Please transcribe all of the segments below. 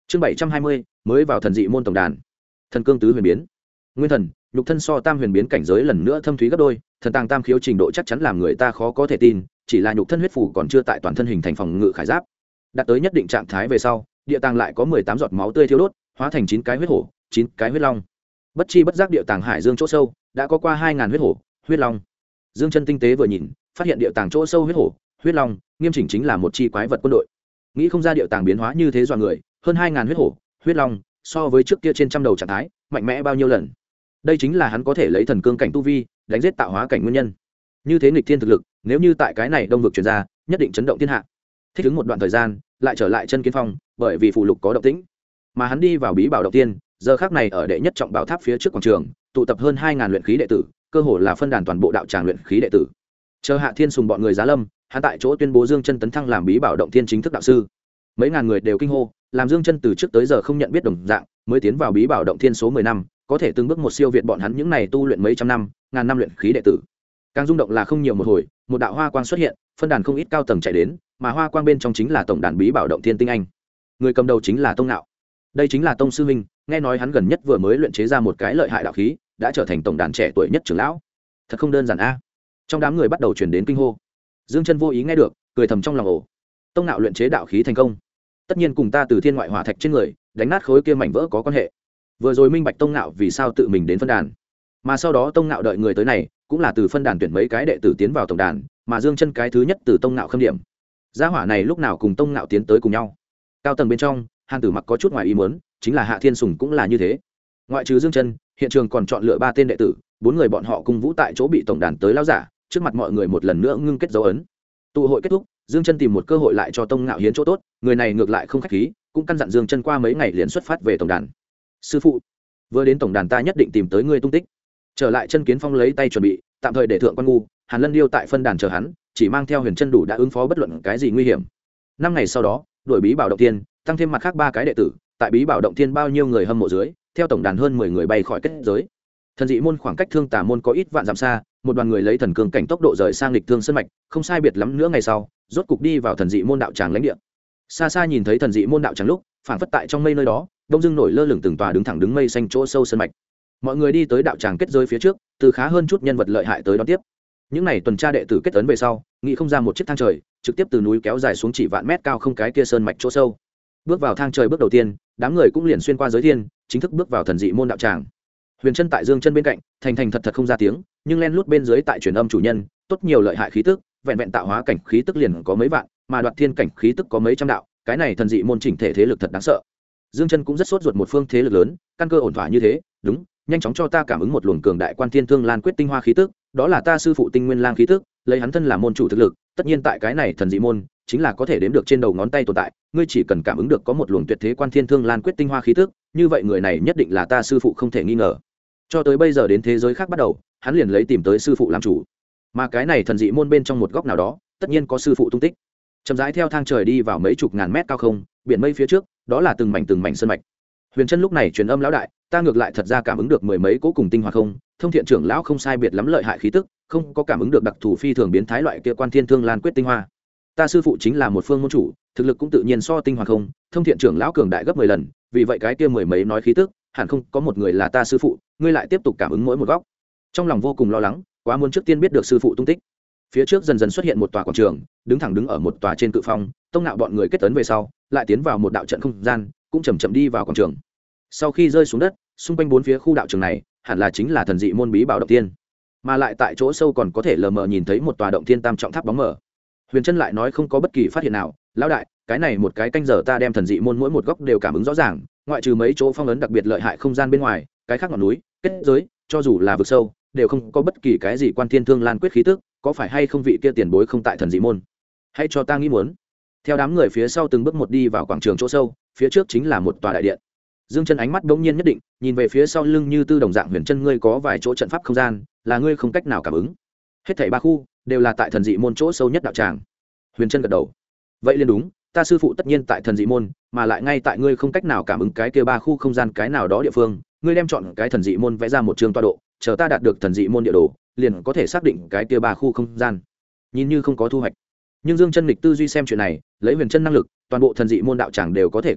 Chương 720, mới vào thần dị môn tổng đàn. Thần cương tứ huyền biến. Nguyên thần, nhục thân so tam huyền biến cảnh giới lần nữa thâm thúy gấp đôi, thần tàng tam khiếu trình độ chắc chắn làm người ta khó có thể tin, chỉ là nhục thân huyết phủ còn chưa tại toàn thân hình thành phòng ngự khải giáp. Đạt tới nhất định trạng thái về sau, địa tàng lại có 18 giọt máu tươi thiêu đốt, hóa thành 9 cái huyết hổ, 9 cái huyết long. Bất chi bất giác địa tàng hải dương chỗ sâu, đã có qua 2000 huyết hổ, huyết long. Dương chân tinh tế vừa nhìn, phát hiện địa tàng chỗ sâu huyết hổ, huyết long, nghiêm chỉnh chính là một chi quái vật quân đội. Nghĩ không ra địa tàng biến hóa như thế dọa người, hơn 2000 huyết hổ, huyết long, so với trước kia trên trăm đầu trạng thái, mạnh mẽ bao nhiêu lần. Đây chính là hắn có thể lấy thần cương cảnh tu vi, đánh giết tạo hóa cảnh nguyên nhân. Như thế nghịch thiên thực lực, nếu như tại cái này đông vực truyền ra, nhất định chấn động thiên hạ. Thích ứng một đoạn thời gian, lại trở lại chân kiến phong, bởi vì phụ lục có động tĩnh. Mà hắn đi vào bí bảo động tiên, giờ khắc này ở đệ nhất trọng bảo tháp phía trước quảng trường, tụ tập hơn 2000 luyện khí đệ tử, cơ hồ là phân đàn toàn bộ đạo tràng luyện khí đệ tử. Chờ Hạ Thiên Sùng bọn người giá lâm, hắn tại chỗ tuyên bố Dương Chân tấn thăng làm bí bảo động tiên chính thức đạo sư. Mấy ngàn người đều kinh hô, làm Dương Chân từ trước tới giờ không nhận biết đồng dạng, mới tiến vào bí bảo động thiên số 10 năm, có thể từng bước một siêu việt bọn hắn những này tu luyện mấy trăm năm, ngàn năm luyện khí đệ tử. Càng rung động là không nhiều một hồi, một đạo hoa quang xuất hiện, phân đàn không ít cao tầng chạy đến, mà hoa quang bên trong chính là tổng đàn bí bảo động thiên tinh anh. Người cầm đầu chính là Tông Nạo. Đây chính là Tông sư huynh, nghe nói hắn gần nhất vừa mới luyện chế ra một cái lợi hại đạo khí, đã trở thành tổng đàn trẻ tuổi nhất trưởng lão. Thật không đơn giản a. Trong đám người bắt đầu truyền đến kinh hô. Dương Chân vô ý nghe được, cười thầm trong lòng ổ. Tông Nạo luyện chế đạo khí thành công, tất nhiên cùng ta từ thiên ngoại hỏa thạch trên người đánh nát khối kia mảnh vỡ có quan hệ. Vừa rồi minh bạch Tông Nạo vì sao tự mình đến phân đàn, mà sau đó Tông Nạo đợi người tới này cũng là từ phân đàn tuyển mấy cái đệ tử tiến vào tổng đàn, mà Dương Chân cái thứ nhất từ Tông Nạo khâm điểm. Gia hỏa này lúc nào cùng Tông Nạo tiến tới cùng nhau. Cao tầng bên trong, Hàn Tử Mặc có chút ngoài ý muốn, chính là Hạ Thiên Sùng cũng là như thế. Ngoại trừ Dương Chân, hiện trường còn chọn lựa 3 tên đệ tử, 4 người bọn họ cùng vũ tại chỗ bị tổng đàn tới lao giả, trước mặt mọi người một lần nữa ngưng kết dấu ấn. Tụ hội kết thúc, Dương Chân tìm một cơ hội lại cho Tông Nạo hiến chỗ tốt, người này ngược lại không khách khí, cũng căn dặn Dương Chân qua mấy ngày liền xuất phát về tổng đàn. Sư phụ, vừa đến tổng đàn ta nhất định tìm tới ngươi tung tích. Trở lại chân kiến phong lấy tay chuẩn bị, tạm thời để thượng quan ngu, Hàn Lân Điêu tại phân đàn chờ hắn, chỉ mang theo Huyền Chân đủ đã ứng phó bất luận cái gì nguy hiểm. 5 ngày sau đó, đuổi bí bảo động tiên, tăng thêm mặt khác 3 cái đệ tử, tại bí bảo động tiên bao nhiêu người hâm mộ dưới, theo tổng đàn hơn 10 người bay khỏi kết giới. Thần dị môn khoảng cách Thương Tà môn có ít vạn dặm xa, một đoàn người lấy thần cương cảnh tốc độ rời sang lịch thương sơn mạch, không sai biệt lắm nữa ngày sau, rốt cục đi vào thần dị môn đạo tràng lãnh địa. Xa xa nhìn thấy thần dị môn đạo tràng lúc, phảng phất tại trong mây nơi đó, đông dưng nổi lơ lửng từng tòa đứng thẳng đứng mây xanh chỗ sâu sơn mạch. Mọi người đi tới đạo tràng kết giới phía trước, từ khá hơn chút nhân vật lợi hại tới đón tiếp. Những này tuần tra đệ tử kết ấn về sau, nghĩ không ra một chiếc thang trời, trực tiếp từ núi kéo dài xuống chỉ vạn mét cao không cái kia sơn mạch chỗ sâu. Bước vào thang trời bước đầu tiên, đám người cũng liền xuyên qua giới thiên, chính thức bước vào thần dị môn đạo tràng. Huyền Chân tại Dương Chân bên cạnh, thành thật không ra tiếng, nhưng len lút bên dưới tại truyền âm chủ nhân, tốt nhiều lợi hại khí tức, vẹn tạo hóa cảnh khí tức liền có mấy vạn, mà đoạt thiên cảnh khí tức có mấy trăm đạo, cái này thần dị môn chỉnh thể thế lực thật đáng sợ. Dương Chân cũng rất sốt ruột một phương thế lực lớn, căn cơ ổn thỏa như thế, đúng, nhanh chóng cho ta cảm ứng một luồng cường đại quan thiên thương lan quyết tinh hoa khí tức, đó là ta sư phụ Tinh Nguyên Lang khí tức, lấy hắn thân là môn chủ thực lực, tất nhiên tại cái này thần dị môn, chính là có thể đếm được trên đầu ngón tay tồn tại, ngươi chỉ cần cảm ứng được có một luồng tuyệt thế quan thiên thương lan quyết tinh hoa khí tức, như vậy người này nhất định là ta sư phụ không thể nghi ngờ. Cho tới bây giờ đến thế giới khác bắt đầu, hắn liền lấy tìm tới sư phụ làm chủ, mà cái này thần dị môn bên trong một góc nào đó, tất nhiên có sư phụ tung tích. Chậm rãi theo thang trời đi vào mấy chục ngàn mét cao không, biển mây phía trước, đó là từng mảnh sơn mạch. Huyền Chân lúc này truyền âm lão đại, ta ngược lại thật ra cảm ứng được mười mấy cỗ cùng tinh hoa không, thông thiện trưởng lão không sai biệt lắm lợi hại khí tức, không có cảm ứng được đặc thù phi thường biến thái loại kia quan thiên thương lan quyết tinh hoa. Ta sư phụ chính là một phương môn chủ, thực lực cũng tự nhiên so tinh hoa không, thông thiện trưởng lão cường đại gấp 10 lần, vì vậy cái kia mười mấy nói khí tức, hẳn không có một người là ta sư phụ, ngươi lại tiếp tục cảm ứng mỗi một góc. Trong lòng vô cùng lo lắng, quá muốn trước tiên biết được sư phụ tung tích. Phía trước dần dần xuất hiện một tòa quảng trường, đứng ở một tòa trên cự phong, Tông Nạo bọn người kết tấn về sau, lại tiến vào một đạo trận không gian, cũng chậm chậm đi vào quảng trường. Sau khi rơi xuống đất, xung quanh 4 phía khu đạo trường này, hẳn là chính là thần dị môn bí bảo động tiên, mà lại tại chỗ sâu còn có thể lờ mờ nhìn thấy một tòa động thiên tam trọng tháp bóng mờ. Huyền Chân lại nói không có bất kỳ phát hiện nào, lão đại, cái này một cái canh giờ ta đem thần dị môn mỗi một góc đều cảm ứng rõ ràng, ngoại trừ mấy chỗ phong ấn đặc biệt lợi hại không gian bên ngoài, cái khác ngọn núi, kết giới, cho dù là vực sâu, đều không có bất kỳ cái gì quan thiên thương lan quyết khí tức, có phải hay không vị kia tiền bối không tại thần dị môn? Hãy cho ta nghĩ muốn. Theo đám người phía sau từng bước một đi vào quảng trường chỗ sâu, phía trước chính là một tòa đại điện. Dương Chân ánh mắt bỗng nhiên nhất định, nhìn về phía sau lưng như tư đồng dạng Huyền Chân, ngươi có vài chỗ trận pháp không gian, là ngươi không cách nào cảm ứng. Hết thảy 3 khu đều là tại thần dị môn chỗ sâu nhất đạo tràng. Huyền Chân gật đầu. Vậy liền đúng, ta sư phụ tất nhiên tại thần dị môn, mà lại ngay tại ngươi không cách nào cảm ứng cái kia 3 khu không gian cái nào đó địa phương, ngươi đem chọn cái thần dị môn vẽ ra một trường tọa độ, chờ ta đạt được thần dị môn địa đồ, liền có thể xác định cái kia 3 khu không gian. Nhìn như không có thu hoạch, nhưng Dương Chân nghịch tư duy xem chuyện này, lấy Huyền Chân năng lực, toàn bộ thần dị môn đạo tràng đều có thể cảm ứng,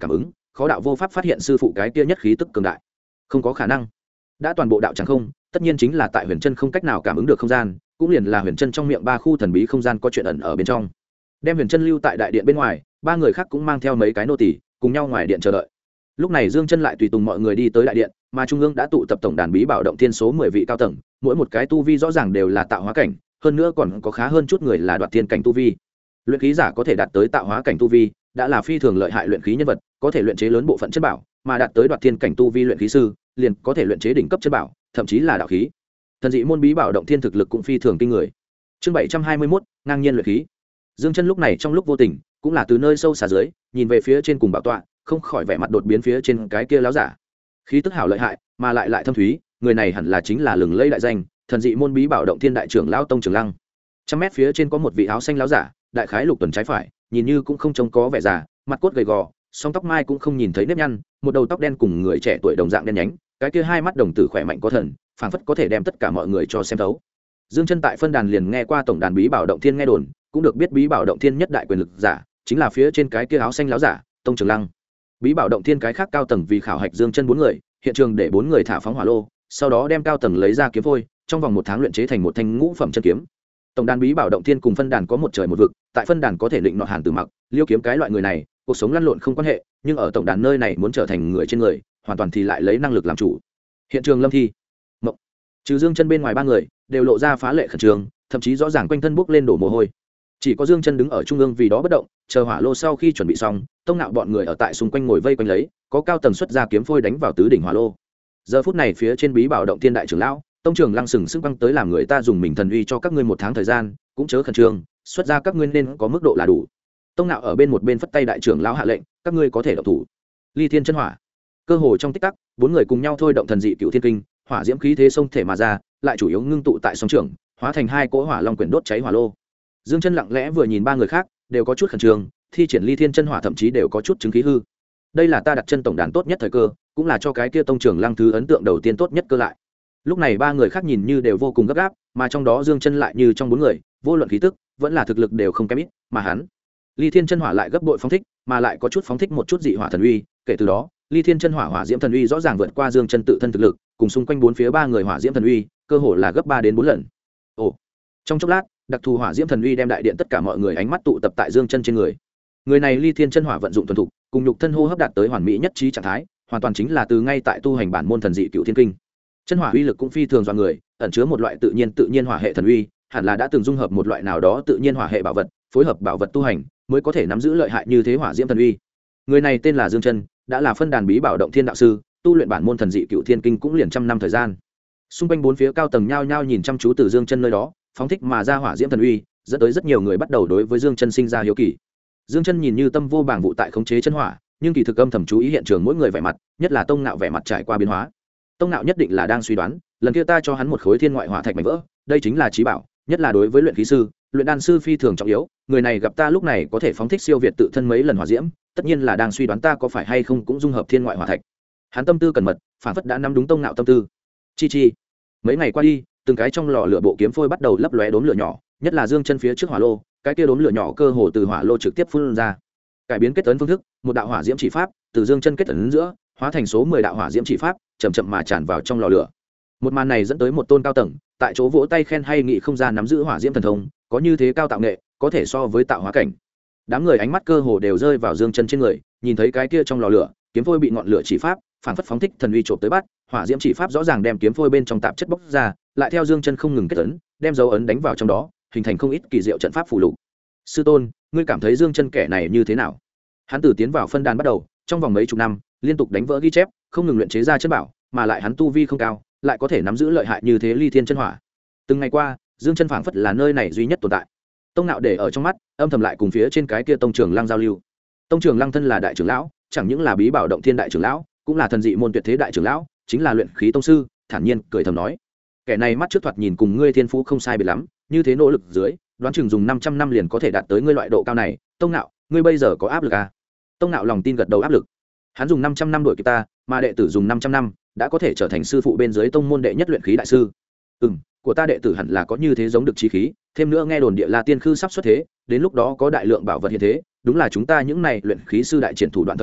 khó đạo vô pháp phát hiện sư phụ cái kia nhất khí tức cường đại. Không có khả năng. Đã toàn bộ đạo chẳng không, tất nhiên chính là tại Huyền Chân không cách nào cảm ứng được không gian, cũng liền là Huyền Chân trong miệng ba khu thần bí không gian có chuyện ẩn ở bên trong. Đem Huyền Chân lưu tại đại điện bên ngoài, ba người khác cũng mang theo mấy cái nô tỳ, cùng nhau ngoài điện chờ đợi. Lúc này Dương Chân lại tùy tùng mọi người đi tới đại điện, mà trung ương đã tụ tập tổng đàn bí bảo động thiên số 10 vị cao tầng, mỗi một cái tu vi rõ ràng đều là tạo hóa cảnh, hơn nữa còn có khá hơn chút người là đoạt thiên cảnh tu vi. Luyện khí giả có thể đạt tới tạo hóa cảnh tu vi, đã là phi thường lợi hại luyện khí nhân vật, có thể luyện chế lớn bộ phận chất bảo, mà đạt tới đoạt thiên cảnh tu vi luyện khí sư, liền có thể luyện chế đỉnh cấp chất bảo, thậm chí là đạo khí. Thần dị môn bí bảo động thiên thực lực cũng phi thường kinh người. Chương 721, ngang nhiên luyện khí. Dương Chân lúc này trong lúc vô tình, cũng là từ nơi sâu xa dưới, nhìn về phía trên cùng bảo tọa, không khỏi vẻ mặt đột biến phía trên cái kia láo giả. Khí tức hảo lợi hại, mà lại thâm thúy, người này hẳn là chính là lừng lẫy đại danh, thần dị môn bí bảo động thiên đại trưởng lão Tông Trường Lăng. Trăm mét phía trên có một vị áo xanh láo giả, đại khái lục tuần trái phải, nhìn như cũng không trông có vẻ già, mặt cốt gầy gò, song tóc mai cũng không nhìn thấy nếp nhăn, một đầu tóc đen cùng người trẻ tuổi đồng dạng đen nhánh, cái kia hai mắt đồng tử khỏe mạnh có thần, phảng phất có thể đem tất cả mọi người cho xem thấu. Dương Chân tại phân đàn liền nghe qua tổng đàn bí bảo động thiên nghe đồn, cũng được biết bí bảo động thiên nhất đại quyền lực giả, chính là phía trên cái kia áo xanh láo giả, Tông Trường Lăng. Bí bảo động thiên cái khác cao tầng vì khảo hạch Dương Chân bốn người, hiện trường để bốn người thả phóng hỏa lô, sau đó đem cao tầng lấy ra kiếm phôi, trong vòng 1 tháng luyện chế thành một thanh ngũ phẩm chân kiếm. Tổng đàn bí bảo động thiên cùng phân đàn có một trời một vực, tại phân đàn có thể định nọ Hàn Tử Mặc, Liêu Kiếm cái loại người này, cuộc sống lăn lộn không quan hệ, nhưng ở tổng đàn nơi này muốn trở thành người trên người, hoàn toàn thì lại lấy năng lực làm chủ. Hiện trường lâm thi, mộng, trừ Dương Chân bên ngoài ba người đều lộ ra phá lệ khẩn trương, thậm chí rõ ràng quanh thân bốc lên đổ mồ hôi. Chỉ có Dương Chân đứng ở trung ương vì đó bất động, chờ hỏa lô sau khi chuẩn bị xong, Tông Nạo bọn người ở tại xung quanh ngồi vây quanh lấy, có cao tầng xuất ra kiếm phôi đánh vào tứ đỉnh hỏa lô. Giờ phút này phía trên bí bảo động thiên đại trưởng lão Tông Trường Lăng sừng sức băng tới làm người ta dùng mình thần uy cho các ngươi 1 tháng thời gian, cũng chớ khẩn trương, xuất ra các ngươi nên có mức độ là đủ. Tông Nạo ở bên một bên phất tay đại trưởng lão hạ lệnh, các ngươi có thể động thủ. Ly Thiên chân hỏa. Cơ hồ trong tích tắc, 4 người cùng nhau thôi động thần dị Cửu Thiên Kinh, hỏa diễm khí thế xông thể mà ra, lại chủ yếu ngưng tụ tại song trường, hóa thành 2 cỗ hỏa long quyển đốt cháy hỏa lô. Dương Chân lặng lẽ vừa nhìn ba người khác, đều có chút khẩn trương, thi triển Ly Thiên chân hỏa thậm chí đều có chút chứng khí hư. Đây là ta đặt chân tổng đàn tốt nhất thời cơ, cũng là cho cái kia Tông Trường Lăng thứ ấn tượng đầu tiên tốt nhất cơ lại. Lúc này ba người khác nhìn như đều vô cùng gấp gáp, mà trong đó Dương Chân lại như trong 4 người, vô luận khí tức, vẫn là thực lực đều không kém ít, mà hắn, Ly Thiên chân hỏa lại gấp bội phóng thích, mà lại có chút phóng thích một chút dị hỏa thần uy, kể từ đó, Ly Thiên chân hỏa hỏa diễm thần uy rõ ràng vượt qua Dương Chân tự thân thực lực, cùng xung quanh 4 phía ba người hỏa diễm thần uy, cơ hồ là gấp 3 đến 4 lần. Ồ. Trong chốc lát, đặc thù hỏa diễm thần uy đem đại điện tất cả mọi người ánh mắt tụ tập tại Dương Chân trên người. Người này Ly Thiên chân hỏa vận dụng thuần thục, cùng nhục thân hô hấp đạt tới hoàn mỹ nhất trí trạng thái, hoàn toàn chính là từ ngay tại tu hành bản môn thần dị Cửu Thiên Kinh. Chân hỏa uy lực cũng phi thường do người, ẩn chứa một loại tự nhiên hỏa hệ thần uy, hẳn là đã từng dung hợp một loại nào đó tự nhiên hỏa hệ bảo vật, phối hợp bảo vật tu hành, mới có thể nắm giữ lợi hại như thế hỏa diễm thần uy. Người này tên là Dương Chân, đã là phân đàn bí bảo động thiên đạo sư, tu luyện bản môn thần dị Cửu Thiên Kinh cũng liền trăm năm thời gian. Xung quanh 4 phía cao tầng nhao nhao nhìn chăm chú từ Dương Chân nơi đó, phóng thích mà ra hỏa diễm thần uy, dẫn tới rất nhiều người bắt đầu đối với Dương Chân sinh ra hiếu kỳ. Dương Chân nhìn như tâm vô bảng vụ tại khống chế chân hỏa, nhưng kỳ thực âm thầm chú ý hiện trường mỗi người vẻ mặt, nhất là Tông Nạo vẻ mặt trải qua biến hóa. Tông Nạo nhất định là đang suy đoán, lần kia ta cho hắn một khối thiên ngoại hỏa thạch mảnh vỡ, đây chính là chí bảo, nhất là đối với luyện khí sư, luyện đan sư phi thường trọng yếu, người này gặp ta lúc này có thể phóng thích siêu việt tự thân mấy lần hỏa diễm, tất nhiên là đang suy đoán ta có phải hay không cũng dung hợp thiên ngoại hỏa thạch. Hắn tâm tư cẩn mật, phản phất đã nắm đúng Tông Nạo tâm tư. Chi. Mấy ngày qua đi, từng cái trong lò lửa bộ kiếm phôi bắt đầu lấp lóe đốm lửa nhỏ, nhất là Dương Chân phía trước hỏa lô, cái kia đốm lửa nhỏ cơ hồ từ hỏa lô trực tiếp phun ra. Cải biến kết ấn phương thức, một đạo hỏa diễm chỉ pháp từ Dương Chân kết ấn giữa, hóa thành số 10 đạo hỏa diễm chỉ pháp, chậm chậm mà tràn vào trong lò lửa. Một màn này dẫn tới một tôn cao tầng, tại chỗ vỗ tay khen hay nghị không ra nắm giữ hỏa diễm thần thông, có như thế cao tạo nghệ, có thể so với tạo hóa cảnh. Đám người ánh mắt cơ hồ đều rơi vào Dương Chân trên người, nhìn thấy cái kia trong lò lửa, kiếm phôi bị ngọn lửa chỉ pháp phản phất phóng thích thần uy trộm tới bắt, hỏa diễm chỉ pháp rõ ràng đem kiếm phôi bên trong tạp chất bốc ra, lại theo Dương Chân không ngừng kết ấn, đem dấu ấn đánh vào trong đó, hình thành không ít kỳ diệu trận pháp phù lục. Sư tôn, ngươi cảm thấy Dương Chân kẻ này như thế nào? Hắn từ tiến vào phân đàn bắt đầu, trong vòng mấy chục năm, liên tục đánh vỡ ghi chép, không ngừng luyện chế ra chân bảo, mà lại hắn tu vi không cao, lại có thể nắm giữ lợi hại như thế Ly Thiên chân hỏa. Từng ngày qua, Dương Chân phảng phất là nơi này duy nhất tồn tại. Tông Nạo để ở trong mắt, âm thầm lại cùng phía trên cái kia Tông Trường Lăng giao lưu. Tông Trường Lăng thân là đại trưởng lão, chẳng những là bí bảo động thiên đại trưởng lão, cũng là thần dị môn tuyệt thế đại trưởng lão, chính là luyện khí tông sư, thản nhiên cười thầm nói: "Kẻ này mắt trước thoạt nhìn cùng ngươi thiên phú không sai biệt lắm, như thế nỗ lực dưới, đoán chừng dùng 500 năm liền có thể đạt tới ngươi loại độ cao này, Tông Nạo, ngươi bây giờ có áp lực à?" Tông Nạo lòng tin gật đầu áp lực. Hắn dùng 500 năm đuổi kịp ta, mà đệ tử dùng 500 năm, đã có thể trở thành sư phụ bên dưới tông môn đệ nhất luyện khí đại sư. Của ta đệ tử hẳn là có như thế giống được chí khí, thêm nữa nghe đồn địa La Tiên Khư sắp xuất thế, đến lúc đó có đại lượng bảo vật hiện thế, đúng là chúng ta những này luyện khí sư đại triển thủ đoạn thời điểm,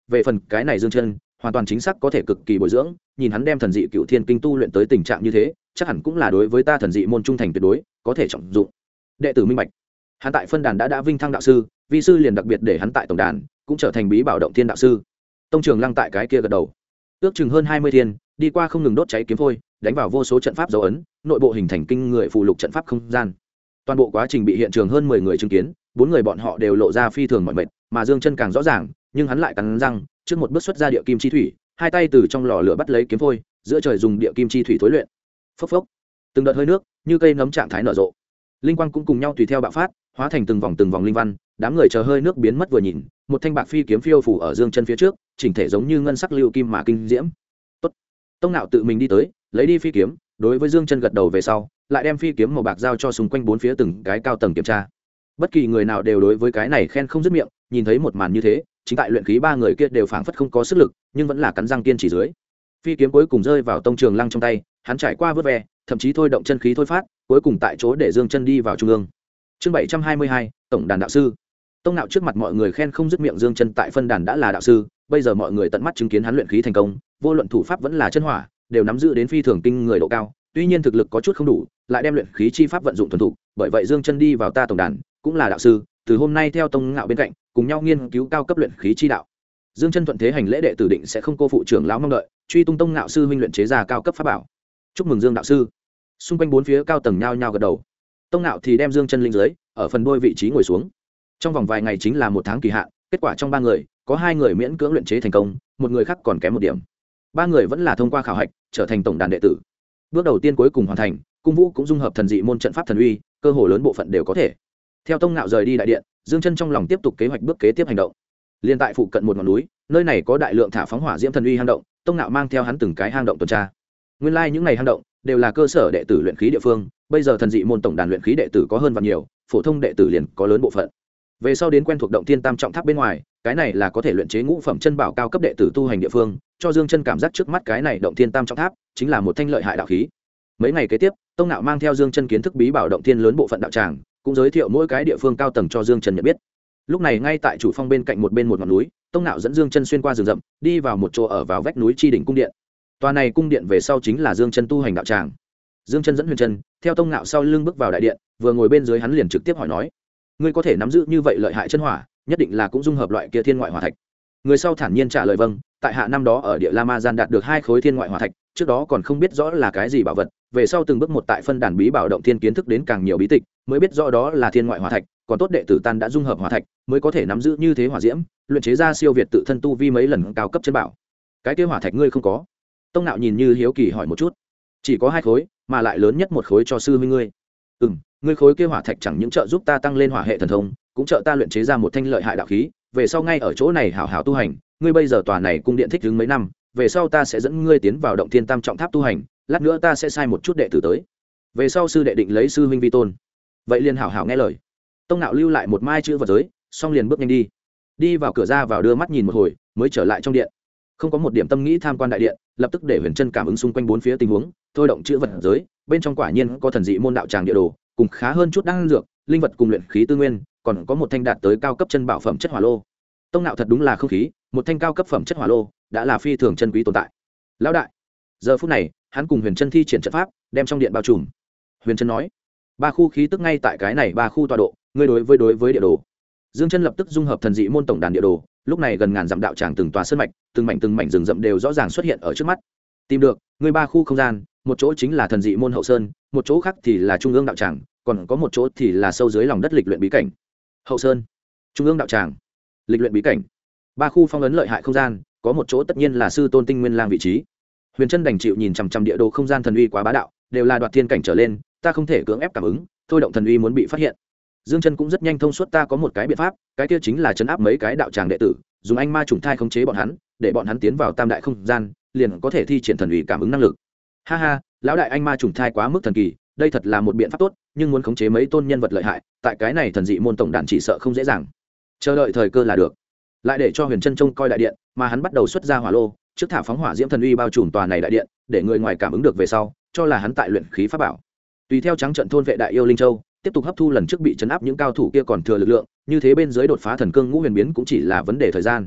về phần cái này Dương Chân hoàn toàn chính xác có thể cực kỳ bồi dưỡng, nhìn hắn đem thần dị cựu thiên kinh tu luyện tới tình trạng như thế, chắc hẳn cũng là đối với ta thần dị môn trung thành tuyệt đối, có thể trọng dụng. Đệ tử minh bạch. Hắn tại phân đàn đã vinh thăng đạo sư, vi sư liền đặc biệt để hắn tại tổng đàn cũng trở thành bí bảo động thiên đạo sư. Tông Trường Lăng tại cái kia gật đầu. Ước chừng hơn 20 thiên, đi qua không ngừng đốt cháy kiếm phôi, đánh vào vô số trận pháp dấu ấn, nội bộ hình thành kinh người phù lục trận pháp không gian. Toàn bộ quá trình bị hiện trường hơn 10 người chứng kiến, 4 người bọn họ đều lộ ra phi thường mỏi mệt, mà Dương Chân càng rõ ràng, nhưng hắn lại cắn răng, trước một bước xuất ra địa kim chi thủy, hai tay từ trong lò lửa bắt lấy kiếm phôi, giữa trời dùng địa kim chi thủy thối luyện. Phốc phốc, từng đợt hơi nước như cây nấm trạng thái nở rộ, linh quang cũng cùng nhau tùy theo bạo phát, hóa thành từng vòng linh văn. Đám người chờ hơi nước biến mất vừa nhìn, một thanh bạc phi kiếm phiêu phủ ở Dương Chân phía trước, chỉnh thể giống như ngân sắc lưu kim mà kinh diễm. Tốt. Tông Nạo tự mình đi tới, lấy đi phi kiếm, đối với Dương Chân gật đầu về sau, lại đem phi kiếm màu bạc giao cho xung quanh bốn phía từng cái cao tầng kiểm tra. Bất kỳ người nào đều đối với cái này khen không dứt miệng, nhìn thấy một màn như thế, chính tại luyện khí ba người kia đều phảng phất không có sức lực, nhưng vẫn là cắn răng kiên trì dưới. Phi kiếm cuối cùng rơi vào Tông Trường Lăng trong tay, hắn trải qua vớt ve, thậm chí thôi động chân khí thôi phát, cuối cùng tại chỗ để Dương Chân đi vào trung ương. Chương 722, tổng đàn đạo sư. Tông Nạo trước mặt mọi người khen không dứt miệng Dương Chân tại phân đàn đã là đạo sư, bây giờ mọi người tận mắt chứng kiến hắn luyện khí thành công, vô luận thủ pháp vẫn là chân hỏa, đều nắm giữ đến phi thường kinh người độ cao, tuy nhiên thực lực có chút không đủ, lại đem luyện khí chi pháp vận dụng thuần thục, bởi vậy Dương Chân đi vào ta tổng đàn, cũng là đạo sư, từ hôm nay theo Tông Nạo bên cạnh, cùng nhau nghiên cứu cao cấp luyện khí chi đạo. Dương Chân thuận thế hành lễ, đệ tử định sẽ không cô phụ trưởng lão mong đợi, truy tung Tông Nạo sư huynh luyện chế ra cao cấp pháp bảo. Chúc mừng Dương đạo sư. Xung quanh bốn phía cao tầng nhao nhao gật đầu. Tông Nạo thì đem Dương Chân linh dưới, ở phần đôi vị trí ngồi xuống. Trong vòng vài ngày chính là một tháng kỳ hạn, kết quả trong ba người, có hai người miễn cưỡng luyện chế thành công, một người khác còn kém một điểm. Ba người vẫn là thông qua khảo hạch, trở thành tổng đàn đệ tử. Bước đầu tiên cuối cùng hoàn thành, Cung Vũ cũng dung hợp thần dị môn trận pháp thần uy, cơ hồ lớn bộ phận đều có thể. Theo Tông Nạo rời đi đại điện, Dương Chân trong lòng tiếp tục kế hoạch bước kế tiếp hành động. Liên tại phụ cận một ngọn núi, nơi này có đại lượng thả phóng hỏa diễm thần uy hang động, Tông Nạo mang theo hắn từng cái hang động tuần tra. Nguyên lai những này hang động đều là cơ sở đệ tử luyện khí địa phương, bây giờ thần dị môn tổng đàn luyện khí đệ tử có hơn và nhiều, phổ thông đệ tử liền có lớn bộ phận. Về sau đến quen thuộc động thiên tam trọng tháp bên ngoài, cái này là có thể luyện chế ngũ phẩm chân bảo cao cấp đệ tử tu hành địa phương, cho Dương Chân cảm giác trước mắt cái này động thiên tam trọng tháp chính là một thanh lợi hại đạo khí. Mấy ngày kế tiếp, Tông Nạo mang theo Dương Chân kiến thức bí bảo động thiên lớn bộ phận đạo tràng, cũng giới thiệu mỗi cái địa phương cao tầng cho Dương Chân nhận biết. Lúc này ngay tại chủ phong bên cạnh một ngọn núi, Tông Nạo dẫn Dương Chân xuyên qua rừng rậm, đi vào một chỗ ở vào vách núi chi đỉnh cung điện. Tòa này cung điện về sau chính là Dương Chân tu hành đạo tràng. Dương Chân dẫn Huyền Chân theo Tông Nạo sau lưng bước vào đại điện, vừa ngồi bên dưới hắn liền trực tiếp hỏi nói: ngươi có thể nắm giữ như vậy lợi hại chân hỏa, nhất định là cũng dung hợp loại kia thiên ngoại hỏa thạch. Người sau thản nhiên trả lời: vâng, tại hạ năm đó ở địa La Ma Gian đạt được 2 khối thiên ngoại hỏa thạch, trước đó còn không biết rõ là cái gì bảo vật, về sau từng bước một tại phân đàn bí bảo động thiên kiến thức đến càng nhiều bí tịch, mới biết rõ đó là thiên ngoại hỏa thạch, còn tốt đệ tử tan đã dung hợp hỏa thạch, mới có thể nắm giữ như thế hỏa diễm, luyện chế ra siêu việt tự thân tu vi mấy lần cao cấp chân bảo. Cái kia hỏa thạch ngươi không có? Tông Nạo nhìn như hiếu kỳ hỏi một chút. Chỉ có 2 khối, mà lại lớn nhất một khối cho sư huynh ngươi. Ngươi khối kia hỏa thạch chẳng những trợ giúp ta tăng lên hỏa hệ thần thông, cũng trợ ta luyện chế ra một thanh lợi hại đạo khí, về sau ngay ở chỗ này hảo hảo tu hành. Ngươi bây giờ tòa này cung điện thích ứng mấy năm, về sau ta sẽ dẫn ngươi tiến vào động thiên tam trọng tháp tu hành, lát nữa ta sẽ sai một chút đệ tử tới, về sau sư đệ định lấy sư huynh vi tôn. Vậy liền hảo hảo nghe lời. Tông Nạo lưu lại một mai chữ vật giới, xong liền bước nhanh đi vào cửa ra vào đưa mắt nhìn một hồi, mới trở lại trong điện. Không có một điểm tâm nghĩ tham quan đại điện, lập tức để Huyền Chân cảm ứng xung quanh bốn phía tình huống, thôi động chữ vật giới, bên trong quả nhiên có thần dị môn đạo tràng địa đồ, cùng khá hơn chút đan dược, linh vật cùng luyện khí tư nguyên, còn có một thanh đạt tới cao cấp chân bảo phẩm chất hỏa lô. Tông Nạo thật đúng là không khí, một thanh cao cấp phẩm chất hỏa lô đã là phi thường chân quý tồn tại. Lão đại, giờ phút này, hắn cùng Huyền Chân thi triển trận pháp, đem trong điện bao trùm. Huyền Chân nói: ba khu khí tức ngay tại cái này ba khu tọa độ, ngươi đối với địa đồ. Dương Chân lập tức dung hợp thần dị môn tổng đàn địa đồ, lúc này gần ngàn dặm đạo tràng từng tòa sơn mạch, từng mảnh rừng rậm đều rõ ràng xuất hiện ở trước mắt. Tìm được, ngươi ba khu không gian, một chỗ chính là thần dị môn hậu sơn, một chỗ khác thì là trung ương đạo tràng, còn có một chỗ thì là sâu dưới lòng đất lịch luyện bí cảnh. Hậu sơn, trung ương đạo tràng, lịch luyện bí cảnh, ba khu phong ấn lợi hại không gian, có một chỗ tất nhiên là sư tôn tinh nguyên lang vị trí. Huyền Chân đành chịu nhìn chằm chằm địa đồ không gian thần uy quá bá đạo, đều là đoạt thiên cảnh trở lên, ta không thể cưỡng ép cảm ứng, thôi động thần uy muốn bị phát hiện. Dương Chân cũng rất nhanh thông suốt, ta có một cái biện pháp, cái kia chính là trấn áp mấy cái đạo tràng đệ tử, dùng anh ma trùng thai khống chế bọn hắn, để bọn hắn tiến vào tam đại không gian, liền có thể thi triển thần uy cảm ứng năng lực. Ha ha, lão đại anh ma trùng thai quá mức thần kỳ, đây thật là một biện pháp tốt, nhưng muốn khống chế mấy tôn nhân vật lợi hại, tại cái này thần dị môn tổng đàn chỉ sợ không dễ dàng. Chờ đợi thời cơ là được. Lại để cho Huyền Chân trông coi đại điện, mà hắn bắt đầu xuất ra hỏa lô, trước thả phóng hỏa diễm thần uy bao trùm tòa này đại điện, để người ngoài cảm ứng được về sau, cho là hắn tại luyện khí pháp bảo. Tùy theo trắng trận thôn vệ đại yêu linh châu, tiếp tục hấp thu lần trước bị chấn áp những cao thủ kia còn thừa lực lượng, như thế bên dưới đột phá thần cương ngũ huyền biến cũng chỉ là vấn đề thời gian.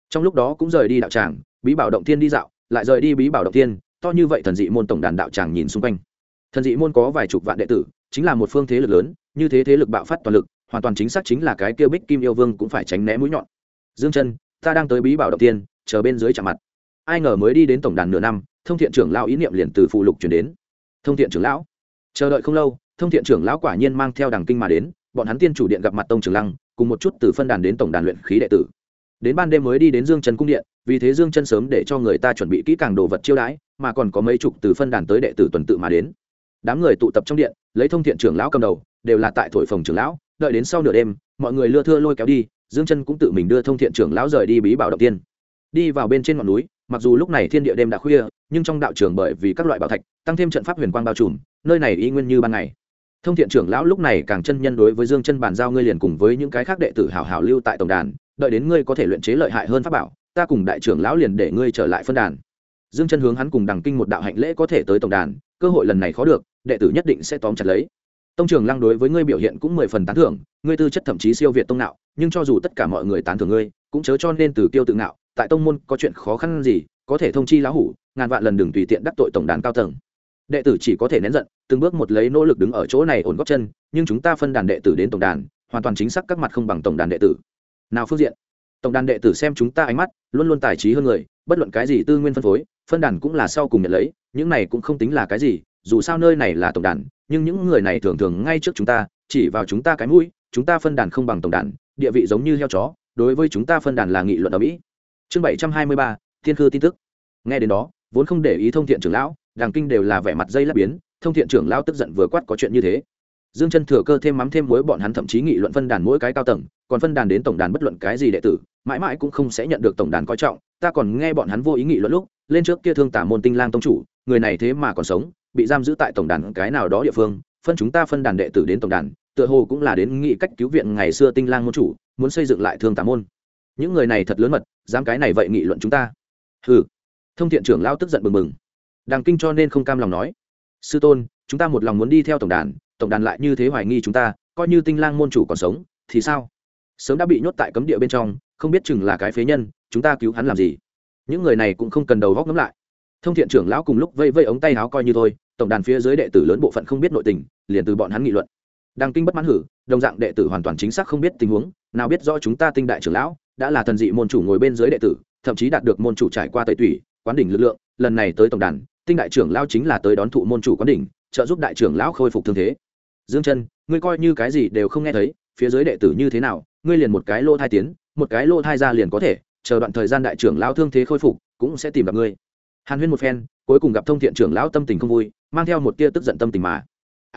trong lúc đó cũng rời đi đạo tràng bí bảo động thiên đi dạo, lại rời đi bí bảo động thiên. To như vậy thần dị môn tổng đàn đạo tràng nhìn xung quanh, thần dị môn có vài chục vạn đệ tử, chính là một phương thế lực lớn. Như thế thế lực bạo phát toàn lực, hoàn toàn chính xác chính là cái kia Bích Kim yêu vương cũng phải tránh né mũi nhọn. Dương chân, ta đang tới bí bảo động thiên, chờ bên dưới chạm mặt. Ai ngờ mới đi đến tổng đàn nửa năm, thông thiện trưởng lão ý niệm liền từ phụ lục chuyển đến. Thông thiện trưởng lão, chờ đợi không lâu, thông thiện trưởng lão quả nhiên mang theo đằng kinh mà đến. Bọn hắn tiên chủ điện gặp mặt tông trưởng lăng, cùng một chút từ phân đàn đến tổng đàn luyện khí đệ tử. Đến ban đêm mới đi đến Dương chân cung điện, vì thế Dương chân sớm để cho người ta chuẩn bị kỹ càng đồ vật chiêu đãi, mà còn có mấy chục từ phân đàn tới đệ tử tuần tự mà đến. Đám người tụ tập trong điện, lấy thông thiện trưởng lão cầm đầu, đều là tại thổi phồng trưởng lão. Đợi đến sau nửa đêm, mọi người lưa thưa lôi kéo đi, Dương chân cũng tự mình đưa thông thiện trưởng lão rời đi bí bảo động tiên. Đi vào bên trên ngọn núi, mặc dù lúc này thiên địa đêm đã khuya, nhưng trong đạo trường bởi vì các loại bảo thạch tăng thêm trận pháp huyền quang bao trùm, nơi này y nguyên như ban ngày. Thông thiện trưởng lão lúc này càng chân nhân đối với Dương chân bàn giao, ngươi liền cùng với những cái khác đệ tử hảo hảo lưu tại tổng đàn, đợi đến ngươi có thể luyện chế lợi hại hơn pháp bảo, ta cùng đại trưởng lão liền để ngươi trở lại phân đàn. Dương chân hướng hắn cùng đằng kinh một đạo hạnh lễ, có thể tới tổng đàn, cơ hội lần này khó được, đệ tử nhất định sẽ tóm chặt lấy. Tông trưởng lăng đối với ngươi biểu hiện cũng 10 phần tán thưởng, ngươi tư chất thậm chí siêu việt tông nạo, nhưng cho dù tất cả mọi người tán thưởng ngươi, cũng chớ cho nên từ kiêu tự ngạo, tại tông môn có chuyện khó khăn gì, có thể thông chi lão hủ, ngàn vạn lần đừng tùy tiện đắc tội tổng đàn cao tầng. Đệ tử chỉ có thể nén giận, từng bước một lấy nỗ lực đứng ở chỗ này ổn gót chân, nhưng chúng ta phân đàn đệ tử đến tổng đàn, hoàn toàn chính xác các mặt không bằng tổng đàn đệ tử. Nào phương diện, tổng đàn đệ tử xem chúng ta ánh mắt, luôn luôn tài trí hơn người, bất luận cái gì tư nguyên phân phối, phân đàn cũng là sau cùng nhận lấy, những này cũng không tính là cái gì, dù sao nơi này là tổng đàn, nhưng những người này thường thường ngay trước chúng ta, chỉ vào chúng ta cái mũi, chúng ta phân đàn không bằng tổng đàn, địa vị giống như heo chó, đối với chúng ta phân đàn là nghị luận ở mỹ. Chương 723, thiên khư tin tức. Nghe đến đó, vốn không để ý thông thiện trưởng lão, đàng kinh đều là vẻ mặt dây lát biến, thông thiện trưởng lão tức giận vừa quát có chuyện như thế. Dương chân thừa cơ thêm mắm thêm muối, bọn hắn thậm chí nghị luận phân đàn mỗi cái cao tầng, còn phân đàn đến tổng đàn bất luận cái gì đệ tử, mãi mãi cũng không sẽ nhận được tổng đàn coi trọng. Ta còn nghe bọn hắn vô ý nghị luận lúc, lên trước kia thương tả môn Tinh Lang tông chủ, người này thế mà còn sống, bị giam giữ tại tổng đàn cái nào đó địa phương, phân chúng ta phân đàn đệ tử đến tổng đàn, tựa hồ cũng là đến nghị cách cứu viện ngày xưa Tinh Lang môn chủ, muốn xây dựng lại thương tả môn. Những người này thật lớn mật, dám cái này vậy nghị luận chúng ta. Hừ. Thông thiện trưởng lão tức giận bừng bừng. Đàng kinh cho nên không cam lòng nói, sư tôn, chúng ta một lòng muốn đi theo tổng đàn lại như thế hoài nghi chúng ta, coi như Tinh Lang môn chủ còn sống thì sao? Sớm đã bị nhốt tại cấm địa bên trong, không biết chừng là cái phế nhân, chúng ta cứu hắn làm gì? Những người này cũng không cần đầu góc ngẫm lại. Thông thiện trưởng lão cùng lúc vây vây ống tay áo coi như thôi, tổng đàn phía dưới đệ tử lớn bộ phận không biết nội tình, liền từ bọn hắn nghị luận. Đàng kinh bất mãn hử, đồng dạng đệ tử hoàn toàn chính xác không biết tình huống, nào biết rõ chúng ta Tinh đại trưởng lão đã là thần dị môn chủ ngồi bên dưới đệ tử, thậm chí đạt được môn chủ trải qua tẩy tủy, quán đỉnh lực lượng, lần này tới tổng đàn, Tinh đại trưởng lão chính là tới đón thụ môn chủ quán đỉnh, trợ giúp đại trưởng lão khôi phục thương thế. Dương chân, ngươi coi như cái gì đều không nghe thấy, phía dưới đệ tử như thế nào, ngươi liền một cái lô thai tiến, một cái lô thai ra liền có thể, chờ đoạn thời gian đại trưởng lão thương thế khôi phục, cũng sẽ tìm gặp ngươi. Hàn huyên một phen, cuối cùng gặp thông thiện trưởng lão tâm tình không vui, mang theo một tia tức giận tâm tình mà.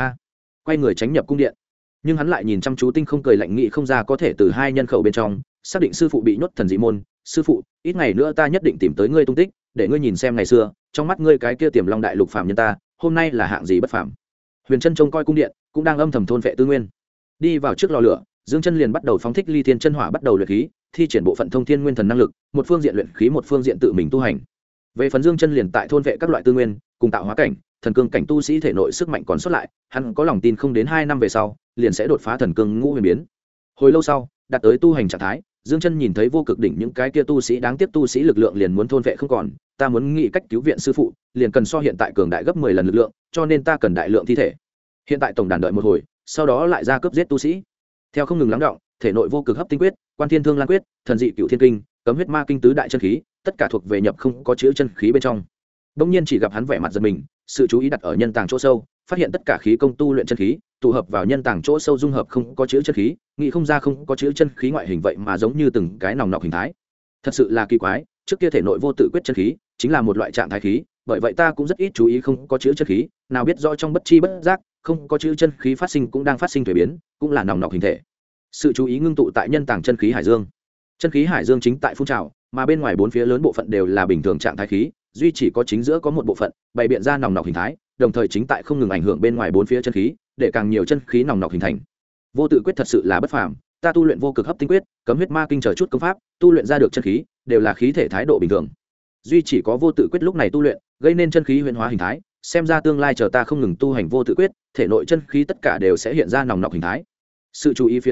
Quay người tránh nhập cung điện, nhưng hắn lại nhìn chăm chú tinh không cười lạnh, nghị không ra có thể từ hai nhân khẩu bên trong xác định sư phụ bị nhốt thần dị môn. Sư phụ, ít ngày nữa ta nhất định tìm tới ngươi tung tích, để ngươi nhìn xem ngày xưa trong mắt ngươi cái kia tiềm long đại lục phàm nhân ta hôm nay là hạng gì bất phàm. Huyền chân trông coi cung điện, cũng đang âm thầm thôn vệ tư nguyên. Đi vào trước lò lửa, Dương chân liền bắt đầu phóng thích ly thiên chân hỏa, bắt đầu luyện khí, thi triển bộ phận thông thiên nguyên thần năng lực, một phương diện luyện khí, một phương diện tự mình tu hành. Về phần Dương chân liền tại thôn vệ các loại tư nguyên, cùng tạo hóa cảnh, thần cương cảnh tu sĩ thể nội sức mạnh còn sót lại, hắn có lòng tin không đến 2 năm về sau liền sẽ đột phá thần cương ngũ huyền biến. Hồi lâu sau, đạt tới tu hành trạng thái, Dương chân nhìn thấy vô cực đỉnh những cái kia tu sĩ đáng tiếc, tu sĩ lực lượng liền muốn thôn vệ không còn, ta muốn nghĩ cách cứu viện sư phụ, liền cần so hiện tại cường đại gấp 10 lần lực lượng, cho nên ta cần đại lượng thi thể. Hiện tại tổng đàn đợi một hồi, sau đó lại ra cướp giết tu sĩ. Theo không ngừng lắng động, thể nội vô cực hấp tinh quyết, quan thiên thương lan quyết, thần dị cửu thiên kinh, cấm huyết ma kinh tứ đại chân khí, tất cả thuộc về nhập không có chữ chân khí bên trong. Đông nhiên chỉ gặp hắn vẻ mặt giật mình, sự chú ý đặt ở nhân tàng chỗ sâu, phát hiện tất cả khí công tu luyện chân khí tụ hợp vào nhân tàng chỗ sâu, dung hợp không có chữ chân khí, nghĩ không ra không có chữ chân khí ngoại hình vậy mà giống như từng cái nòng nọc hình thái, thật sự là kỳ quái. Trước kia thể nội vô tự quyết chân khí chính là một loại trạng thái khí, bởi vậy ta cũng rất ít chú ý không có chữ chân khí, nào biết rõ trong bất chi bất giác không có chữ chân khí phát sinh cũng đang phát sinh thuế biến, cũng là nòng nọc hình thể. Sự chú ý ngưng tụ tại nhân tàng chân khí hải dương, chân khí hải dương chính tại phun trào, mà bên ngoài bốn phía lớn bộ phận đều là bình thường trạng thái khí, duy chỉ có chính giữa có một bộ phận bày biện ra nòng nọc hình thái, đồng thời chính tại không ngừng ảnh hưởng bên ngoài bốn phía chân khí, để càng nhiều chân khí nòng nọc hình thành. Vô tự quyết thật sự là bất phàm, ta tu luyện vô cực hấp tinh quyết, cấm huyết ma kinh chờ chút công pháp, tu luyện ra được chân khí đều là khí thể thái độ bình thường, duy chỉ có vô tự quyết lúc này tu luyện gây nên chân khí huyền hóa hình thái, xem ra tương lai chờ ta không ngừng tu hành vô tự quyết, thể nội chân khí tất cả đều sẽ hiện ra nòng nọc hình thái. Sự chú ý phía dưới,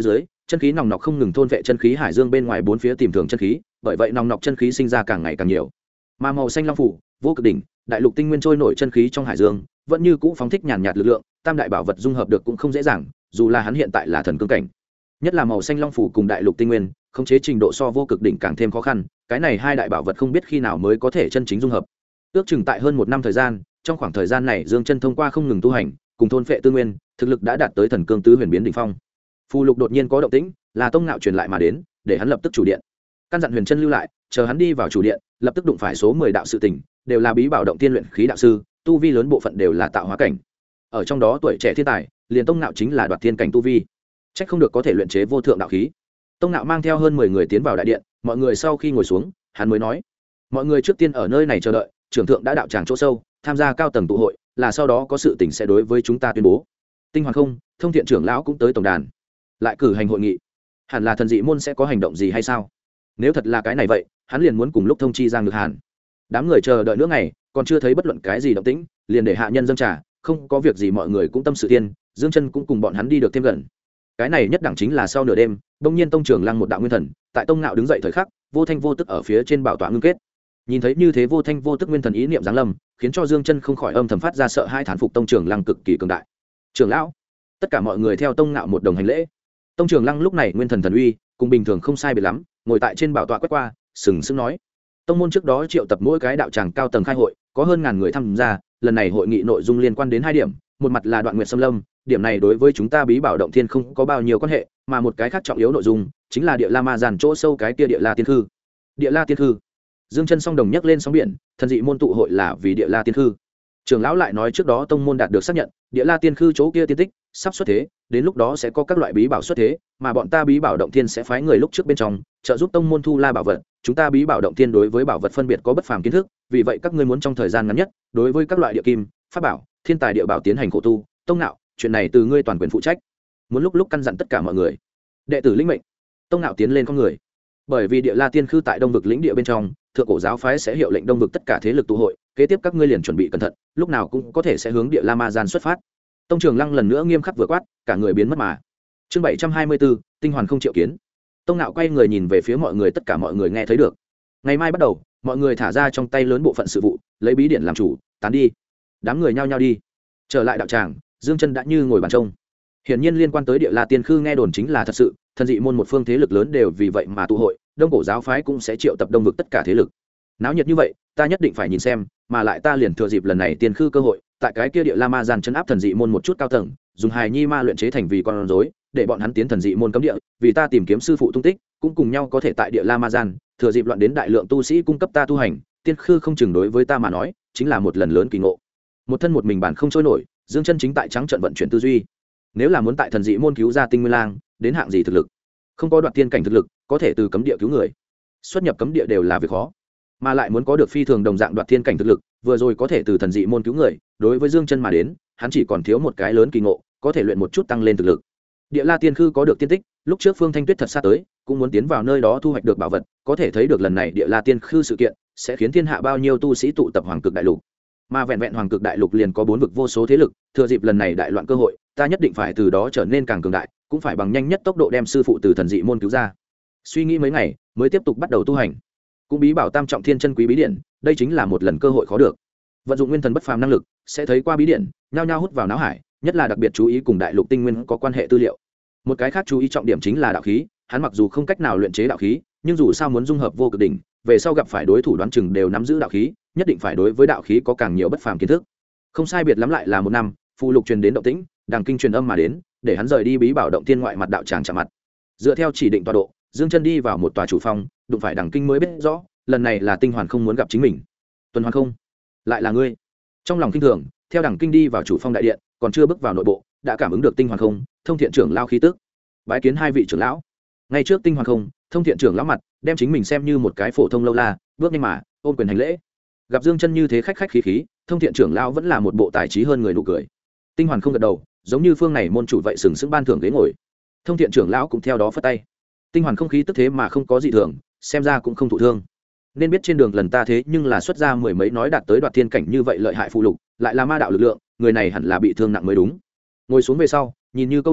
chân khí nòng nọc không ngừng thôn vệ chân khí hải dương bên ngoài bốn phía tìm thường chân khí, bởi vậy nòng nọc chân khí sinh ra càng ngày càng nhiều. Mà màu xanh long phủ, vô cực đỉnh, đại lục tinh nguyên trôi nổi chân khí trong hải dương, vẫn như cũ phóng thích nhàn nhạt lực lượng, tam đại bảo vật dung hợp được cũng không dễ dàng, dù là hắn hiện tại là thần cương cảnh. Nhất là màu xanh long phủ cùng đại lục tinh nguyên, khống chế trình độ so vô cực đỉnh càng thêm khó khăn, cái này hai đại bảo vật không biết khi nào mới có thể chân chính dung hợp. Ước chừng tại hơn 1 năm thời gian, trong khoảng thời gian này Dương Chân thông qua không ngừng tu hành, cùng thôn phệ tư nguyên, thực lực đã đạt tới thần cương tứ huyền biến đỉnh phong. Phù lục đột nhiên có động tĩnh, là Tông Ngạo truyền lại mà đến, để hắn lập tức chủ điện. Căn dặn Huyền Chân lưu lại, chờ hắn đi vào chủ điện, lập tức đụng phải số 10 đạo sự tình, đều là bí bảo động tiên luyện khí đạo sư, tu vi lớn bộ phận đều là tạo hóa cảnh. Ở trong đó tuổi trẻ thiên tài, liền Tông Ngạo chính là đoạt thiên cảnh tu vi. Chắc không được có thể luyện chế vô thượng đạo khí. Tông Ngạo mang theo hơn 10 người tiến vào đại điện, mọi người sau khi ngồi xuống, hắn mới nói: "Mọi người trước tiên ở nơi này chờ đợi, trưởng thượng đã đạo tràng chỗ sâu, tham gia cao tầng tụ hội, là sau đó có sự tình sẽ đối với chúng ta tuyên bố." Tinh Hoàng không, Thông Thiện trưởng lão cũng tới tổng đàn, lại cử hành hội nghị. Hẳn là thần dị môn sẽ có hành động gì hay sao? Nếu thật là cái này vậy, hắn liền muốn cùng lúc thông chi Giang Nhược Hàn. Đám người chờ đợi nửa ngày, còn chưa thấy bất luận cái gì động tĩnh, liền để hạ nhân dâng trà, không có việc gì mọi người cũng tâm sự tiên, Dương Chân cũng cùng bọn hắn đi được thêm gần. Cái này nhất đẳng chính là sau nửa đêm, đông nhiên tông trưởng lăng một đạo nguyên thần, tại Tông Ngạo đứng dậy thời khắc, vô thanh vô tức ở phía trên bảo tọa ngưng kết. Nhìn thấy như thế vô thanh vô tức nguyên thần ý niệm giáng lâm, khiến cho Dương Chân không khỏi âm thầm phát ra sợ hai thán phục tông trưởng lăng cực kỳ cường đại. Trưởng lão, tất cả mọi người theo Tông Ngạo một đồng hành lễ. Tông trưởng lăng lúc này nguyên thần thần uy, cùng bình thường không sai biệt lắm, ngồi tại trên bảo tọa quét qua, sừng sững nói: "Tông môn trước đó triệu tập mỗi cái đạo tràng cao tầng khai hội, có hơn ngàn người tham gia, lần này hội nghị nội dung liên quan đến 2 điểm, một mặt là Đoạn Nguyệt Sâm Lâm, điểm này đối với chúng ta bí bảo động thiên không có bao nhiêu quan hệ, mà một cái khác trọng yếu nội dung chính là địa la ma giàn chỗ sâu cái kia địa la tiên khư." Địa la tiên khư. Dương Chân song đồng nhấc lên sóng biển, thần dị môn tụ hội là vì địa la tiên khư. Trưởng lão lại nói trước đó tông môn đạt được xác nhận, địa la tiên khư chỗ kia tiên tích sắp xuất thế, đến lúc đó sẽ có các loại bí bảo xuất thế, mà bọn ta bí bảo động thiên sẽ phái người lúc trước bên trong trợ giúp tông môn thu la bảo vật. Chúng ta bí bảo động thiên đối với bảo vật phân biệt có bất phàm kiến thức, vì vậy các ngươi muốn trong thời gian ngắn nhất đối với các loại địa kim, pháp bảo, thiên tài địa bảo tiến hành khổ tu. Tông Nạo, chuyện này từ ngươi toàn quyền phụ trách, muốn lúc lúc căn dặn tất cả mọi người. Đệ tử lĩnh mệnh. Tông Nạo tiến lên con người, bởi vì địa la tiên khư tại đông vực lĩnh địa bên trong, thượng cổ giáo phái sẽ hiệu lệnh đông vực tất cả thế lực tụ hội, kế tiếp các ngươi liền chuẩn bị cẩn thận, lúc nào cũng có thể sẽ hướng địa la ma gian xuất phát. Tông Trường Lăng lần nữa nghiêm khắc vừa quát, cả người biến mất mà. Chương 724, tinh hoàn không triệu kiến. Tông Nạo quay người nhìn về phía mọi người, tất cả mọi người nghe thấy được. Ngày mai bắt đầu, mọi người thả ra trong tay lớn bộ phận sự vụ, lấy bí điển làm chủ, tán đi. Đám người nhao nhao đi. Trở lại đạo tràng, Dương Chân đã như ngồi bàn trông. Hiển nhiên liên quan tới địa la tiên khư nghe đồn chính là thật sự, thần dị môn một phương thế lực lớn đều vì vậy mà tụ hội, đông cổ giáo phái cũng sẽ triệu tập đông vực tất cả thế lực. Náo nhiệt như vậy, ta nhất định phải nhìn xem, mà lại ta liền thừa dịp lần này tiên khư cơ hội, tại cái kia địa la ma gian trấn áp thần dị môn một chút cao tầng, dùng hài nhi ma luyện chế thành vì con rối, để bọn hắn tiến thần dị môn cấm địa, vì ta tìm kiếm sư phụ tung tích, cũng cùng nhau có thể tại địa la ma gian, thừa dịp loạn đến đại lượng tu sĩ cung cấp ta tu hành, tiên khư không chừng đối với ta mà nói, chính là một lần lớn kỳ ngộ. Một thân một mình bản không trôi nổi, Dương Chân chính tại trắng trận vận chuyển tư duy. Nếu là muốn tại thần dị môn cứu ra Tinh Nguyên Lang, đến hạng gì thực lực? Không có đoạt tiên cảnh thực lực, có thể từ cấm địa cứu người. Xuất nhập cấm địa đều là việc khó, mà lại muốn có được phi thường đồng dạng đoạt tiên cảnh thực lực, vừa rồi có thể từ thần dị môn cứu người, đối với Dương Chân mà đến, hắn chỉ còn thiếu một cái lớn kỳ ngộ, có thể luyện một chút tăng lên thực lực. Địa La Tiên Khư có được tiên tích, lúc trước Phương Thanh Tuyết thật xa tới, cũng muốn tiến vào nơi đó thu hoạch được bảo vật, có thể thấy được lần này Địa La Tiên Khư sự kiện sẽ khiến thiên hạ bao nhiêu tu sĩ tụ tập Hoàng Cực Đại Lục. Mà vẹn vẹn Hoàng Cực Đại Lục liền có 4 vực vô số thế lực, thừa dịp lần này đại loạn cơ hội, ta nhất định phải từ đó trở nên càng cường đại, cũng phải bằng nhanh nhất tốc độ đem sư phụ từ thần dị môn cứu ra. Suy nghĩ mấy ngày, mới tiếp tục bắt đầu tu hành. Cũng bí bảo tam trọng thiên chân quý bí điển, đây chính là một lần cơ hội khó được. Vận dụng nguyên thần bất phàm năng lực, sẽ thấy qua bí điển, nhao nhao hút vào não hải, nhất là đặc biệt chú ý cùng đại lục tinh nguyên có quan hệ tư liệu. Một cái khác chú ý trọng điểm chính là đạo khí, hắn mặc dù không cách nào luyện chế đạo khí, nhưng dù sao muốn dung hợp vô cực đỉnh, về sau gặp phải đối thủ đoán chừng đều nắm giữ đạo khí, nhất định phải đối với đạo khí có càng nhiều bất phàm kiến thức. Không sai biệt lắm lại là 1 năm, phù lục truyền đến động tĩnh, đàng kinh truyền âm mà đến, để hắn rời đi bí bảo động thiên ngoại mặt đạo tràng chạm mặt. Dựa theo chỉ định tọa độ, Dương Chân đi vào một tòa chủ phòng, đụng phải đàng kinh mới biết rõ, lần này là Tinh Hoàn không muốn gặp chính mình. Tuần Hoàn không, lại là ngươi. Trong lòng kinh thường, theo đàng kinh đi vào chủ phong đại điện, còn chưa bước vào nội bộ, đã cảm ứng được Tinh Hoàn không, Thông Thiện trưởng lão khí tức. Bái kiến 2 vị trưởng lão. Ngay trước Tinh Hoàn không, Thông Thiện trưởng lão mặt, đem chính mình xem như một cái phổ thông lâu la, bước nhanh mà ôm quyền hành lễ. Gặp Dương Chân như thế khách khách khí khí, Thông Thiện trưởng lão vẫn là một bộ tài trí hơn người nụ cười. Tinh Hoàn không gật đầu, giống như phương này môn chủ vậy sừng sững ban thưởng ghế ngồi. Thông Thiện trưởng lão cũng theo đó phất tay. Tinh Hoàn không khí tức thế mà không có gì thường, xem ra cũng không thụ thương. Nên biết trên đường lần ta thế nhưng là xuất ra 10 mấy nói đạt tới đoạt thiên cảnh như vậy lợi hại phụ lục, lại là ma đạo lực lượng, người này hẳn là bị thương nặng mới đúng. Ngồi xuống về sau, nhìn như câu nệ,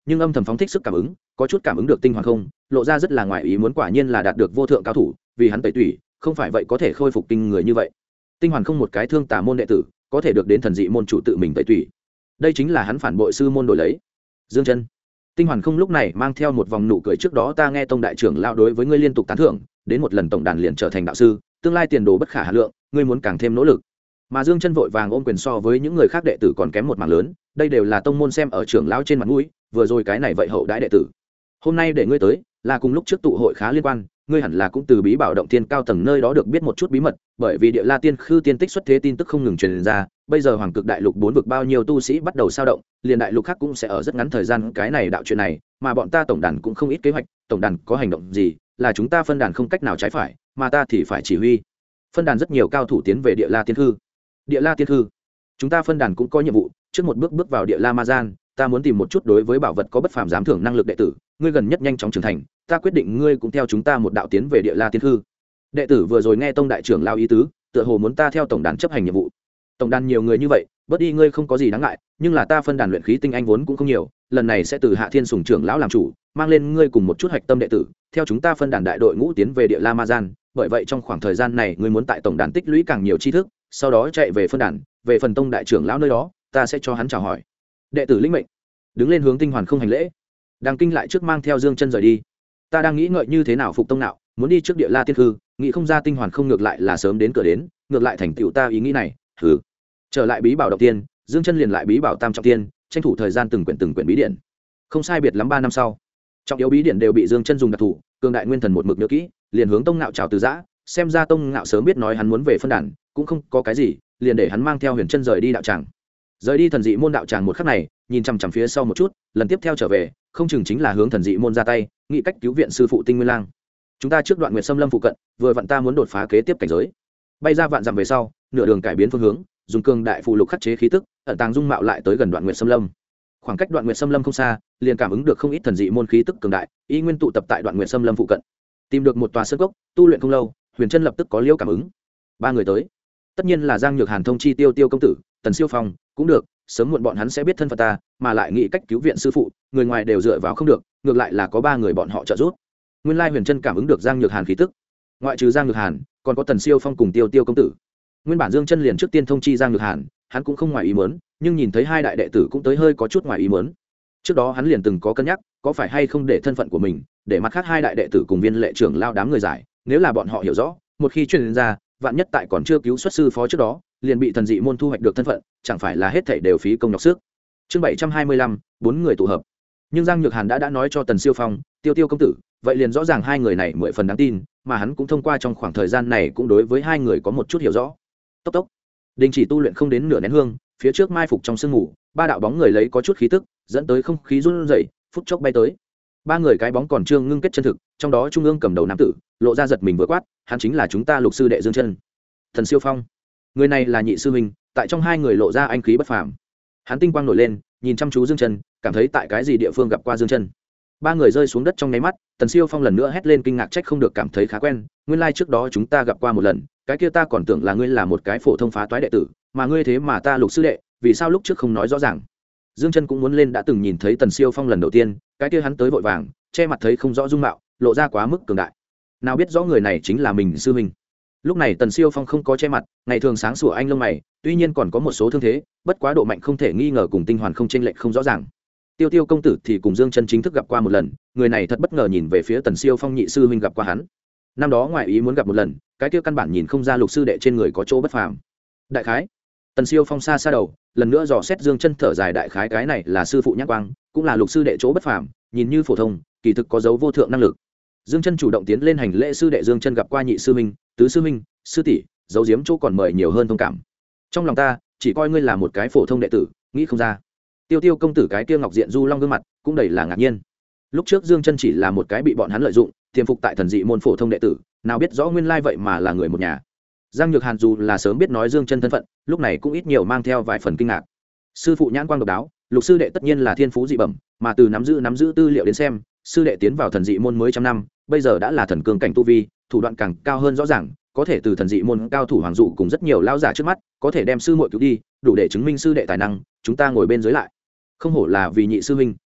nhưng âm thầm phóng thích sức cảm ứng, có chút cảm ứng được tinh hoàn không, lộ ra rất là ngoài ý muốn, quả nhiên là đạt được vô thượng cao thủ, vì hắn tẩy tủy, không phải vậy có thể khôi phục kinh người như vậy. Tinh hoàn không một cái thương tà môn đệ tử, có thể được đến thần dị môn chủ tự mình tẩy tủy, đây chính là hắn phản bội sư môn đổi lấy. Dương chân, tinh hoàn không lúc này mang theo một vòng nụ cười, trước đó ta nghe tông đại trưởng lão đối với ngươi liên tục tán thưởng, đến một lần tổng đàn liền trở thành đạo sư, tương lai tiền đồ bất khả hà lượng, ngươi muốn càng thêm nỗ lực. Mà Dương chân vội vàng ôm quyền, so với những người khác đệ tử còn kém một mảng lớn, đây đều là tông môn xem ở trưởng lão trên mặt mũi, vừa rồi cái này vậy hậu đãi đệ tử, hôm nay để ngươi tới là cùng lúc trước tụ hội khá liên quan, ngươi hẳn là cũng từ bí bảo động tiên cao tầng nơi đó được biết một chút bí mật, bởi vì địa la tiên khư tiên tích xuất thế tin tức không ngừng truyền ra, bây giờ hoàng cực đại lục 4 vực bao nhiêu tu sĩ bắt đầu sao động, liền đại lục khác cũng sẽ ở rất ngắn thời gian cái này đạo chuyện này, mà bọn ta tổng đàn cũng không ít kế hoạch, tổng đàn có hành động gì là chúng ta phân đàn không cách nào trái phải, mà ta thì phải chỉ huy phân đàn rất nhiều cao thủ tiến về địa la tiên khư. Địa la tiên khư, chúng ta phân đàn cũng có nhiệm vụ, trước một bước bước vào địa la ma gian, ta muốn tìm một chút đối với bảo vật có bất phàm dám thưởng năng lực đệ tử, ngươi gần nhất nhanh chóng trưởng thành, ta quyết định ngươi cũng theo chúng ta một đạo tiến về địa la tiên khư. Đệ tử vừa rồi nghe tông đại trưởng lao ý tứ, tựa hồ muốn ta theo tổng đàn chấp hành nhiệm vụ. Tổng đàn nhiều người như vậy, bớt đi ngươi không có gì đáng ngại, nhưng là ta phân đàn luyện khí tinh anh vốn cũng không nhiều, lần này sẽ từ Hạ Thiên Sùng trưởng lão làm chủ, mang lên ngươi cùng một chút hạch tâm đệ tử, theo chúng ta phân đàn đại đội ngũ tiến về địa la ma gian, bởi vậy trong khoảng thời gian này ngươi muốn tại tổng đàn tích lũy càng nhiều tri thức, sau đó chạy về phân đàn, về phần tông đại trưởng lão nơi đó, ta sẽ cho hắn chào hỏi. Đệ tử lĩnh mệnh, đứng lên hướng tinh hoàn không hành lễ. Đàng Kinh lại trước mang theo Dương chân rời đi. Ta đang nghĩ ngợi như thế nào phục tông nào, muốn đi trước địa la tiên khư, nghĩ không ra tinh hoàn không ngược lại là sớm đến cửa đến, ngược lại thành tựu ta ý nghĩ này. Hừ. Trở lại bí bảo động tiên, Dương chân liền lại bí bảo tam trọng tiên, tranh thủ thời gian từng quyển bí điển. Không sai biệt lắm 3 năm sau, trọng yếu bí điển đều bị Dương chân dùng đặc thủ, cường đại nguyên thần một mực nhớ kỹ, liền hướng tông ngạo chào từ giã, xem ra tông ngạo sớm biết nói hắn muốn về phân đàn, cũng không có cái gì, liền để hắn mang theo Huyền chân rời đi đạo tràng. Rời đi thần dị môn đạo tràng một khắc này, nhìn chằm chằm phía sau một chút, lần tiếp theo trở về, không chừng chính là hướng thần dị môn ra tay, nghĩ cách cứu viện sư phụ Tinh Nguyên Lang. Chúng ta trước đoạn Nguyệt Sâm Lâm phụ cận, vừa vặn ta muốn đột phá kế tiếp cảnh giới. Bay ra vạn dặm về sau, nửa đường cải biến phương hướng, dùng cường đại phụ lục khắc chế khí tức, ẩn tàng dung mạo lại tới gần đoạn Nguyệt Sâm Lâm. Khoảng cách đoạn Nguyệt Sâm Lâm không xa, liền cảm ứng được không ít thần dị môn khí tức cường đại, y nguyên tụ tập tại đoạn Nguyệt Sâm Lâm phụ cận. Tìm được một tòa sơn cốc, tu luyện không lâu, Huyền chân lập tức có liễu cảm ứng. 3 người tới, tất nhiên là Giang Nhược Hàn thông chi Tiêu Tiêu công tử, Tần Siêu Phong cũng được, sớm muộn bọn hắn sẽ biết thân phận ta, mà lại nghĩ cách cứu viện sư phụ, người ngoài đều dựa vào không được, ngược lại là có 3 người bọn họ trợ giúp. Nguyên lai Huyền chân cảm ứng được Giang Nhược Hàn khí tức, ngoại trừ Giang Nhược Hàn, còn có Tần Siêu Phong cùng Tiêu Tiêu công tử. Nguyên bản Dương chân liền trước tiên thông chi Giang Nhược Hàn, hắn cũng không ngoài ý muốn, nhưng nhìn thấy 2 đại đệ tử cũng tới hơi có chút ngoài ý muốn. Trước đó hắn liền từng có cân nhắc, có phải hay không để thân phận của mình, để mặt khác 2 đại đệ tử cùng Viên Lệ trưởng lao đám người giải, nếu là bọn họ hiểu rõ, một khi truyền ra, vạn nhất tại còn chưa cứu xuất sư phó trước đó, liền bị thần dị môn thu hoạch được thân phận, chẳng phải là hết thảy đều phí công nhọc sức. Chương 725, 4 người tụ hợp. Nhưng Giang Nhược Hàn đã nói cho Tần Siêu Phong, Tiêu Tiêu công tử, vậy liền rõ ràng 2 người này 10 phần đáng tin, mà hắn cũng thông qua trong khoảng thời gian này cũng đối với 2 người có một chút hiểu rõ. Tốc tốc, đình chỉ tu luyện không đến nửa nén hương, phía trước mai phục trong sương mù, 3 đạo bóng người lấy có chút khí tức, dẫn tới không khí run rẩy, phút chốc bay tới. 3 người cái bóng còn chưa ngưng kết chân thực, trong đó trung ương cầm đầu nam tử, lộ ra giật mình vừa quát, hắn chính là chúng ta Lục sư đệ Dương chân. Thần Siêu Phong, người này là nhị sư huynh, tại trong 2 người lộ ra anh khí bất phàm. Hắn tinh quang nổi lên, nhìn chăm chú Dương chân, cảm thấy tại cái gì địa phương gặp qua Dương chân. 3 người rơi xuống đất trong nháy mắt, Tần Siêu Phong lần nữa hét lên kinh ngạc, trách không được cảm thấy khá quen, nguyên lai trước đó chúng ta gặp qua một lần, cái kia ta còn tưởng là ngươi là một cái phổ thông phá toái đệ tử, mà ngươi thế mà ta Lục sư đệ, vì sao lúc trước không nói rõ ràng. Dương chân cũng muốn lên, đã từng nhìn thấy Tần Siêu Phong lần đầu tiên, cái kia hắn tới vội vàng, che mặt thấy không rõ dung mạo, lộ ra quá mức cường đại, nào biết rõ người này chính là mình sư huynh. Lúc này Tần Siêu Phong không có che mặt, ngày thường sáng sủa anh lông mày, tuy nhiên còn có một số thương thế, bất quá độ mạnh không thể nghi ngờ cùng tinh hoàn không chênh lệch không rõ ràng. Tiêu Tiêu công tử thì cùng Dương chân chính thức gặp qua một lần, người này thật bất ngờ nhìn về phía Tần Siêu Phong, nhị sư huynh gặp qua hắn. Năm đó ngoại ý muốn gặp một lần, cái kia căn bản nhìn không ra Lục sư đệ trên người có chỗ bất phàm. Đại khái, Tần Siêu Phong xa xa đầu, lần nữa dò xét Dương chân, thở dài, đại khái cái này là sư phụ nhãn quang, cũng là Lục sư đệ chỗ bất phàm, nhìn như phổ thông, kỳ thực có dấu vô thượng năng lực. Dương chân chủ động tiến lên hành lễ, sư đệ Dương chân gặp qua nhị sư huynh, tứ sư huynh, sư tỷ, dấu diếm chỗ còn mời nhiều hơn thông cảm. Trong lòng ta chỉ coi ngươi là một cái phổ thông đệ tử, nghĩ không ra. Tiêu Tiêu công tử cái kia ngọc diện du long gương mặt cũng đầy là ngạc nhiên. Lúc trước Dương chân chỉ là một cái bị bọn hắn lợi dụng, tiềm phục tại thần dị môn phổ thông đệ tử, nào biết rõ nguyên lai vậy mà là người một nhà. Giang Nhược Hàn dù là sớm biết nói Dương chân thân phận, lúc này cũng ít nhiều mang theo vài phần kinh ngạc. Sư phụ nhãn quang độc đáo, Lục sư đệ tất nhiên là thiên phú dị bẩm, mà từ nắm giữ tư liệu đến xem, sư đệ tiến vào thần dị môn mới trăm năm, bây giờ đã là thần cương cảnh tu vi, thủ đoạn càng cao hơn rõ ràng, có thể từ thần dị môn cao thủ hoàng dụ cùng rất nhiều lão giả trước mắt, có thể đem sư muội cứu đi, đủ để chứng minh sư đệ tài năng, chúng ta ngồi bên dưới lại. Không hổ là vì nhị sư huynh,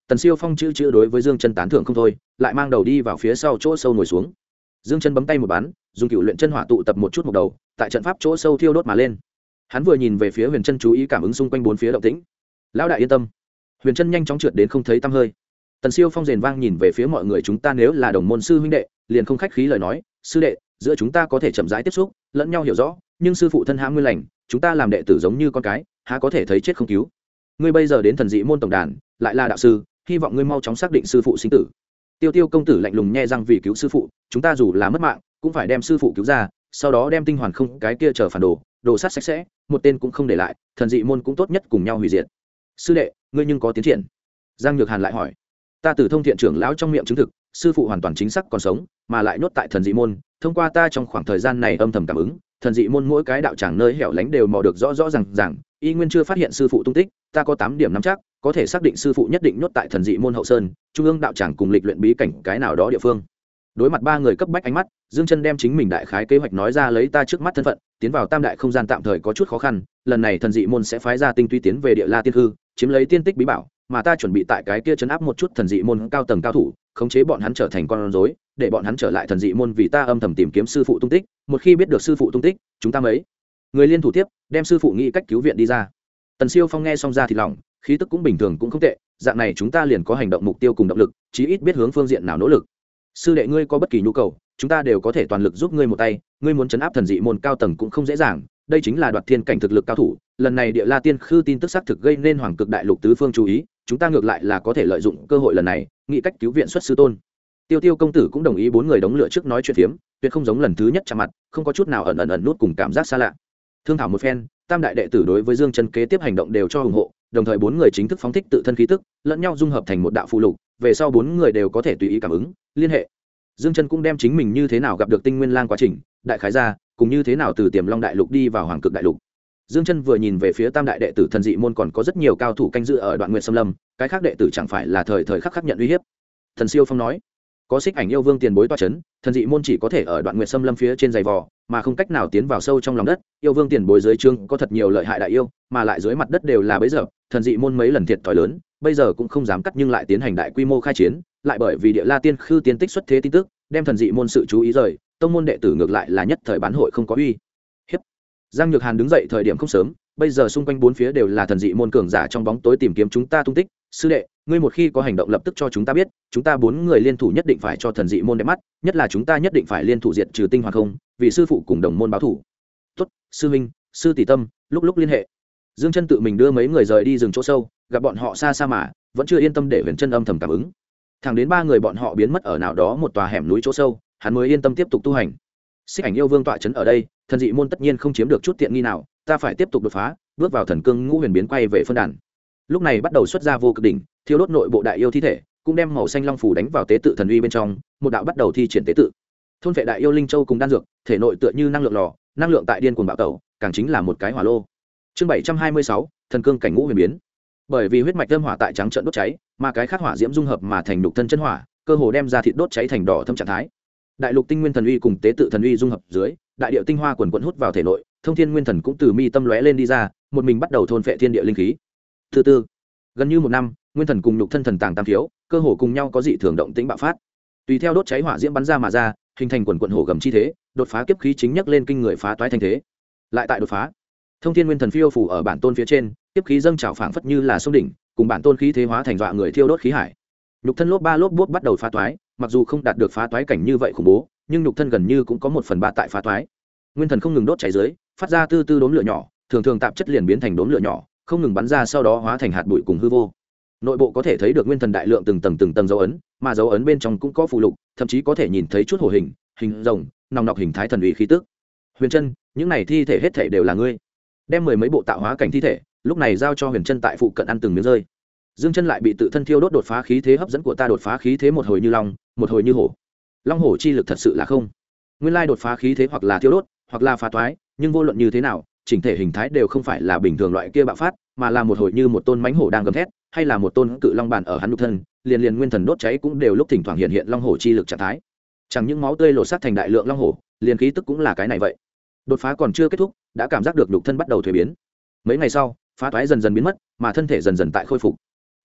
Tần Siêu Phong chữ đối với Dương Chân tán thưởng không thôi, lại mang đầu đi vào phía sau chỗ sâu ngồi xuống. Dương Chân bấm tay một bắn, dùng cựu luyện chân hỏa tụ tập một chút một đầu, tại trận pháp chỗ sâu thiêu đốt mà lên. Hắn vừa nhìn về phía Huyền Chân, chú ý cảm ứng xung quanh bốn phía động tĩnh. Lão đại yên tâm. Huyền Chân nhanh chóng trượt đến không thấy tăm hơi. Tần Siêu Phong rền vang nhìn về phía mọi người, chúng ta nếu là đồng môn sư huynh đệ, liền không khách khí lời nói, sư đệ, giữa chúng ta có thể chậm rãi tiếp xúc, lẫn nhau hiểu rõ, nhưng sư phụ thân hãm nguyên lành, chúng ta làm đệ tử giống như con cái, há có thể thấy chết không cứu. Ngươi bây giờ đến thần dị môn tổng đàn, lại là đạo sư, hy vọng ngươi mau chóng xác định sư phụ sinh tử. Tiêu Tiêu công tử lạnh lùng nhe răng, vì cứu sư phụ, chúng ta dù là mất mạng, cũng phải đem sư phụ cứu ra, sau đó đem tinh hoàn không cái kia chờ phản đồ sát sạch sẽ, một tên cũng không để lại, thần dị môn cũng tốt nhất cùng nhau hủy diệt. Sư đệ, ngươi nhưng có tiến triển? Giang Nhược Hàn lại hỏi. Ta từ Thông Thiện trưởng lão trong miệng chứng thực, sư phụ hoàn toàn chính xác còn sống, mà lại nhốt tại thần dị môn, thông qua ta trong khoảng thời gian này âm thầm cảm ứng, thần dị môn mỗi cái đạo tràng nơi hẻo lánh đều mò được rõ ràng, y nguyên chưa phát hiện sư phụ tung tích, ta có 8 điểm nắm chắc, có thể xác định sư phụ nhất định nhốt tại thần dị môn hậu sơn, trung ương đạo tràng cùng lịch luyện bí cảnh cái nào đó địa phương. Đối mặt ba người cấp bách ánh mắt, Dương Chân đem chính mình đại khái kế hoạch nói ra, lấy ta trước mắt thân phận, tiến vào tam đại không gian tạm thời có chút khó khăn, lần này thần dị môn sẽ phái ra tinh túy tiến về Địa La Tiên Hư, chiếm lấy tiên tích bí bảo, mà ta chuẩn bị tại cái kia trấn áp một chút thần dị môn cao tầng cao thủ, khống chế bọn hắn trở thành con rối, để bọn hắn trở lại thần dị môn, vì ta âm thầm tìm kiếm sư phụ tung tích, một khi biết được sư phụ tung tích, chúng ta mấy người liên thủ tiếp, đem sư phụ nghĩ cách cứu viện đi ra. Tần Siêu Phong nghe xong ra thì lòng, khí tức cũng bình thường cũng không tệ, dạng này chúng ta liền có hành động mục tiêu cùng động lực, chí ít biết hướng phương diện nào nỗ lực. Sư đệ ngươi có bất kỳ nhu cầu, chúng ta đều có thể toàn lực giúp ngươi một tay, ngươi muốn trấn áp thần dị môn cao tầng cũng không dễ dàng, đây chính là đoạt thiên cảnh thực lực cao thủ, lần này Địa La Tiên Khư tin tức xác thực gây nên Hoàng Cực Đại Lục tứ phương chú ý, chúng ta ngược lại là có thể lợi dụng cơ hội lần này, nghĩ cách cứu viện xuất sư tôn. Tiêu Tiêu công tử cũng đồng ý, bốn người đống lửa trước nói chuyện phiếm, tuyệt không giống lần thứ nhất chạm mặt, không có chút nào ẩn nút cùng cảm giác xa lạ. Thương thảo một phen, tam đại đệ tử đối với Dương Chân kế tiếp hành động đều cho ủng hộ, đồng thời bốn người chính thức phóng thích tự thân khí tức, lẫn nhau dung hợp thành một đạo phụ lục, về sau bốn người đều có thể tùy ý cảm ứng, liên hệ. Dương Chân cũng đem chính mình như thế nào gặp được Tinh Nguyên Lang quá trình, đại khái ra, cùng như thế nào từ Tiềm Long Đại Lục đi vào Hoàng Cực Đại Lục. Dương Chân vừa nhìn về phía tam đại đệ tử thần dị môn còn có rất nhiều cao thủ canh giữ ở Đoạn Nguyệt Sâm Lâm, cái khác đệ tử chẳng phải là thời khắc nhận uy hiếp. Thần Siêu Phong nói, có Xích Ảnh yêu vương tiền bối tọa chấn, thần dị môn chỉ có thể ở Đoạn Nguyệt Sâm Lâm phía trên dày vò, mà không cách nào tiến vào sâu trong lòng đất. Yêu vương tiền bối dưới trướng có thật nhiều lợi hại đại yêu, mà lại dưới mặt đất đều là bẫy giờ, thần dị môn mấy lần thiệt thòi lớn, bây giờ cũng không dám cắt nhưng lại tiến hành đại quy mô khai chiến, lại bởi vì Địa La Tiên Khư tiên tích xuất thế tin tức, đem thần dị môn sự chú ý rời, tông môn đệ tử ngược lại là nhất thời bán hội không có uy hiếp. Giang Nhược Hàn đứng dậy thời điểm không sớm, bây giờ xung quanh bốn phía đều là thần dị môn cường giả trong bóng tối tìm kiếm chúng ta tung tích, sư đệ, ngươi một khi có hành động lập tức cho chúng ta biết, chúng ta bốn người liên thủ nhất định phải cho thần dị môn đẹp mắt, nhất là chúng ta nhất định phải liên thủ diệt trừ Tinh Hoàng không, vì sư phụ cùng đồng môn báo thủ. Tốt, sư huynh, sư tỷ tâm, lúc liên hệ. Dương Chân tự mình đưa mấy người rời đi rừng chỗ sâu, gặp bọn họ xa xa mà vẫn chưa yên tâm để Huyền Chân âm thầm cảm ứng. Thẳng đến ba người bọn họ biến mất ở nào đó một tòa hẻm núi chỗ sâu, hắn mới yên tâm tiếp tục tu hành. Xích Ảnh yêu vương tọa trấn ở đây, thần dị môn tất nhiên không chiếm được chút tiện nghi nào, ta phải tiếp tục đột phá, bước vào thần cương ngũ huyền biến quay về phân đàn. Lúc này bắt đầu xuất ra vô cực đỉnh, thiêu đốt nội bộ đại yêu thi thể, cũng đem màu xanh long phủ đánh vào tế tự thần uy bên trong, một đạo bắt đầu thi triển tế tự. Thôn vệ đại yêu linh châu cùng đan dược, thể nội tựa như năng lượng lò, năng lượng tại điên cuồng bạo tẩu, càng chính là một cái hỏa lô. Chương 726, thần cương cảnh ngũ huyền biến. Bởi vì huyết mạch âm hỏa tại trắng trợn đốt cháy, mà cái khác hỏa diễm dung hợp mà thành nhục thân chân hỏa, cơ hồ đem ra thịt đốt cháy thành đỏ thâm trạng thái. Đại lục tinh nguyên thần uy cùng tế tự thần uy dung hợp dưới, đại điệu tinh hoa quần quần hút vào thể nội, thông thiên nguyên thần cũng từ mi tâm lóe lên đi ra, một mình bắt đầu thôn phệ thiên địa linh khí. Thứ tư, gần như một năm, nguyên thần cùng nhục thân thần tàng tam thiếu, cơ hồ cùng nhau có dị thường động tĩnh bạo phát. Tùy theo đốt cháy hỏa diễm bắn ra mà ra, hình thành quần quần hổ gầm chi thế, đột phá kiếp khí chính nhấc lên kinh người phá toái thành thế. Lại tại đột phá, thông thiên nguyên thần phiêu phủ ở bản tôn phía trên, kiếp khí dâng trào phảng phất như là sông đỉnh, cùng bản tôn khí thế hóa thành dọa người thiêu đốt khí hải. Nhục thân lốp ba lốp bốp bắt đầu phá toái, mặc dù không đạt được phá toái cảnh như vậy khủng bố, nhưng nhục thân gần như cũng có 1/3 tại phá toái. Nguyên thần không ngừng đốt cháy dưới, phát ra tư tư đốm lửa nhỏ, thường tạp chất liền biến thành đốm lửa nhỏ, không ngừng bắn ra sau đó hóa thành hạt bụi cùng hư vô. Nội bộ có thể thấy được nguyên thần đại lượng từng tầng dấu ấn, mà dấu ấn bên trong cũng có phù lục, thậm chí có thể nhìn thấy chút hổ hình, hình rồng, nòng nọc hình thái thần uy khí tức. Huyền Chân, những này thi thể hết thảy đều là ngươi. Đem mười mấy bộ tạo hóa cảnh thi thể, lúc này giao cho Huyền Chân tại phụ cận ăn từng miếng rơi. Dương Chân lại bị tự thân thiêu đốt đột phá khí thế hấp dẫn của ta, đột phá khí thế một hồi như long, một hồi như hổ. Long hổ chi lực thật sự là không. Nguyên lai đột phá khí thế hoặc là thiêu đốt, hoặc là phá toái, nhưng vô luận như thế nào, chỉnh thể hình thái đều không phải là bình thường loại kia bạo phát, mà là một hồi như một tôn mãnh hổ đang gầm thét, hay là một tôn cự long bản ở hắn nhục thân, liền nguyên thần đốt cháy cũng đều lúc thỉnh thoảng hiện long hổ chi lực trạng thái. Chẳng những máu tươi lột xác thành đại lượng long hổ, liền khí tức cũng là cái này vậy. Đột phá còn chưa kết thúc, đã cảm giác được nhục thân bắt đầu thay biến. Mấy ngày sau, phá toái dần dần biến mất, mà thân thể dần dần tại khôi phục.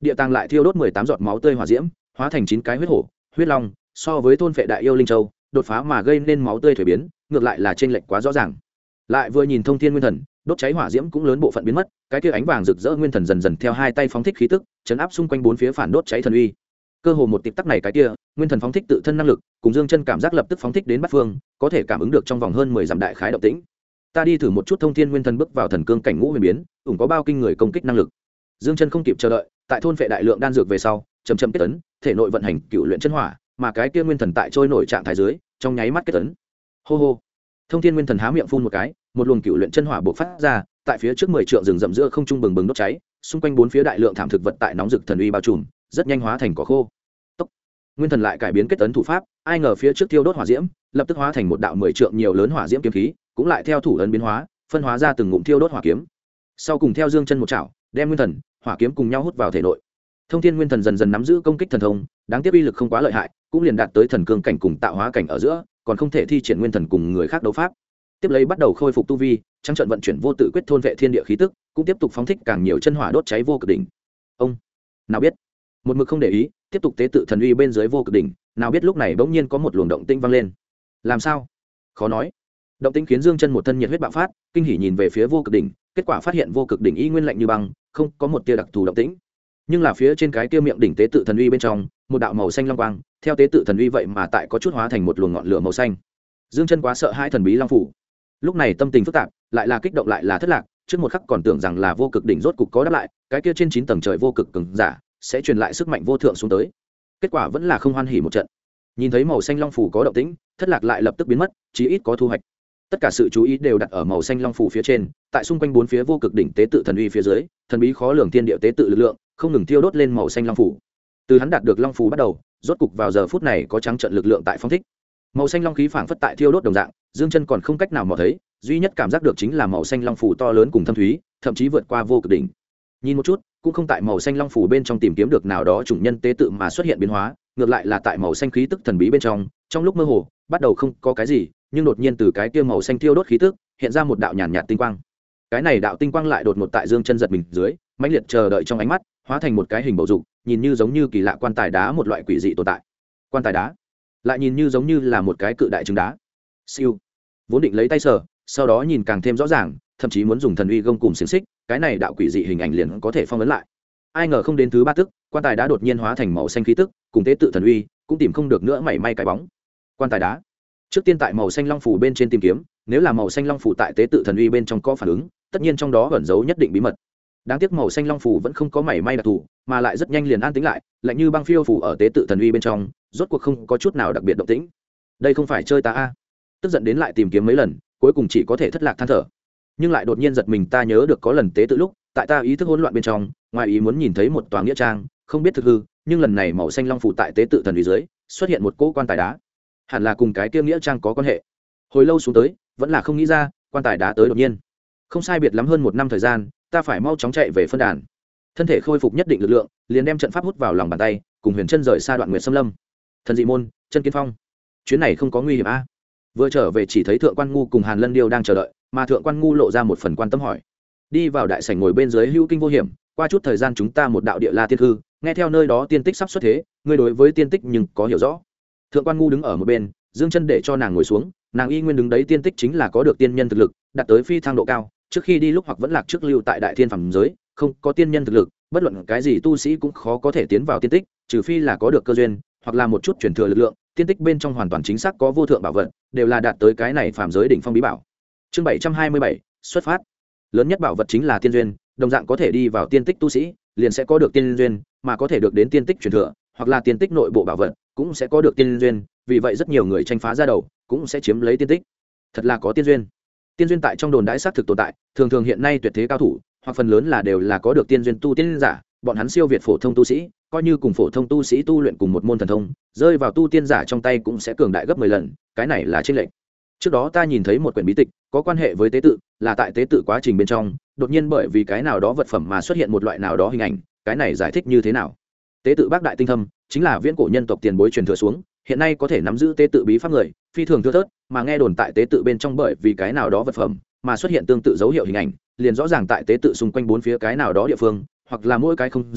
Địa tàng lại thiêu đốt 18 giọt máu tươi hỏa diễm, hóa thành 9 cái huyết hổ, huyết long, so với thôn phệ đại yêu linh châu, đột phá mà gây nên máu tươi thủy biến, ngược lại là chênh lệch quá rõ ràng. Lại vừa nhìn thông thiên nguyên thần, đốt cháy hỏa diễm cũng lớn bộ phận biến mất, cái kia ánh vàng rực rỡ nguyên thần dần dần theo hai tay phóng thích khí tức, chấn áp xung quanh bốn phía phản đốt cháy thần uy. Cơ hồ một tịp tắc này cái kia, nguyên thần phóng thích tự thân năng lực, cùng Dương Chân cảm giác lập tức phóng thích đến bát phương, có thể cảm ứng được trong vòng hơn 10 dặm đại khái động tĩnh. Ta đi thử một chút thông thiên nguyên thần bước vào thần cương cảnh ngũ huyền biến, ủng có bao kinh người công kích năng lực. Dương Chân không kịp chờ đợi, tại thôn phệ đại lượng đan dược về sau, chậm chậm kết tấn, thể nội vận hành cựu luyện chân hỏa, mà cái kia nguyên thần tại trôi nổi trạng thái dưới, trong nháy mắt kết tấn. Hô hô. Thông thiên nguyên thần há miệng phun một cái, một luồng cựu luyện chân hỏa bộc phát ra, tại phía trước 10 trượng rừng rậm giữa không trung bừng bừng đốt cháy, xung quanh bốn phía đại lượng thảm thực vật tại nóng rực thần uy bao trùm, rất nhanh hóa thành cỏ khô. Tốc. Nguyên thần lại cải biến kết tấn thủ pháp, ai ngờ phía trước thiêu đốt hỏa diễm, lập tức hóa thành một đạo 10 trượng nhiều lớn hỏa diễm kiếm khí, cũng lại theo thủ ấn biến hóa, phân hóa ra từng ngụm thiêu đốt hỏa kiếm. Sau cùng theo Dương Chân một chảo, đem nguyên thần, hỏa kiếm cùng nhau hút vào thể nội. Thông thiên nguyên thần dần dần nắm giữ công kích thần thông, đáng tiếc uy lực không quá lợi hại, cũng liền đạt tới thần cương cảnh cùng tạo hóa cảnh ở giữa, còn không thể thi triển nguyên thần cùng người khác đấu pháp. Tiếp lấy bắt đầu khôi phục tu vi, trắng trận vận chuyển vô tự quyết thôn vệ thiên địa khí tức, cũng tiếp tục phóng thích càng nhiều chân hỏa đốt cháy vô cực đỉnh. Ông nào biết, một mực không để ý, tiếp tục tế tự thần uy bên dưới vô cực đỉnh, nào biết lúc này bỗng nhiên có một luồng động tĩnh vang lên. Làm sao? Khó nói. Động tĩnh khiến Dương Chân một thân nhiệt huyết bạo phát, kinh hỉ nhìn về phía vô cực đỉnh, kết quả phát hiện vô cực đỉnh y nguyên lạnh như băng, không có một tia đặc thù động tĩnh. Nhưng là phía trên cái kia miệng đỉnh tế tự thần uy bên trong, một đạo màu xanh long quang, theo tế tự thần uy vậy mà tại có chút hóa thành một luồng ngọn lửa màu xanh. Dương Chân quá sợ hãi thần bí long phủ. Lúc này tâm tình phức tạp, lại là kích động lại là thất lạc, trước một khắc còn tưởng rằng là vô cực đỉnh rốt cục có đáp lại, cái kia trên 9 tầng trời vô cực cường giả sẽ truyền lại sức mạnh vô thượng xuống tới. Kết quả vẫn là không hoan hỉ một trận. Nhìn thấy màu xanh long phủ có động tĩnh, thất lạc lại lập tức biến mất, chí ít có thu hoạch. Tất cả sự chú ý đều đặt ở màu xanh long phủ phía trên, tại xung quanh bốn phía vô cực đỉnh tế tự thần uy phía dưới, thần bí khó lường thiên địa tế tự lực lượng không ngừng thiêu đốt lên màu xanh long phủ. Từ hắn đạt được long phủ bắt đầu, rốt cục vào giờ phút này có trắng trận lực lượng tại phong thích. Màu xanh long khí phảng phất tại thiêu đốt đồng dạng, Dương Chân còn không cách nào mò thấy, duy nhất cảm giác được chính là màu xanh long phủ to lớn cùng thâm thúy, thậm chí vượt qua vô cực đỉnh. Nhìn một chút, cũng không tại màu xanh long phủ bên trong tìm kiếm được nào đó chủng nhân tế tự mà xuất hiện biến hóa, ngược lại là tại màu xanh khí tức thần bí bên trong lúc mơ hồ, bắt đầu không có cái gì, nhưng đột nhiên từ cái kia màu xanh thiêu đốt khí tức, hiện ra một đạo nhàn nhạt tinh quang. Cái này đạo tinh quang lại đột ngột tại Dương Chân giật mình dưới, mãnh liệt chờ đợi trong ánh mắt, hóa thành một cái hình bầu dục, nhìn như giống như kỳ lạ quan tài đá một loại quỷ dị tồn tại. Quan tài đá, lại nhìn như giống như là một cái cự đại trứng đá. Siêu, vốn định lấy tay sờ, sau đó nhìn càng thêm rõ ràng, thậm chí muốn dùng thần uy gông cùng xiềng xích, cái này đạo quỷ dị hình ảnh liền có thể phong ấn lại. Ai ngờ không đến thứ 3 tức, quan tài đá đột nhiên hóa thành màu xanh khí tức, cùng tế tự thần uy, cũng tìm không được nữa mảy may cái bóng. Quan tài đá, trước tiên tại màu xanh long phủ bên trên tìm kiếm, nếu là màu xanh long phủ tại tế tự thần uy bên trong có phản ứng, tất nhiên trong đó ẩn giấu nhất định bí mật. Đáng tiếc màu xanh long phủ vẫn không có mảy may đặc thù, mà lại rất nhanh liền an tĩnh lại, lạnh như băng phiêu phủ ở tế tự thần uy bên trong, rốt cuộc không có chút nào đặc biệt động tĩnh. Đây không phải chơi ta a. Tức giận đến lại tìm kiếm mấy lần, cuối cùng chỉ có thể thất lạc than thở. Nhưng lại đột nhiên giật mình, ta nhớ được có lần tế tự lúc, tại ta ý thức hỗn loạn bên trong, ngoài ý muốn nhìn thấy một tòa nghĩa trang, không biết thực hư, nhưng lần này màu xanh long phủ tại tế tự thần uy dưới, xuất hiện một cỗ quan tài đá. Hẳn là cùng cái kia nghĩa trang có quan hệ. Hồi lâu xuống tới, vẫn là không nghĩ ra, quan tài đá tới đột nhiên. Không sai biệt lắm hơn 1 năm thời gian, ta phải mau chóng chạy về phân đàn. Thân thể khôi phục nhất định lực lượng, liền đem trận pháp hút vào lòng bàn tay, cùng Huyền Chân rời xa Đoạn Nguyệt Xâm Lâm. Thần dị môn, Chân Kiến Phong. Chuyến này không có nguy hiểm a? Vừa trở về chỉ thấy Thượng Quan Ngu cùng Hàn Lân Điêu đang chờ đợi, mà Thượng Quan Ngu lộ ra một phần quan tâm hỏi. Đi vào đại sảnh ngồi bên dưới hữu kinh vô hiểm, qua chút thời gian chúng ta một đạo địa la tiên hư, nghe theo nơi đó tiên tích sắp xuất thế, ngươi đối với tiên tích nhưng có hiểu rõ. Thượng Quan Ngu đứng ở một bên, Dương Chân để cho nàng ngồi xuống, nàng y nguyên đứng đấy, tiên tích chính là có được tiên nhân thực lực, đạt tới phi thăng độ cao, trước khi đi lúc hoặc vẫn lạc trước lưu tại đại thiên phàm giới, không có tiên nhân thực lực, bất luận cái gì tu sĩ cũng khó có thể tiến vào tiên tích, trừ phi là có được cơ duyên, hoặc là một chút truyền thừa lực lượng, tiên tích bên trong hoàn toàn chính xác có vô thượng bảo vật, đều là đạt tới cái này phàm giới đỉnh phong bí bảo. Chương 727, xuất phát. Lớn nhất bảo vật chính là tiên duyên, đồng dạng có thể đi vào tiên tích tu sĩ, liền sẽ có được tiên duyên, mà có thể được đến tiên tích truyền thừa, hoặc là tiên tích nội bộ bảo vật, cũng sẽ có được tiên duyên, vì vậy rất nhiều người tranh phá ra đầu, cũng sẽ chiếm lấy tiên tích. Thật là có tiên duyên. Tiên duyên tại trong đồn đãi xác thực tồn tại, thường thường hiện nay tuyệt thế cao thủ, hoặc phần lớn là đều là có được tiên duyên tu tiên giả, bọn hắn siêu việt phổ thông tu sĩ, coi như cùng phổ thông tu sĩ tu luyện cùng một môn thần thông, rơi vào tu tiên giả trong tay cũng sẽ cường đại gấp 10 lần, cái này là chênh lệch. Trước đó ta nhìn thấy một quyển bí tịch, có quan hệ với tế tự, là tại tế tự quá trình bên trong, đột nhiên bởi vì cái nào đó vật phẩm mà xuất hiện một loại nào đó hình ảnh, cái này giải thích như thế nào? Tế tự bác đại tinh thâm, chính là viễn cổ nhân tộc tiền bối truyền thừa xuống, hiện nay có thể nắm giữ tế tự bí pháp người, phi thường thưa thớt, mà nghe đồn tại tế tự bên trong bởi vì cái nào đó vật phẩm mà xuất hiện tương tự dấu hiệu hình ảnh, liền rõ ràng tại tế tự xung quanh bốn phía cái nào đó địa phương, hoặc là mỗi cái không gian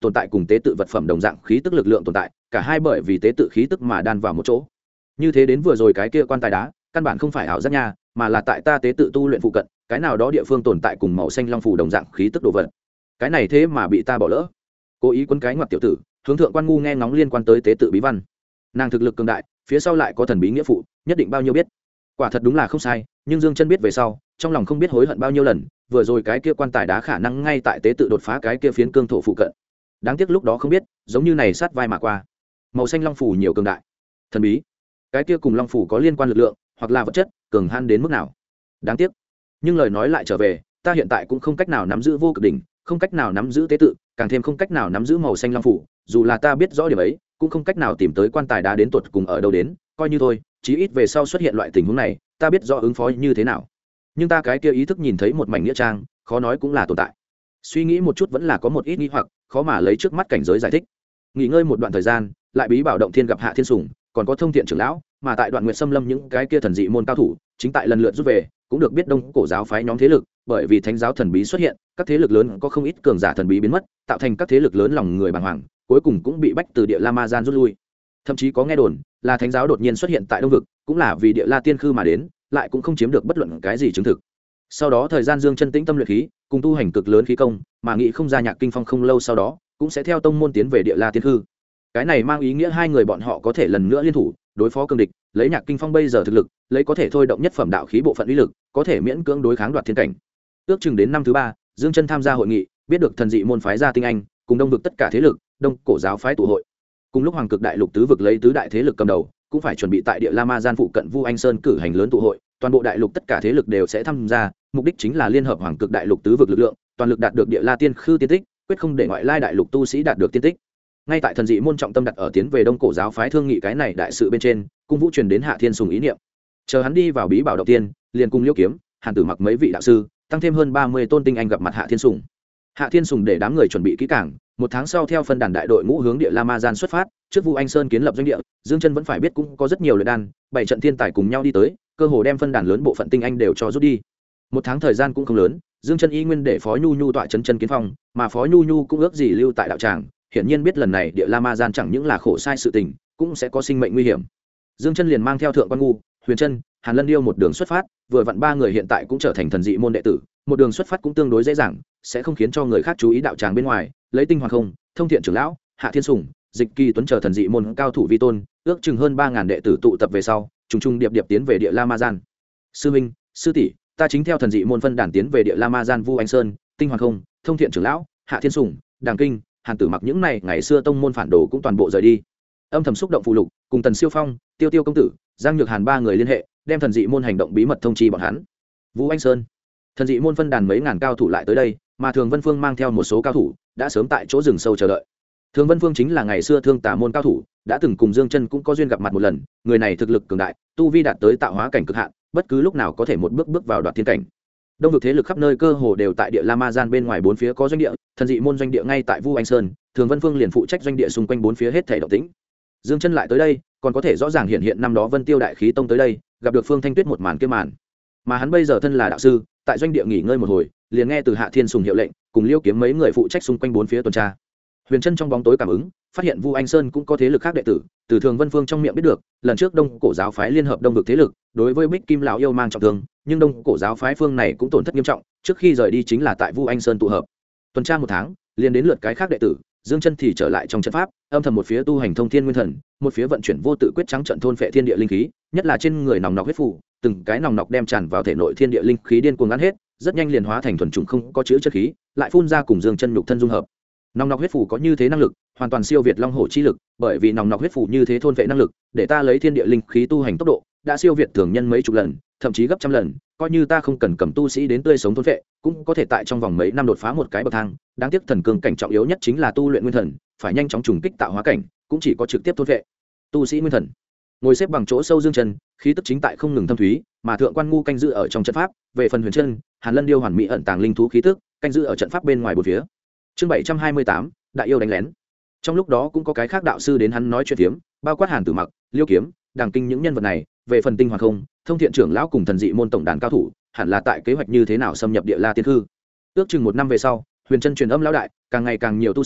tồn tại cùng tế tự vật phẩm đồng dạng khí tức lực lượng tồn tại, cả hai bởi vì tế tự khí tức mà đan vào một chỗ. Như thế đến vừa rồi cái kia quan tài đá căn bản không phải ảo giác nha, mà là tại ta tế tự tu luyện phụ cận cái nào đó địa phương tồn tại cùng màu xanh long phủ đồng dạng khí tức đồ vật. Cái này thế mà bị ta bỏ lỡ. Cố ý quấn cái ngoặt tiểu tử, hướng thượng quan ngu nghe ngóng liên quan tới tế tự bí văn. Nàng thực lực cường đại, phía sau lại có thần bí nghĩa phụ, nhất định bao nhiêu biết. Quả thật đúng là không sai, nhưng Dương Chân biết về sau, trong lòng không biết hối hận bao nhiêu lần, vừa rồi cái kia quan tài đá khả năng ngay tại tế tự đột phá cái kia phiến cương thổ phụ cận. Đáng tiếc lúc đó không biết, giống như này sát vai mà qua. Màu xanh long phủ nhiều cường đại, thần bí, cái kia cùng long phủ có liên quan lực lượng, hoặc là vật chất, cường han đến mức nào. Đáng tiếc, nhưng lời nói lại trở về, ta hiện tại cũng không cách nào nắm giữ vô cực đỉnh, không cách nào nắm giữ tế tự, càng thêm không cách nào nắm giữ màu xanh long phủ, dù là ta biết rõ điểm ấy, cũng không cách nào tìm tới quan tài đá đến tuột cùng ở đâu đến, coi như thôi, chí ít về sau xuất hiện loại tình huống này, ta biết rõ ứng phó như thế nào. Nhưng ta cái kia ý thức nhìn thấy một mảnh nghĩa trang, khó nói cũng là tồn tại. Suy nghĩ một chút vẫn là có một ít nghi hoặc, khó mà lấy trước mắt cảnh giới giải thích. Nghỉ ngơi một đoạn thời gian, lại bí bảo động thiên gặp Hạ Thiên Sùng, còn có Thông Thiện trưởng lão, mà tại Đoạn Nguyệt Xâm Lâm những cái kia thần dị môn cao thủ, chính tại lần lượt rút về, cũng được biết Đông Cổ giáo phái nhóm thế lực, bởi vì thánh giáo thần bí xuất hiện, các thế lực lớn có không ít cường giả thần bí biến mất, tạo thành các thế lực lớn lòng người bàng hoàng, cuối cùng cũng bị bách từ Địa La Ma Gian rút lui. Thậm chí có nghe đồn là thánh giáo đột nhiên xuất hiện tại Đông vực, cũng là vì Địa La Tiên Khư mà đến, lại cũng không chiếm được bất luận cái gì chứng thực. Sau đó thời gian Dương Chân tĩnh tâm luyện khí, cùng tu hành cực lớn khí công, mà nghĩ không ra Nhạc Kinh Phong không lâu sau đó, cũng sẽ theo tông môn tiến về Địa La Tiên Khư. Cái này mang ý nghĩa hai người bọn họ có thể lần nữa liên thủ, đối phó cường địch, lấy Nhạc Kinh Phong bây giờ thực lực, lấy có thể thôi động nhất phẩm đạo khí bộ phận uy lực, có thể miễn cưỡng đối kháng Đoạt Thiên cảnh. Ước chừng đến năm thứ 3, Dương Chân tham gia hội nghị, biết được thần dị môn phái ra tinh anh, cùng Đông vực tất cả thế lực, Đông Cổ giáo phái tụ hội. Cùng lúc Hoàng Cực Đại Lục tứ vực lấy tứ đại thế lực cầm đầu, cũng phải chuẩn bị tại Địa La Ma Gian phụ cận Vu Anh Sơn cử hành lớn tụ hội, toàn bộ đại lục tất cả thế lực đều sẽ tham gia, mục đích chính là liên hợp Hoàng Cực Đại Lục tứ vực lực lượng, toàn lực đạt được Địa La Tiên Khư tiên tích, quyết không để ngoại lai đại lục tu sĩ đạt được tiên tích. Ngay tại thần dị môn trọng tâm đặt ở tiến về Đông Cổ giáo phái thương nghị cái này đại sự bên trên, cung vũ truyền đến Hạ Thiên Sùng ý niệm. Chờ hắn đi vào bí bảo đầu tiên, liền cùng Liêu Kiếm, Hàn Tử Mặc mấy vị đạo sư, tăng thêm hơn 30 tôn tinh anh gặp mặt Hạ Thiên Sùng. Hạ Thiên Sùng để đám người chuẩn bị kỹ càng, một tháng sau theo phân đàn đại đội ngũ hướng Địa La Ma Gian xuất phát, trước Vu Anh Sơn kiến lập doanh địa, Dương Chân vẫn phải biết cũng có rất nhiều luyện đan, bảy trận thiên tài cùng nhau đi tới, cơ hồ đem phân đàn lớn bộ phận tinh anh đều cho rút đi. Một tháng thời gian cũng không lớn, Dương Chân y nguyên để Phó Nhu Nhu tọa trấn chân kiến phong, mà Phó Nhu Nhu cũng ước gì lưu tại đạo tràng, hiển nhiên biết lần này Địa La Ma Gian chẳng những là khổ sai sự tình, cũng sẽ có sinh mệnh nguy hiểm. Dương Chân liền mang theo Thượng Quan Ngu, Huyền Chân, Hàn Lân Điêu một đường xuất phát, vừa vặn ba người hiện tại cũng trở thành thần dị môn đệ tử, một đường xuất phát cũng tương đối dễ dàng, sẽ không khiến cho người khác chú ý đạo tràng bên ngoài, lấy Tinh Hoàng Không, Thông Thiện trưởng lão, Hạ Thiên Sùng, Dịch Kỳ Tuấn chờ thần dị môn cao thủ vi tôn, ước chừng hơn 3000 đệ tử tụ tập về sau, trùng trùng điệp điệp tiến về Địa La Ma Gian. Sư minh, sư tỷ, ta chính theo thần dị môn phân đàn tiến về Địa La Ma Gian. Vu Anh Sơn, Tinh Hoàng Không, Thông Thiện trưởng lão, Hạ Thiên Sùng, Đàng Kinh, Hàn Tử Mặc những này ngày xưa tông môn phản đồ cũng toàn bộ rời đi. Âm thầm xúc động phụ lục, cùng Tần Siêu Phong, Tiêu Tiêu công tử, Giang Nhược Hàn ba người liên hệ, đem thần dị môn hành động bí mật thông chi bọn hắn. Vũ Anh Sơn, thần dị môn phân đàn mấy ngàn cao thủ lại tới đây, mà Thường Vân Phương mang theo một số cao thủ, đã sớm tại chỗ rừng sâu chờ đợi. Thường Vân Phương chính là ngày xưa Thương Tà môn cao thủ, đã từng cùng Dương Chân cũng có duyên gặp mặt một lần, người này thực lực cường đại, tu vi đạt tới tạo hóa cảnh cực hạn, bất cứ lúc nào có thể một bước bước vào Đoạt Thiên cảnh. Đông vực thế lực khắp nơi cơ hồ đều tại Địa La Ma Gian bên ngoài bốn phía có doanh địa, thần dị môn doanh địa ngay tại Vu Anh Sơn, Thường Vân Phương liền phụ trách doanh địa xung quanh bốn phía hết thảy động tĩnh. Dương Chân lại tới đây, còn có thể rõ ràng hiện năm đó Vân Tiêu đại khí tông tới đây, gặp được Phương Thanh Tuyết một màn kia màn. Mà hắn bây giờ thân là đạo sư, tại doanh địa nghỉ ngơi một hồi, liền nghe từ Hạ Thiên Sùng hiệu lệnh, cùng Liêu Kiếm mấy người phụ trách xung quanh bốn phía tuần tra. Huyền Chân trong bóng tối cảm ứng, phát hiện Vu Anh Sơn cũng có thế lực khác đệ tử, từ Thường Vân Phương trong miệng biết được, lần trước Đông Cổ giáo phái liên hợp Đông vực thế lực, đối với Bích Kim lão yêu mang trọng thương, nhưng Đông Cổ giáo phái phương này cũng tổn thất nghiêm trọng, trước khi rời đi chính là tại Vu Anh Sơn tụ hợp. Tuần tra một tháng, liền đến lượt cái khác đệ tử, Dương Chân thì trở lại trong trận pháp, âm thầm một phía tu hành thông thiên nguyên thần, một phía vận chuyển vô tự quyết trắng trận thôn phệ thiên địa linh khí, nhất là trên người nòng nọc huyết phù, từng cái nòng nọc đem tràn vào thể nội thiên địa linh khí điên cuồng ăn hết, rất nhanh liền hóa thành thuần trùng không có chứa chất khí, lại phun ra cùng Dương Chân nhục thân dung hợp. Nòng nọc huyết phù có như thế năng lực, hoàn toàn siêu việt long hổ chi lực, bởi vì nòng nọc huyết phù như thế thôn phệ năng lực, để ta lấy thiên địa linh khí tu hành tốc độ, đã siêu việt thường nhân mấy chục lần, thậm chí gấp trăm lần, coi như ta không cần cầm tu sĩ đến tươi sống thôn phệ, cũng có thể tại trong vòng mấy năm đột phá một cái bậc thang. Đáng tiếc thần cương cảnh trọng yếu nhất chính là tu luyện nguyên thần, phải nhanh chóng trùng kích tạo hóa cảnh, cũng chỉ có trực tiếp thôn phệ. Tu sĩ nguyên thần, ngồi xếp bằng chỗ sâu Dương Chân, khí tức chính tại không ngừng thâm thúy, mà Thượng Quan Ngu canh giữ ở trong trận pháp, về phần Huyền Chân, Hàn Lân Điêu hoàn mỹ ẩn tàng linh thú khí tức, canh giữ ở trận pháp bên ngoài bốn phía. Chương 728, đại yêu đánh lén. Trong lúc đó cũng có cái khác đạo sư đến hắn nói chuyện phiếm, bao quát Hàn Tử Mặc, Liêu Kiếm, Đàng Kinh những nhân vật này, về phần Tinh Hoàng Không, Thông Thiện trưởng lão cùng thần dị môn tổng đàn cao thủ, hẳn là tại kế hoạch như thế nào xâm nhập Địa La Tiên Khư. Ước chừng một năm về sau, Huyền Chân truyền âm lão đại, càng ngày càng nhiều tu sĩ,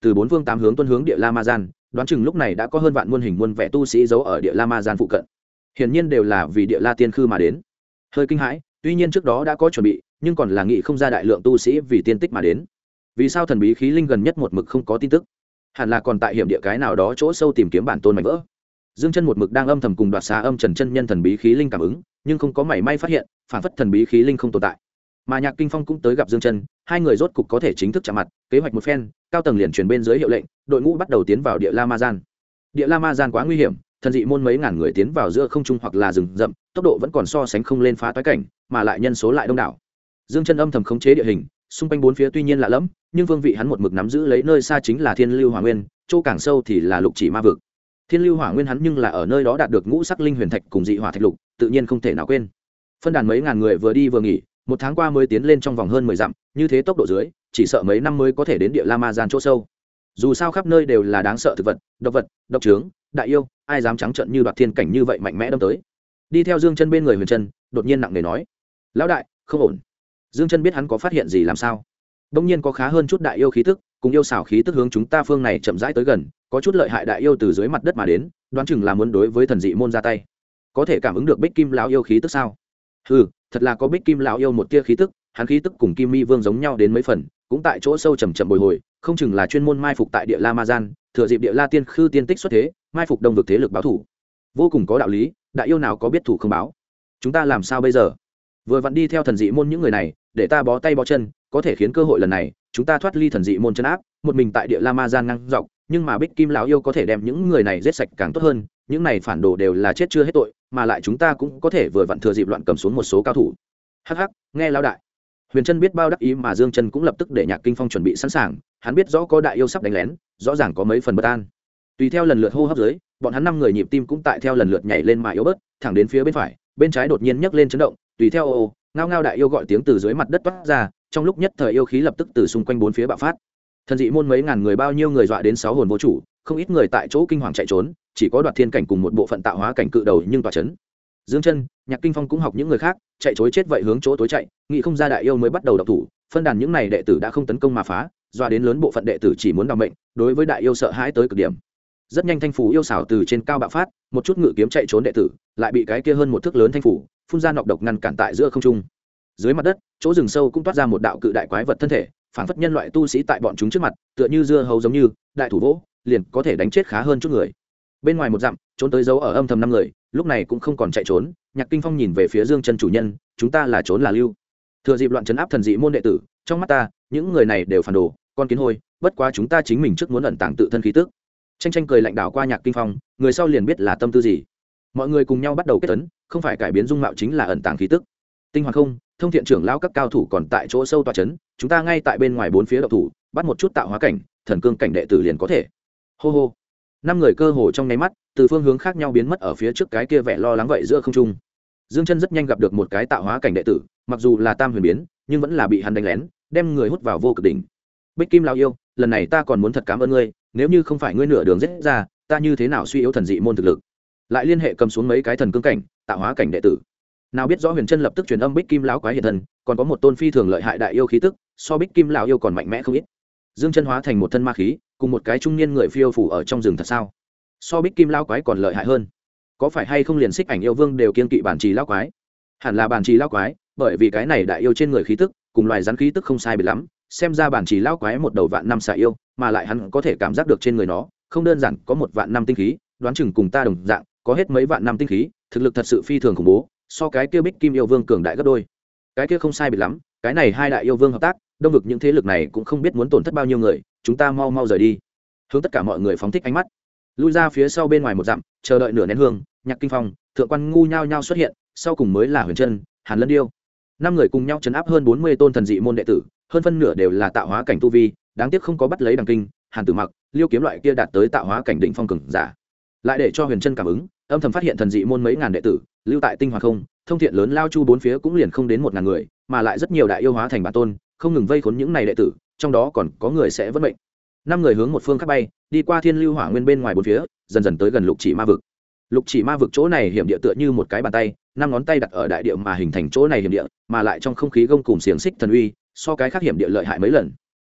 từ bốn phương tám hướng tuân hướng địa la ma gian, đoán chừng lúc này đã có hơn vạn muôn hình muôn vẻ tu sĩ giấu ở địa la ma gian phụ cận, hiển nhiên đều là vì địa la tiên khư mà đến. Hơi kinh hãi, tuy nhiên trước đó đã có chuẩn bị, nhưng còn là nghĩ không ra đại lượng tu sĩ vì tiên tích mà đến. Vì sao thần bí khí linh gần nhất một mực không có tin tức? Hẳn là còn tại hiểm địa cái nào đó chỗ sâu tìm kiếm bản tôn mảnh vỡ. Dương Chân một mực đang âm thầm cùng Đoạt Xá Âm Trần chân nhân thần bí khí linh cảm ứng, nhưng không có mảy may phát hiện, phản phất thần bí khí linh không tồn tại. Mà Nhạc Kinh Phong cũng tới gặp Dương Chân, hai người rốt cục có thể chính thức chạm mặt, kế hoạch một phen, cao tầng liền truyền bên dưới hiệu lệnh, đội ngũ bắt đầu tiến vào địa La Ma Gian. Địa La Ma Gian quá nguy hiểm, thần dị môn mấy ngàn người tiến vào giữa không trung hoặc là rừng rậm, tốc độ vẫn còn so sánh không lên phá toái cảnh, mà lại nhân số lại đông đảo. Dương Chân âm thầm khống chế địa hình, xung quanh bốn phía tuy nhiên lạ lẫm, nhưng vương vị hắn một mực nắm giữ lấy nơi xa chính là Thiên Lưu Hỏa Nguyên, chỗ càng sâu thì là Lục Chỉ Ma vực. Thiên Lưu Hỏa Nguyên hắn nhưng là ở nơi đó đạt được ngũ sắc linh huyền thạch cùng dị hỏa thạch lục, tự nhiên không thể nào quên. Phân đàn mấy ngàn người vừa đi vừa nghỉ, một tháng qua mới tiến lên trong vòng hơn 10 dặm, như thế tốc độ dưới, chỉ sợ mấy năm mới có thể đến địa La Ma Gian chỗ sâu. Dù sao khắp nơi đều là đáng sợ thực vật, độc trướng, đại yêu, ai dám trắng trợn như Đoạt Thiên cảnh như vậy mạnh mẽ đâm tới. Đi theo Dương Chân bên người Huyền Chân, đột nhiên nặng nề nói: "Lão đại, không ổn." Dương Chân biết hắn có phát hiện gì làm sao. Đông nhiên có khá hơn chút đại yêu khí tức, cùng yêu xảo khí tức hướng chúng ta phương này chậm rãi tới gần, có chút lợi hại đại yêu từ dưới mặt đất mà đến, đoán chừng là muốn đối với thần dị môn ra tay. Có thể cảm ứng được Bích Kim lão yêu khí tức sao? Hừ, thật là có Bích Kim lão yêu một tia khí tức, hắn khí tức cùng Kim Mi Vương giống nhau đến mấy phần, cũng tại chỗ sâu chậm chậm bồi hồi, không chừng là chuyên môn mai phục tại địa La Ma Gian, thừa dịp địa La tiên khư tiên tích xuất thế, mai phục đông vực thế lực báo thủ. Vô cùng có đạo lý, đại yêu nào có biết thủ không báo. Chúng ta làm sao bây giờ? Vừa vặn đi theo thần dị môn những người này, để ta bó tay bó chân, có thể khiến cơ hội lần này chúng ta thoát ly thần dị môn chân áp, một mình tại địa La Ma Gian ngang dọc, nhưng mà Bích Kim lão yêu có thể đem những người này giết sạch càng tốt hơn, những này phản đồ đều là chết chưa hết tội, mà lại chúng ta cũng có thể vừa vặn thừa dịp loạn cầm xuống một số cao thủ. Hắc hắc, nghe lão đại. Huyền Chân biết bao đắc ý, mà Dương Chân cũng lập tức để Nhạc Kinh Phong chuẩn bị sẵn sàng, hắn biết rõ có đại yêu sắp đánh lén, rõ ràng có mấy phần bất an. Tùy theo lần lượt hô hấp dưới, bọn hắn 5 người nhịp tim cũng tại theo lần lượt nhảy lên mà yếu bớt, thẳng đến phía bên phải, bên trái đột nhiên nhấc lên chấn động, tùy theo ô ngao ngao đại yêu gọi tiếng từ dưới mặt đất toát ra, trong lúc nhất thời yêu khí lập tức từ xung quanh bốn phía bạo phát. Thần dị môn mấy ngàn người bao nhiêu người dọa đến 6 hồn vô chủ, không ít người tại chỗ kinh hoàng chạy trốn, chỉ có Đoạt Thiên cảnh cùng một bộ phận tạo hóa cảnh cự đầu nhưng tỏa chấn. Dương Chân, Nhạc Kinh Phong cũng học những người khác, chạy trối chết vậy hướng chỗ tối chạy, nghĩ không ra đại yêu mới bắt đầu động thủ, phân đàn những này đệ tử đã không tấn công mà phá, dọa đến lớn bộ phận đệ tử chỉ muốn đảm mệnh, đối với đại yêu sợ hãi tới cực điểm. Rất nhanh thanh phủ yêu xảo từ trên cao bạo phát, một chút ngự kiếm chạy trốn đệ tử, lại bị cái kia hơn một thước lớn thanh phủ phun ra nọc độc ngăn cản tại giữa không trung. Dưới mặt đất, chỗ rừng sâu cũng toát ra một đạo cự đại quái vật thân thể, phảng phất nhân loại tu sĩ tại bọn chúng trước mặt, tựa như dưa hấu giống như, đại thủ vỗ, liền có thể đánh chết khá hơn chút người. Bên ngoài một dặm, trốn tới dấu ở âm thầm 5 người, lúc này cũng không còn chạy trốn. Nhạc Kinh Phong nhìn về phía Dương Chân chủ nhân, chúng ta là trốn là lưu? Thừa dịp loạn trấn áp thần dị môn đệ tử, trong mắt ta, những người này đều phản đồ, con kiến hôi, bất quá chúng ta chính mình trước muốn ẩn tàng tự thân khí tức. Tranh tranh cười lạnh đảo qua Nhạc Kinh Phong, người sau liền biết là tâm tư gì. Mọi người cùng nhau bắt đầu kết tấn, không phải cải biến dung mạo chính là ẩn tàng khí tức. Tinh Hoàng không, Thông Thiện trưởng lão các cao thủ còn tại chỗ sâu tọa trấn, chúng ta ngay tại bên ngoài bốn phía động thủ, bắt một chút tạo hóa cảnh, thần cương cảnh đệ tử liền có thể. Hô hô. 5 người cơ hồ trong nháy mắt, từ phương hướng khác nhau biến mất ở phía trước cái kia vẻ lo lắng vậy giữa không trung. Dương Chân rất nhanh gặp được một cái tạo hóa cảnh đệ tử, mặc dù là tam huyền biến, nhưng vẫn là bị hắn đánh lén, đem người hút vào vô cực đỉnh. Bích Kim lão yêu, lần này ta còn muốn thật cảm ơn ngươi, nếu như không phải ngươi nửa đường giết ra, ta như thế nào suy yếu thần dị môn thực lực. Lại liên hệ cầm xuống mấy cái thần cương cảnh, tạo hóa cảnh đệ tử. Nào biết rõ Huyền Chân lập tức truyền âm Bích Kim lão quái hiện thần, còn có một tôn phi thường lợi hại đại yêu khí tức, so Bích Kim lão yêu còn mạnh mẽ không ít. Dương Chân hóa thành một thân ma khí, cùng một cái trung niên người phiêu phù ở trong rừng thật sao? So Bích Kim lão quái còn lợi hại hơn. Có phải hay không liền Xích Ảnh yêu vương đều kiêng kỵ bản trì lão quái? Hẳn là bản trì lão quái, bởi vì cái này đại yêu trên người khí tức, cùng loài rắn khí tức không sai biệt lắm, xem ra bản trì lão quái một đầu vạn năm xạ yêu, mà lại hắn có thể cảm giác được trên người nó, không đơn giản có một vạn năm tinh khí, đoán chừng cùng ta đồng dạng, có hết mấy vạn năm tinh khí, thực lực thật sự phi thường khủng bố, so cái kia Bích Kim yêu vương cường đại gấp đôi. Cái kia không sai biệt lắm, cái này hai đại yêu vương hợp tác, đông vực những thế lực này cũng không biết muốn tổn thất bao nhiêu người, chúng ta mau mau rời đi. Hướng tất cả mọi người phóng thích ánh mắt, lui ra phía sau bên ngoài một dặm, chờ đợi nửa nén hương. Nhạc Kinh Phong, Thượng Quan Ngu nhao nhao xuất hiện, sau cùng mới là Huyền Chân, Hàn Lân Điêu. 5 người cùng nhau trấn áp hơn 40 tôn thần dị môn đệ tử, hơn phân nửa đều là tạo hóa cảnh tu vi, đáng tiếc không có bắt lấy Đằng Kinh, Hàn Tử Mặc, Liêu Kiếm loại kia đạt tới tạo hóa cảnh đỉnh phong cường giả. Lại để cho Huyền Chân cảm ứng, âm thầm phát hiện thần dị môn mấy ngàn đệ tử, lưu tại Tinh Hoa không, Thông Thiện lớn lao chu bốn phía cũng liền không đến 1000 người, mà lại rất nhiều đại yêu hóa thành bản tôn, không ngừng vây khốn những này đệ tử, trong đó còn có người sẽ vất mệnh. 5 người hướng một phương khác bay, đi qua Thiên Lưu Hỏa Nguyên bên ngoài bốn phía, dần dần tới gần Lục Chỉ Ma vực. Lục Chỉ Ma vực chỗ này hiểm địa tựa như một cái bàn tay, 5 ngón tay đặt ở đại địa mà hình thành chỗ này hiểm địa, mà lại trong không khí gông cùm xiềng xích thần uy, so cái khác hiểm địa lợi hại mấy lần.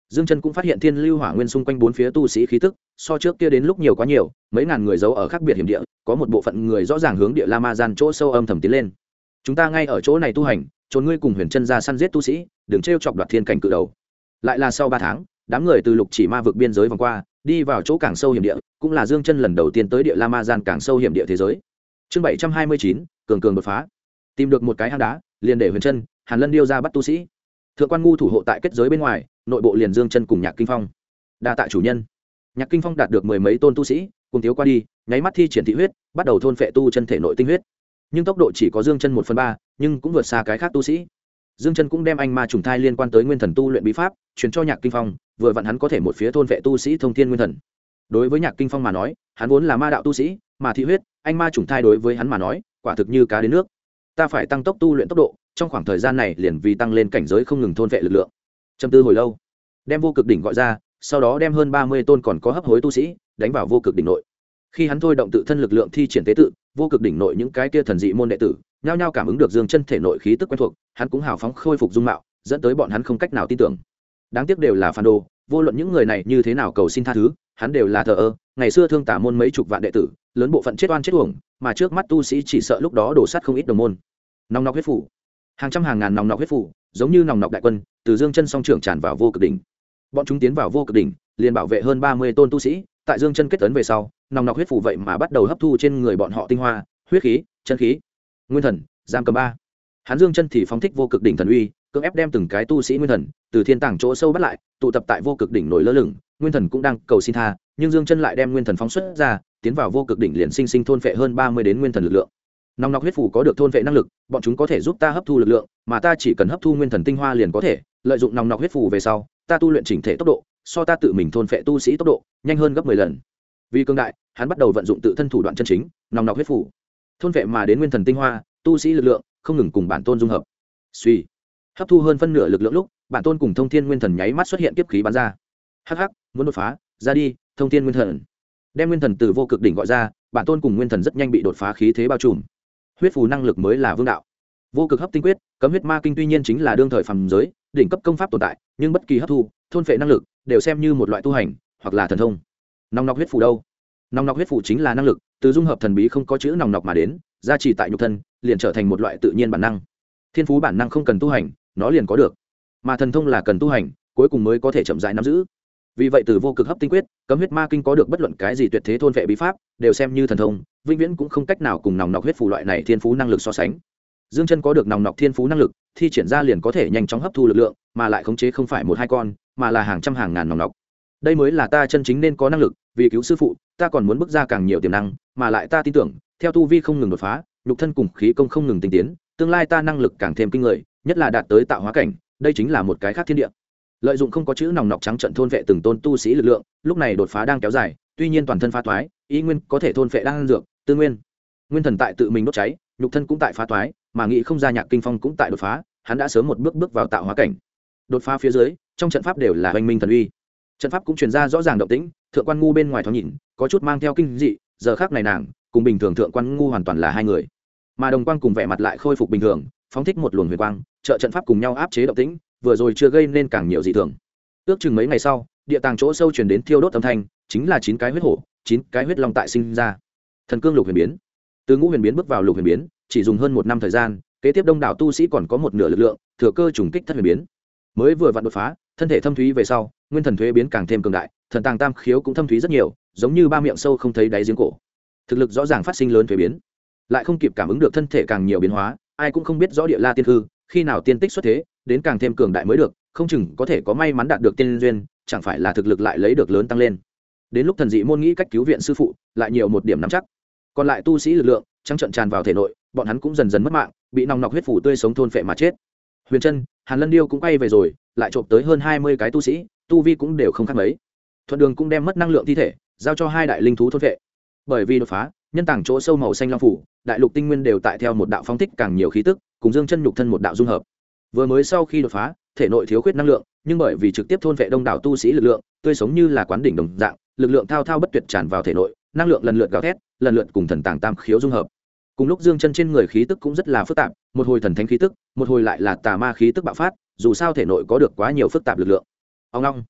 Dương Chân cũng phát hiện thiên lưu hỏa nguyên xung quanh bốn phía tu sĩ khí tức so trước kia đến lúc nhiều quá nhiều, mấy ngàn người giấu ở khác biệt hiểm địa, có một bộ phận người rõ ràng hướng địa La Ma Gian chỗ sâu âm thầm tiến lên. Chúng ta ngay ở chỗ này tu hành, trốn ngươi cùng Huyền Chân ra săn giết tu sĩ, đừng trêu chọc đoạt thiên cảnh cự đầu. Lại là sau 3 tháng, đám người từ Lục Chỉ Ma vực biên giới vòng qua, đi vào chỗ càng sâu hiểm địa, cũng là Dương Chân lần đầu tiên tới địa La Ma Gian càng sâu hiểm địa thế giới. Chương 729, cường cường đột phá. Tìm được một cái hang đá, liền để Huyền Chân, Hàn Lân điêu ra bắt tu sĩ. Thượng quan ngu thủ hộ tại kết giới bên ngoài, nội bộ liền Dương Chân cùng Nhạc Kinh Phong. Đa tạ chủ nhân. Nhạc Kinh Phong đạt được 10 mấy tôn tu sĩ, cùng thiếu qua đi, nháy mắt thi triển thị huyết, bắt đầu thôn phệ tu chân thể nội tinh huyết. Nhưng tốc độ chỉ có Dương Chân 1/3, nhưng cũng vượt xa cái khác tu sĩ. Dương Chân cũng đem anh ma trùng thai liên quan tới nguyên thần tu luyện bí pháp truyền cho Nhạc Kinh Phong, vừa vặn hắn có thể một phía thôn vệ tu sĩ thông thiên nguyên thần. Đối với Nhạc Kinh Phong mà nói, hắn vốn là ma đạo tu sĩ, mà thị huyết, anh ma trùng thai đối với hắn mà nói, quả thực như cá đến nước. Ta phải tăng tốc tu luyện tốc độ, trong khoảng thời gian này liền vì tăng lên cảnh giới không ngừng thôn vệ lực lượng. Trầm tư hồi lâu, đem vô cực đỉnh gọi ra, sau đó đem hơn 30 tôn còn có hấp hối tu sĩ đánh vào vô cực đỉnh nội. Khi hắn thôi động tự thân lực lượng thi triển tế tự, vô cực đỉnh nội những cái kia thần dị môn đệ tử nhao nhao cảm ứng được Dương Chân thể nội khí tức quen thuộc, hắn cũng hào phóng khôi phục dung mạo, dẫn tới bọn hắn không cách nào tin tưởng. Đáng tiếc đều là phản đồ, vô luận những người này như thế nào cầu xin tha thứ, hắn đều là thờ ơ. Ngày xưa thương tả môn mấy chục vạn đệ tử, lớn bộ phận chết oan chết uổng, mà trước mắt tu sĩ chỉ sợ lúc đó đổ sát không ít đồng môn. Nòng nọc huyết phủ, hàng trăm hàng ngàn nòng nọc huyết phủ, giống như nòng nọc đại quân, từ Dương Chân song trưởng tràn vào vô cực đỉnh. Bọn chúng tiến vào vô cực đỉnh, liền bảo vệ hơn 30 tôn tu sĩ, tại Dương Chân kết ấn về sau, nòng nọc huyết phủ vậy mà bắt đầu hấp thu trên người bọn họ tinh hoa, huyết khí, chân khí, nguyên thần, giam cầm ba. Hắn Dương Chân thì phóng thích vô cực đỉnh thần uy, cưỡng ép đem từng cái tu sĩ nguyên thần từ thiên tàng chỗ sâu bắt lại, tụ tập tại vô cực đỉnh nổi lơ lửng. Nguyên thần cũng đang cầu xin tha, nhưng Dương Chân lại đem nguyên thần phóng xuất ra, tiến vào vô cực đỉnh liền sinh sinh thôn phệ hơn 30 đến nguyên thần lực lượng. Nòng nọc huyết phủ có được thôn phệ năng lực, bọn chúng có thể giúp ta hấp thu lực lượng, mà ta chỉ cần hấp thu nguyên thần tinh hoa liền có thể lợi dụng nòng nọc huyết phủ về sau, ta tu luyện chỉnh thể tốc độ so ta tự mình thôn phệ tu sĩ tốc độ nhanh hơn gấp 10 lần. Vì cường đại, hắn bắt đầu vận dụng tự thân thủ đoạn chân chính, nòng nọc huyết phủ thôn phệ mà đến nguyên thần tinh hoa, tu sĩ lực lượng không ngừng cùng bản tôn dung hợp. Suy, hấp thu hơn phân nửa lực lượng lúc, bản tôn cùng thông thiên nguyên thần nháy mắt xuất hiện kiếp khí bắn ra. Hắc hắc, muốn đột phá, ra đi, thông thiên nguyên thần. Đem nguyên thần từ vô cực đỉnh gọi ra, bản tôn cùng nguyên thần rất nhanh bị đột phá khí thế bao trùm. Huyết phù năng lực mới là vương đạo. Vô cực hấp tinh quyết, cấm huyết ma kinh tuy nhiên chính là đương thời phàm giới đỉnh cấp công pháp tồn tại, nhưng bất kỳ hấp thu, thôn phệ năng lực đều xem như một loại tu hành hoặc là thần thông. Nòng nọc huyết phù đâu? Nòng nọc huyết phù chính là năng lực từ dung hợp thần bí không có chữ nòng nọc mà đến, gia trì tại nhục thân, liền trở thành một loại tự nhiên bản năng. Thiên phú bản năng không cần tu hành, nó liền có được, mà thần thông là cần tu hành, cuối cùng mới có thể chậm rãi nắm giữ. Vì vậy từ vô cực hấp tinh quyết, cấm huyết ma kinh có được bất luận cái gì tuyệt thế thôn vệ bí pháp, đều xem như thần thông, vĩnh viễn cũng không cách nào cùng nòng nọc huyết phù loại này thiên phú năng lực so sánh. Dương Chân có được nòng nọc thiên phú năng lực, thi triển ra liền có thể nhanh chóng hấp thu lực lượng, mà lại khống chế không phải một hai con, mà là hàng trăm hàng ngàn nòng nọc. Đây mới là ta chân chính nên có năng lực, vì cứu sư phụ, ta còn muốn bước ra càng nhiều tiềm năng, mà lại ta tin tưởng, theo tu vi không ngừng đột phá, nhục thân cùng khí công không ngừng tinh tiến, tương lai ta năng lực càng thêm kinh người, nhất là đạt tới tạo hóa cảnh, đây chính là một cái khác thiên địa. Lợi dụng không có chữ nòng nọc trắng trận thôn vệ từng tôn tu sĩ lực lượng, lúc này đột phá đang kéo dài, tuy nhiên toàn thân phá toái, ý nguyên có thể thôn vệ đang dược, tư nguyên. Nguyên thần tại tự mình đốt cháy, nhục thân cũng tại phá toái, mà nghĩ không ra Nhạc Kinh Phong cũng tại đột phá, hắn đã sớm một bước bước vào tạo hóa cảnh. Đột phá phía dưới, trong trận pháp đều là oanh minh thần uy. Trận pháp cũng truyền ra rõ ràng động tĩnh, thượng quan ngu bên ngoài thoáng nhìn, có chút mang theo kinh dị, giờ khắc này nàng cùng bình thường thượng quan ngu hoàn toàn là hai người. Mà Đồng Quang cùng vẻ mặt lại khôi phục bình thường, phóng thích một luồng huyền quang, trợ trận pháp cùng nhau áp chế động tĩnh, vừa rồi chưa gây nên càng nhiều dị thường. Ước chừng mấy ngày sau, địa tàng chỗ sâu truyền đến thiêu đốt âm thanh, chính là 9 cái huyết hổ, 9 cái huyết long tại sinh ra. Thần cương lục huyền biến. Từ ngũ huyền biến bước vào lục huyền biến, chỉ dùng hơn 1 năm thời gian, kế tiếp đông đảo tu sĩ còn có một nửa lực lượng, thừa cơ trùng kích thất huyền biến. Mới vừa vặn đột phá, thân thể thâm thúy về sau, nguyên thần thuế biến càng thêm cường đại, thần tàng tam khiếu cũng thâm thúy rất nhiều, giống như ba miệng sâu không thấy đáy giếng cổ. Thực lực rõ ràng phát sinh lớn thuế biến, lại không kịp cảm ứng được thân thể càng nhiều biến hóa, ai cũng không biết rõ địa la tiên hư khi nào tiên tích xuất thế, đến càng thêm cường đại mới được, không chừng có thể có may mắn đạt được tiên duyên, chẳng phải là thực lực lại lấy được lớn tăng lên. Đến lúc thần dị môn nghĩ cách cứu viện sư phụ, lại nhiều một điểm nắm chắc. Còn lại tu sĩ lực lượng trắng trận tràn vào thể nội, bọn hắn cũng dần dần mất mạng, bị nòng nọc huyết phủ tươi sống thôn phệ mà chết. Huyền Trân, Hàn Lân điêu cũng quay về rồi, lại trộm tới hơn 20 cái tu sĩ, tu vi cũng đều không khác mấy. Thuận đường cũng đem mất năng lượng thi thể giao cho 2 đại linh thú thôn phệ. Bởi vì đột phá, nhân tảng chỗ sâu màu xanh long phủ, đại lục tinh nguyên đều tại theo một đạo phóng thích càng nhiều khí tức, cùng Dương Chân nhục thân một đạo dung hợp. Vừa mới sau khi đột phá, thể nội thiếu khuyết năng lượng, nhưng bởi vì trực tiếp thôn phệ đông đảo tu sĩ lực lượng, tươi sống như là quán đỉnh đồng dạng, lực lượng thao thao bất tuyệt tràn vào thể nội, năng lượng lần lượt gào thét, lần lượt cùng thần tàng tam khiếu dung hợp. Cùng lúc Dương Chân trên người khí tức cũng rất là phức tạp, một hồi thần thánh khí tức, một hồi lại là tà ma khí tức bạo phát, dù sao thể nội có được quá nhiều phức tạp lực lượng. Ông long,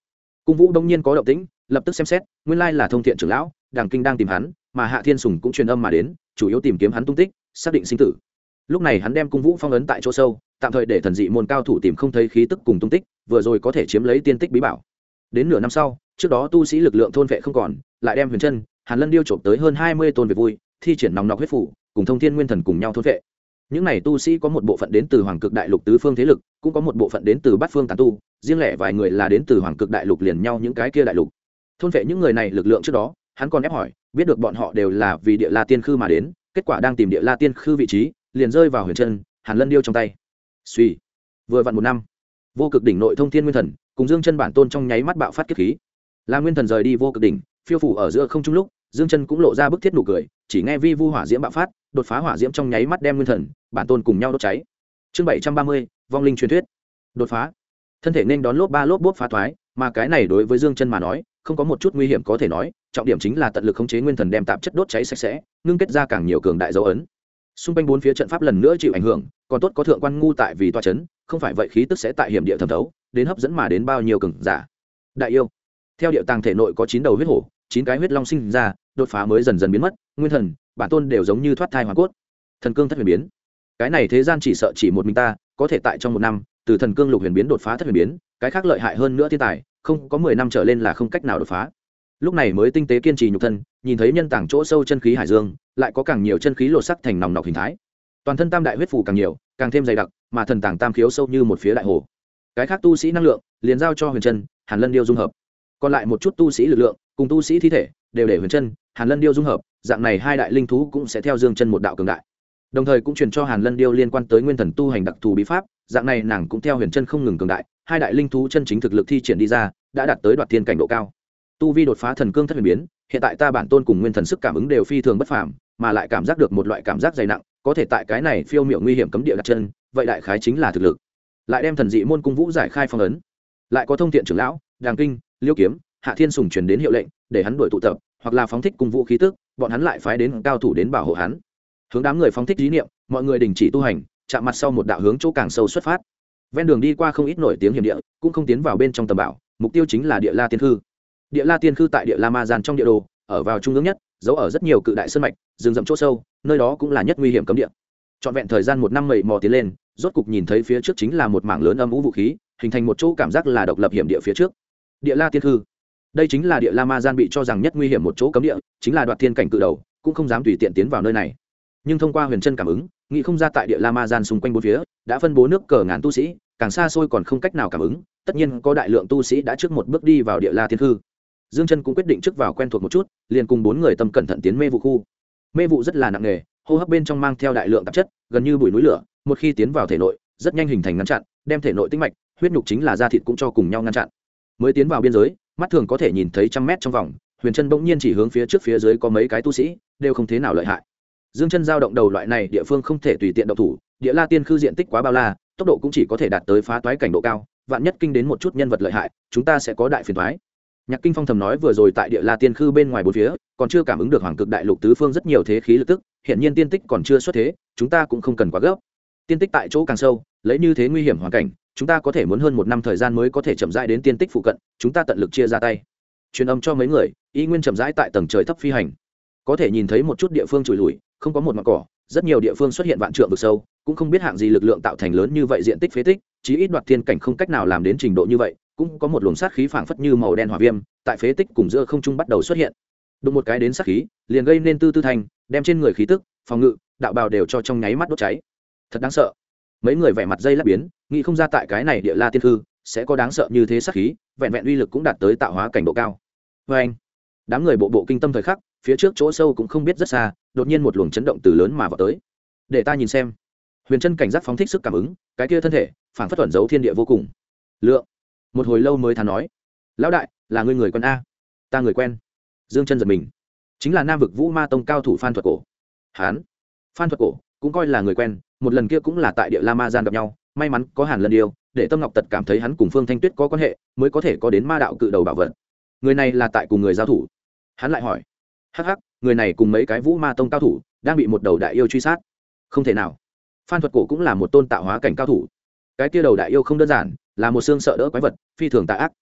Cung Vũ đông nhiên có động tĩnh, lập tức xem xét, nguyên lai là Thông Thiện trưởng lão, Đàng Kinh đang tìm hắn, mà Hạ Thiên Sùng cũng truyền âm mà đến, chủ yếu tìm kiếm hắn tung tích, xác định sinh tử. Lúc này hắn đem Cung Vũ phong ấn tại chỗ sâu, tạm thời để thần dị môn cao thủ tìm không thấy khí tức cùng tung tích, vừa rồi có thể chiếm lấy tiên tích bí bảo. Đến nửa năm sau, trước đó tu sĩ lực lượng thôn vệ không còn, lại đem Huyền Chân, Hàn Lân điêu trộm tới hơn 20 tôn về vui, thi triển nòng nọc huyết phủ, cùng Thông Thiên Nguyên Thần cùng nhau thôn vệ. Những này tu sĩ có một bộ phận đến từ Hoàng Cực Đại Lục tứ phương thế lực, cũng có một bộ phận đến từ Bát Phương tán tu, riêng lẻ vài người là đến từ Hoàng Cực Đại Lục liền nhau những cái kia đại lục. Thôn vệ những người này lực lượng trước đó, hắn còn ép hỏi, biết được bọn họ đều là vì Địa La Tiên Khư mà đến, kết quả đang tìm Địa La Tiên Khư vị trí, liền rơi vào Huyền Chân, Hàn Lân điêu trong tay. Suy, vừa vặn một năm, Vô Cực đỉnh nội Thông Thiên Nguyên Thần, cùng Dương Chân bản tôn trong nháy mắt bạo phát kiếp khí. La Nguyên Thần rời đi Vô Cực đỉnh, phiêu phủ ở giữa không trung lúc, Dương Chân cũng lộ ra bức thiết nụ cười, chỉ nghe vi vu hỏa diễm bạo phát, đột phá hỏa diễm trong nháy mắt đem Nguyên Thần, bản tôn cùng nhau đốt cháy. Chương 730, vong linh truyền thuyết. Đột phá. Thân thể nên đón lốp bốp phá thoái, mà cái này đối với Dương Chân mà nói, không có một chút nguy hiểm có thể nói, trọng điểm chính là tận lực khống chế Nguyên Thần đem tạp chất đốt cháy sạch sẽ, ngưng kết ra càng nhiều cường đại dấu ấn. Xung quanh bốn phía trận pháp lần nữa chịu ảnh hưởng, còn tốt có thượng quan ngu tại vì toa chấn, không phải vậy khí tức sẽ tại hiểm địa thẩm thấu, đến hấp dẫn mà đến bao nhiêu cường giả. Đại yêu. Theo địa tàng thể nội có 9 đầu huyết hổ, 9 cái huyết long sinh ra, đột phá mới dần dần biến mất, Nguyên Thần, bản tôn đều giống như thoát thai hoàn cốt. Thần cương thất huyền biến. Cái này thế gian chỉ sợ chỉ một mình ta, có thể tại trong một năm, từ thần cương lục huyền biến đột phá thất huyền biến, cái khác lợi hại hơn nữa thiên tài, không có 10 năm trở lên là không cách nào đột phá. Lúc này mới tinh tế kiên trì nhục thân, nhìn thấy nhân tảng chỗ sâu chân khí hải dương, lại có càng nhiều chân khí lột sắc thành nòng nọc hình thái. Toàn thân tam đại huyết phù càng nhiều, càng thêm dày đặc, mà thần tàng tam khiếu sâu như một phía đại hồ. Cái khác tu sĩ năng lượng, liền giao cho Huyền Chân, Hàn Lân điêu dung hợp. Còn lại một chút tu sĩ lực lượng, cùng tu sĩ thi thể, đều để Huyền Chân, Hàn Lân điêu dung hợp, dạng này hai đại linh thú cũng sẽ theo Dương Chân một đạo cường đại. Đồng thời cũng truyền cho Hàn Lân điêu liên quan tới nguyên thần tu hành đặc thù bí pháp, dạng này nàng cũng theo Huyền Chân không ngừng cường đại, hai đại linh thú chân chính thực lực thi triển đi ra, đã đạt tới đoạt thiên cảnh độ cao. Tu vi đột phá thần cương thất huyền biến, hiện tại ta bản tôn cùng nguyên thần sức cảm ứng đều phi thường bất phàm, mà lại cảm giác được một loại cảm giác dày nặng, có thể tại cái này phiêu miểu nguy hiểm cấm địa đặt chân, vậy đại khái chính là thực lực. Lại đem thần dị môn cung vũ giải khai phong ấn, lại có Thông Thiện trưởng lão, Đàng Kinh, Liêu Kiếm, Hạ Thiên Sùng truyền đến hiệu lệnh, để hắn đuổi tụ tập, hoặc là phóng thích cung vũ khí tức, bọn hắn lại phái đến cao thủ đến bảo hộ hắn. Hướng đám người phóng thích ý niệm, mọi người đình chỉ tu hành, chạm mặt sau một đạo hướng chỗ càng sâu xuất phát. Ven đường đi qua không ít nổi tiếng hiểm địa, cũng không tiến vào bên trong tầm bảo, mục tiêu chính là Địa La Tiên Khư. Địa La Tiên Khư tại Địa La Ma Gian trong địa đồ, ở vào trung ương nhất, giấu ở rất nhiều cự đại sơn mạch, rừng rậm chỗ sâu, nơi đó cũng là nhất nguy hiểm cấm địa. Trọn vẹn thời gian một năm mầy mò tiến lên, rốt cục nhìn thấy phía trước chính là một mảng lớn âm u vũ khí, hình thành một chỗ cảm giác là độc lập hiểm địa phía trước. Địa La Tiên Khư. Đây chính là Địa La Ma Gian bị cho rằng nhất nguy hiểm một chỗ cấm địa, chính là đoạt thiên cảnh cự đầu, cũng không dám tùy tiện tiến vào nơi này. Nhưng thông qua Huyền Chân cảm ứng, nghĩ không ra tại Địa La Ma Gian xung quanh bốn phía, đã phân bố nước cờ ngàn tu sĩ, càng xa xôi còn không cách nào cảm ứng, tất nhiên có đại lượng tu sĩ đã trước một bước đi vào Địa La Tiên Khư. Dương Chân cũng quyết định trước vào quen thuộc một chút, liền cùng 4 người tâm cẩn thận tiến mê vụ khu. Mê vụ rất là nặng nề, hô hấp bên trong mang theo đại lượng tạp chất, gần như bụi núi lửa, một khi tiến vào thể nội, rất nhanh hình thành ngăn chặn, đem thể nội tĩnh mạch, huyết nhục chính là da thịt cũng cho cùng nhau ngăn chặn. Mới tiến vào biên giới, mắt thường có thể nhìn thấy trăm mét trong vòng, Huyền Chân bỗng nhiên chỉ hướng phía trước phía dưới có mấy cái tu sĩ, đều không thế nào lợi hại. Dương Chân dao động đầu loại này địa phương không thể tùy tiện động thủ, Địa La Tiên Khư diện tích quá bao la, tốc độ cũng chỉ có thể đạt tới phá toái cảnh độ cao, vạn nhất kinh đến một chút nhân vật lợi hại, chúng ta sẽ có đại phiền toái. Nhạc Kinh Phong thầm nói vừa rồi tại Địa La Tiên Khư bên ngoài bốn phía, còn chưa cảm ứng được Hoàng Cực Đại Lục tứ phương rất nhiều thế khí lực tức, hiện nhiên tiên tích còn chưa xuất thế, chúng ta cũng không cần quá gấp. Tiên tích tại chỗ càng sâu, lấy như thế nguy hiểm hoàn cảnh, chúng ta có thể muốn hơn 1 năm thời gian mới có thể chậm rãi đến tiên tích phụ cận, chúng ta tận lực chia ra tay. Truyền âm cho mấy người, y nguyên chậm rãi tại tầng trời thấp phi hành. Có thể nhìn thấy một chút địa phương chùi lủi, không có một mảng cỏ, rất nhiều địa phương xuất hiện vạn trượng vực sâu, cũng không biết hạng gì lực lượng tạo thành lớn như vậy diện tích phế tích, chí ít đoạt thiên cảnh không cách nào làm đến trình độ như vậy, cũng có một luồng sát khí phảng phất như màu đen hỏa viêm, tại phế tích cùng giữa không trung bắt đầu xuất hiện. Đụng một cái đến sát khí, liền gây nên tư tư thành, đem trên người khí tức, phòng ngự, đạo bào đều cho trong nháy mắt đốt cháy. Thật đáng sợ. Mấy người vẻ mặt dây lắc biến, nghĩ không ra tại cái này Địa La Tiên Khư sẽ có đáng sợ như thế sát khí, vẹn vẹn uy lực cũng đạt tới tạo hóa cảnh độ cao. Oeng. Đám người bộ bộ kinh tâm thời khắc, phía trước chỗ sâu cũng không biết rất xa, đột nhiên một luồng chấn động từ lớn mà vào tới. Để ta nhìn xem. Huyền Chân cảnh giác phóng thích sức cảm ứng, cái kia thân thể, phảng phất ẩn giấu thiên địa vô cùng. Lượng. Một hồi lâu mới thán nói, lão đại, là ngươi người quen a? Ta người quen. Dương Chân giật mình, chính là Nam vực Vũ Ma Tông cao thủ Phan Thuật Cổ. Hán, Phan Thuật Cổ cũng coi là người quen, một lần kia cũng là tại Địa La Ma Gian gặp nhau, may mắn có Hàn Lân điêu, để Tâm Ngọc Tật cảm thấy hắn cùng Phương Thanh Tuyết có quan hệ, mới có thể có đến ma đạo cự đầu bảo vật. Người này là tại cùng người giao thủ. Hắn lại hỏi, hắc hắc, người này cùng mấy cái Vũ Ma Tông cao thủ đang bị một đầu đại yêu truy sát. Không thể nào. Phan Thuật Cổ cũng là một tôn tạo hóa cảnh cao thủ. Cái kia đầu đại yêu không đơn giản, là một xương sợ đỡ quái vật, phi thường tà ác.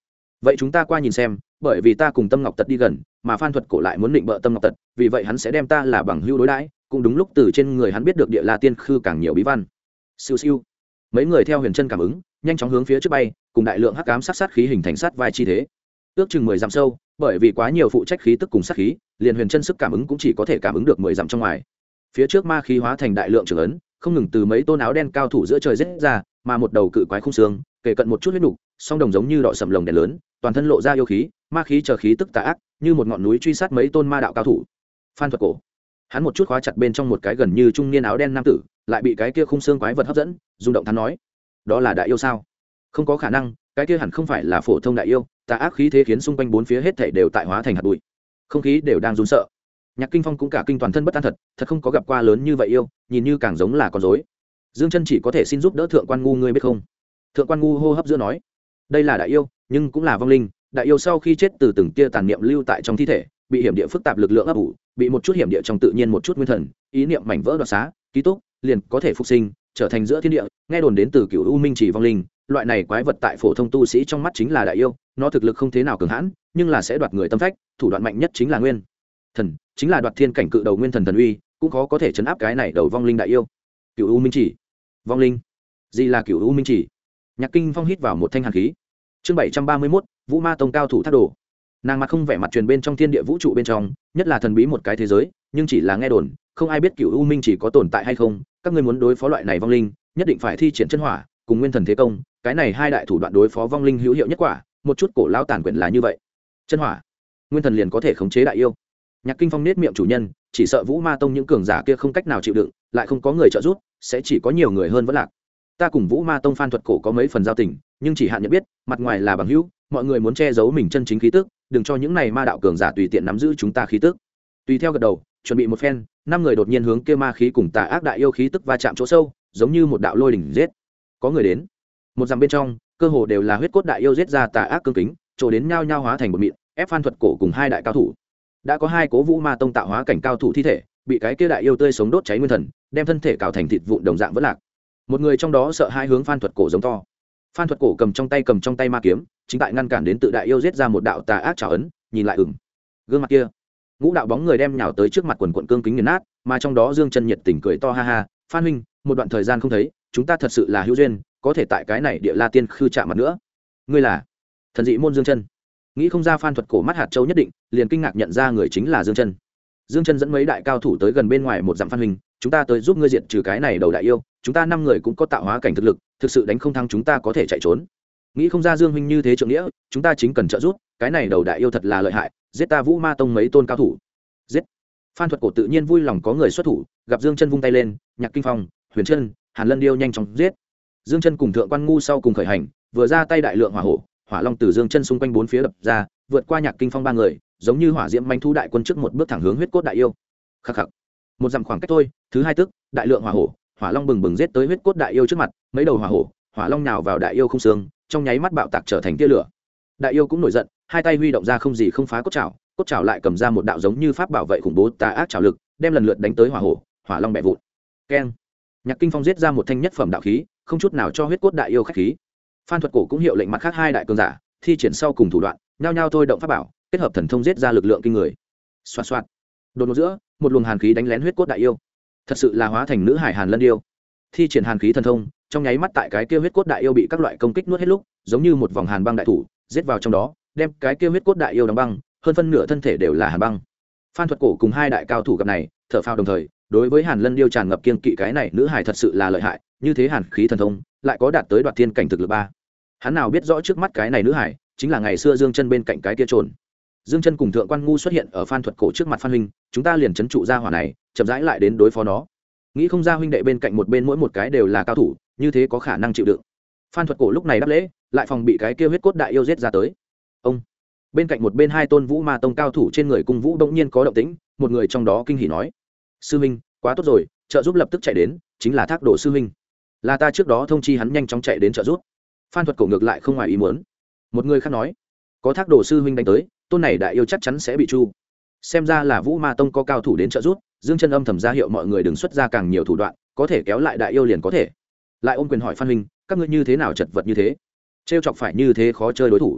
vậy chúng ta qua nhìn xem, bởi vì ta cùng Tâm Ngọc Tật đi gần, mà Phan Thuật Cổ lại muốn định bợ Tâm Ngọc Tật, vì vậy hắn sẽ đem ta là bằng hữu đối đãi, cũng đúng lúc từ trên người hắn biết được Địa La Tiên Khư càng nhiều bí văn. Siêu siêu. Mấy người theo Huyền Chân cảm ứng, nhanh chóng hướng phía trước bay, cùng đại lượng hắc ám sát khí hình thành sát vai chi thế. Ước chừng 10 dặm sâu, bởi vì quá nhiều phụ trách khí tức cùng sát khí, liền Huyền Chân sức cảm ứng cũng chỉ có thể cảm ứng được 10 dặm trong ngoài. Phía trước ma khí hóa thành đại lượng trường ấn, không ngừng từ mấy tôn áo đen cao thủ giữa trời giết ra, mà một đầu cự quái khung xương, kề cận một chút huyết nục, song đồng giống như đỏ sầm lồng đèn lớn, toàn thân lộ ra yêu khí, ma khí chờ khí tức tà ác, như một ngọn núi truy sát mấy tôn ma đạo cao thủ. Phan Thuật Cổ, hắn một chút khóa chặt bên trong một cái gần như trung niên áo đen nam tử, lại bị cái kia khung xương quái vật hấp dẫn, rung động thán nói: "Đó là đại yêu sao?" Không có khả năng, cái kia hẳn không phải là phổ thông đại yêu, tà ác khí thế khiến xung quanh bốn phía hết thảy đều tại hóa thành hạt bụi, không khí đều đang run sợ. Nhạc Kinh Phong cũng cả kinh toàn thân bất an thật không có gặp qua lớn như vậy yêu, nhìn như càng giống là con rối. Dương Chân chỉ có thể xin giúp đỡ Thượng Quan Ngu, ngươi biết không? Thượng Quan Ngu hô hấp giữa nói: "Đây là đại yêu, nhưng cũng là vong linh, đại yêu sau khi chết từ từng tia tàn niệm lưu tại trong thi thể, bị hiểm địa phức tạp lực lượng ấp ủ, bị một chút hiểm địa trong tự nhiên một chút nguyên thần, ý niệm mảnh vỡ đoạt xá, ký túc, liền có thể phục sinh, trở thành giữa thiên địa, nghe đồn đến từ Cửu U Minh Chỉ vong linh, loại này quái vật tại phổ thông tu sĩ trong mắt chính là đại yêu, nó thực lực không thế nào cường hãn, nhưng là sẽ đoạt người tâm phách, thủ đoạn mạnh nhất chính là nguyên thần, chính là đoạt thiên cảnh cự đầu nguyên thần thần uy, cũng khó có thể chấn áp cái này đầu vong linh đại yêu." Cửu U Minh Chỉ, vong linh, gì là Cửu U Minh Chỉ? Nhạc Kinh Phong hít vào một thanh hàn khí. Chương 731, Vũ Ma Tông cao thủ thác đồ. Nàng mặt không vẻ mặt truyền bên trong thiên địa vũ trụ bên trong, nhất là thần bí một cái thế giới, nhưng chỉ là nghe đồn, không ai biết Cửu U Minh Chỉ có tồn tại hay không, các ngươi muốn đối phó loại này vong linh, nhất định phải thi triển chân hỏa, cùng nguyên thần thế công, cái này hai đại thủ đoạn đối phó vong linh hữu hiệu nhất quả, một chút cổ lão tàn quyển là như vậy. Chân hỏa, nguyên thần liền có thể khống chế đại yêu. Nhạc Kinh Phong nết miệng chủ nhân, chỉ sợ Vũ Ma Tông những cường giả kia không cách nào chịu đựng, lại không có người trợ giúp, sẽ chỉ có nhiều người hơn vẫn lạc. Ta cùng Vũ Ma Tông Phan Thuật Cổ có mấy phần giao tình, nhưng chỉ hạn nhận biết, mặt ngoài là bằng hữu, mọi người muốn che giấu mình chân chính khí tức, đừng cho những này ma đạo cường giả tùy tiện nắm giữ chúng ta khí tức. Tùy theo gật đầu, chuẩn bị một phen, năm người đột nhiên hướng kia ma khí cùng tà ác đại yêu khí tức va chạm chỗ sâu, giống như một đạo lôi đỉnh giết. Có người đến. Một dặm bên trong, cơ hồ đều là huyết cốt đại yêu giết ra tà ác cương kính, trổ đến nhao nhao hóa thành một mịn, ép Phan Thuật Cổ cùng hai đại cao thủ. Đã có hai cố Vũ Ma Tông tạo hóa cảnh cao thủ thi thể, bị cái kia đại yêu tươi sống đốt cháy nguyên thần, đem thân thể cào thành thịt vụn đồng dạng vỡ lạc. Một người trong đó sợ hai hướng Phan Thuật Cổ giống to. Phan Thuật Cổ cầm trong tay ma kiếm, chính tại ngăn cản đến tự đại yêu giết ra một đạo tà ác trảo ấn, nhìn lại gương mặt kia, ngũ đạo bóng người đem nhào tới trước mặt quần quần cương kính nghiền nát, mà trong đó Dương Chân nhiệt tình cười to ha ha: "Phan huynh, một đoạn thời gian không thấy, chúng ta thật sự là hữu duyên, có thể tại cái này Địa La Tiên Khư chạm mặt nữa. Ngươi là Thần Dị môn Dương Chân?" Nghĩ không ra Phan Thuật Cổ mắt hạt châu nhất định, liền kinh ngạc nhận ra người chính là Dương Chân. Dương Chân dẫn mấy đại cao thủ tới gần bên ngoài một dặm. "Phan huynh, chúng ta tới giúp ngươi diệt trừ cái này đầu đại yêu, chúng ta 5 người cũng có tạo hóa cảnh thực lực, thực sự đánh không thắng chúng ta có thể chạy trốn. Nghĩ không ra Dương huynh như thế trượng nghĩa, chúng ta chính cần trợ giúp, cái này đầu đại yêu thật là lợi hại, giết ta Vũ Ma Tông mấy tôn cao thủ." Giết. Phan Thuật Cổ tự nhiên vui lòng có người xuất thủ, gặp Dương Chân vung tay lên, Nhạc Kinh Phong, Huyền Chân, Hàn Lân Điêu nhanh chóng giết. Dương Chân cùng Thượng Quan Ngu sau cùng khởi hành, vừa ra tay đại lượng hỏa hổ, hỏa long từ Dương Chân xung quanh bốn phía đập ra, vượt qua Nhạc Kinh Phong 3 người, giống như hỏa diễm manh thu đại quân trước một bước thẳng hướng huyết cốt đại yêu. Khắc khắc. Một dặm khoảng cách thôi, thứ hai tức, đại lượng hỏa hổ, hỏa long bừng bừng giết tới huyết cốt đại yêu trước mặt, mấy đầu hỏa hổ, hỏa long nhào vào đại yêu không xương, trong nháy mắt bạo tạc trở thành tia lửa. Đại yêu cũng nổi giận, hai tay huy động ra không gì không phá cốt chảo lại cầm ra một đạo giống như pháp bảo vệ khủng bố tà ác chảo lực, đem lần lượt đánh tới hỏa hổ, hỏa long bẻ vụn. Keng. Nhạc Kinh Phong giết ra một thanh nhất phẩm đạo khí, không chút nào cho huyết cốt đại yêu khách khí. Phan Thuật Cổ cũng hiệu lệnh mặt khác hai đại cường giả, thi triển sau cùng thủ đoạn, nhao nhao thôi động pháp bảo, kết hợp thần thông giết ra lực lượng kinh người. Xoạt xoạt. Đột ngột giữa, một luồng hàn khí đánh lén huyết cốt đại yêu. Thật sự là hóa thành nữ hải Hàn Lân Điêu. Thi triển hàn khí thần thông, trong nháy mắt tại cái kia huyết cốt đại yêu bị các loại công kích nuốt hết lúc, giống như một vòng hàn băng đại thủ, giết vào trong đó, đem cái kia huyết cốt đại yêu đóng băng, hơn phân nửa thân thể đều là hàn băng. Phan Thuật Cổ cùng hai đại cao thủ gặp này, thở phào đồng thời, đối với Hàn Lân Điêu tràn ngập kiên kỵ, cái này nữ hải thật sự là lợi hại, như thế hàn khí thần thông, lại có đạt tới đoạt thiên cảnh thực lực 3. Hắn nào biết rõ trước mắt cái này nữ hải, chính là ngày xưa Dương Chân bên cạnh cái kia trồn. Dương Chân cùng Thượng Quan Ngu xuất hiện ở Phan Thuật Cổ trước mặt. "Phan huynh, chúng ta liền trấn trụ ra hỏa này, chậm rãi lại đến đối phó nó." Nghĩ không ra huynh đệ bên cạnh một bên mỗi một cái đều là cao thủ, như thế có khả năng chịu đựng. Phan Thuật Cổ lúc này đáp lễ, lại phòng bị cái kia huyết cốt đại yêu giết ra tới. Ông bên cạnh một bên hai tôn Vũ Ma Tông cao thủ trên người cung vũ bỗng nhiên có động tĩnh, một người trong đó kinh hỉ nói: "Sư huynh, quá tốt rồi, trợ giúp lập tức chạy đến, chính là Thác Đồ sư huynh. Là ta trước đó thông chi hắn nhanh chóng chạy đến trợ giúp." Phan Thuật Cổ ngược lại không ngoài ý muốn. Một người khác nói: "Có Thác Đồ sư huynh đánh tới, tôn này đại yêu chắc chắn sẽ bị chu." Xem ra là Vũ Ma Tông có cao thủ đến trợ giúp, Dương Chân âm thầm ra hiệu mọi người đừng xuất ra càng nhiều thủ đoạn, có thể kéo lại đại yêu liền có thể. Lại ôm quyền hỏi: "Phan huynh, các ngươi như thế nào chật vật như thế? Trêu chọc phải như thế khó chơi đối thủ?"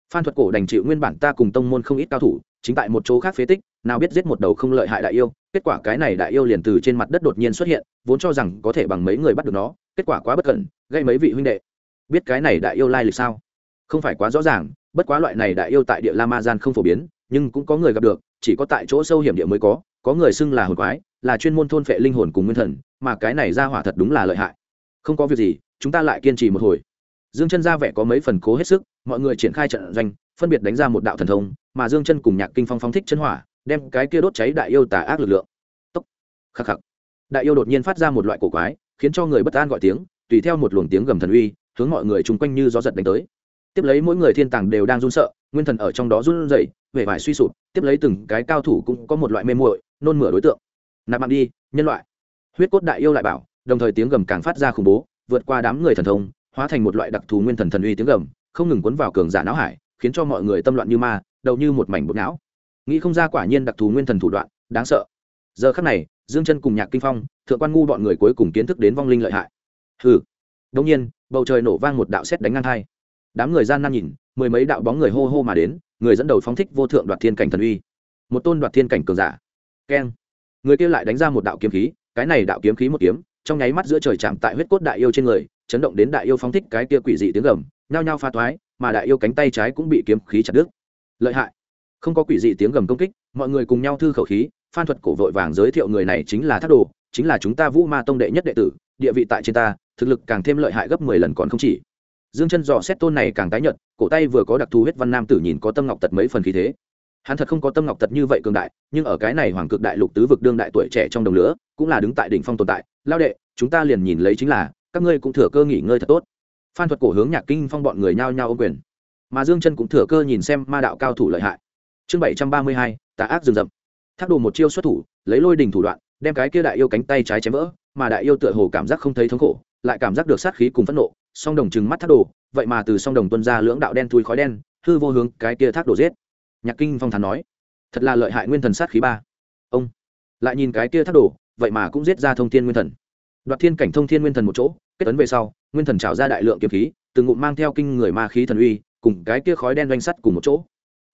Phan Thuật Cổ đành chịu nguyên bản ta cùng tông môn không ít cao thủ chính tại một chỗ khác phế tích, nào biết giết một đầu không lợi hại đại yêu, kết quả cái này đại yêu liền từ trên mặt đất đột nhiên xuất hiện, vốn cho rằng có thể bằng mấy người bắt được nó, kết quả quá bất cẩn, gây mấy vị huynh đệ. Biết cái này đại yêu lai lịch sao? Không phải quá rõ ràng, bất quá loại này đại yêu tại địa La Ma Gian không phổ biến, nhưng cũng có người gặp được, chỉ có tại chỗ sâu hiểm địa mới có người xưng là hồn quái, là chuyên môn thôn phệ linh hồn cùng nguyên thần, mà cái này ra hỏa thật đúng là lợi hại. Không có việc gì, chúng ta lại kiên trì một hồi. Dương Chân ra vẻ có mấy phần cố hết sức, mọi người triển khai trận doanh, phân biệt đánh ra một đạo thần thông, mà Dương Chân cùng Nhạc Kinh Phong phóng thích chân hỏa, đem cái kia đốt cháy đại yêu tà ác lực lượng. Tốc, khắc khắc. Đại yêu đột nhiên phát ra một loại cổ quái, khiến cho người bất an gọi tiếng, tùy theo một luồng tiếng gầm thần uy, hướng mọi người chung quanh như gió giật đánh tới. Tiếp lấy mỗi người thiên tàng đều đang run sợ, nguyên thần ở trong đó run rẩy, vẻ vải suy sụp, tiếp lấy từng cái cao thủ cũng có một loại mê muội, nôn mửa đối tượng. Nạp mạng đi, nhân loại. Huyết cốt đại yêu lại bảo, đồng thời tiếng gầm càng phát ra khủng bố, vượt qua đám người thần thông, hóa thành một loại đặc thù nguyên thần thần uy tiếng gầm, không ngừng cuốn vào cường giả não hải, khiến cho mọi người tâm loạn như ma, đầu như một mảnh bột não. Nghĩ không ra quả nhiên đặc thù nguyên thần thủ đoạn, đáng sợ. Giờ khắc này, Dương Chân cùng Nhạc Kinh Phong, Thượng Quan Ngu bọn người cuối cùng kiến thức đến vong linh lợi hại. Hừ. Đột nhiên, bầu trời nổ vang một đạo sét đánh ngang hai. Đám người gian nan nhìn, mười mấy đạo bóng người hô hô mà đến, người dẫn đầu phóng thích vô thượng đoạt thiên cảnh thần uy. Một tôn đoạt thiên cảnh cường giả. Keng. Người kia lại đánh ra một đạo kiếm khí, cái này đạo kiếm khí một kiếm, trong nháy mắt giữa trời chạm tại huyết cốt đại yêu trên người, chấn động đến đại yêu phóng thích cái kia quỷ dị tiếng gầm, nhao nhao pha toái, mà đại yêu cánh tay trái cũng bị kiếm khí chặt đứt. Lợi hại. Không có quỷ dị tiếng gầm công kích, mọi người cùng nhau thư khẩu khí. Phan Thuật Cổ vội vàng giới thiệu người này chính là Thác Đồ, chính là chúng ta Vũ Ma Tông đệ nhất đệ tử, địa vị tại trên ta, thực lực càng thêm lợi hại gấp 10 lần còn không chỉ. Dương Chân dò xét tôn này càng tái nhợt, cổ tay vừa có đặc thù huyết văn nam tử nhìn có Tâm Ngọc Tật mấy phần khí thế. Hắn thật không có Tâm Ngọc Tật như vậy cường đại, nhưng ở cái này Hoàng Cực Đại Lục tứ vực đương đại tuổi trẻ trong đồng lứa, cũng là đứng tại đỉnh phong tồn tại. Lao đệ, chúng ta liền nhìn lấy chính là, các ngươi cũng thừa cơ nghỉ ngơi thật tốt. Phan Thuật Cổ hướng Nhạc Kinh Phong bọn người nhao nhao ôm quyền, mà Dương Chân cũng thừa cơ nhìn xem ma đạo cao thủ lợi hại. Chương 732, tà ác rừng rậm. Thác Đồ một chiêu xuất thủ, lấy lôi đình thủ đoạn, đem cái kia đại yêu cánh tay trái chém vỡ, mà đại yêu tựa hồ cảm giác không thấy thống khổ, lại cảm giác được sát khí cùng phẫn nộ, song đồng trừng mắt Thác Đồ, vậy mà từ song đồng tuôn ra lưỡng đạo đen thui khói đen, hư vô hướng cái kia Thác Đồ giết. Nhạc Kinh Phong thán nói, thật là lợi hại nguyên thần sát khí ba. Ông lại nhìn cái kia Thác Đồ, vậy mà cũng giết ra thông thiên nguyên thần. Đoạt thiên cảnh thông thiên nguyên thần một chỗ, kết ấn về sau, nguyên thần trào ra đại lượng kiếm khí, từng ngụm mang theo kinh người ma khí thần uy, cùng cái kia khói đen doanh sắt cùng một chỗ.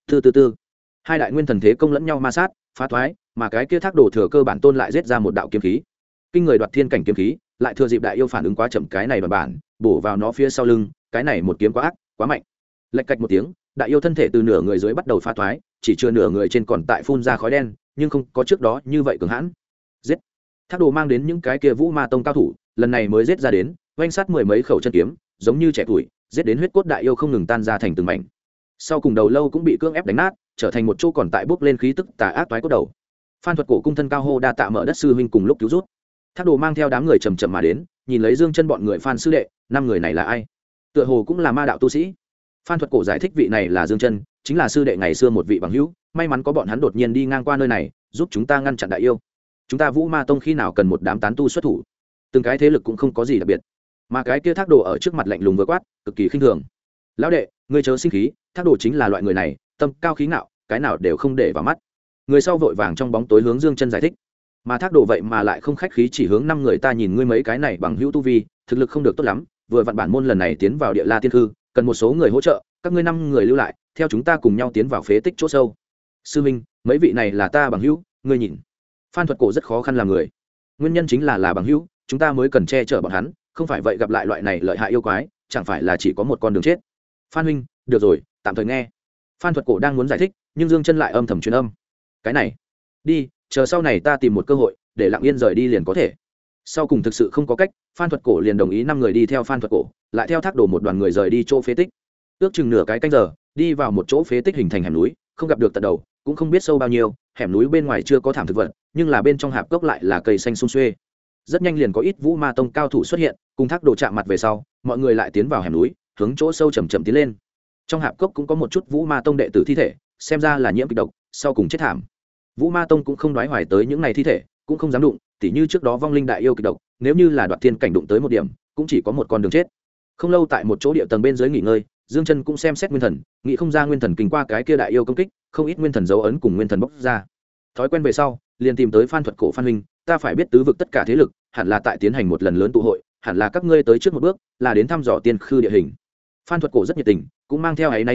Từ hai đại nguyên thần thế công lẫn nhau ma sát, phá thoái, mà cái kia Thác Đồ thừa cơ bản tôn lại giết ra một đạo kiếm khí. Kinh người đoạt thiên cảnh kiếm khí, lại thừa dịp đại yêu phản ứng quá chậm cái này bản bổ vào nó phía sau lưng, cái này một kiếm quá ác, quá mạnh. Lệch cạch một tiếng, đại yêu thân thể từ nửa người dưới bắt đầu phá thoái, chỉ chưa nửa người trên còn tại phun ra khói đen, nhưng không có trước đó như vậy cường hãn. Giết. Thác Đồ mang đến những cái kia Vũ Ma Tông cao thủ, lần này mới giết ra đến, oanh sát mười mấy khẩu chân kiếm, giống như trẻ tuổi, giết đến huyết cốt đại yêu không ngừng tan ra thành từng mảnh. Sau cùng đầu lâu cũng bị cưỡng ép đánh nát, trở thành một chỗ còn tại bốc lên khí tức tà ác toái cốt đầu. Phan Thuật Cổ cung thân cao hô đa tạ mở đất sư huynh cùng lúc cứu rút. Thác Đồ mang theo đám người chậm chậm mà đến, nhìn lấy Dương Chân bọn người Phan sư đệ, năm người này là ai? Tựa hồ cũng là ma đạo tu sĩ. Phan Thuật Cổ giải thích vị này là Dương Chân, chính là sư đệ ngày xưa một vị bằng hữu, may mắn có bọn hắn đột nhiên đi ngang qua nơi này, giúp chúng ta ngăn chặn đại yêu. Chúng ta Vũ Ma Tông khi nào cần một đám tán tu xuất thủ, từng cái thế lực cũng không có gì đặc biệt, mà cái kia Thác Đồ ở trước mặt lạnh lùng vừa quát, cực kỳ khinh thường. Lão đệ, ngươi chớ sinh khí, Thác Đồ chính là loại người này, tâm cao khí ngạo, cái nào đều không để vào mắt. Người sau vội vàng trong bóng tối hướng Dương Chân giải thích, mà Thác Đồ vậy mà lại không khách khí chỉ hướng năm người ta nhìn ngươi mấy cái này bằng hữu tu vi, thực lực không được tốt lắm, vừa vặn bản môn lần này tiến vào Địa La Tiên Khư, cần một số người hỗ trợ, các ngươi năm người lưu lại, theo chúng ta cùng nhau tiến vào phế tích chỗ sâu. Sư minh, mấy vị này là ta bằng hữu, ngươi nhìn. Phan Thuật Cổ rất khó khăn làm người, nguyên nhân chính là bằng hữu, chúng ta mới cần che chở bọn hắn, không phải vậy gặp lại loại này lợi hại yêu quái, chẳng phải là chỉ có một con đường chết. Phan huynh, được rồi, tạm thời nghe. Phan Thuật Cổ đang muốn giải thích, nhưng Dương Chân lại âm thầm truyền âm. Cái này, đi, chờ sau này ta tìm một cơ hội, để Lặng Yên rời đi liền có thể. Sau cùng thực sự không có cách, Phan Thuật Cổ liền đồng ý năm người đi theo Phan Thuật Cổ, lại theo Thác Đồ một đoàn người rời đi chỗ phế tích. Ước chừng nửa cái canh giờ, đi vào một chỗ phế tích hình thành hẻm núi, không gặp được tận đầu, cũng không biết sâu bao nhiêu, hẻm núi bên ngoài chưa có thảm thực vật, nhưng là bên trong hạp cốc lại là cây xanh sum xuê. Rất nhanh liền có ít Vũ Ma Tông cao thủ xuất hiện, cùng Thác Đồ chạm mặt về sau, mọi người lại tiến vào hẻm núi, hướng chỗ sâu chậm chậm tiến lên. Trong hạp cốc cũng có một chút Vũ Ma Tông đệ tử thi thể, xem ra là nhiễm kịch độc, sau cùng chết thảm. Vũ Ma Tông cũng không đoái hoài tới những này thi thể, cũng không dám đụng, tỉ như trước đó vong linh đại yêu kịch độc, nếu như là Đoạt Thiên cảnh đụng tới một điểm, cũng chỉ có một con đường chết. Không lâu tại một chỗ địa tầng bên dưới nghỉ ngơi, Dương Chân cũng xem xét nguyên thần, nghĩ không ra nguyên thần kinh qua cái kia đại yêu công kích, không ít nguyên thần dấu ấn cùng nguyên thần bốc ra. Thói quen về sau, liền tìm tới Phan Thuật Cổ Phan huynh, ta phải biết tứ vực tất cả thế lực, hẳn là tại tiến hành một lần lớn tụ hội, hẳn là các ngươi tới trước một bước, là đến thăm dò tiên khư địa hình. Phan Thuật Cổ rất nhiệt tình, cũng mang theo ấy nay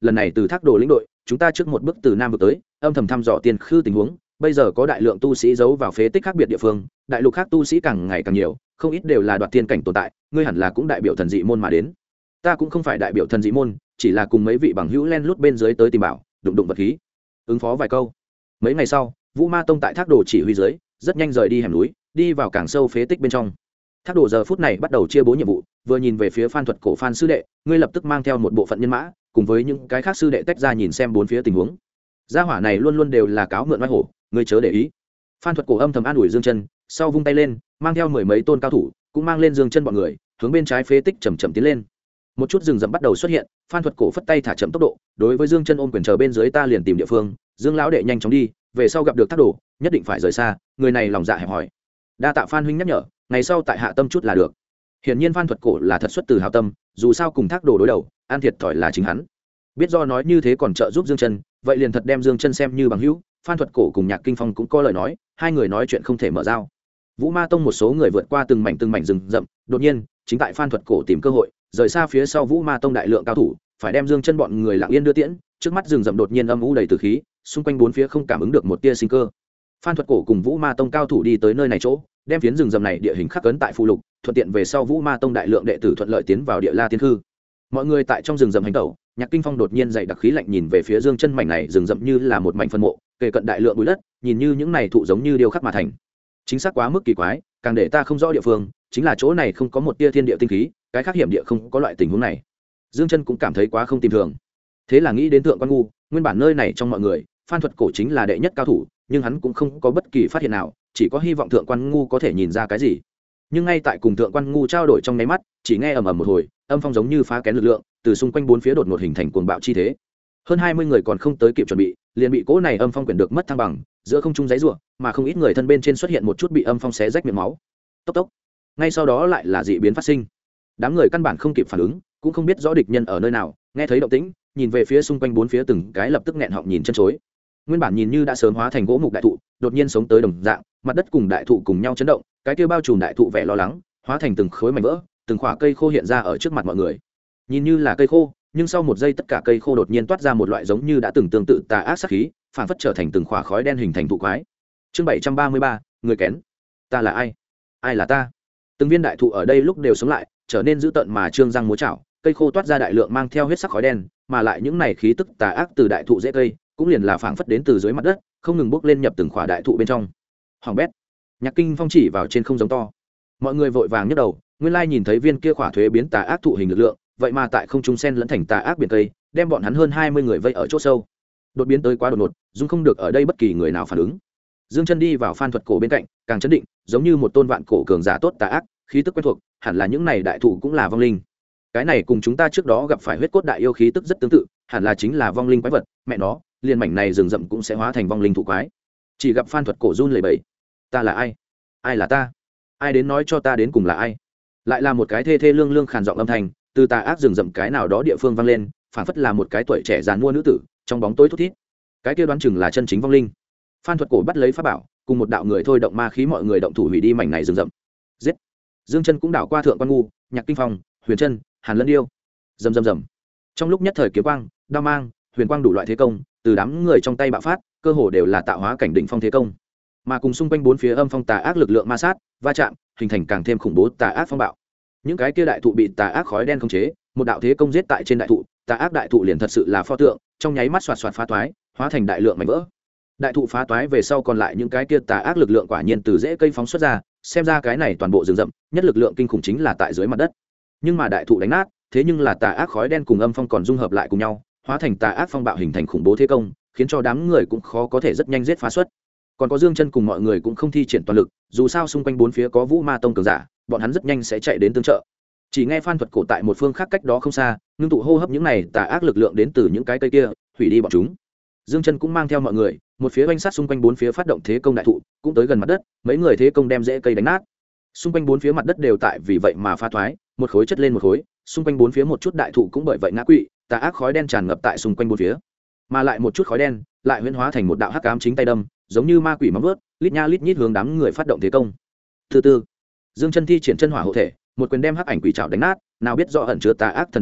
lần này từ thác đồ lĩnh đội chúng ta trước một bước từ nam vực tới âm thầm thăm dò tiền khư tình huống, bây giờ có đại lượng tu sĩ giấu vào phế tích khác biệt địa phương, đại lục khác tu sĩ càng ngày càng nhiều, không ít đều là đoạt tiên cảnh tồn tại, ngươi hẳn là cũng đại biểu thần dị môn mà đến. Ta cũng không phải đại biểu thần dị môn, chỉ là cùng mấy vị bằng hữu len lút bên dưới tới tìm bảo, đụng vật khí, ứng phó vài câu. Mấy ngày sau, Vũ Ma Tông tại thác đồ chỉ huy dưới rất nhanh rời đi hẻm núi, đi vào càng sâu phế tích bên trong. Thác đồ giờ phút này bắt đầu chia bố nhiệm vụ, vừa nhìn về phía Phan Thuật Cổ Phan sư đệ, ngươi lập tức mang theo một bộ phận nhân mã cùng với những cái khác sư đệ tách ra nhìn xem bốn phía tình huống. Gia hỏa này luôn luôn đều là cáo mượn oai hổ, ngươi chớ để ý. Phan Thuật Cổ âm thầm an ủi Dương Chân, sau vung tay lên, mang theo mười mấy tôn cao thủ, cũng mang lên Dương Chân bọn người, hướng bên trái phế tích chậm chậm tiến lên. Một chút rừng rậm bắt đầu xuất hiện, Phan Thuật Cổ phất tay thả chậm tốc độ, đối với Dương Chân ôm quyền chờ bên dưới ta liền tìm địa phương, Dương lão đệ nhanh chóng đi, về sau gặp được Thác Đồ, nhất định phải rời xa, người này lòng dạ hẹp hòi. Đa tạ Phan huynh nhắc nhở, ngày sau tại hạ tâm chút là được. Hiển nhiên Phan Thuật Cổ là thật xuất từ hảo tâm, dù sao cùng Thác Đồ đối đầu, an thiệt thòi là chính hắn. Biết do nói như thế còn trợ giúp Dương Chân, vậy liền thật đem Dương Chân xem như bằng hữu. Phan Thuật Cổ cùng Nhạc Kinh Phong cũng có lời nói, hai người nói chuyện không thể mở giao. Vũ Ma Tông một số người vượt qua từng mảnh rừng rậm, đột nhiên, chính tại Phan Thuật Cổ tìm cơ hội, rời xa phía sau Vũ Ma Tông đại lượng cao thủ, phải đem Dương Chân bọn người lặng yên đưa tiễn, trước mắt rừng rậm đột nhiên âm u đầy tử khí, xung quanh bốn phía không cảm ứng được một tia sinh cơ. Phan Thuật Cổ cùng Vũ Ma Tông cao thủ đi tới nơi này chỗ, đem phiến rừng rậm này địa hình khắc ấn tại phụ lục, thuận tiện về sau Vũ Ma Tông đại lượng đệ tử thuận lợi tiến vào Địa La Tiên Khư. Mọi người tại trong rừng rậm hành tẩu, Nhạc Kinh Phong đột nhiên dậy đặc khí lạnh nhìn về phía Dương Chân mảnh này rừng rậm như là một mảnh phân mộ, kề cận đại lượng bụi đất, nhìn như những này thụ giống như điêu khắc mà thành. Chính xác quá mức kỳ quái, càng để ta không rõ địa phương, chính là chỗ này không có một tia thiên địa tinh khí, cái khác hiểm địa không có loại tình huống này. Dương Chân cũng cảm thấy quá không tìm thường. Thế là nghĩ đến Thượng Quan Ngu, nguyên bản nơi này trong mọi người, Phan Thuật Cổ chính là đệ nhất cao thủ, nhưng hắn cũng không có bất kỳ phát hiện nào, chỉ có hy vọng Thượng Quan Ngu có thể nhìn ra cái gì. Nhưng ngay tại cùng Thượng Quan Ngu trao đổi trong nháy mắt, chỉ nghe ầm ầm một hồi, âm phong giống như phá kén lực lượng, từ xung quanh bốn phía đột ngột hình thành cuồng bạo chi thế. Hơn 20 người còn không tới kịp chuẩn bị, liền bị cỗ này âm phong quyển được mất thăng bằng, giữa không trung giãy giụa, mà không ít người thân bên trên xuất hiện một chút bị âm phong xé rách miệng máu. Tốc tốc. Ngay sau đó lại là dị biến phát sinh. Đám người căn bản không kịp phản ứng, cũng không biết rõ địch nhân ở nơi nào, nghe thấy động tĩnh, nhìn về phía xung quanh bốn phía từng cái lập tức nghẹn họng nhìn chân chối. Nguyên bản nhìn như đã sớm hóa thành gỗ mục đại thụ, đột nhiên sống tới đồng dạng, mặt đất cùng đại thụ cùng nhau chấn động, cái kia bao trùm đại thụ vẻ lo lắng, hóa thành từng khối mảnh vỡ, từng khỏa cây khô hiện ra ở trước mặt mọi người. Nhìn như là cây khô, nhưng sau một giây tất cả cây khô đột nhiên toát ra một loại giống như đã từng tương tự tà ác sát khí, phản phất trở thành từng khỏa khói đen hình thành thụ quái. Chương 733, người kén. Ta là ai? Ai là ta? Từng viên đại thụ ở đây lúc đều sống lại, trở nên dữ tợn mà trương răng múa chảo, cây khô toát ra đại lượng mang theo huyết sắc khói đen, mà lại những này khí tức tà ác từ đại thụ rễ cây, cũng liền là phảng phất đến từ dưới mặt đất, không ngừng bốc lên nhập từng khỏa đại thụ bên trong. Hoàng bét. Nhạc Kinh Phong chỉ vào trên không giống to. Mọi người vội vàng nhấc đầu, nguyên lai nhìn thấy viên kia khỏa thuế biến tà ác thụ hình lực lượng, vậy mà tại không trung sen lẫn thành tà ác biển cây, đem bọn hắn hơn 20 người vây ở chỗ sâu. Đột biến tới quá đột ngột, dung không được ở đây bất kỳ người nào phản ứng. Dương Chân đi vào Phan Thuật Cổ bên cạnh, càng chấn định, giống như một tôn vạn cổ cường giả tốt tà ác, khí tức quen thuộc, hẳn là những này đại thụ cũng là vong linh. Cái này cùng chúng ta trước đó gặp phải huyết cốt đại yêu khí tức rất tương tự, hẳn là chính là vong linh quái vật, mẹ nó, liền mảnh này rừng rậm cũng sẽ hóa thành vong linh thụ quái. Chỉ gặp Phan Thuật Cổ run lẩy bẩy, ta là ai? Ai là ta? Ai đến nói cho ta đến cùng là ai? Lại là một cái thê thê lương lương khàn giọng âm thanh, từ tà ác rừng rậm cái nào đó địa phương vang lên, phản phất là một cái tuổi trẻ giàn mua nữ tử, trong bóng tối thút thít. Cái kia đoán chừng là chân chính vong linh. Phan Thuật Cổ bắt lấy pháp bảo, cùng một đạo người thôi động ma khí mọi người động thủ hủy đi mảnh này rừng rậm. Giết! Dương Chân cũng đảo qua Thượng Quan Ngu, Nhạc Kinh Phong, Huyền Chân, Hàn Lân Điêu. Rầm rầm rầm. Trong lúc nhất thời kiếm quang, đao mang, huyền quang đủ loại thế công, từ đám người trong tay bạo phát, cơ hồ đều là tạo hóa cảnh đỉnh phong thế công. Mà cùng xung quanh bốn phía âm phong tà ác lực lượng ma sát, va chạm, hình thành càng thêm khủng bố tà ác phong bạo. Những cái kia đại thụ bị tà ác khói đen khống chế, một đạo thế công giết tại trên đại thụ, tà ác đại thụ liền thật sự là pho tượng, trong nháy mắt xoạt xoạt phá toái, hóa thành đại lượng mảnh vỡ. Đại thụ phá toái về sau còn lại những cái kia tà ác lực lượng quả nhiên từ rễ cây phóng xuất ra, xem ra cái này toàn bộ rừng rậm, nhất lực lượng kinh khủng chính là tại dưới mặt đất. Nhưng mà đại thụ đánh nát, thế nhưng là tà ác khói đen cùng âm phong còn dung hợp lại cùng nhau, hóa thành tà ác phong bạo hình thành khủng bố thế công, khiến cho đám người cũng khó có thể rất nhanh giết phá xuất. Còn có Dương Chân cùng mọi người cũng không thi triển toàn lực, dù sao xung quanh bốn phía có Vũ Ma Tông cường giả, bọn hắn rất nhanh sẽ chạy đến tương trợ. Chỉ nghe Phan Thuật Cổ tại một phương khác cách đó không xa, ngưng tụ hô hấp những này tà ác lực lượng đến từ những cái cây kia, hủy đi bọn chúng. Dương Chân cũng mang theo mọi người, một phía oanh sát xung quanh bốn phía phát động thế công đại thụ, cũng tới gần mặt đất, mấy người thế công đem rễ cây đánh nát. Xung quanh bốn phía mặt đất đều tại vì vậy mà phá thoái, một khối chất lên một khối, xung quanh bốn phía một chút đại thụ cũng bởi vậy ngã quỵ, tà ác khói đen tràn ngập tại xung quanh bốn phía. Mà lại một chút khói đen, lại huyễn hóa thành một đạo hắc ám chính tay đâm, giống như ma quỷ móng vuốt, lít nha lít nhít hướng đám người phát động thế công. Thứ tư, Dương Chân thi triển chân hỏa hộ thể, một quyền đem hắc ảnh quỷ trảo đánh nát, nào biết rõ ẩn chứa tà ác thần uy,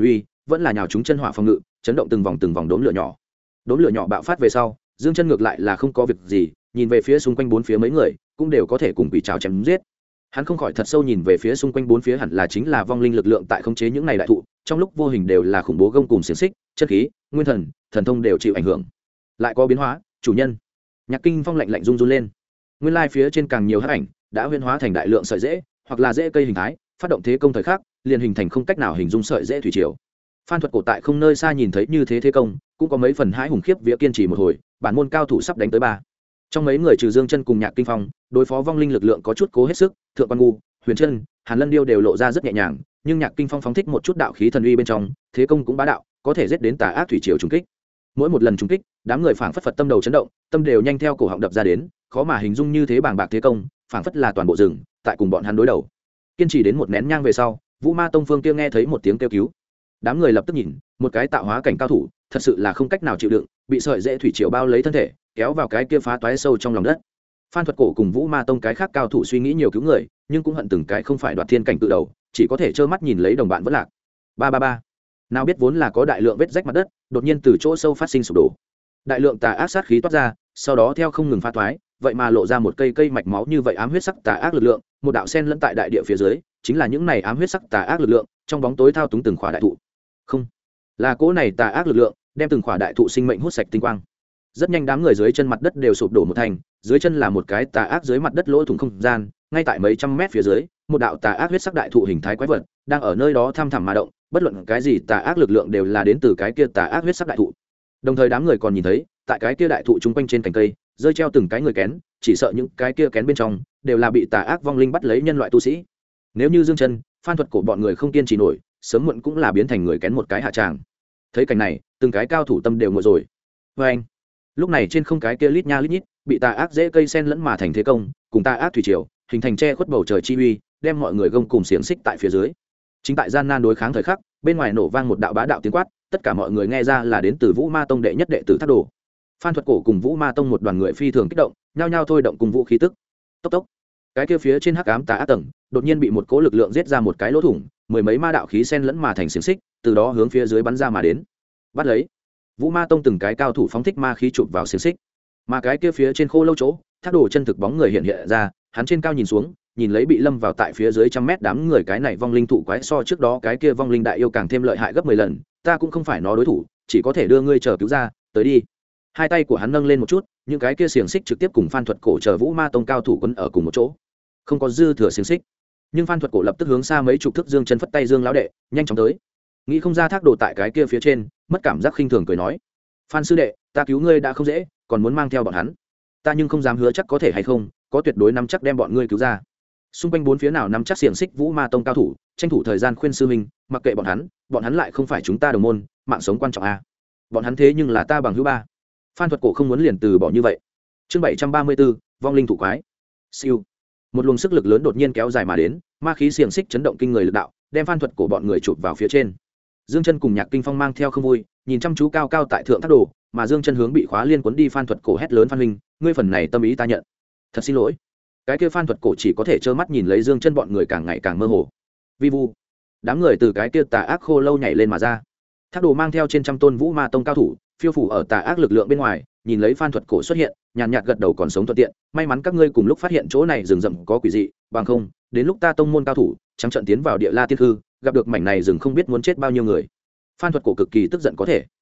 vẫn là nhào trúng chân hỏa phòng ngự, chấn động từng vòng đốm lửa nhỏ. Đốm lửa nhỏ bạo phát về sau, Dương Chân ngược lại là không có việc gì, nhìn về phía xung quanh bốn phía mấy người, cũng đều có thể cùng quỷ trảo chém giết. Hắn không khỏi thật sâu nhìn về phía xung quanh bốn phía, hẳn là chính là vong linh lực lượng tại khống chế những này đại thụ, trong lúc vô hình đều là khủng bố gông cùng xiềng xích, chất khí, nguyên thần, thần thông đều chịu ảnh hưởng. Lại có biến hóa, chủ nhân. Nhạc Kinh Phong lạnh lạnh run run lên. Nguyên lai phía trên càng nhiều hắc ảnh, đã huyễn hóa thành đại lượng sợi rễ, hoặc là rễ cây hình thái, phát động thế công thời khắc, liền hình thành không cách nào hình dung sợi rễ thủy triều. Phan Thuật Cổ tại không nơi xa nhìn thấy như thế thế công, cũng có mấy phần hãi hùng khiếp vía, kiên trì một hồi, bản môn cao thủ sắp đánh tới ba. Trong mấy người trừ Dương Chân cùng Nhạc Kinh Phong, đối phó vong linh lực lượng có chút cố hết sức, Thượng Quan Ngu, Huyền Trân, Hàn Lân Điêu đều lộ ra rất nhẹ nhàng, nhưng Nhạc Kinh Phong phóng thích một chút đạo khí thần uy bên trong, thế công cũng bá đạo, có thể giết đến tà ác thủy triều trùng kích. Mỗi một lần trùng kích, đám người phảng phất Phật tâm đầu chấn động, tâm đều nhanh theo cổ họng đập ra đến, khó mà hình dung như thế bàng bạc thế công, phảng phất là toàn bộ rừng tại cùng bọn hắn đối đầu. Kiên trì đến một nén nhang về sau, Vũ Ma Tông phương kia nghe thấy một tiếng kêu cứu. Đám người lập tức nhìn, một cái tạo hóa cảnh cao thủ, thật sự là không cách nào chịu đựng, bị sợi rễ thủy triều bao lấy thân thể, kéo vào cái kia phá toái sâu trong lòng đất. Phan Thuật Cổ cùng Vũ Ma Tông cái khác cao thủ suy nghĩ nhiều cứu người, nhưng cũng hận từng cái không phải đoạt thiên cảnh tự đầu, chỉ có thể trơ mắt nhìn lấy đồng bạn vẫn lạc. Ba ba ba. Nào biết vốn là có đại lượng vết rách mặt đất, đột nhiên từ chỗ sâu phát sinh sụp đổ. Đại lượng tà ác sát khí toát ra, sau đó theo không ngừng phá toái, vậy mà lộ ra một cây mạch máu như vậy ám huyết sắc tà ác lực lượng, một đạo sen lẫn tại đại địa phía dưới, chính là những này ám huyết sắc tà ác lực lượng, trong bóng tối thao túng từng khỏa đại thụ. Không, là cỗ này tà ác lực lượng, đem từng khỏa đại thụ sinh mệnh hút sạch tinh quang. Rất nhanh đám người dưới chân mặt đất đều sụp đổ một thành, dưới chân là một cái tà ác dưới mặt đất lỗ thủng không gian, ngay tại mấy trăm mét phía dưới, một đạo tà ác huyết sắc đại thụ hình thái quái vật đang ở nơi đó thăm thẳm mà động, bất luận cái gì tà ác lực lượng đều là đến từ cái kia tà ác huyết sắc đại thụ. Đồng thời đám người còn nhìn thấy, tại cái kia đại thụ trung quanh trên cành cây, rơi treo từng cái người kén, chỉ sợ những cái kia kén bên trong đều là bị tà ác vong linh bắt lấy nhân loại tu sĩ. Nếu như Dương Chân, Phan Thuật Cổ bọn người không kiên trì nổi, sớm muộn cũng là biến thành người kén một cái hạ tràng. Thấy cảnh này, từng cái cao thủ tâm đều ngồi rồi. Và anh, lúc này trên không cái kia lít nha lít nhít, bị tà ác dễ cây sen lẫn mà thành thế công, cùng tà ác thủy triều, hình thành che khuất bầu trời chi uy, đem mọi người gông cùng xiềng xích tại phía dưới. Chính tại gian nan đối kháng thời khắc, bên ngoài nổ vang một đạo bá đạo tiếng quát, tất cả mọi người nghe ra là đến từ Vũ Ma Tông đệ nhất đệ tử Thác Đồ. Phan Thuật Cổ cùng Vũ Ma Tông một đoàn người phi thường kích động, nhao nhao thôi động cùng vũ khí tức. Tốc tốc. Cái kia phía trên hắc ám tà ác tầng, đột nhiên bị một cỗ lực lượng giết ra một cái lỗ thủng, mười mấy ma đạo khí sen lẫn mà thành xiềng xích, từ đó hướng phía dưới bắn ra mà đến. Bắt lấy. Vũ Ma Tông từng cái cao thủ phóng thích ma khí chụp vào xiềng xích. Mà cái kia phía trên khô lâu chỗ, Thác Đồ chân thực bóng người hiện hiện ra, hắn trên cao nhìn xuống, nhìn lấy bị lâm vào tại phía dưới trăm mét đám người, cái này vong linh thụ quái so trước đó cái kia vong linh đại yêu càng thêm lợi hại gấp 10 lần, ta cũng không phải nó đối thủ, chỉ có thể đưa ngươi chờ cứu ra, tới đi. Hai tay của hắn nâng lên một chút, những cái kia xiềng xích trực tiếp cùng Phan Thuật Cổ chờ Vũ Ma Tông cao thủ quấn ở cùng một chỗ, không có dư thừa xiềng xích. Nhưng Phan Thuật Cổ lập tức hướng xa mấy chục thước, Dương Chân phất tay, Dương lão đệ, nhanh chóng tới. Nghĩ không ra Thác Đồ tại cái kia phía trên, mất cảm giác khinh thường cười nói: "Phan sư đệ, ta cứu ngươi đã không dễ, còn muốn mang theo bọn hắn. Ta nhưng không dám hứa chắc có thể hay không, có tuyệt đối nắm chắc đem bọn ngươi cứu ra." Xung quanh bốn phía nào nắm chắc xiềng xích Vũ Ma Tông cao thủ, tranh thủ thời gian khuyên sư huynh, mặc kệ bọn hắn lại không phải chúng ta đồng môn, mạng sống quan trọng a. Bọn hắn thế nhưng là ta bằng hữu ba. Phan Thuật Cổ không muốn liền từ bỏ như vậy. Chương 734, vong linh thủ quái. Siêu. Một luồng sức lực lớn đột nhiên kéo dài mà đến, ma khí xiềng xích chấn động kinh người lực đạo, đem Phan Thuật Cổ bọn người chụp vào phía trên. Dương Chân cùng Nhạc Kinh Phong mang theo không vui, nhìn chăm chú cao cao tại thượng Thác Đồ, mà Dương Chân hướng bị khóa liên cuốn đi Phan Thuật Cổ hét lớn: "Phan huynh, ngươi phần này tâm ý ta nhận. Thật xin lỗi." Cái kia Phan Thuật Cổ chỉ có thể trơ mắt nhìn lấy Dương Chân bọn người càng ngày càng mơ hồ. Vi vu. Đám người từ cái kia tà ác khô lâu nhảy lên mà ra. Thác Đồ mang theo trên trăm tôn Vũ Ma Tông cao thủ, phiêu phủ ở tà ác lực lượng bên ngoài, nhìn lấy Phan Thuật Cổ xuất hiện, nhàn nhạt gật đầu, còn sống thuận tiện, may mắn các ngươi cùng lúc phát hiện chỗ này rừng rậm có quỷ dị, bằng không, đến lúc ta tông môn cao thủ trắng trợn tiến vào Địa La Tiên Hư, gặp được mảnh này rừng không biết muốn chết bao nhiêu người. Phan Thuật Cổ cực kỳ tức giận có thể.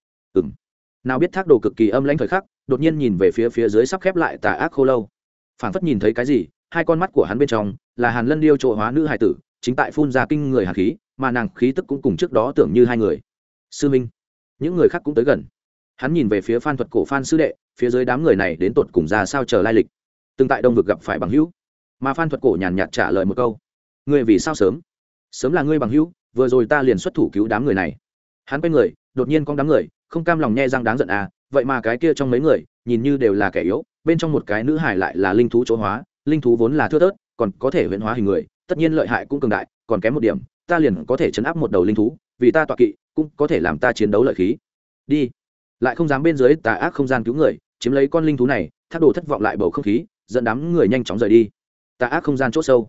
Nào biết Thác Đồ cực kỳ âm lãnh thời khắc, đột nhiên nhìn về phía dưới sắp khép lại tà ác khô lâu. Phảng phất nhìn thấy cái gì, hai con mắt của hắn bên trong là Hàn Lân Điêu trộ hóa nữ hài tử, chính tại phun ra kinh người hàn khí, mà nàng khí tức cũng cùng trước đó tưởng như hai người. Sư minh, những người khác cũng tới gần. Hắn nhìn về phía Phan Thuật Cổ: "Phan sư đệ, phía dưới đám người này đến tột cùng ra sao chờ lai lịch?" Từng tại Đông vực gặp phải bằng hữu. Mà Phan Thuật Cổ nhàn nhạt trả lời một câu: "Ngươi vì sao sớm? Sớm là ngươi bằng hữu, vừa rồi ta liền xuất thủ cứu đám người này." Hắn quay người, đột nhiên con đám người, không cam lòng nhe răng đáng giận à, vậy mà cái kia trong mấy người, nhìn như đều là kẻ yếu, bên trong một cái nữ hải lại là linh thú chỗ hóa, linh thú vốn là thưa thớt, còn có thể huyễn hóa hình người, tất nhiên lợi hại cũng cường đại, còn kém một điểm, ta liền có thể chấn áp một đầu linh thú, vì ta tọa kỵ, cũng có thể làm ta chiến đấu lợi khí. Đi. Lại không dám bên dưới tà ác không gian cứu người, chiếm lấy con linh thú này, Thác Đồ thất vọng lại bầu không khí, dẫn đám người nhanh chóng rời đi. Tà ác không gian chỗ sâu,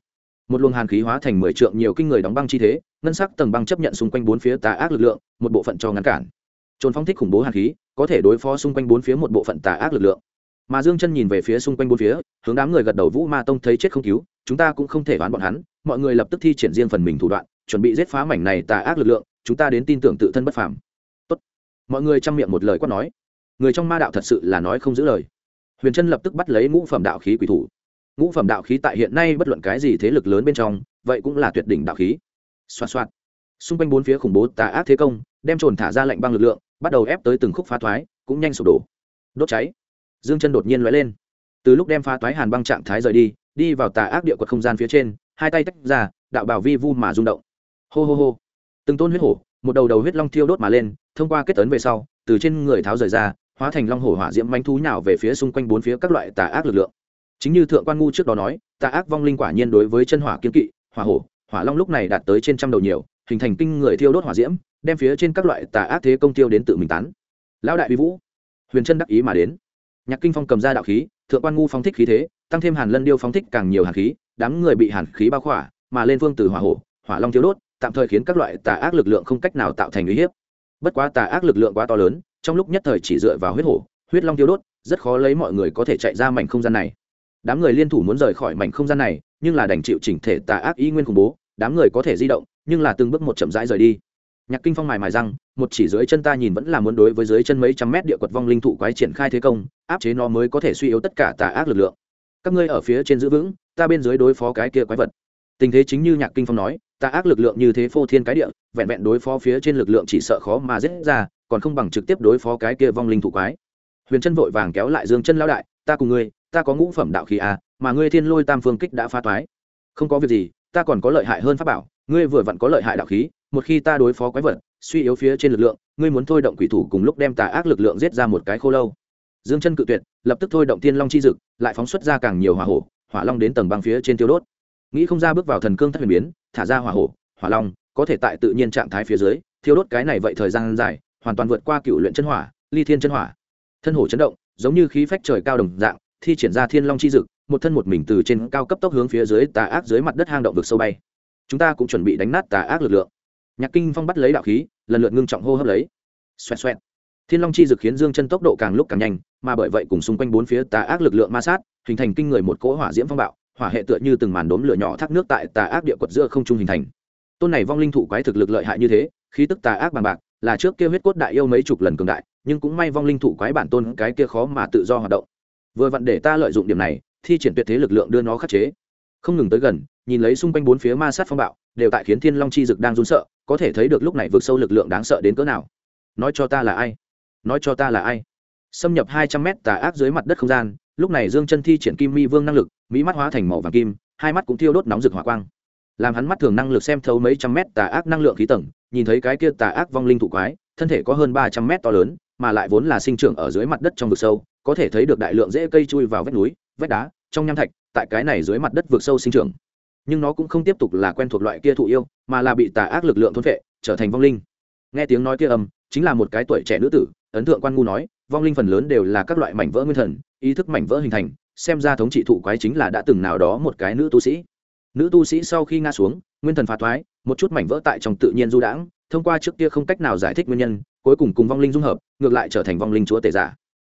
một luồng hàn khí hóa thành 10 trượng nhiều kinh người đóng băng chi thế, ngân sắc tầng băng chấp nhận xung quanh bốn phía tà ác lực lượng, một bộ phận cho ngăn cản. Trồn phóng thích khủng bố hàn khí, có thể đối phó xung quanh bốn phía một bộ phận tà ác lực lượng. Mà Dương Chân nhìn về phía xung quanh bốn phía, hướng đám người gật đầu. Vũ Ma Tông thấy chết không cứu, chúng ta cũng không thể đoán bọn hắn, mọi người lập tức thi triển riêng phần mình thủ đoạn, chuẩn bị giết phá mảnh này tà ác lực lượng, chúng ta đến tin tưởng tự thân bất phàm. Tốt. Mọi người trăm miệng một lời quát nói. Người trong ma đạo thật sự là nói không giữ lời. Huyền Chân lập tức bắt lấy ngũ phẩm đạo khí quỷ thủ. Ngũ phẩm đạo khí tại hiện nay bất luận cái gì thế lực lớn bên trong, vậy cũng là tuyệt đỉnh đạo khí. Xoạt xoạt. Xung quanh bốn phía khủng bố tà ác thế công, đem trồn thả ra lạnh băng lực lượng, bắt đầu ép tới từng khúc phá thoái, cũng nhanh sụp đổ. Đốt cháy. Dương Chân đột nhiên lóe lên, từ lúc đem phá toái hàn băng trạng thái rời đi vào tà ác địa quật không gian phía trên, hai tay tách ra, đạo bào vi vu mà rung động. Hô hô hô, từng tôn huyết hổ, một đầu huyết long thiêu đốt mà lên, thông qua kết tấn về sau, từ trên người tháo rời ra, hóa thành long hổ hỏa diễm manh thú nhào về phía xung quanh bốn phía các loại tà ác lực lượng. Chính như thượng quan ngu trước đó nói, tà ác vong linh quả nhiên đối với chân hỏa kiên kỵ, hỏa hổ, hỏa long lúc này đạt tới trên trăm đầu nhiều, hình thành kinh người thiêu đốt hỏa diễm, đem phía trên các loại tà ác thế công tiêu đến tự mình tán. Lão đại uy vũ, Huyền Chân đắc ý mà đến. Nhạc Kinh Phong cầm ra đạo khí, thượng quan ngu phóng thích khí thế, tăng thêm Hàn Lân Điêu phóng thích càng nhiều hàn khí, đám người bị hàn khí bao khỏa, mà lên phương từ hỏa hổ, hỏa long thiêu đốt, tạm thời khiến các loại tà ác lực lượng không cách nào tạo thành uy hiếp. Bất quá tà ác lực lượng quá to lớn, trong lúc nhất thời chỉ dựa vào huyết hổ, huyết long thiêu đốt, rất khó lấy mọi người có thể chạy ra mảnh không gian này. Đám người liên thủ muốn rời khỏi mảnh không gian này, nhưng là đành chịu chỉnh thể tà ác y nguyên khủng bố, đám người có thể di động, nhưng là từng bước một chậm rãi rời đi. Nhạc Kinh Phong mài mài răng, một chỉ dưới chân ta nhìn vẫn là muốn đối với dưới chân mấy trăm mét địa quật vong linh thụ quái triển khai thế công, áp chế nó mới có thể suy yếu tất cả tà ác lực lượng. Các ngươi ở phía trên giữ vững, ta bên dưới đối phó cái kia quái vật. Tình thế chính như Nhạc Kinh Phong nói, tà ác lực lượng như thế phô thiên cái địa, vẹn vẹn đối phó phía trên lực lượng chỉ sợ khó mà giết ra, còn không bằng trực tiếp đối phó cái kia vong linh thụ quái. Huyền Chân vội vàng kéo lại Dương Chân lão đại, ta cùng ngươi, ta có ngũ phẩm đạo khí a, mà ngươi Thiên Lôi Tam Phương Kích đã phá toái. Không có việc gì, ta còn có lợi hại hơn pháp bảo, ngươi vừa vặn có lợi hại đạo khí, một khi ta đối phó quái vật, suy yếu phía trên lực lượng, ngươi muốn thôi động quỷ thủ cùng lúc đem tà ác lực lượng giết ra một cái khô lâu. Dương Chân cự tuyệt, lập tức thôi động Tiên Long chi dực, lại phóng xuất ra càng nhiều hỏa hổ, hỏa long đến tầng băng phía trên tiêu đốt. Nghĩ không ra bước vào thần cương thất huyền biến, thả ra hỏa hổ, hỏa long, có thể tại tự nhiên trạng thái phía dưới, thiêu đốt cái này vậy thời gian dài, hoàn toàn vượt qua cựu luyện chân hỏa, ly thiên chân hỏa. Thân hổ chấn động, giống như khí phách trời cao đồng dạng, thi triển ra Thiên Long chi dực, một thân một mình từ trên cao cấp tốc hướng phía dưới tà ác dưới mặt đất hang động vực sâu bay. Chúng ta cũng chuẩn bị đánh nát tà ác lực lượng. Nhạc Kinh Phong bắt lấy đạo khí, lần lượt ngưng trọng hô hấp lấy. Xoẹt xoẹt. Thiên Long chi dực khiến Dương Chân tốc độ càng lúc càng nhanh, mà bởi vậy cùng xung quanh bốn phía tà ác lực lượng ma sát, hình thành kinh người một cỗ hỏa diễm phong bạo, hỏa hệ tựa như từng màn đốm lửa nhỏ thác nước tại tà ác địa quật giữa không trung hình thành. Tôn này vong linh thụ quái thực lực lợi hại như thế, khí tức tà ác bằng bạc, là trước kia huyết cốt đại yêu mấy chục lần cường đại, nhưng cũng may vong linh thụ quái bản tôn cái kia khó mà tự do hoạt động. Vừa vặn để ta lợi dụng điểm này, thi triển tuyệt thế lực lượng đưa nó khắc chế. Không ngừng tới gần, nhìn lấy xung quanh bốn phía ma sát phong bạo, đều tại khiến Thiên Long chi dực đang run sợ, có thể thấy được lúc này vượt sâu lực lượng đáng sợ đến cỡ nào. Nói cho ta là ai? Nói cho ta là ai? Xâm nhập 200 mét tà ác dưới mặt đất không gian, lúc này Dương Chân thi triển Kim Mi Vương năng lực, mỹ mắt hóa thành màu vàng kim, hai mắt cũng thiêu đốt nóng rực hỏa quang. Làm hắn mắt thường năng lực xem thấu mấy trăm mét tà ác năng lượng khí tầng, nhìn thấy cái kia tà ác vong linh thụ quái, thân thể có hơn 300 mét to lớn, mà lại vốn là sinh trưởng ở dưới mặt đất trong vực sâu, có thể thấy được đại lượng rễ cây chui vào vách núi, vách đá, trong nham thạch, tại cái này dưới mặt đất vực sâu sinh trưởng. Nhưng nó cũng không tiếp tục là quen thuộc loại kia thụ yêu, mà là bị tà ác lực lượng thôn phệ, trở thành vong linh. Nghe tiếng nói kia âm, chính là một cái tuổi trẻ nữ tử. Ấn tượng quan ngu nói, vong linh phần lớn đều là các loại mảnh vỡ nguyên thần, ý thức mảnh vỡ hình thành, xem ra thống trị thụ quái chính là đã từng nào đó một cái nữ tu sĩ. Nữ tu sĩ sau khi ngã xuống, nguyên thần phá thoái, một chút mảnh vỡ tại trong tự nhiên du đãng, thông qua trước kia không cách nào giải thích nguyên nhân, cuối cùng cùng vong linh dung hợp, ngược lại trở thành vong linh chúa tể giả.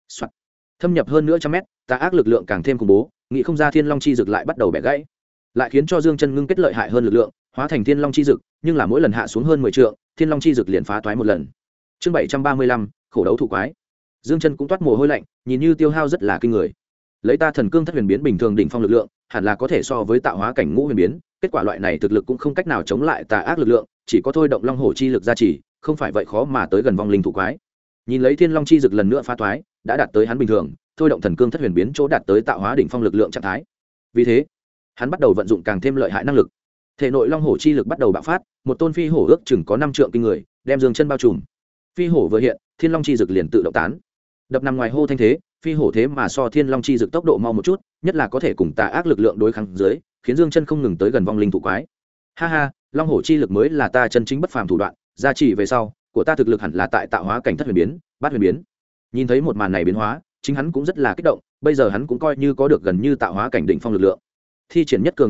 Thâm nhập hơn nữa trăm mét, tà ác lực lượng càng thêm khủng bố, nghĩ không ra Thiên Long chi dực lại bắt đầu bẻ gãy, lại khiến cho Dương Chân ngưng kết lợi hại hơn lực lượng, hóa thành Thiên Long chi dực, nhưng là mỗi lần hạ xuống hơn 10 trượng, Thiên Long chi dực liền phá toái một lần. Chương 735, khổ đấu thụ quái. Dương Chân cũng toát mồ hôi lạnh, nhìn như tiêu hao rất là kinh người. Lấy ta thần cương thất huyền biến bình thường đỉnh phong lực lượng, hẳn là có thể so với tạo hóa cảnh ngũ huyền biến, kết quả loại này thực lực cũng không cách nào chống lại tà ác lực lượng, chỉ có thôi động long hổ chi lực gia trì, không phải vậy khó mà tới gần vong linh thụ quái. Nhìn lấy Thiên Long chi dực lần nữa phá toái, đã đạt tới hắn bình thường, thôi động thần cương thất huyền biến chỗ đạt tới tạo hóa đỉnh phong lực lượng trạng thái. Vì thế, hắn bắt đầu vận dụng càng thêm lợi hại năng lực. Thể nội long hổ chi lực bắt đầu bạo phát, một tôn phi hổ ước chừng có 5 trượng kinh người, đem Dương Chân bao trùm. Phi hổ vừa hiện, Thiên Long chi dực liền tự động tán. Đập nằm ngoài hô thanh thế, phi hổ thế mà so Thiên Long chi dực tốc độ mau một chút, nhất là có thể cùng tà ác lực lượng đối kháng dưới, khiến Dương Chân không ngừng tới gần vong linh thụ quái. Ha ha, long hổ chi lực mới là ta chân chính bất phàm thủ đoạn, gia trì về sau, của ta thực lực hẳn là tại tạo hóa cảnh thất huyền biến, bát huyền biến. Nhìn thấy một màn này biến hóa, chính hắn cũng rất là kích động, bây giờ hắn cũng coi như có được gần như tạo hóa cảnh đỉnh phong lực lượng. Thi triển nhất cường lực lượng,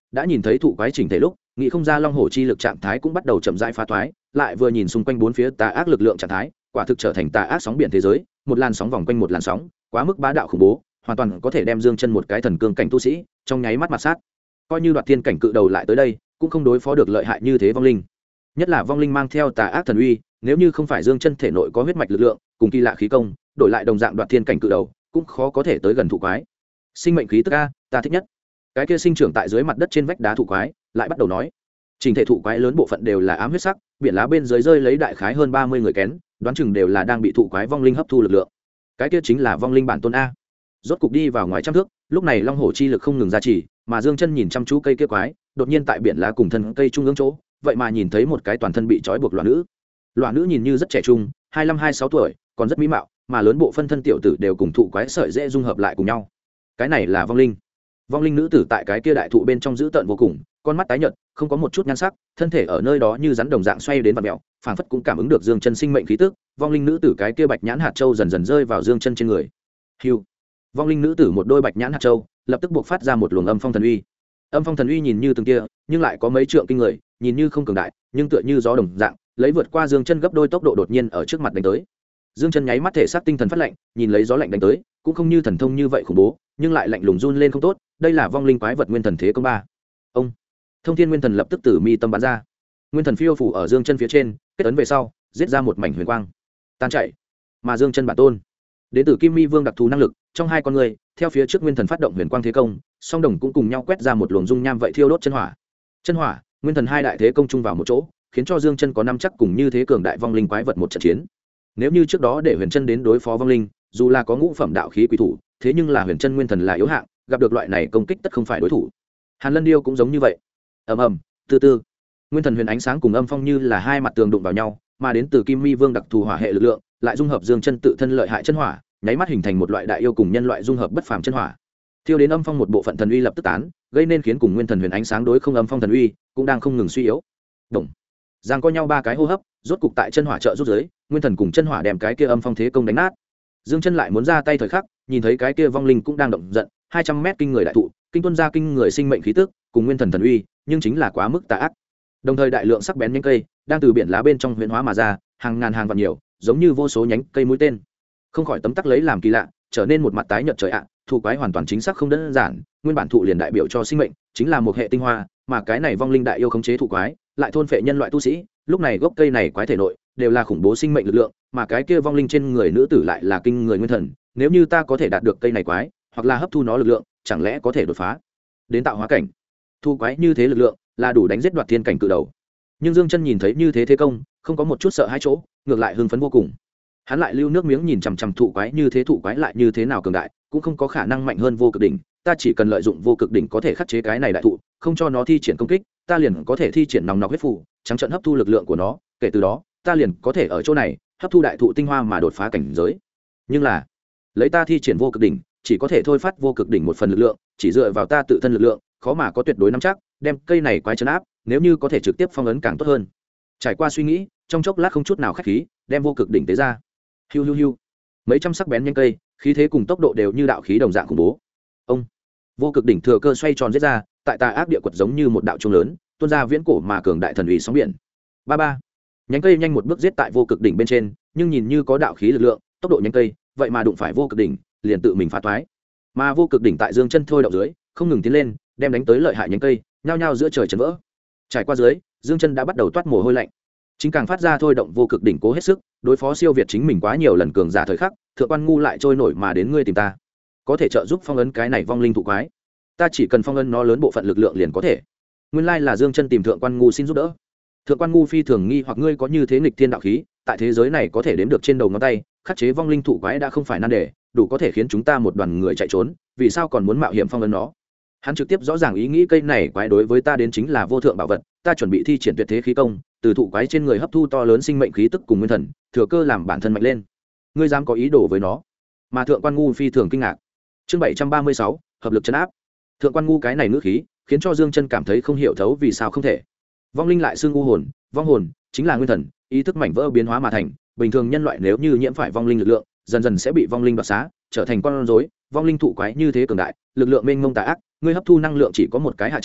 đã nhìn thấy thụ quái chỉnh thể lúc nghĩ không ra long hổ chi lực trạng thái cũng bắt đầu chậm rãi phá thoái, lại vừa nhìn xung quanh bốn phía tà ác lực lượng trạng thái, quả thực trở thành tà ác sóng biển thế giới, một làn sóng vòng quanh một làn sóng, quá mức bá đạo khủng bố, hoàn toàn có thể đem Dương Chân một cái thần cương cảnh tu sĩ trong nháy mắt mặt sát. Coi như đoạt thiên cảnh cự đầu lại tới đây cũng không đối phó được lợi hại như thế vong linh, nhất là vong linh mang theo tà ác thần uy, nếu như không phải Dương Chân thể nội có huyết mạch lực lượng cùng kỳ lạ khí công, đổi lại đồng dạng đoạt thiên cảnh cự đầu cũng khó có thể tới gần thụ quái. Sinh mệnh khí tức a, ta thích nhất. Cái kia sinh trưởng tại dưới mặt đất trên vách đá thụ quái lại bắt đầu nói, trình thể thụ quái lớn bộ phận đều là ám huyết sắc, biển lá bên dưới rơi lấy đại khái hơn 30 người kén, đoán chừng đều là đang bị thụ quái vong linh hấp thu lực lượng. Cái kia chính là vong linh bản tôn a. Rốt cục đi vào ngoài trăm thước, lúc này long hổ chi lực không ngừng ra chỉ, mà Dương Chân nhìn chăm chú cây kia quái, đột nhiên tại biển lá cùng thân cây trung ương chỗ, vậy mà nhìn thấy một cái toàn thân bị trói buộc loạn nữ. Loạn nữ nhìn như rất trẻ trung, 25-26 tuổi, còn rất mỹ mạo, mà lớn bộ phân thân tiểu tử đều cùng thụ quái sợi dễ dung hợp lại cùng nhau. Cái này là vong linh. Vong linh nữ tử tại cái kia đại thụ bên trong giữ tợn vô cùng, con mắt tái nhợt, không có một chút nhan sắc, thân thể ở nơi đó như rắn đồng dạng xoay đến vặn mèo, phảng phất cũng cảm ứng được Dương Chân sinh mệnh khí tức. Vong linh nữ tử cái kia bạch nhãn hạt châu dần dần rơi vào Dương Chân trên người. Hưu. Vong linh nữ tử một đôi bạch nhãn hạt châu, lập tức buộc phát ra một luồng âm phong thần uy. Âm phong thần uy nhìn như từng kia, nhưng lại có mấy trượng kinh người, nhìn như không cường đại, nhưng tựa như gió đồng dạng, lấy vượt qua Dương Chân gấp đôi tốc độ đột nhiên ở trước mặt đánh tới. Dương Chân nháy mắt thể xác tinh thần phát lạnh, nhìn lấy gió lạnh đánh tới, cũng không như thần thông như vậy khủng bố, nhưng lại lạnh lùng run lên không tốt, đây là vong linh quái vật nguyên thần thế công ba. Ông Thông Thiên Nguyên Thần lập tức từ mi tâm bắn ra. Nguyên thần phiêu phủ ở Dương Chân phía trên, kết ấn về sau, giết ra một mảnh huyền quang. Tan chạy. Mà Dương Chân bản tôn, đến từ Kim Mi Vương đặc thù năng lực, trong hai con người, theo phía trước nguyên thần phát động huyền quang thế công, song đồng cũng cùng nhau quét ra một luồng dung nham vậy thiêu đốt chân hỏa. Chân hỏa, nguyên thần hai đại thế công chung vào một chỗ, khiến cho Dương Chân có năm chắc cùng như thế cường đại vong linh quái vật một trận chiến. Nếu như trước đó để Huyền Chân đến đối phó vong linh, dù là có ngũ phẩm đạo khí quỷ thủ, thế nhưng là Huyền Chân nguyên thần là yếu hạng, gặp được loại này công kích tất không phải đối thủ. Hàn Lân Điêu cũng giống như vậy. Ầm ầm, từ từ, nguyên thần huyền ánh sáng cùng âm phong như là hai mặt tường đụng vào nhau, mà đến từ Kim Mi Vương đặc thù hỏa hệ lực lượng, lại dung hợp Dương Chân tự thân lợi hại chân hỏa, nháy mắt hình thành một loại đại yêu cùng nhân loại dung hợp bất phàm chân hỏa. Thiêu đến âm phong một bộ phận thần uy lập tức tán, gây nên khiến cùng nguyên thần huyền ánh sáng đối không âm phong thần uy cũng đang không ngừng suy yếu. Đồng giang có nhau ba cái hô hấp, rốt cục tại chân hỏa trợ rút dưới, nguyên thần cùng chân hỏa đem cái kia âm phong thế công đánh nát. Dương Chân lại muốn ra tay thời khắc, nhìn thấy cái kia vong linh cũng đang động giận, 200 mét kinh người đại thụ, kinh tuân ra kinh người sinh mệnh khí tức, cùng nguyên thần thần uy, nhưng chính là quá mức tà ác. Đồng thời đại lượng sắc bén nhánh cây đang từ biển lá bên trong huyễn hóa mà ra, hàng ngàn hàng vạn nhiều, giống như vô số nhánh cây mũi tên. Không khỏi tấm tắc lấy làm kỳ lạ, trở nên một mặt tái nhợt trời ạ, thụ quái hoàn toàn chính xác không đơn giản, nguyên bản thụ liền đại biểu cho sinh mệnh, chính là một hệ tinh hoa, mà cái này vong linh đại yêu khống chế thụ quái, lại thôn phệ nhân loại tu sĩ, lúc này gốc cây này quái thể nội đều là khủng bố sinh mệnh lực lượng, mà cái kia vong linh trên người nữ tử lại là kinh người nguyên thần, nếu như ta có thể đạt được cây này quái, hoặc là hấp thu nó lực lượng, chẳng lẽ có thể đột phá đến tạo hóa cảnh. Thu quái như thế lực lượng là đủ đánh giết đoạt thiên cảnh cự đầu. Nhưng Dương Chân nhìn thấy như thế thế công, không có một chút sợ hãi chỗ, ngược lại hưng phấn vô cùng. Hắn lại lưu nước miếng nhìn chằm chằm thụ quái như thế, thụ quái lại như thế nào cường đại, cũng không có khả năng mạnh hơn vô cực đỉnh, ta chỉ cần lợi dụng vô cực đỉnh có thể khắc chế cái này đại thụ, không cho nó thi triển công kích, ta liền có thể thi triển nòng nọc huyết phù, trắng trợn hấp thu lực lượng của nó, kể từ đó, ta liền có thể ở chỗ này hấp thu đại thụ tinh hoa mà đột phá cảnh giới. Nhưng là, lấy ta thi triển vô cực đỉnh, chỉ có thể thôi phát vô cực đỉnh một phần lực lượng, chỉ dựa vào ta tự thân lực lượng, khó mà có tuyệt đối nắm chắc đem cây này quái trấn áp, nếu như có thể trực tiếp phong ấn càng tốt hơn. Trải qua suy nghĩ, trong chốc lát không chút nào khách khí, đem vô cực đỉnh tế ra. Hiu hiu hiu. Mấy trăm sắc bén nhanh cây, khí thế cùng tốc độ đều như đạo khí đồng dạng khủng bố. Ông vô cực đỉnh thừa cơ xoay tròn giết ra, tại tà ác địa quật giống như một đạo trung lớn, tuôn ra viễn cổ mà cường đại thần uy sóng biển. Ba ba. Nhánh cây nhanh một bước giết tại vô cực đỉnh bên trên, nhưng nhìn như có đạo khí lực lượng, tốc độ nhánh cây, vậy mà đụng phải vô cực đỉnh, liền tự mình phá toái. Mà vô cực đỉnh tại Dương Chân thôi động dưới, không ngừng tiến lên, đem đánh tới lợi hại nhánh cây, nhao nhao giữa trời chấn vỡ. Trải qua dưới, Dương Chân đã bắt đầu toát mồ hôi lạnh. Chính càng phát ra thôi động vô cực đỉnh cố hết sức, đối phó siêu việt chính mình quá nhiều lần cường giả thời khắc, Thượng Quan Ngu lại trôi nổi mà đến ngươi tìm ta, có thể trợ giúp phong ấn cái này vong linh thụ quái. Ta chỉ cần phong ấn nó lớn bộ phận lực lượng liền có thể. Nguyên lai là Dương Chân tìm Thượng Quan Ngu xin giúp đỡ. Thượng Quan Ngu phi thường nghi hoặc ngươi có như thế nghịch thiên đạo khí, tại thế giới này có thể đếm được trên đầu ngón tay, khắc chế vong linh thụ quái đã không phải nan đề, đủ có thể khiến chúng ta một đoàn người chạy trốn, vì sao còn muốn mạo hiểm phong ấn nó? Hắn trực tiếp rõ ràng ý nghĩ cây này quái đối với ta đến chính là vô thượng bảo vật, ta chuẩn bị thi triển tuyệt thế khí công, từ thụ quái trên người hấp thu to lớn sinh mệnh khí tức cùng nguyên thần, thừa cơ làm bản thân mạnh lên. Ngươi dám có ý đồ với nó? Mà Thượng Quan Ngu phi thường kinh ngạc. Chương 736, hợp lực trấn áp. Thượng Quan Ngu cái này ngữ khí, khiến cho Dương Chân cảm thấy không hiểu thấu vì sao không thể. Vong linh lại xưng u hồn, vong hồn chính là nguyên thần, ý thức mảnh vỡ biến hóa mà thành, bình thường nhân loại nếu như nhiễm phải vong linh lực lượng, dần dần sẽ bị vong linh đoạt xá, trở thành con rối. Vong linh thụ quái như thế cường đại, lực lượng mênh mông tà ác, ngươi hấp thu năng lượng chỉ có một cái hạ tràng,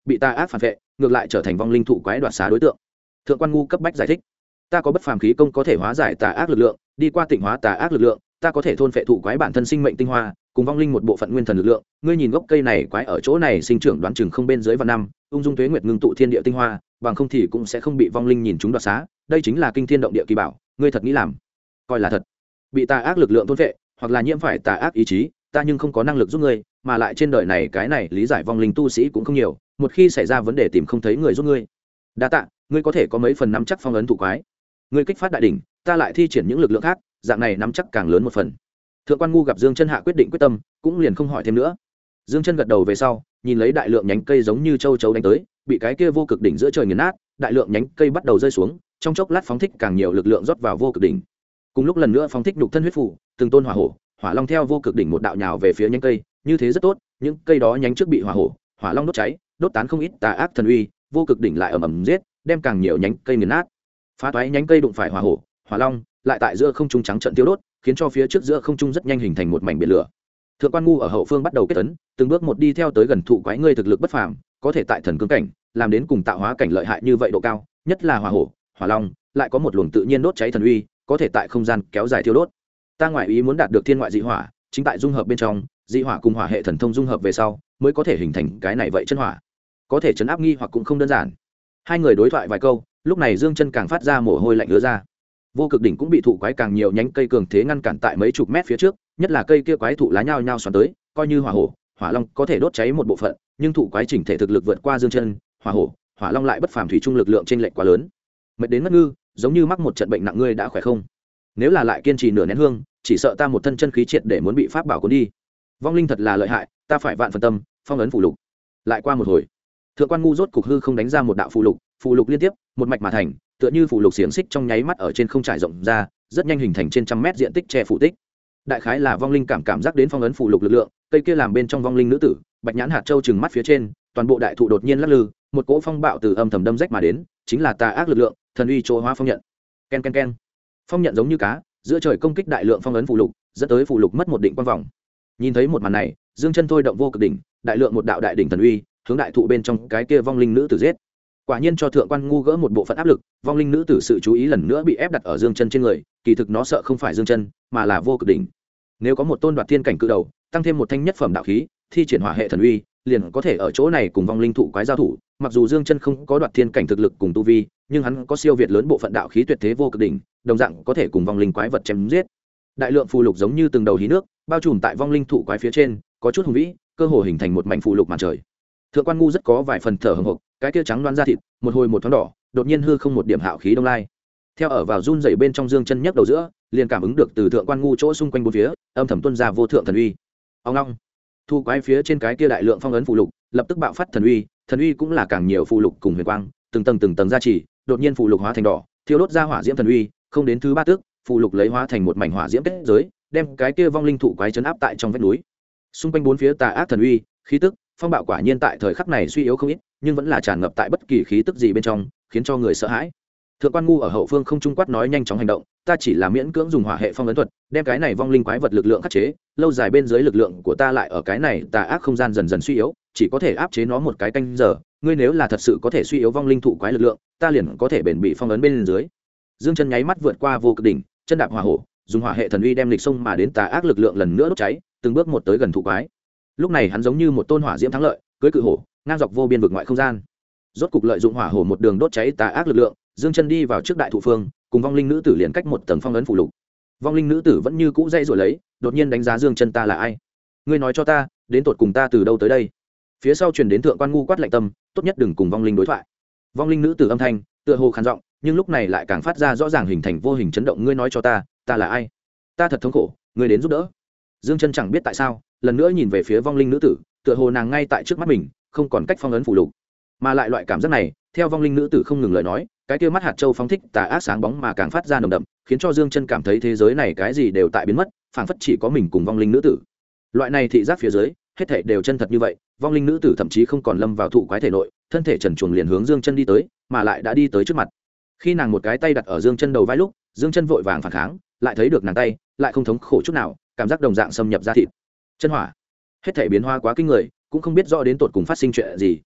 bị tà ác phản vệ ngược lại trở thành vong linh thụ quái đoạt xá đối tượng. Thượng quan ngu cấp bách giải thích, ta có bất phàm khí công có thể hóa giải tà ác lực lượng, đi qua tịnh hóa tà ác lực lượng, ta có thể thôn phệ thụ quái bản thân sinh mệnh tinh hoa cùng vong linh một bộ phận nguyên thần lực lượng. Ngươi nhìn gốc cây này quái ở chỗ này sinh trưởng đoán chừng không bên dưới vạn năm, ung dung tuế nguyệt ngưng tụ thiên địa tinh hoa, bằng không thì cũng sẽ không bị vong linh nhìn chúng đoạt xá. Đây chính là kinh thiên động địa kỳ bảo, ngươi thật nghĩ làm coi là thật? Bị tà ác lực lượng thôn phệ hoặc là nhiễm phải tà ác ý chí, ta nhưng không có năng lực giúp ngươi, mà lại trên đời này cái này lý giải vong linh tu sĩ cũng không nhiều, một khi xảy ra vấn đề tìm không thấy người giúp ngươi. Đa tạ, ngươi có thể có mấy phần nắm chắc phong ấn thụ quái. Ngươi kích phát đại đỉnh, ta lại thi triển những lực lượng khác, dạng này nắm chắc càng lớn một phần. Thượng quan ngu gặp Dương Chân hạ quyết định quyết tâm, cũng liền không hỏi thêm nữa. Dương Chân gật đầu về sau, nhìn lấy đại lượng nhánh cây giống như châu chấu đánh tới, bị cái kia vô cực đỉnh giữa trời nghiền nát, đại lượng nhánh cây bắt đầu rơi xuống, trong chốc lát phóng thích càng nhiều lực lượng rót vào vô cực đỉnh. Cùng lúc lần nữa phóng thích nhục thân huyết phủ, từng tôn hỏa hổ, hỏa long theo vô cực đỉnh một đạo nhào về phía nhánh cây, như thế rất tốt, những cây đó nhánh trước bị hỏa hổ, hỏa long đốt cháy, đốt tán không ít tà ác thần uy, vô cực đỉnh lại ầm ầm giết, đem càng nhiều nhánh cây nghiền nát. Phá toái nhánh cây đụng phải hỏa hổ, hỏa long, lại tại giữa không trung trắng trận tiêu đốt, khiến cho phía trước giữa không trung rất nhanh hình thành một mảnh biển lửa. Thượng quan ngu ở hậu phương bắt đầu kết tấn, từng bước một đi theo tới gần thụ quái, ngươi thực lực bất phàm, có thể tại thần cương cảnh làm đến cùng tạo hóa cảnh lợi hại như vậy độ cao, nhất là hỏa hổ, hỏa long, lại có một luồng tự nhiên đốt cháy thần uy, có thể tại không gian kéo dài thiêu đốt. Ta ngoại ý muốn đạt được thiên ngoại dị hỏa, chính tại dung hợp bên trong, dị hỏa cùng hỏa hệ thần thông dung hợp về sau, mới có thể hình thành cái này vậy chân hỏa, có thể chấn áp nghi hoặc cũng không đơn giản. Hai người đối thoại vài câu, lúc này Dương Chân càng phát ra mồ hôi lạnh ứa ra. Vô cực đỉnh cũng bị thụ quái càng nhiều nhánh cây cường thế ngăn cản tại mấy chục mét phía trước, nhất là cây kia quái thụ lá nhao nhao xoắn tới, coi như hỏa hổ, hỏa long có thể đốt cháy một bộ phận, nhưng thụ quái chỉnh thể thực lực vượt qua Dương Chân, hỏa hổ, hỏa long lại bất phàm thủy trung lực lượng trên lệch quá lớn. Mệt đến ngất ngư, giống như mắc một trận bệnh nặng, ngươi đã khỏe không? Nếu là lại kiên trì nửa nén hương, chỉ sợ ta một thân chân khí triệt để muốn bị pháp bảo cuốn đi. Vong linh thật là lợi hại, ta phải vạn phần tâm, phong ấn phù lục. Lại qua một hồi, Thượng quan ngu rốt cục hư không đánh ra một đạo phù lục liên tiếp, một mạch mà thành, tựa như phù lục xiềng xích trong nháy mắt ở trên không trải rộng ra, rất nhanh hình thành trên trăm mét diện tích che phủ tích. Đại khái là vong linh cảm giác đến phong ấn phù lục lực lượng, cây kia làm bên trong vong linh nữ tử, bạch nhãn hạt châu trừng mắt phía trên, toàn bộ đại thụ đột nhiên lắc lư, một cỗ phong bạo từ âm thầm đâm rách mà đến, chính là tà ác lực lượng, thần uy chỗ hóa phong nhận. Ken ken ken. Phong nhận giống như cá, giữa trời công kích đại lượng phong ấn phù lục, dẫn tới phù lục mất một định quang vòng. Nhìn thấy một màn này, Dương Chân thôi động vô cực đỉnh, đại lượng một đạo đại đỉnh thần uy, hướng đại thụ bên trong cái kia vong linh nữ tử giết. Quả nhiên cho thượng quan ngu gỡ một bộ phận áp lực, vong linh nữ tử sự chú ý lần nữa bị ép đặt ở Dương Chân trên người, kỳ thực nó sợ không phải Dương Chân, mà là vô cực đỉnh. Nếu có một tôn đoạt thiên cảnh cự đầu, tăng thêm một thanh nhất phẩm đạo khí, thi triển hỏa hệ thần uy, liền có thể ở chỗ này cùng vong linh thụ quái giao thủ. Mặc dù Dương Chân không có đoạt thiên cảnh thực lực cùng tu vi, nhưng hắn có siêu việt lớn bộ phận đạo khí tuyệt thế vô cực đỉnh, đồng dạng có thể cùng vong linh quái vật chém giết. Đại lượng phù lục giống như từng đầu hí nước, bao trùm tại vong linh thụ quái phía trên, có chút hùng vĩ, cơ hồ hình thành một mảnh phù lục màn trời. Thượng quan ngu rất có vài phần thở hổn hộc, cái kia trắng loáng da thịt, một hồi một thoáng đỏ, đột nhiên hư không một điểm hạo khí đông lai. Theo ở vào run rẩy bên trong Dương Chân nhấc đầu giữa, liền cảm ứng được từ thượng quan ngu chỗ xung quanh bốn phía, âm thầm tuôn ra vô thượng thần uy. Ông long, thu quái phía trên cái kia đại lượng phong ấn phù lục, lập tức bạo phát thần uy cũng là càng nhiều phù lục cùng huyền quang, từng tầng gia trì, đột nhiên phù lục hóa thành đỏ, thiêu đốt ra hỏa diễm thần uy, không đến thứ ba tước, phù lục lấy hóa thành một mảnh hỏa diễm kết giới, đem cái kia vong linh thụ quái trấn áp tại trong vách núi. Xung quanh bốn phía tà ác thần uy, khí tức, phong bạo quả nhiên tại thời khắc này suy yếu không ít, nhưng vẫn là tràn ngập tại bất kỳ khí tức gì bên trong, khiến cho người sợ hãi. Thượng quan ngu ở hậu phương không trung quát nói nhanh chóng hành động, ta chỉ là miễn cưỡng dùng hỏa hệ phong ấn thuật, đem cái này vong linh quái vật lực lượng khắc chế, lâu dài bên dưới lực lượng của ta lại ở cái này tà ác không gian dần dần suy yếu, chỉ có thể áp chế nó một cái canh giờ, ngươi nếu là thật sự có thể suy yếu vong linh thụ quái lực lượng, ta liền có thể bền bị phong ấn bên dưới. Dương Chân nháy mắt vượt qua vô cực đỉnh, chân đạp hỏa hổ, dùng hỏa hệ thần uy đem lịch sông mà đến tà ác lực lượng lần nữa đốt cháy, từng bước một tới gần thụ quái. Lúc này hắn giống như một tôn hỏa diễm thắng lợi, cưỡi cự hổ, ngang dọc vô biên vực ngoại không gian. Rốt cục lợi dụng hỏa hổ một đường đốt cháy tà ác lực lượng, Dương Chân đi vào trước đại thụ phương, cùng vong linh nữ tử liền cách một tầng phong ấn phù lục. Vong linh nữ tử vẫn như cũ dây rồi lấy, đột nhiên đánh giá Dương Chân, ta là ai? Ngươi nói cho ta, đến tột cùng ta từ đâu tới đây? Phía sau truyền đến thượng quan ngu quát lạnh tâm, tốt nhất đừng cùng vong linh đối thoại. Vong linh nữ tử âm thanh, tựa hồ khàn giọng, nhưng lúc này lại càng phát ra rõ ràng hình thành vô hình chấn động, ngươi nói cho ta, ta là ai? Ta thật thống khổ, ngươi đến giúp đỡ. Dương Chân chẳng biết tại sao, lần nữa nhìn về phía vong linh nữ tử, tựa hồ nàng ngay tại trước mắt mình, không còn cách phong ấn phù lục. Mà lại loại cảm giác này, theo vong linh nữ tử không ngừng lời nói, cái kia mắt hạt châu phóng thích tà ác sáng bóng mà càng phát ra nồng đậm, khiến cho Dương Chân cảm thấy thế giới này cái gì đều tại biến mất, phảng phất chỉ có mình cùng vong linh nữ tử. Loại này thị giác phía dưới, hết thảy đều chân thật như vậy, vong linh nữ tử thậm chí không còn lâm vào thụ quái thể nội, thân thể trần truồng liền hướng Dương Chân đi tới, mà lại đã đi tới trước mặt. Khi nàng một cái tay đặt ở Dương Chân đầu vai lúc, Dương Chân vội vàng phản kháng, lại thấy được nàng tay, lại không thống khổ chút nào, cảm giác đồng dạng xâm nhập ra thịt. Chân hỏa, hết thảy biến hóa quá kinh người, cũng không biết rõ đến tột cùng phát sinh chuyện gì,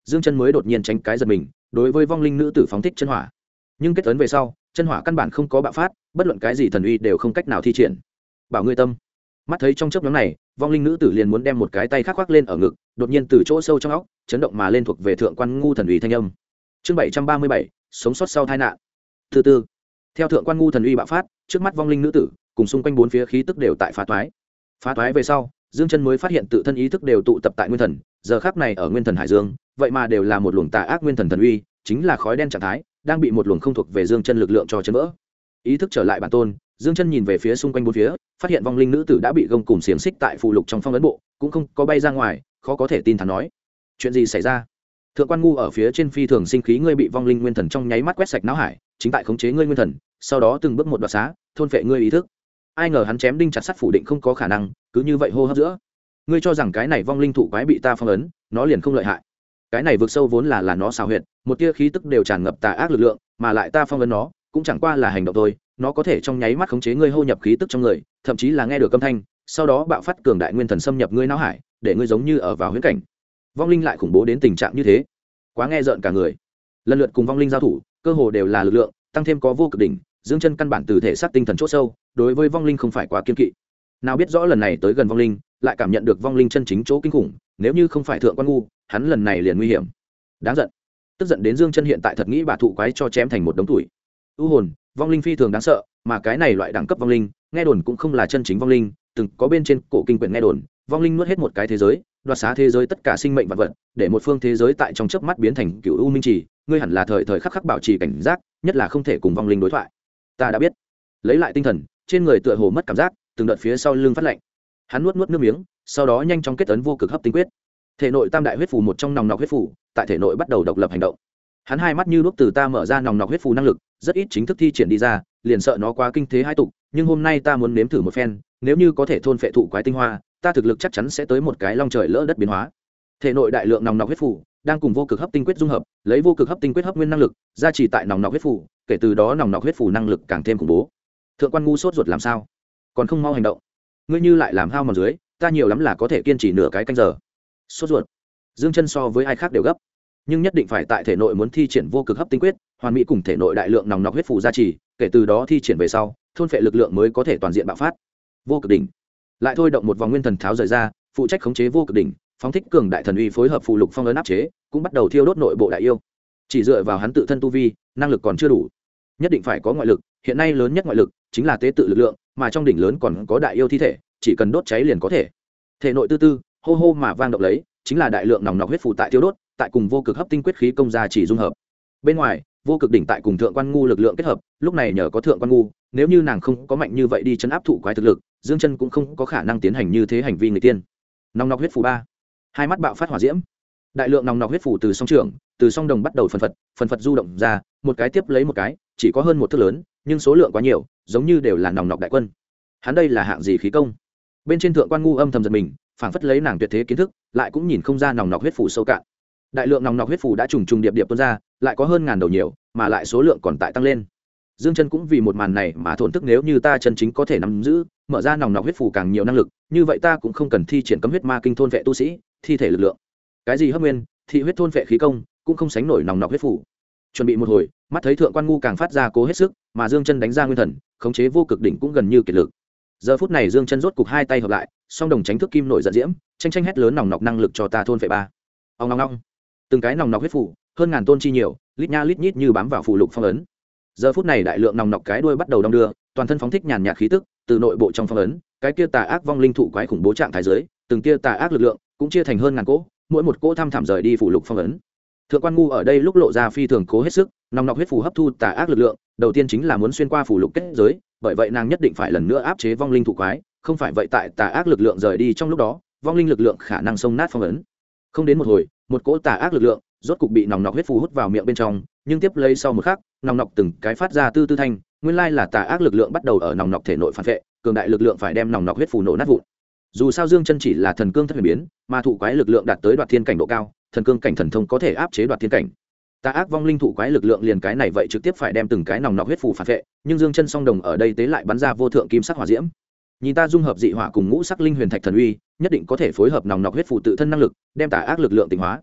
dương chân mới đột nhiên tránh cái giật mình, đối với vong linh nữ tử phóng thích chân hỏa. Nhưng kết ấn về sau, chân hỏa căn bản không có bạo phát, bất luận cái gì thần uy đều không cách nào thi triển. Bảo ngươi tâm. Mắt thấy trong chớp nhoáng này, vong linh nữ tử liền muốn đem một cái tay khác khoác lên ở ngực, đột nhiên từ chỗ sâu trong óc chấn động mà lên thuộc về thượng quan ngu thần uy thanh âm. Chương 737, sống sót sau tai nạn. Thứ tư, theo thượng quan ngu thần uy bạo phát, trước mắt vong linh nữ tử cùng xung quanh bốn phía khí tức đều tại phá toái. Phá toái về sau, dương chân mới phát hiện tự thân ý thức đều tụ tập tại nguyên thần, giờ khắc này ở nguyên thần hải dương, vậy mà đều là một luồng tà ác nguyên thần thần uy, chính là khói đen trạng thái, đang bị một luồng không thuộc về dương chân lực lượng cho chấn vỡ. Ý thức trở lại bản tôn, dương chân nhìn về phía xung quanh bốn phía, phát hiện vong linh nữ tử đã bị gông cùm xiềng xích tại phù lục trong phong ấn bộ, cũng không có bay ra ngoài, khó có thể tin thắn nói chuyện gì xảy ra. Thượng quan ngu ở phía trên phi thường sinh khí, ngươi bị vong linh nguyên thần trong nháy mắt quét sạch não hải, chính tại khống chế ngươi nguyên thần, sau đó từng bước một đoạt xá, thôn phệ ngươi ý thức. Ai ngờ hắn chém đinh chặt sắt phủ định không có khả năng, cứ như vậy hô hấp giữa. Ngươi cho rằng cái này vong linh thụ quái bị ta phong ấn, nó liền không lợi hại. Cái này vực sâu vốn là nó xào huyệt, một tia khí tức đều tràn ngập tà ác lực lượng, mà lại ta phong ấn nó, cũng chẳng qua là hành động thôi, nó có thể trong nháy mắt khống chế ngươi hô nhập khí tức trong người, thậm chí là nghe được âm thanh, sau đó bạo phát cường đại nguyên thần xâm nhập ngươi não hải, để ngươi giống như ở vào huyễn cảnh. Vong linh lại khủng bố đến tình trạng như thế, quá nghe rợn cả người. Lần lượt cùng vong linh giao thủ, cơ hồ đều là lực lượng, tăng thêm có vô cực đỉnh, dương chân căn bản từ thể xác tinh thần chỗ sâu, đối với vong linh không phải quá kiên kỵ. Nào biết rõ lần này tới gần vong linh, lại cảm nhận được vong linh chân chính chỗ kinh khủng, nếu như không phải thượng quan ngu, hắn lần này liền nguy hiểm. Đáng giận. Tức giận đến dương chân hiện tại thật nghĩ bà thụ quái cho chém thành một đống tuổi. U hồn, vong linh phi thường đáng sợ, mà cái này loại đẳng cấp vong linh, nghe đồn cũng không là chân chính vong linh, từng có bên trên cổ kinh quyển nghe đồn, vong linh nuốt hết một cái thế giới, đoạt xá thế giới tất cả sinh mệnh vật vật, để một phương thế giới tại trong chớp mắt biến thành cựu u minh trì, ngươi hẳn là thời thời khắc khắc bảo trì cảnh giác, nhất là không thể cùng vong linh đối thoại. Ta đã biết. Lấy lại tinh thần, trên người tựa hồ mất cảm giác, từng đợt phía sau lưng phát lạnh. Hắn nuốt nước miếng, sau đó nhanh chóng kết ấn vô cực hấp tinh quyết. Thể nội tam đại huyết phù một trong nòng nọc huyết phù, tại thể nội bắt đầu độc lập hành động. Hắn hai mắt như đuốc từ ta mở ra nòng nọc huyết phù năng lực, rất ít chính thức thi triển đi ra, liền sợ nó quá kinh thế hai tục, nhưng hôm nay ta muốn nếm thử một phen, nếu như có thể thôn phệ thụ quái tinh hoa, ta thực lực chắc chắn sẽ tới một cái long trời lỡ đất biến hóa. Thể nội đại lượng nòng nọc huyết phù đang cùng vô cực hấp tinh quyết dung hợp, lấy vô cực hấp tinh quyết hấp nguyên năng lực, gia trì tại nòng nọc huyết phù, kể từ đó nòng nọc huyết phù năng lực càng thêm khủng bố. Thượng quan ngu sốt ruột làm sao? Còn không mau hành động. Ngươi như lại làm hao mòn dưới, ta nhiều lắm là có thể kiên trì nửa cái canh giờ. Sốt ruột. Dương chân so với ai khác đều gấp, nhưng nhất định phải tại thể nội muốn thi triển vô cực hấp tinh quyết, hoàn mỹ cùng thể nội đại lượng nòng nọc huyết phù gia trì, kể từ đó thi triển về sau, thôn phệ lực lượng mới có thể toàn diện bạo phát. Vô cực đỉnh lại thôi động một vòng nguyên thần tháo rời ra, phụ trách khống chế vô cực đỉnh, phóng thích cường đại thần uy phối hợp phù lục phong ấn áp chế, cũng bắt đầu thiêu đốt nội bộ đại yêu. Chỉ dựa vào hắn tự thân tu vi, năng lực còn chưa đủ, nhất định phải có ngoại lực. Hiện nay lớn nhất ngoại lực chính là tế tự lực lượng, mà trong đỉnh lớn còn có đại yêu thi thể, chỉ cần đốt cháy liền có thể. Thể nội tư tư hô hô mà vang động lấy, chính là đại lượng nòng nọc huyết phù tại thiêu đốt, tại cùng vô cực hấp tinh quyết khí công ra chỉ dung hợp. Bên ngoài, vô cực đỉnh tại cùng thượng quan ngu lực lượng kết hợp, lúc này nhờ có thượng quan ngu, nếu như nàng không có mạnh như vậy đi chấn áp thụ quái thực lực, dương chân cũng không có khả năng tiến hành như thế hành vi người tiên. Nòng nọc huyết phù ba, hai mắt bạo phát hỏa diễm, đại lượng nòng nọc huyết phù từ song trường, từ song đồng bắt đầu phần phật du động ra, một cái tiếp lấy một cái, chỉ có hơn một thước lớn, nhưng số lượng quá nhiều, giống như đều là nòng nọc đại quân. Hắn đây là hạng gì khí công? Bên trên thượng quan ngu âm thầm giật mình, phảng phất lấy nàng tuyệt thế kiến thức, lại cũng nhìn không ra nòng nọc huyết phù sâu cạn. Đại lượng nòng nọc huyết phù đã trùng trùng điệp điệp tuôn ra, lại có hơn ngàn đầu nhiều, mà lại số lượng còn tại tăng lên. Dương chân cũng vì một màn này mà thổn thức, nếu như ta chân chính có thể nắm giữ, mở ra nòng nọc huyết phù càng nhiều năng lực, như vậy ta cũng không cần thi triển cấm huyết ma kinh thôn vệ tu sĩ, thi thể lực lượng. Cái gì hấp nguyên, thị huyết thôn vệ khí công, cũng không sánh nổi nòng nọc huyết phù. Chuẩn bị một hồi, mắt thấy thượng quan ngu càng phát ra cố hết sức, mà Dương chân đánh ra nguyên thần, khống chế vô cực đỉnh cũng gần như kiệt lực. Giờ phút này Dương chân rốt cục hai tay hợp lại, song đồng tránh thức kim nổi giận diễm, tranh hét lớn nòng nọc năng lực cho ta thôn vệ ba. Ong ong ong. Từng cái nòng nọc huyết phù, hơn ngàn tôn chi nhiều, lít nha lít nhít như bám vào phù lục phong ấn. Giờ phút này đại lượng nòng nọc cái đuôi bắt đầu đong đưa, toàn thân phóng thích nhàn nhạt khí tức, từ nội bộ trong phong ấn, cái kia tà ác vong linh thụ quái khủng bố trạng thái dưới, từng kia tà ác lực lượng cũng chia thành hơn ngàn cỗ, mỗi một cỗ thăm thẳm rời đi phù lục phong ấn. Thượng quan ngu ở đây lúc lộ ra phi thường cố hết sức, nòng nọc huyết phù hấp thu tà ác lực lượng, đầu tiên chính là muốn xuyên qua phù lục kết giới, bởi vậy nàng nhất định phải lần nữa áp chế vong linh thụ quái, không phải vậy tại tà ác lực lượng rời đi trong lúc đó, vong linh lực lượng khả năng xông nát phong ấn. Không đến một hồi, một cỗ tà ác lực lượng rốt cục bị nòng nọc huyết phù hút vào miệng bên trong, nhưng tiếp lấy sau một khắc, nòng nọc từng cái phát ra tư tư thanh, nguyên lai là tà ác lực lượng bắt đầu ở nòng nọc thể nội phản vệ, cường đại lực lượng phải đem nòng nọc huyết phù nổ nát vụn. Dù sao Dương chân chỉ là thần cương thất huyền biến, mà thụ quái lực lượng đạt tới đoạt thiên cảnh độ cao, thần cương cảnh thần thông có thể áp chế đoạt thiên cảnh. Tà ác vong linh thụ quái lực lượng liền cái này vậy trực tiếp phải đem từng cái nòng nọc huyết phù phản vệ, nhưng Dương chân song đồng ở đây tế lại bắn ra vô thượng kim sắc hỏa diễm. Nhìn ta dung hợp dị hỏa cùng ngũ sắc linh huyền thạch thần uy, nhất định có thể phối hợp nòng nọc huyết phù tự thân năng lực, đem tà ác lực lượng tỉnh hóa.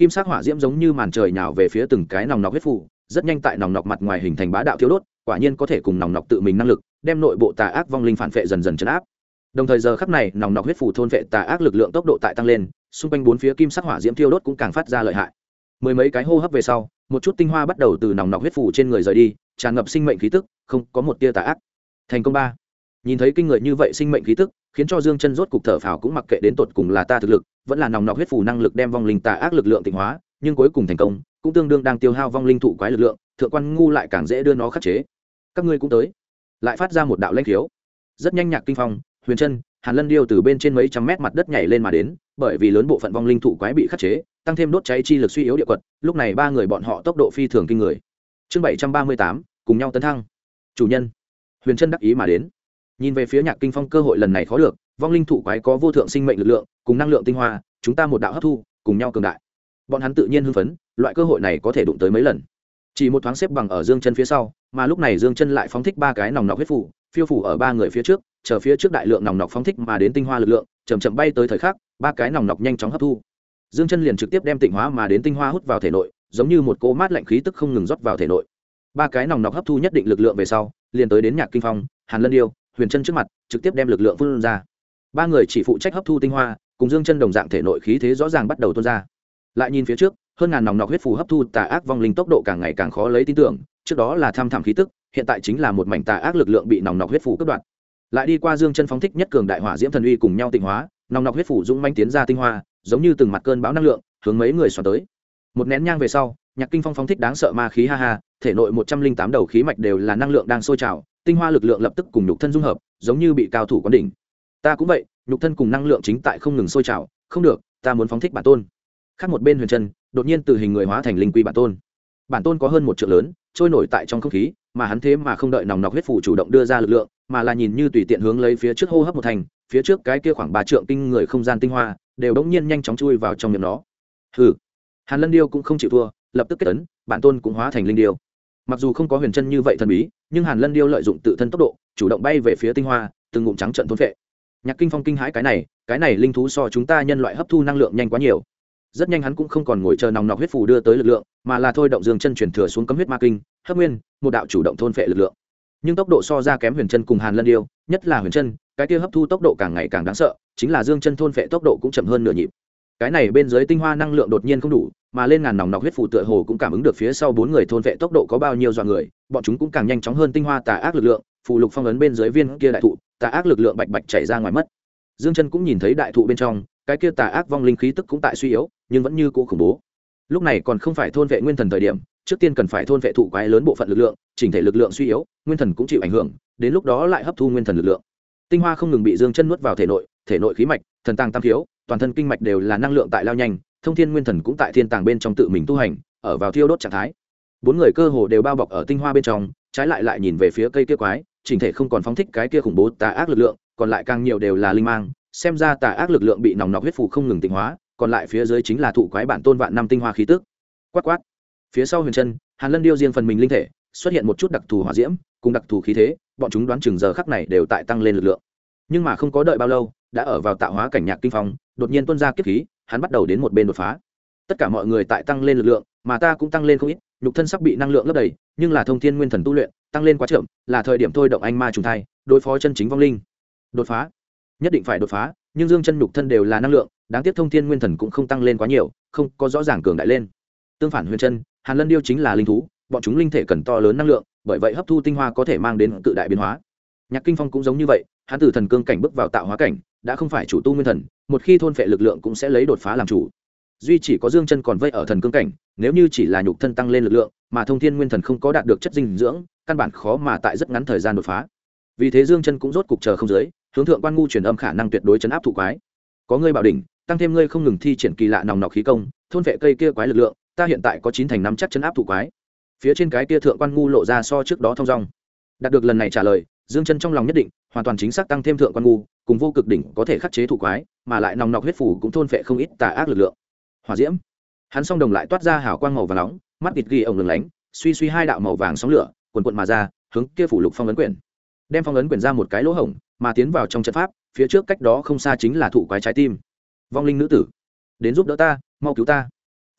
kim sắc hỏa diễm giống như màn trời nhào về phía từng cái nòng nọc huyết phủ, rất nhanh tại nòng nọc mặt ngoài hình thành bá đạo thiêu đốt, quả nhiên có thể cùng nòng nọc tự mình năng lực đem nội bộ tà ác vong linh phản vệ dần dần chấn áp. Đồng thời giờ khắc này nòng nọc huyết phủ thôn vệ tà ác lực lượng tốc độ tại tăng lên, xung quanh bốn phía kim sắc hỏa diễm thiêu đốt cũng càng phát ra lợi hại. Mười mấy cái hô hấp về sau, một chút tinh hoa bắt đầu từ nòng nọc huyết phủ trên người rời đi, tràn ngập sinh mệnh khí tức, không có một tia tà ác. Thành công ba. Nhìn thấy kinh người như vậy sinh mệnh khí tức, khiến cho Dương Chân rốt cục thở phào cũng mặc kệ đến tột cùng là ta thực lực, vẫn là nòng nọc huyết phủ năng lực đem vong linh tà ác lực lượng tịnh hóa, nhưng cuối cùng thành công, cũng tương đương đang tiêu hao vong linh thụ quái lực lượng, thượng quan ngu lại càng dễ đưa nó khắc chế. Các ngươi cũng tới. Lại phát ra một đạo lãnh khiếu. Rất nhanh Nhạc Kinh Phong, Huyền Trân, Hàn Lân Điêu từ bên trên mấy trăm mét mặt đất nhảy lên mà đến, bởi vì lớn bộ phận vong linh thụ quái bị khắc chế, tăng thêm đốt cháy chi lực suy yếu địa quật, lúc này ba người bọn họ tốc độ phi thường kinh người. Chương 738, cùng nhau tấn thăng. Chủ nhân. Huyền Trân đắc ý mà đến. Nhìn về phía Nhạc Kinh Phong, cơ hội lần này khó được, vong linh thụ quái có vô thượng sinh mệnh lực lượng, cùng năng lượng tinh hoa, chúng ta một đạo hấp thu, cùng nhau cường đại. Bọn hắn tự nhiên hưng phấn, loại cơ hội này có thể đụng tới mấy lần. Chỉ một thoáng xếp bằng ở Dương Chân phía sau, mà lúc này Dương Chân lại phóng thích ba cái nòng nọc huyết phủ, phiêu phủ ở ba người phía trước, chờ phía trước đại lượng nòng nọc phóng thích mà đến tinh hoa lực lượng, chậm chậm bay tới thời khắc, ba cái nòng nọc nhanh chóng hấp thu. Dương Chân liền trực tiếp đem tịnh hóa mà đến tinh hoa hút vào thể nội, giống như một cỗ mát lạnh khí tức không ngừng rót vào thể nội. Ba cái nòng nọc hấp thu nhất định lực lượng về sau, liền tới đến Nhạc Kinh Phong, Hàn Lân Điêu, Huyền Trân trước mặt, trực tiếp đem lực lượng phun ra. Ba người chỉ phụ trách hấp thu tinh hoa, cùng Dương Chân đồng dạng thể nội khí thế rõ ràng bắt đầu tuôn ra. Lại nhìn phía trước, hơn ngàn nòng nọc huyết phù hấp thu tà ác vong linh tốc độ càng ngày càng khó lấy tin tưởng, trước đó là tham thảm khí tức, hiện tại chính là một mảnh tà ác lực lượng bị nòng nọc huyết phù cắt đoạn. Lại đi qua Dương Chân phóng thích nhất cường đại hỏa diễm thần uy cùng nhau tịnh hóa, nòng nọc huyết phù dũng mãnh tiến ra tinh hoa, giống như từng mặt cơn bão năng lượng, hướng mấy người xoắn tới. Một nén nhang về sau, Nhạc Kinh Phong phóng thích đáng sợ ma khí ha ha, thể nội 108 đầu khí mạch đều là năng lượng đang sôi trào, tinh hoa lực lượng lập tức cùng nhục thân dung hợp, giống như bị cao thủ quán đỉnh. Ta cũng vậy, nhục thân cùng năng lượng chính tại không ngừng sôi trào, không được, ta muốn phóng thích bản tôn. Khác một bên Huyền Trân, đột nhiên từ hình người hóa thành linh quy bản tôn. Bản tôn có hơn một trượng lớn, trôi nổi tại trong không khí, mà hắn thế mà không đợi nòng nọc huyết phủ chủ động đưa ra lực lượng, mà là nhìn như tùy tiện hướng lấy phía trước hô hấp một thành, phía trước cái kia khoảng 3 trượng kinh người không gian tinh hoa, đều đống nhiên nhanh chóng chui vào trong miệng nó. Hừ. Hàn Lân Điêu cũng không chịu thua, lập tức kết ấn, bản tôn cũng hóa thành linh điêu. Mặc dù không có Huyền Trân như vậy thần bí, nhưng Hàn Lân Điêu lợi dụng tự thân tốc độ, chủ động bay về phía tinh hoa, từng ngụm trắng trợn thôn phệ. Nhạc Kinh Phong kinh hãi cái này linh thú so chúng ta nhân loại hấp thu năng lượng nhanh quá nhiều. Rất nhanh hắn cũng không còn ngồi chờ nòng nọc huyết phù đưa tới lực lượng, mà là thôi động Dương Chân truyền thừa xuống cấm huyết ma kinh, hấp nguyên, một đạo chủ động thôn phệ lực lượng. Nhưng tốc độ so ra kém Huyền Trân cùng Hàn Lân Điêu, nhất là Huyền Trân, cái kia hấp thu tốc độ càng ngày càng đáng sợ, chính là Dương Chân thôn phệ tốc độ cũng chậm hơn nửa nhịp. Cái này bên dưới tinh hoa năng lượng đột nhiên không đủ, mà lên ngàn nòng nọc huyết phù tựa hồ cũng cảm ứng được phía sau bốn người thôn phệ tốc độ có bao nhiêu dọa người, bọn chúng cũng càng nhanh chóng hơn tinh hoa tà ác lực lượng, phù lục phong ấn bên dưới viên kia đại thụ, tà ác lực lượng bạch bạch chảy ra ngoài mất. Dương Chân cũng nhìn thấy đại thụ bên trong, cái kia tà ác vong linh khí tức cũng tại suy yếu, nhưng vẫn như cũ khủng bố. Lúc này còn không phải thôn vệ nguyên thần thời điểm, trước tiên cần phải thôn vệ thụ quái lớn bộ phận lực lượng, chỉnh thể lực lượng suy yếu, nguyên thần cũng chịu ảnh hưởng, đến lúc đó lại hấp thu nguyên thần lực lượng. Tinh hoa không ngừng bị Dương Chân nuốt vào thể nội khí mạch, thần tàng tam thiếu, toàn thân kinh mạch đều là năng lượng tại lao nhanh, thông thiên nguyên thần cũng tại thiên tàng bên trong tự mình tu hành, ở vào thiêu đốt trạng thái. Bốn người cơ hồ đều bao bọc ở tinh hoa bên trong, trái lại nhìn về phía cây kia quái, chỉnh thể không còn phóng thích cái kia khủng bố tà ác lực lượng, còn lại càng nhiều đều là linh mang, xem ra tà ác lực lượng bị nòng nọc huyết phù không ngừng tịnh hóa, còn lại phía dưới chính là thụ quái bản tôn vạn năm tinh hoa khí tức. Quát quát. Phía sau Huyền Trân, Hàn Lân Điêu riêng phần mình linh thể, xuất hiện một chút đặc thù hỏa diễm, cùng đặc thù khí thế, bọn chúng đoán chừng giờ khắc này đều tại tăng lên lực lượng. Nhưng mà không có đợi bao lâu, đã ở vào tạo hóa cảnh Nhạc Kinh Phong, đột nhiên tuôn ra kiếp khí, hắn bắt đầu đến một bên đột phá. Tất cả mọi người tại tăng lên lực lượng, mà ta cũng tăng lên không ít, nhục thân sắp bị năng lượng lấp đầy, nhưng là thông thiên nguyên thần tu luyện, tăng lên quá chậm, là thời điểm thôi động anh ma trùng thai, đối phó chân chính vong linh. Đột phá, nhất định phải đột phá, nhưng Dương Chân nhục thân đều là năng lượng, đáng tiếc thông thiên nguyên thần cũng không tăng lên quá nhiều, không có rõ ràng cường đại lên. Tương phản Huyền Trân, Hàn Lân Điêu chính là linh thú, bọn chúng linh thể cần to lớn năng lượng, bởi vậy hấp thu tinh hoa có thể mang đến cự đại biến hóa. Nhạc Kinh Phong cũng giống như vậy, hắn từ thần cương cảnh bước vào tạo hóa cảnh, đã không phải chủ tu nguyên thần, một khi thôn phệ lực lượng cũng sẽ lấy đột phá làm chủ. Duy chỉ có Dương Chân còn vây ở thần cương cảnh, nếu như chỉ là nhục thân tăng lên lực lượng, mà thông thiên nguyên thần không có đạt được chất dinh dưỡng, căn bản khó mà tại rất ngắn thời gian đột phá. Vì thế Dương Chân cũng rốt cục chờ không dưới, hướng thượng quan ngu truyền âm khả năng tuyệt đối chấn áp thủ quái. Có ngươi bảo đỉnh, tăng thêm ngươi không ngừng thi triển kỳ lạ nòng nọc khí công, thôn vệ cây kia quái lực lượng, ta hiện tại có 9 thành 5 chắc chấn áp thủ quái. Phía trên cái kia thượng quan ngu lộ ra so trước đó thông dong. Đạt được lần này trả lời, Dương Chân trong lòng nhất định, hoàn toàn chính xác tăng thêm thượng quan ngu, cùng vô cực đỉnh có thể khắc chế thủ quái, mà lại nòng nọc huyết phủ cũng thôn vệ không ít tà ác lực lượng. Hỏa diễm, hắn song đồng lại toát ra hào quang màu vàng nóng, mắt thịt ghi ổng lừng lánh, suy suy hai đạo màu vàng sóng lửa, cuồn cuộn mà ra, hướng kia phủ lục phong ấn quyển, đem phong ấn quyển ra một cái lỗ hổng, mà tiến vào trong trận pháp, phía trước cách đó không xa chính là thụ quái trái tim. Vong linh nữ tử, đến giúp đỡ ta, mau cứu ta.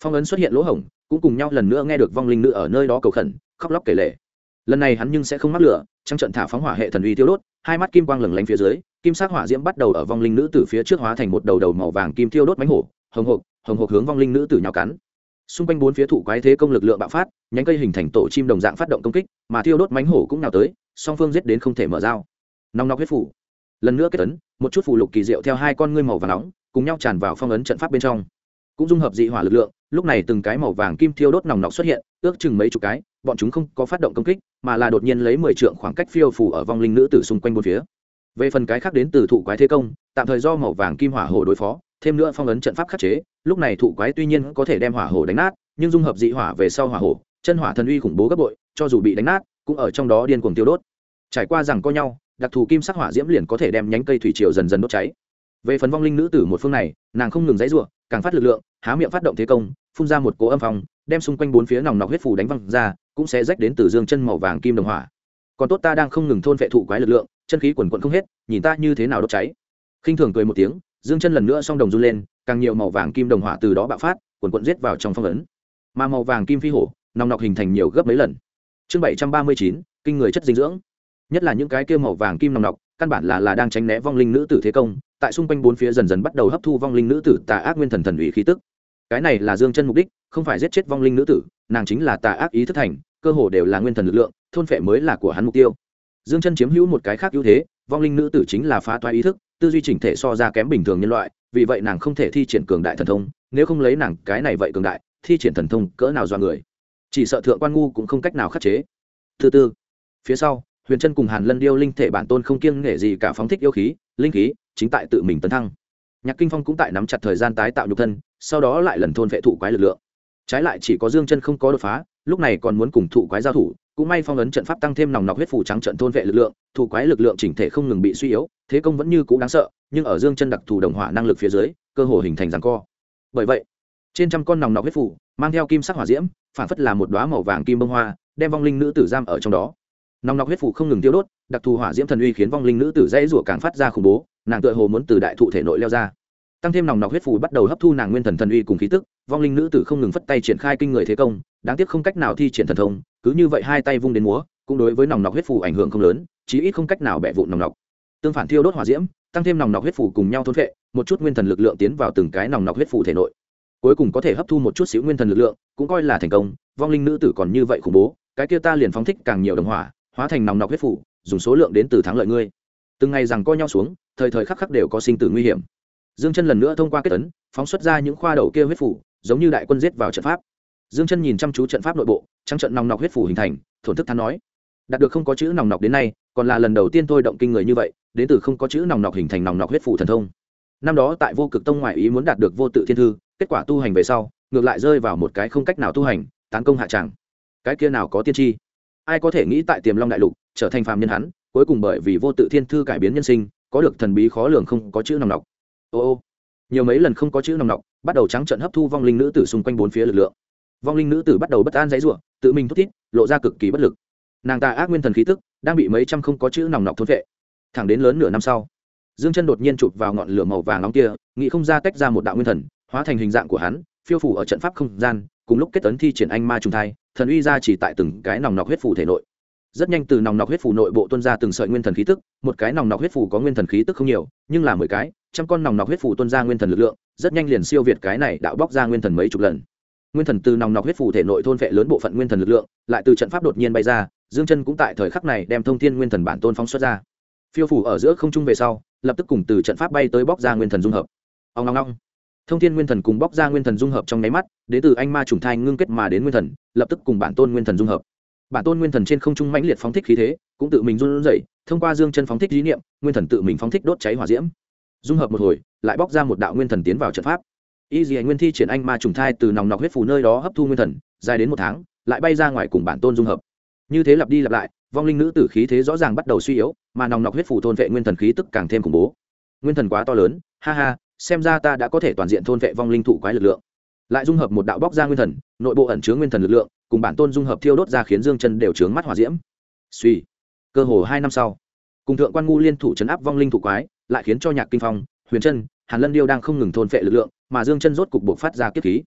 phong ấn xuất hiện lỗ hổng, cũng cùng nhau lần nữa nghe được vong linh nữ ở nơi đó cầu khẩn khóc lóc kể lể. Lần này hắn nhưng sẽ không mắc lửa, trăng trận thả phóng hỏa hệ thần uy tiêu đốt, hai mắt kim quang lừng lánh phía dưới, kim sắc hỏa diễm bắt đầu ở vong linh nữ tử phía trước hóa thành một đầu đầu màu vàng kim thiêu đốt mánh hổ, hồng hộc hướng vong linh nữ tử nhào cắn. Xung quanh bốn phía thụ quái thế công lực lượng bạo phát, nhánh cây hình thành tổ chim đồng dạng phát động công kích, mà thiêu đốt mánh hổ cũng nào tới, song phương giết đến không thể mở dao. Nòng nọc huyết phủ lần nữa kết tấn, một chút phù lục kỳ diệu theo hai con ngươi màu vàng nóng cùng nhau tràn vào phong ấn trận pháp bên trong, cũng dung hợp dị hỏa lực lượng. Lúc này từng cái màu vàng kim thiêu đốt nòng nọc xuất hiện, ước chừng mấy chục cái, bọn chúng không có phát động công kích, mà là đột nhiên lấy 10 trượng khoảng cách phiêu phù ở vong linh nữ tử xung quanh bốn phía. Về phần cái khác đến từ thụ quái thế công, tạm thời do màu vàng kim hỏa hổ đối phó, thêm nữa phong ấn trận pháp khắc chế. Lúc này thụ quái tuy nhiên có thể đem hỏa hổ đánh nát, nhưng dung hợp dị hỏa về sau hỏa hổ chân hỏa thần uy khủng bố gấp bội, cho dù bị đánh nát cũng ở trong đó điên cuồng tiêu đốt. Trải qua rằng co nhau, đặc thù kim sắc hỏa diễm liền có thể đem nhánh cây thủy triều dần dần đốt cháy. Về phần vong linh nữ tử một phương này, nàng không ngừng giãy giụa, càng phát lực lượng, há miệng phát động thế công, phun ra một cỗ âm phong, đem xung quanh bốn phía nòng nọc huyết phù đánh văng ra, cũng sẽ rách đến từ dương chân màu vàng kim đồng hỏa. Còn tốt ta đang không ngừng thôn phệ thụ quái lực lượng, chân khí quần quần không hết, nhìn ta như thế nào đốt cháy. Khinh thường cười một tiếng, dương chân lần nữa song đồng run lên, càng nhiều màu vàng kim đồng hỏa từ đó bạo phát, quần quần giết vào trong phong ấn. Mà màu vàng kim phi hổ, nòng nọc hình thành nhiều gấp mấy lần. Chương 739, kinh người chất dinh dưỡng. Nhất là những cái kia màu vàng kim nòng nọc, căn bản là đang tránh né vong linh nữ tử thế công, tại xung quanh bốn phía dần dần bắt đầu hấp thu vong linh nữ tử tà ác nguyên thần thần ủy khí tức. Cái này là dương chân mục đích, không phải giết chết vong linh nữ tử, nàng chính là tà ác ý thức thành, cơ hồ đều là nguyên thần lực lượng, thôn phệ mới là của hắn mục tiêu. Dương chân chiếm hữu một cái khác ưu thế, vong linh nữ tử chính là phá toái ý thức, tư duy chỉnh thể so ra kém bình thường nhân loại, vì vậy nàng không thể thi triển cường đại thần thông, nếu không lấy nàng cái này vậy cường đại, thi triển thần thông cỡ nào do người, chỉ sợ thượng quan ngu cũng không cách nào khắc chế. Thứ tư, phía sau, Huyền Chân cùng Hàn Lân Điêu linh thể bản tôn không kiêng nể gì cả phóng thích yêu khí, linh khí, chính tại tự mình tấn thăng. Nhạc Kinh Phong cũng tại nắm chặt thời gian tái tạo nhục thân, sau đó lại lần thôn vệ thụ quái lực lượng. Trái lại chỉ có Dương Chân không có đột phá, lúc này còn muốn cùng thụ quái giao thủ, cũng may phong ấn trận pháp tăng thêm nòng nọc huyết phù trắng trận thôn vệ lực lượng, thụ quái lực lượng chỉnh thể không ngừng bị suy yếu, thế công vẫn như cũ đáng sợ, nhưng ở Dương Chân đặc thù đồng hỏa năng lực phía dưới, cơ hồ hình thành giằng co. Bởi vậy, trên trăm con nòng nọc huyết phù mang theo kim sắc hỏa diễm, phản phất là một đóa màu vàng kim bông hoa, đem vong linh nữ tử giam ở trong đó. Nòng nọc huyết phù không ngừng tiêu đốt, đặc thù hỏa diễm thần uy khiến vong linh nữ tử dãy rủa càng phát ra khủng bố, nàng tựa hồ muốn từ đại thụ thể nội leo ra. Tăng thêm nòng nọc huyết phù bắt đầu hấp thu nàng nguyên thần thần uy cùng khí tức, vong linh nữ tử không ngừng phất tay triển khai kinh người thế công, đáng tiếc không cách nào thi triển thần thông, cứ như vậy hai tay vung đến múa, cũng đối với nòng nọc huyết phù ảnh hưởng không lớn, chí ít không cách nào bẻ vụn nòng nọc. Tương phản thiêu đốt hỏa diễm, tăng thêm nòng nọc huyết phù cùng nhau thôn phệ, một chút nguyên thần lực lượng tiến vào từng cái nòng nọc huyết phù thể nội. Cuối cùng có thể hấp thu một chút xíu nguyên thần lực lượng, cũng coi là thành công. Vong linh nữ tử còn như vậy khủng bố, cái kia ta liền phóng thích càng nhiều đồng hỏa, hóa thành nòng nọc huyết phù, dùng số lượng đến từ thắng lợi ngươi. Từng ngày rằng co nhau xuống, thời thời khắc khắc đều có sinh tử nguy hiểm. Dương Chân lần nữa thông qua kết ấn, phóng xuất ra những khoa đầu kia huyết phù, giống như đại quân giết vào trận pháp. Dương Chân nhìn chăm chú trận pháp nội bộ, trắng trận nòng nọc huyết phù hình thành, thổn thức than nói: đạt được không có chữ nòng nọc đến nay, còn là lần đầu tiên tôi động kinh người như vậy, đến từ không có chữ nòng nọc hình thành nòng nọc huyết phù thần thông. Năm đó tại Vô Cực Tông ngoại ý muốn đạt được vô tự thiên thư, kết quả tu hành về sau, ngược lại rơi vào một cái không cách nào tu hành, tán công hạ tràng. Cái kia nào có tiên tri? Ai có thể nghĩ tại Tiềm Long đại lục trở thành phàm nhân hắn, cuối cùng bởi vì vô tự thiên thư cải biến nhân sinh, có được thần bí khó lường không có chữ nòng nọc. Ô, nhiều mấy lần không có chữ nòng nọc, bắt đầu trắng trận hấp thu vong linh nữ tử xung quanh bốn phía lực lượng. Vong linh nữ tử bắt đầu bất an giãy giụa, tự mình thút thít, lộ ra cực kỳ bất lực. Nàng ta ác nguyên thần khí tức đang bị mấy trăm không có chữ nòng nọc thôn vệ. Thẳng đến lớn nửa năm sau, Dương Chân đột nhiên chụp vào ngọn lửa màu vàng nóng kia, nghĩ không ra tách ra một đạo nguyên thần, hóa thành hình dạng của hắn, phiêu phù ở trận pháp không gian, cùng lúc kết ấn thi triển anh ma trùng thai, thần uy ra chỉ tại từng cái nòng nọc huyết phù thể nội. Rất nhanh từ nòng nọc huyết phù nội bộ tuôn ra từng sợi nguyên thần khí tức, một cái nòng nọc huyết phù có nguyên thần khí tức không nhiều, nhưng là 10 cái, trăm con nòng nọc huyết phù tuôn ra nguyên thần lực lượng, rất nhanh liền siêu việt cái này đạo bóc ra nguyên thần mấy chục lần. Nguyên thần từ nòng nọc huyết phù thể nội thôn phệ lớn bộ phận nguyên thần lực lượng, lại từ trận pháp đột nhiên bay ra, Dương Chân cũng tại thời khắc này đem thông thiên nguyên thần bản tôn phóng xuất ra. Phiêu phù ở giữa không trung về sau, lập tức cùng từ trận pháp bay tới bóc ra nguyên thần dung hợp. Ong ong ong. Thông thiên nguyên thần cùng bóc ra nguyên thần dung hợp trong nháy mắt, đến từ anh ma trùng thai ngưng kết mà đến nguyên thần, lập tức cùng bản tôn nguyên thần dung hợp. Bản tôn nguyên thần trên không trung mãnh liệt phóng thích khí thế, cũng tự mình run rẩy, thông qua Dương Chân phóng thích ý niệm, nguyên thần tự mình phóng thích đốt cháy hỏa diễm. Dung hợp một hồi, lại bóc ra một đạo nguyên thần tiến vào trận pháp. Y Dị Nguyên thi triển anh ma trùng thai từ nòng nọc huyết phù nơi đó hấp thu nguyên thần, dài đến 1 tháng, lại bay ra ngoài cùng bản tôn dung hợp. Như thế lặp đi lặp lại, vong linh nữ tử khí thế rõ ràng bắt đầu suy yếu, mà nòng nọc huyết phù thôn vệ nguyên thần khí tức càng thêm khủng bố. Nguyên thần quá to lớn, ha ha, xem ra ta đã có thể toàn diện thôn vệ vong linh thụ quái lực lượng. Lại dung hợp một đạo bóc ra nguyên thần, nội bộ ẩn chứa nguyên thần lực lượng, cùng bản tôn dung hợp thiêu đốt ra khiến Dương Chân đều trướng mắt hỏa diễm. Suy, cơ hồ 2 năm sau, cùng thượng quan ngu liên thủ trấn áp vong linh thụ quái, lại khiến cho Nhạc Kinh Phong, Huyền Chân, Hàn Lân Điêu đang không ngừng thôn phệ lực lượng, mà Dương Chân rốt cục buộc phát ra kiếp khí.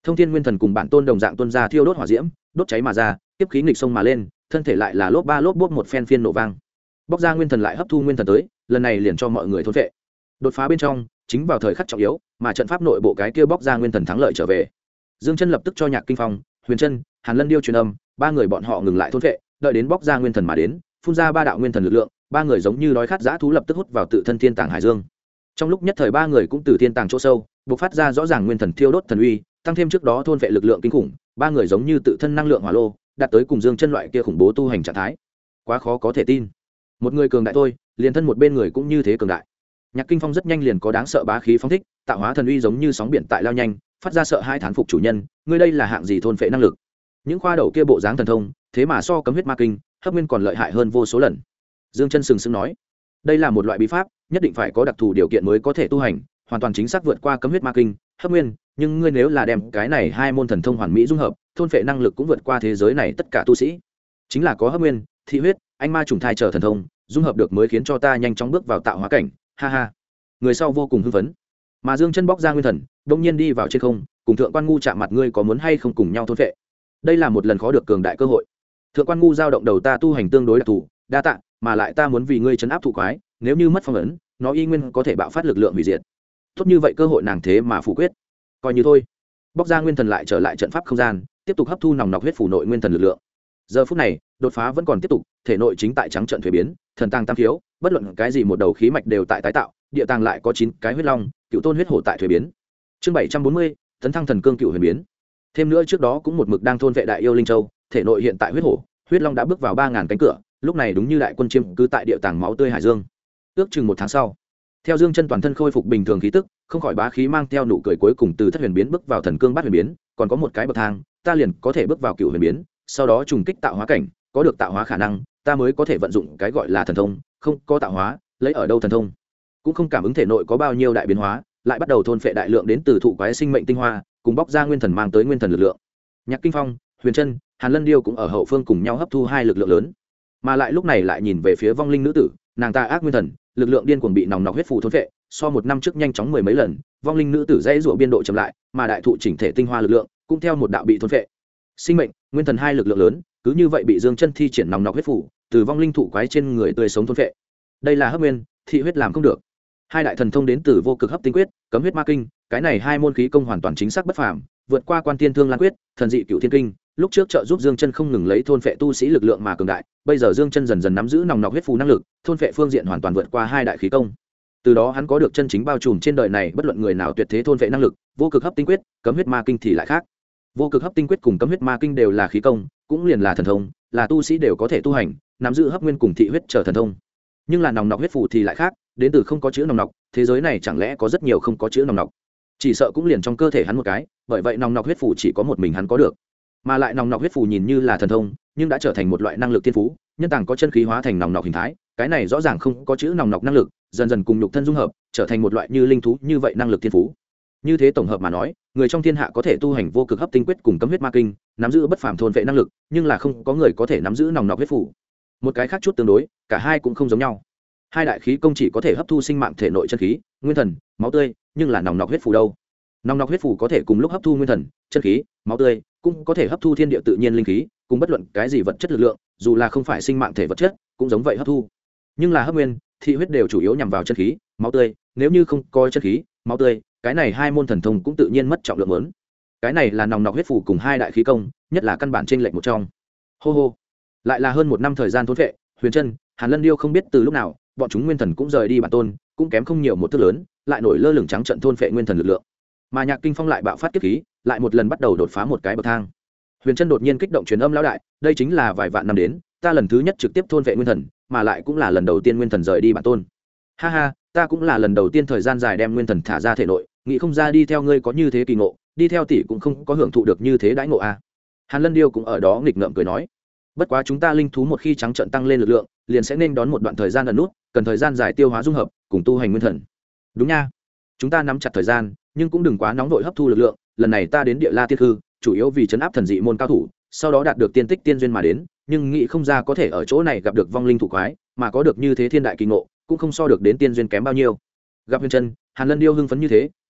Thông thiên nguyên thần cùng bản tôn đồng dạng tuôn ra thiêu đốt hỏa diễm, đốt cháy mà ra, tiếp khí nghịch sông mà lên, thân thể lại là lốp ba lốp bốp một phen phiên nổ vang. Bóc ra nguyên thần lại hấp thu nguyên thần tới, lần này liền cho mọi người thôn phệ. Đột phá bên trong, chính vào thời khắc trọng yếu, mà trận pháp nội bộ cái kia bóc ra nguyên thần thắng lợi trở về. Dương Chân lập tức cho Nhạc Kinh Phong, Huyền Chân, Hàn Lân Điêu truyền âm, ba người bọn họ ngừng lại thôn phệ, đợi đến bóc ra nguyên thần mà đến, phun ra ba đạo nguyên thần lực lượng, ba người giống như đói khát dã thú lập tức hút vào tự thân thiên tàng hải dương. Trong lúc nhất thời ba người cũng từ thiên tàng chỗ sâu, bộc phát ra rõ ràng nguyên thần thiêu đốt thần uy, tăng thêm trước đó thôn phệ lực lượng kinh khủng, ba người giống như tự thân năng lượng hỏa lô, đạt tới cùng Dương Chân loại kia khủng bố tu hành trạng thái. Quá khó có thể tin. Một người cường đại thôi, liền thân một bên người cũng như thế cường đại. Nhạc Kinh Phong rất nhanh liền có đáng sợ bá khí phóng thích, tạo hóa thần uy giống như sóng biển tại lao nhanh, phát ra sợ hai thán phục chủ nhân, ngươi đây là hạng gì thôn phệ năng lực? Những khoa đầu kia bộ dáng thần thông, thế mà so cấm huyết ma kinh, hấp nguyên còn lợi hại hơn vô số lần. Dương Chân sừng sững nói, đây là một loại bí pháp, nhất định phải có đặc thù điều kiện mới có thể tu hành, hoàn toàn chính xác vượt qua cấm huyết ma kinh, hấp nguyên, nhưng ngươi nếu là đem cái này hai môn thần thông hoàn mỹ dung hợp, thôn phệ năng lực cũng vượt qua thế giới này tất cả tu sĩ. Chính là có hấp nguyên, thị huyết, anh ma trùng thai trở thần thông, dung hợp được mới khiến cho ta nhanh chóng bước vào tạo hóa cảnh, ha ha. Người sau vô cùng hưng phấn. Mà Dương Chân bóc ra nguyên thần, đột nhiên đi vào trên không, cùng Thượng Quan Ngu chạm mặt, ngươi có muốn hay không cùng nhau thôn phệ? Đây là một lần khó được cường đại cơ hội. Thượng Quan Ngu giao động đầu, ta tu hành tương đối đặc thù, đa tạ, mà lại ta muốn vì ngươi trấn áp thụ quái, nếu như mất phong ấn, nó y nguyên có thể bạo phát lực lượng hủy diệt. Tốt như vậy cơ hội nàng thế mà phủ quyết, coi như thôi. Bóc ra nguyên thần lại trở lại trận pháp không gian, tiếp tục hấp thu nòng nọc huyết phủ nội nguyên thần lực lượng. Giờ phút này, đột phá vẫn còn tiếp tục, thể nội chính tại trắng trận thuế biến, thần tàng tam thiếu, bất luận cái gì một đầu khí mạch đều tại tái tạo, địa tàng lại có 9 cái huyết long, cựu tôn huyết hổ tại thuế biến. Chương 740, tấn thăng thần cương cựu huyền biến. Thêm nữa trước đó cũng một mực đang thôn vệ đại yêu linh châu, thể nội hiện tại huyết hổ, huyết long đã bước vào 3000 cánh cửa, lúc này đúng như đại quân chiêm cứ tại địa tàng máu tươi hải dương. Ước chừng 1 tháng sau, theo Dương Chân toàn thân khôi phục bình thường khí tức, không khỏi bá khí mang theo nụ cười cuối cùng từ thất huyền biến bước vào thần cương bát huyền biến, còn có một cái bậc thang, ta liền có thể bước vào cựu huyền biến, sau đó trùng kích tạo hóa cảnh, có được tạo hóa khả năng, ta mới có thể vận dụng cái gọi là thần thông, không có tạo hóa, lấy ở đâu thần thông? Cũng không cảm ứng thể nội có bao nhiêu đại biến hóa, lại bắt đầu thôn phệ đại lượng đến từ thụ quái sinh mệnh tinh hoa, cùng bóc ra nguyên thần mang tới nguyên thần lực lượng. Nhạc Kinh Phong, Huyền Chân, Hàn Lân Điêu cũng ở hậu phương cùng nhau hấp thu hai lực lượng lớn, mà lại lúc này lại nhìn về phía vong linh nữ tử, nàng ta ác nguyên thần, lực lượng điên cuồng bị nòng nọc huyết phù thôn phệ, so một năm trước nhanh chóng mười mấy lần, vong linh nữ tử dãy rủa biên độ chậm lại, mà đại thụ chỉnh thể tinh hoa lực lượng cũng theo một đạo bị thôn phệ. Sinh mệnh, nguyên thần hai lực lượng lớn, cứ như vậy bị Dương Chân thi triển nòng nọc huyết phù, từ vong linh thụ quái trên người tươi sống thôn phệ. Đây là hấp nguyên, thị huyết làm không được. Hai đại thần thông đến từ vô cực hấp tinh quyết, cấm huyết ma kinh, cái này hai môn khí công hoàn toàn chính xác bất phàm, vượt qua quan tiên thương lan quyết, thần dị cửu thiên kinh, lúc trước trợ giúp Dương Chân không ngừng lấy thôn phệ tu sĩ lực lượng mà cường đại, bây giờ Dương Chân dần dần nắm giữ nòng nọc huyết phù năng lực, thôn phệ phương diện hoàn toàn vượt qua hai đại khí công. Từ đó hắn có được chân chính bao trùm trên đời này bất luận người nào tuyệt thế thôn phệ năng lực, vô cực hấp tinh quyết, cấm huyết ma kinh thì lại khác. Vô cực hấp tinh quyết cùng cấm huyết ma kinh đều là khí công, cũng liền là thần thông, là tu sĩ đều có thể tu hành, nắm giữ hấp nguyên cùng thị huyết trở thần thông. Nhưng là nòng nọc huyết phù thì lại khác, đến từ không có chữ nòng nọc, thế giới này chẳng lẽ có rất nhiều không có chữ nòng nọc? Chỉ sợ cũng liền trong cơ thể hắn một cái, bởi vậy nòng nọc huyết phù chỉ có một mình hắn có được. Mà lại nòng nọc huyết phù nhìn như là thần thông, nhưng đã trở thành một loại năng lực thiên phú, nhân tàng có chân khí hóa thành nòng nọc hình thái, cái này rõ ràng không có chữ nòng nọc năng lực, dần dần cùng nhục thân dung hợp, trở thành một loại như linh thú như vậy năng lực thiên phú. Như thế tổng hợp mà nói, người trong thiên hạ có thể tu hành vô cực hấp tinh quyết cùng cấm huyết ma kinh, nắm giữ bất phàm thôn vệ năng lực, nhưng là không có người có thể nắm giữ nòng nọc huyết phù. Một cái khác chút tương đối, cả hai cũng không giống nhau. Hai đại khí công chỉ có thể hấp thu sinh mạng thể nội chân khí, nguyên thần, máu tươi, nhưng là nòng nọc huyết phù đâu? Nòng nọc huyết phù có thể cùng lúc hấp thu nguyên thần, chân khí, máu tươi, cũng có thể hấp thu thiên địa tự nhiên linh khí, cùng bất luận cái gì vật chất lực lượng, dù là không phải sinh mạng thể vật chất, cũng giống vậy hấp thu. Nhưng là hấp nguyên, thị huyết đều chủ yếu nhằm vào chân khí, máu tươi, nếu như không có chân khí, máu tươi, cái này hai môn thần thông cũng tự nhiên mất trọng lượng lớn. Cái này là nòng nọc huyết phù cùng hai đại khí công, nhất là căn bản trên lệch một trong. Hô hô, lại là hơn một năm thời gian thốn vệ, Huyền Chân, Hàn Lân Điêu không biết từ lúc nào, bọn chúng nguyên thần cũng rời đi bản tôn, cũng kém không nhiều một thứ lớn, lại nổi lơ lửng trắng trận thôn phệ nguyên thần lực lượng. Mà Nhạc Kinh Phong lại bạo phát kiếp khí, lại một lần bắt đầu đột phá một cái bậc thang. Huyền Chân đột nhiên kích động truyền âm lão đại, đây chính là vài vạn năm đến, ta lần thứ nhất trực tiếp thôn vệ nguyên thần, mà lại cũng là lần đầu tiên nguyên thần rời đi bản tôn. Ha ha, ta cũng là lần đầu tiên thời gian dài đem nguyên thần thả ra thể nội, nghĩ không ra đi theo ngươi có như thế kỳ ngộ, đi theo tỷ cũng không có hưởng thụ được như thế đãi ngộ a. Hàn Lân Điêu cũng ở đó nghịch ngợm cười nói, bất quá chúng ta linh thú một khi trắng trận tăng lên lực lượng, liền sẽ nên đón một đoạn thời gian ẩn nút, cần thời gian dài tiêu hóa dung hợp, cùng tu hành nguyên thần. Đúng nha, chúng ta nắm chặt thời gian, nhưng cũng đừng quá nóng vội hấp thu lực lượng. Lần này ta đến Địa La Tiên Hư, chủ yếu vì trấn áp thần dị môn cao thủ, sau đó đạt được tiên tích tiên duyên mà đến, nhưng nghĩ không ra có thể ở chỗ này gặp được vong linh thủ quái, mà có được như thế thiên đại kỳ ngộ, cũng không so được đến tiên duyên kém bao nhiêu. Gặp Huyền Chân, Hàn Lân Điêu hưng phấn như thế,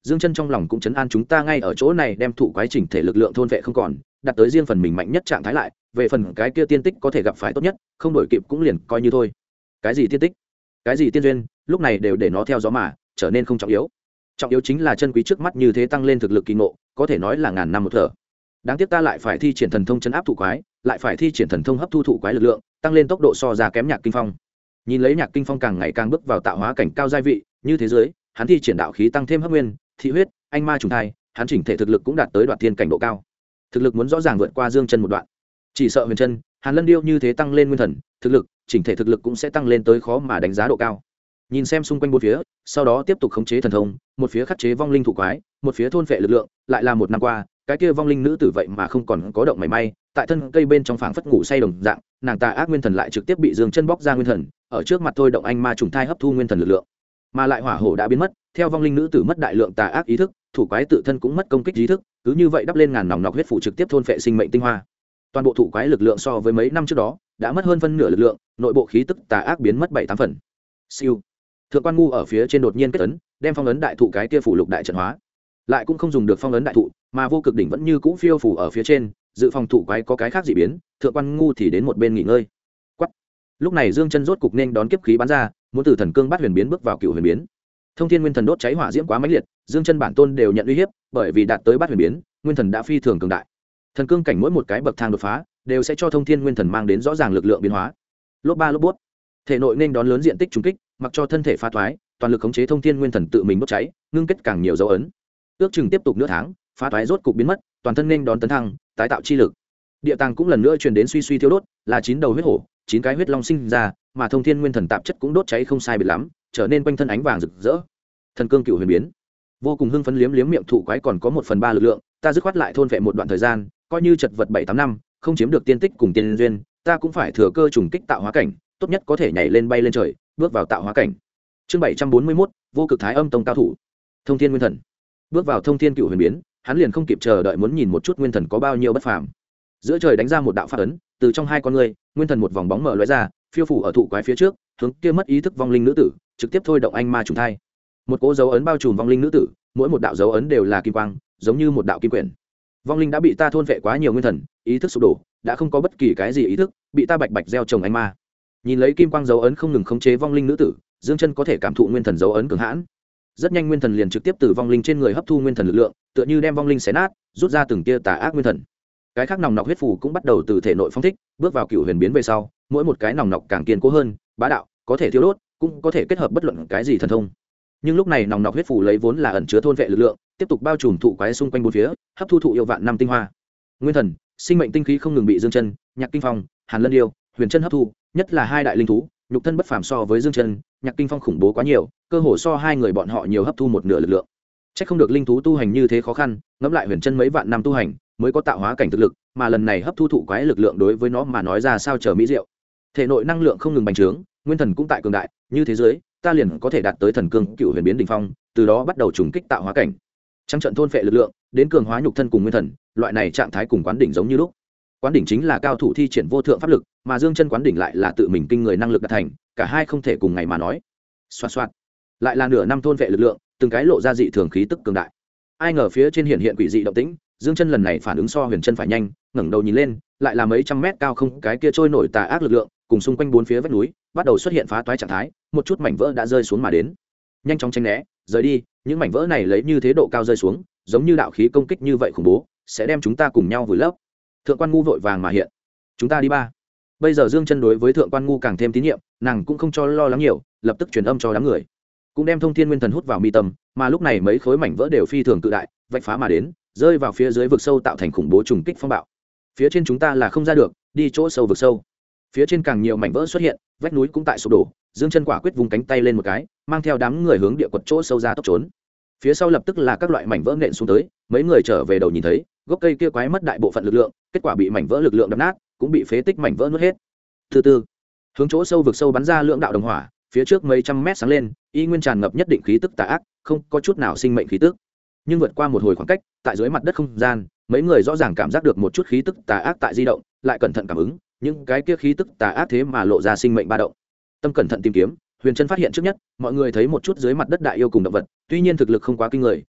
Dương Chân trong lòng cũng chấn an chúng ta ngay ở chỗ này đem thụ quái chỉnh thể lực lượng thôn vệ không còn, đặt tới riêng phần mình mạnh nhất trạng thái lại, về phần cái kia tiên tích có thể gặp phải tốt nhất, không đổi kịp cũng liền coi như thôi. Cái gì tiên tích, cái gì tiên duyên, lúc này đều để nó theo gió mà, trở nên không trọng yếu. Trọng yếu chính là chân quý trước mắt như thế tăng lên thực lực kỳ ngộ, có thể nói là ngàn năm một thở. Đáng tiếc ta lại phải thi triển thần thông chấn áp thụ quái, lại phải thi triển thần thông hấp thu thụ quái lực lượng, tăng lên tốc độ so ra kém Nhạc Kinh Phong. Nhìn lấy Nhạc Kinh Phong càng ngày càng bước vào tạo hóa cảnh cao giai vị, như thế giới, hắn thi triển đạo khí tăng thêm hấp nguyên, thị huyết, anh ma trùng thai, hắn chỉnh thể thực lực cũng đạt tới đoạt thiên cảnh độ cao. Thực lực muốn rõ ràng vượt qua Dương Chân một đoạn. Chỉ sợ Huyền Chân, Hàn Lân Điêu như thế tăng lên nguyên thần, thực lực, chỉnh thể thực lực cũng sẽ tăng lên tới khó mà đánh giá độ cao. Nhìn xem xung quanh bốn phía, sau đó tiếp tục khống chế thần thông, một phía khắc chế vong linh thủ quái, một phía thôn phệ lực lượng, lại là một năm qua, cái kia vong linh nữ tử vậy mà không còn có động mảy may, tại thân cây bên trong phảng phất ngủ say đồng dạng, nàng tà ác nguyên thần lại trực tiếp bị Dương Chân bóc ra nguyên thần, ở trước mặt thôi động anh ma trùng thai hấp thu nguyên thần lực lượng. Mà lại hỏa hổ đã biến mất, theo vong linh nữ tử mất đại lượng tà ác ý thức, thủ quái tự thân cũng mất công kích ý thức, cứ như vậy đắp lên ngàn nòng nọc huyết phủ trực tiếp thôn phệ sinh mệnh tinh hoa. Toàn bộ thủ quái lực lượng so với mấy năm trước đó đã mất hơn phân nửa lực lượng, nội bộ khí tức tà ác biến mất 7-8 phần. Siêu. Thượng quan ngu ở phía trên đột nhiên kết ấn, đem phong ấn đại thụ cái kia phủ lục đại trận hóa. Lại cũng không dùng được phong ấn đại thụ, mà vô cực đỉnh vẫn như cũ phiêu phủ ở phía trên, dự phòng thủ quái có cái khác dị biến, thượng quan ngu thì đến một bên nghỉ ngơi. Quắc. Lúc này Dương Chân rốt cục nên đón kiếp khí bắn ra, muốn từ thần cương bát huyền biến bước vào cựu huyền biến. Thông thiên nguyên thần đốt cháy hỏa diễm quá mãnh liệt, Dương Chân bản tôn đều nhận uy hiếp, bởi vì đạt tới bát huyền biến, nguyên thần đã phi thường cường đại. Thần cương cảnh mỗi một cái bậc thang đột phá, đều sẽ cho thông thiên nguyên thần mang đến rõ ràng lực lượng biến hóa. Lốp ba lốp bút, thể nội nên đón lớn diện tích trùng kích, mặc cho thân thể phá thoái, toàn lực khống chế thông thiên nguyên thần tự mình đốt cháy, ngưng kết càng nhiều dấu ấn. Ước chừng tiếp tục nửa tháng, phá thoái rốt cục biến mất, toàn thân nên đón tấn thăng, tái tạo chi lực. Địa tàng cũng lần nữa truyền đến suy suy thiêu đốt, là 9 đầu huyết hổ, 9 cái huyết long sinh ra, mà thông thiên nguyên thần tạp chất cũng đốt cháy không sai biệt lắm, trở nên quanh thân ánh vàng rực rỡ. Thần cương cựu huyền biến, vô cùng hưng phấn liếm liếm miệng thụ quái còn có 1/3 lực lượng, ta dứt khoát lại thôn vệ một đoạn thời gian, coi như chật vật 7-8 năm, không chiếm được tiên tích cùng tiên duyên, ta cũng phải thừa cơ trùng kích tạo hóa cảnh, tốt nhất có thể nhảy lên bay lên trời, bước vào tạo hóa cảnh. Chương 741, vô cực thái âm tông cao thủ. Thông thiên nguyên thần. Bước vào thông thiên cựu huyền biến, hắn liền không kịp chờ đợi muốn nhìn một chút nguyên thần có bao nhiêu bất phàm. Giữa trời đánh ra một đạo pháp ấn, từ trong hai con người, nguyên thần một vòng bóng mở lóe ra, phiêu phủ ở thụ quái phía trước, hướng kia mất ý thức vong linh nữ tử, trực tiếp thôi động anh ma trùng thai. Một cỗ dấu ấn bao trùm vong linh nữ tử, mỗi một đạo dấu ấn đều là kim quang, giống như một đạo kim quyển. Vong linh đã bị ta thôn vệ quá nhiều nguyên thần, ý thức sụp đổ, đã không có bất kỳ cái gì ý thức, bị ta bạch bạch gieo trồng anh ma. Nhìn lấy kim quang dấu ấn không ngừng khống chế vong linh nữ tử, Dương Chân có thể cảm thụ nguyên thần dấu ấn cường hãn. Rất nhanh nguyên thần liền trực tiếp từ vong linh trên người hấp thu nguyên thần lực lượng, tựa như đem vong linh xé nát, rút ra từng tia tà ác nguyên thần. Cái khác nòng nọc huyết phù cũng bắt đầu từ thể nội phóng thích, bước vào cựu huyền biến về sau, mỗi một cái nòng nọc càng kiên cố hơn, bá đạo, có thể thiêu đốt, cũng có thể kết hợp bất luận cái gì thần thông. Nhưng lúc này nòng nọc huyết phù lấy vốn là ẩn chứa thôn vệ lực lượng, tiếp tục bao trùm thụ quái xung quanh bốn phía, hấp thu thụ yêu vạn năm tinh hoa. Nguyên thần, sinh mệnh tinh khí không ngừng bị Dương Chân, Nhạc Kinh Phong, Hàn Lân Điêu, Huyền Chân hấp thu, nhất là hai đại linh thú, nhục thân bất phàm so với Dương Chân, Nhạc Kinh Phong khủng bố quá nhiều, cơ hồ so hai người bọn họ nhiều hấp thu một nửa lực lượng. Chắc không được linh thú tu hành như thế khó khăn, ngẫm lại Huyền Chân mấy vạn năm tu hành, mới có tạo hóa cảnh thực lực, mà lần này hấp thu thụ quái lực lượng đối với nó mà nói ra sao chờ mỹ diệu. Thể nội năng lượng không ngừng bành trướng, nguyên thần cũng tại cường đại, như thế giới, ta liền có thể đạt tới thần cương cựu huyền biến đỉnh phong, từ đó bắt đầu trùng kích tạo hóa cảnh. Trắng trận thôn phệ lực lượng, đến cường hóa nhục thân cùng nguyên thần, loại này trạng thái cùng quán đỉnh giống như lúc. Quán đỉnh chính là cao thủ thi triển vô thượng pháp lực, mà Dương Chân quán đỉnh lại là tự mình kinh người năng lực đạt thành, cả hai không thể cùng ngày mà nói. Xoạt xoạt, lại là nửa năm thôn phệ lực lượng, từng cái lộ ra dị thường khí tức cường đại. Ai ngờ phía trên hiện quỷ dị động tĩnh, Dương Chân lần này phản ứng so Huyền Chân phải nhanh, ngẩng đầu nhìn lên, lại là mấy trăm mét cao không cái kia trôi nổi tà ác lực lượng, cùng xung quanh bốn phía vách núi, bắt đầu xuất hiện phá toái trạng thái, một chút mảnh vỡ đã rơi xuống mà đến. Nhanh chóng tránh né, rời đi, những mảnh vỡ này lấy như thế độ cao rơi xuống, giống như đạo khí công kích như vậy khủng bố, sẽ đem chúng ta cùng nhau vùi lấp. Thượng quan ngu vội vàng mà hiện. Chúng ta đi ba. Bây giờ Dương Chân đối với Thượng quan ngu càng thêm tín nhiệm, nàng cũng không cho lo lắng nhiều, lập tức truyền âm cho đám người, cũng đem thông thiên nguyên thần hút vào mi tâm, mà lúc này mấy khối mảnh vỡ đều phi thường cự đại, vạch phá mà đến, rơi vào phía dưới vực sâu tạo thành khủng bố trùng kích phong bạo. Phía trên chúng ta là không ra được, đi chỗ sâu vực sâu. Phía trên càng nhiều mảnh vỡ xuất hiện, vách núi cũng tại sụp đổ, Dương Chân quả quyết vùng cánh tay lên một cái, mang theo đám người hướng địa quật chỗ sâu ra tốc trốn. Phía sau lập tức là các loại mảnh vỡ nện xuống tới, mấy người trở về đầu nhìn thấy, gốc cây kia quái mất đại bộ phận lực lượng, kết quả bị mảnh vỡ lực lượng đập nát, cũng bị phế tích mảnh vỡ nuốt hết. Từ từ, hướng chỗ sâu vực sâu bắn ra lượng đạo đồng hỏa, phía trước mấy trăm mét sáng lên, y nguyên tràn ngập nhất định khí tức tà ác, không có chút nào sinh mệnh khí tức. Nhưng vượt qua một hồi khoảng cách, tại dưới mặt đất không gian, mấy người rõ ràng cảm giác được một chút khí tức tà ác tại di động, lại cẩn thận cảm ứng, những cái kia khí tức tà ác thế mà lộ ra sinh mệnh ba động. Tâm cẩn thận tìm kiếm, Huyền Chân phát hiện trước nhất, mọi người thấy một chút dưới mặt đất đại yêu cùng động vật, tuy nhiên thực lực không quá kinh người,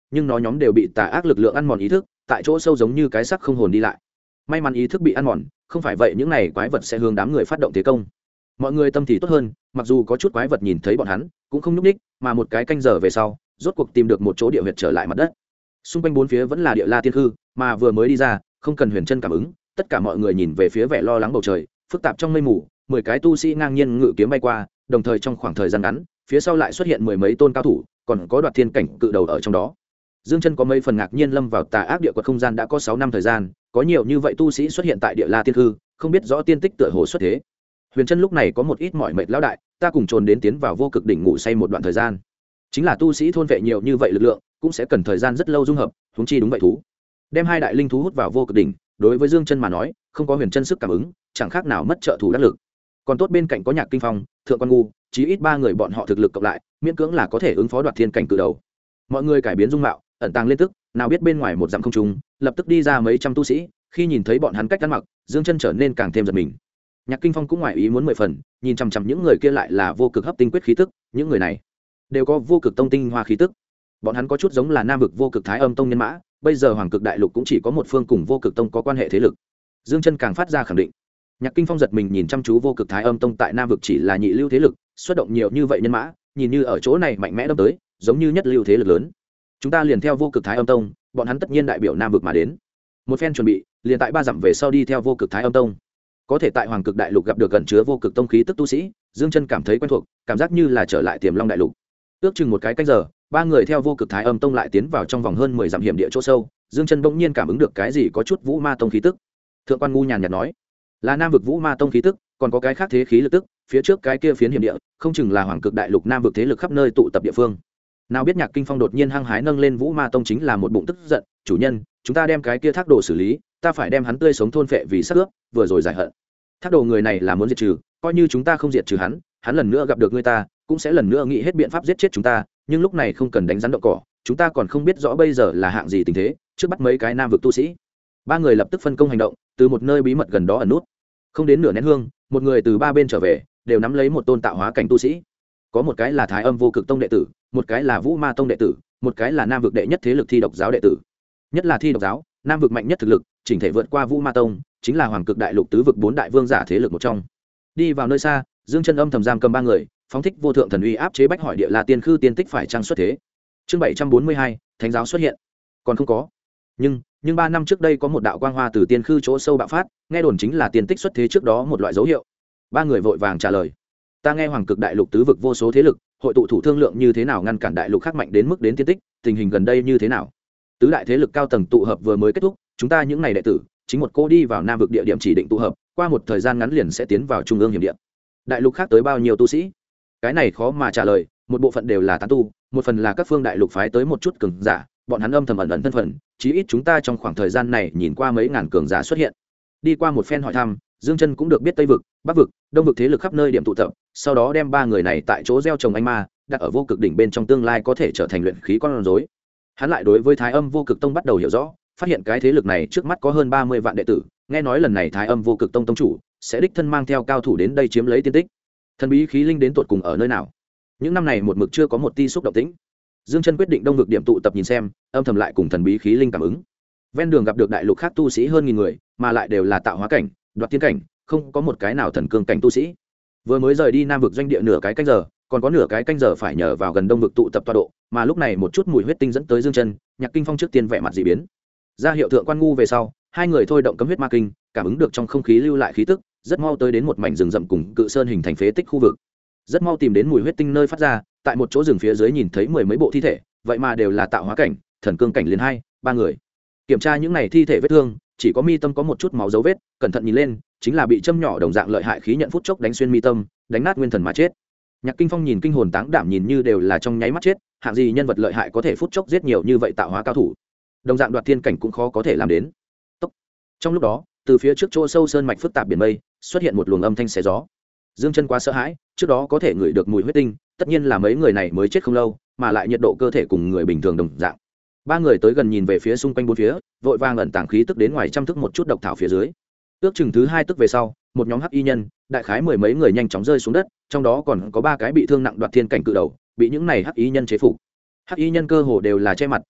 nhưng nó nhóm đều bị tà ác lực lượng ăn mòn ý thức, tại chỗ sâu giống như cái xác không hồn đi lại. May mắn ý thức bị ăn mòn, không phải vậy những này quái vật sẽ hướng đám người phát động thế công. Mọi người tâm thì tốt hơn, mặc dù có chút quái vật nhìn thấy bọn hắn cũng không nhúc ních, mà một cái canh giờ về sau rốt cuộc tìm được một chỗ địa huyệt trở lại mặt đất. Xung quanh bốn phía vẫn là địa la tiên khư, mà vừa mới đi ra không cần Huyền Chân cảm ứng, tất cả mọi người nhìn về phía vẻ lo lắng bầu trời phức tạp trong mây mù. 10 cái tu sĩ ngang nhiên ngự kiếm bay qua, đồng thời trong khoảng thời gian ngắn phía sau lại xuất hiện 10 mấy tôn cao thủ, còn có đoạt thiên cảnh cự đầu ở trong đó. Dương Chân có mấy phần ngạc nhiên, lâm vào tà ác địa quật không gian đã có 6 năm thời gian, có nhiều như vậy tu sĩ xuất hiện tại địa la tiên khư, không biết rõ tiên tích tựa hồ xuất thế. Huyền Chân lúc này có một ít mỏi mệt lão đại, ta cùng trồn đến tiến vào vô cực đỉnh ngủ say một đoạn thời gian. Chính là tu sĩ thôn vệ nhiều như vậy lực lượng, cũng sẽ cần thời gian rất lâu dung hợp, huống chi đúng vậy thú. Đem hai đại linh thú hút vào vô cực đỉnh, đối với Dương Chân mà nói, không có Huyền Chân sức cảm ứng, chẳng khác nào mất trợ thủ đắc lực. Còn tốt bên cạnh có Nhạc Kinh Phong, Thượng Quan Ngu, chí ít 3 người bọn họ thực lực cộng lại, miễn cưỡng là có thể ứng phó đoạt thiên cảnh cự đầu. Mọi người cải biến dung mạo, ẩn tàng lên tức, nào biết bên ngoài một dặm không trung, lập tức đi ra mấy trăm tu sĩ, khi nhìn thấy bọn hắn cách ăn mặc, Dương Chân trở nên càng thêm giật mình. Nhạc Kinh Phong cũng ngoài ý muốn 10 phần, nhìn chằm chằm những người kia lại là vô cực hấp tinh quyết khí tức, những người này đều có vô cực tông tinh hoa khí tức. Bọn hắn có chút giống là Nam vực vô cực Thái Âm tông nhân mã, bây giờ Hoàng Cực Đại Lục cũng chỉ có một phương cùng vô cực tông có quan hệ thế lực. Dương Chân càng phát ra khẳng định. Nhạc Kinh Phong giật mình nhìn chăm chú vô cực Thái Âm tông tại Nam vực chỉ là nhị lưu thế lực, xuất động nhiều như vậy nhân mã, nhìn như ở chỗ này mạnh mẽ đâm tới, giống như nhất lưu thế lực lớn. Chúng ta liền theo vô cực Thái Âm tông, bọn hắn tất nhiên đại biểu Nam vực mà đến. Một phen chuẩn bị, liền tại 3 dặm về sau đi theo vô cực Thái Âm tông. Có thể tại Hoàng Cực Đại Lục gặp được gần chứa vô cực tông khí tức tu sĩ, Dương Chân cảm thấy quen thuộc, cảm giác như là trở lại Tiềm Long Đại Lục. Ước chừng một cái canh giờ, 3 người theo vô cực Thái Âm tông lại tiến vào trong vòng hơn 10 dặm hiểm địa chỗ sâu. Dương Chân bỗng nhiên cảm ứng được cái gì có chút Vũ Ma tông khí tức. Thượng Quan Ngu nhàn nhạt nói, là Nam vực Vũ Ma tông khí tức, còn có cái khác thế khí lực tức, phía trước cái kia phiến hiểm địa, không chừng là Hoàng Cực Đại Lục Nam vực thế lực khắp nơi tụ tập địa phương. Nào biết Nhạc Kinh Phong đột nhiên hăng hái nâng lên Vũ Ma tông chính là một bụng tức giận, chủ nhân, chúng ta đem cái kia thác đồ xử lý, ta phải đem hắn tươi sống thôn phệ vì sát ướp, vừa rồi giải hận. Thác đồ người này là muốn diệt trừ, coi như chúng ta không diệt trừ hắn, hắn lần nữa gặp được người ta, cũng sẽ lần nữa nghĩ hết biện pháp giết chết chúng ta, nhưng lúc này không cần đánh rắn động cỏ, chúng ta còn không biết rõ bây giờ là hạng gì tình thế, trước bắt mấy cái Nam vực tu sĩ. 3 người lập tức phân công hành động, từ một nơi bí mật gần đó ẩn nút. Không đến nửa nén hương, một người từ 3 bên trở về, đều nắm lấy một tôn tạo hóa cảnh tu sĩ. Có một cái là Thái Âm vô cực tông đệ tử, một cái là Vũ Ma tông đệ tử, một cái là Nam vực đệ nhất thế lực Thi Độc giáo đệ tử. Nhất là Thi Độc giáo, Nam vực mạnh nhất thực lực, chỉnh thể vượt qua Vũ Ma tông, chính là Hoàng Cực Đại Lục tứ vực 4 đại vương giả thế lực một trong. Đi vào nơi xa, Dương Chân âm thầm giam cầm 3 người, phóng thích vô thượng thần uy áp chế Bách Hỏi Địa La Tiên Khư tiên tích phải trang xuất thế. Chương 742, Thánh giáo xuất hiện. Còn không có. Nhưng 3 năm trước đây có một đạo quang hoa từ tiên khư chỗ sâu bạo phát, nghe đồn chính là tiên tích xuất thế trước đó một loại dấu hiệu. 3 người vội vàng trả lời, ta nghe Hoàng Cực Đại Lục tứ vực vô số thế lực hội tụ thủ thương lượng như thế nào ngăn cản đại lục khác mạnh đến mức đến tiên tích, tình hình gần đây như thế nào? Tứ đại thế lực cao tầng tụ hợp vừa mới kết thúc, chúng ta những này đệ tử chính một cô đi vào Nam vực địa điểm chỉ định tụ hợp, qua một thời gian ngắn liền sẽ tiến vào trung ương hiểm địa. Đại lục khác tới bao nhiêu tu sĩ? Cái này khó mà trả lời, một bộ phận đều là tán tu, một phần là các phương đại lục phái tới một chút cường giả, bọn hắn âm thầm ẩn ẩn thân phận, chí ít chúng ta trong khoảng thời gian này nhìn qua mấy ngàn cường giả xuất hiện. Đi qua một phen hỏi thăm, Dương Chân cũng được biết Tây vực, Bắc vực, Đông vực thế lực khắp nơi điểm tụ tập, sau đó đem 3 người này tại chỗ gieo trồng anh ma, đặt ở vô cực đỉnh bên trong tương lai có thể trở thành luyện khí con rối. Hắn lại đối với Thái Âm vô cực tông bắt đầu hiểu rõ, phát hiện cái thế lực này trước mắt có hơn 30 vạn đệ tử, nghe nói lần này Thái Âm vô cực tông tông chủ sẽ đích thân mang theo cao thủ đến đây chiếm lấy tiên tích. Thần bí khí linh đến tột cùng ở nơi nào? Những năm này một mực chưa có một ti xúc động tĩnh. Dương Chân quyết định đông vực điểm tụ tập nhìn xem, âm thầm lại cùng thần bí khí linh cảm ứng. Ven đường gặp được đại lục khác tu sĩ hơn nghìn người, mà lại đều là tạo hóa cảnh, đoạt thiên cảnh, không có một cái nào thần cương cảnh tu sĩ. Vừa mới rời đi Nam vực doanh địa nửa cái canh giờ, còn có nửa cái canh giờ phải nhờ vào gần đông vực tụ tập tọa độ, mà lúc này một chút mùi huyết tinh dẫn tới Dương Chân, Nhạc Kinh Phong trước tiên vẻ mặt dị biến. Ra hiệu Thượng Quan Ngu về sau, 2 người thôi động cấm huyết ma kinh, cảm ứng được trong không khí lưu lại khí tức, rất mau tới đến một mảnh rừng rậm cùng cự sơn hình thành phế tích khu vực. Rất mau tìm đến mùi huyết tinh nơi phát ra, tại một chỗ rừng phía dưới nhìn thấy 10 mấy bộ thi thể, vậy mà đều là tạo hóa cảnh, thần cương cảnh liền 2-3 người. Kiểm tra những này thi thể vết thương, chỉ có mi tâm có một chút máu dấu vết, cẩn thận nhìn lên, chính là bị châm nhỏ đồng dạng lợi hại khí nhận phút chốc đánh xuyên mi tâm, đánh nát nguyên thần mà chết. Nhạc Kinh Phong nhìn kinh hồn táng đảm nhìn như đều là trong nháy mắt chết, hạng gì nhân vật lợi hại có thể phút chốc giết nhiều như vậy tạo hóa cao thủ. Đồng dạng đoạt thiên cảnh cũng khó có thể làm đến. Tốc. Trong lúc đó, từ phía trước chỗ sâu sơn mạch phức tạp biển mây, xuất hiện một luồng âm thanh xé gió. Dương Chân quá sợ hãi, trước đó có thể ngửi được mùi huyết tinh, tất nhiên là mấy người này mới chết không lâu, mà lại nhiệt độ cơ thể cùng người bình thường đồng dạng. 3 người tới gần nhìn về phía xung quanh bốn phía, vội vàng ẩn tàng khí tức đến ngoài trăm thước một chút độc thảo phía dưới. Ước chừng thứ 2 tức về sau, một nhóm hắc y nhân, đại khái 10 mấy người nhanh chóng rơi xuống đất, trong đó còn có 3 cái bị thương nặng đoạt thiên cảnh cự đầu, bị những này hắc y nhân chế phục. Hắc y nhân cơ hồ đều là che mặt,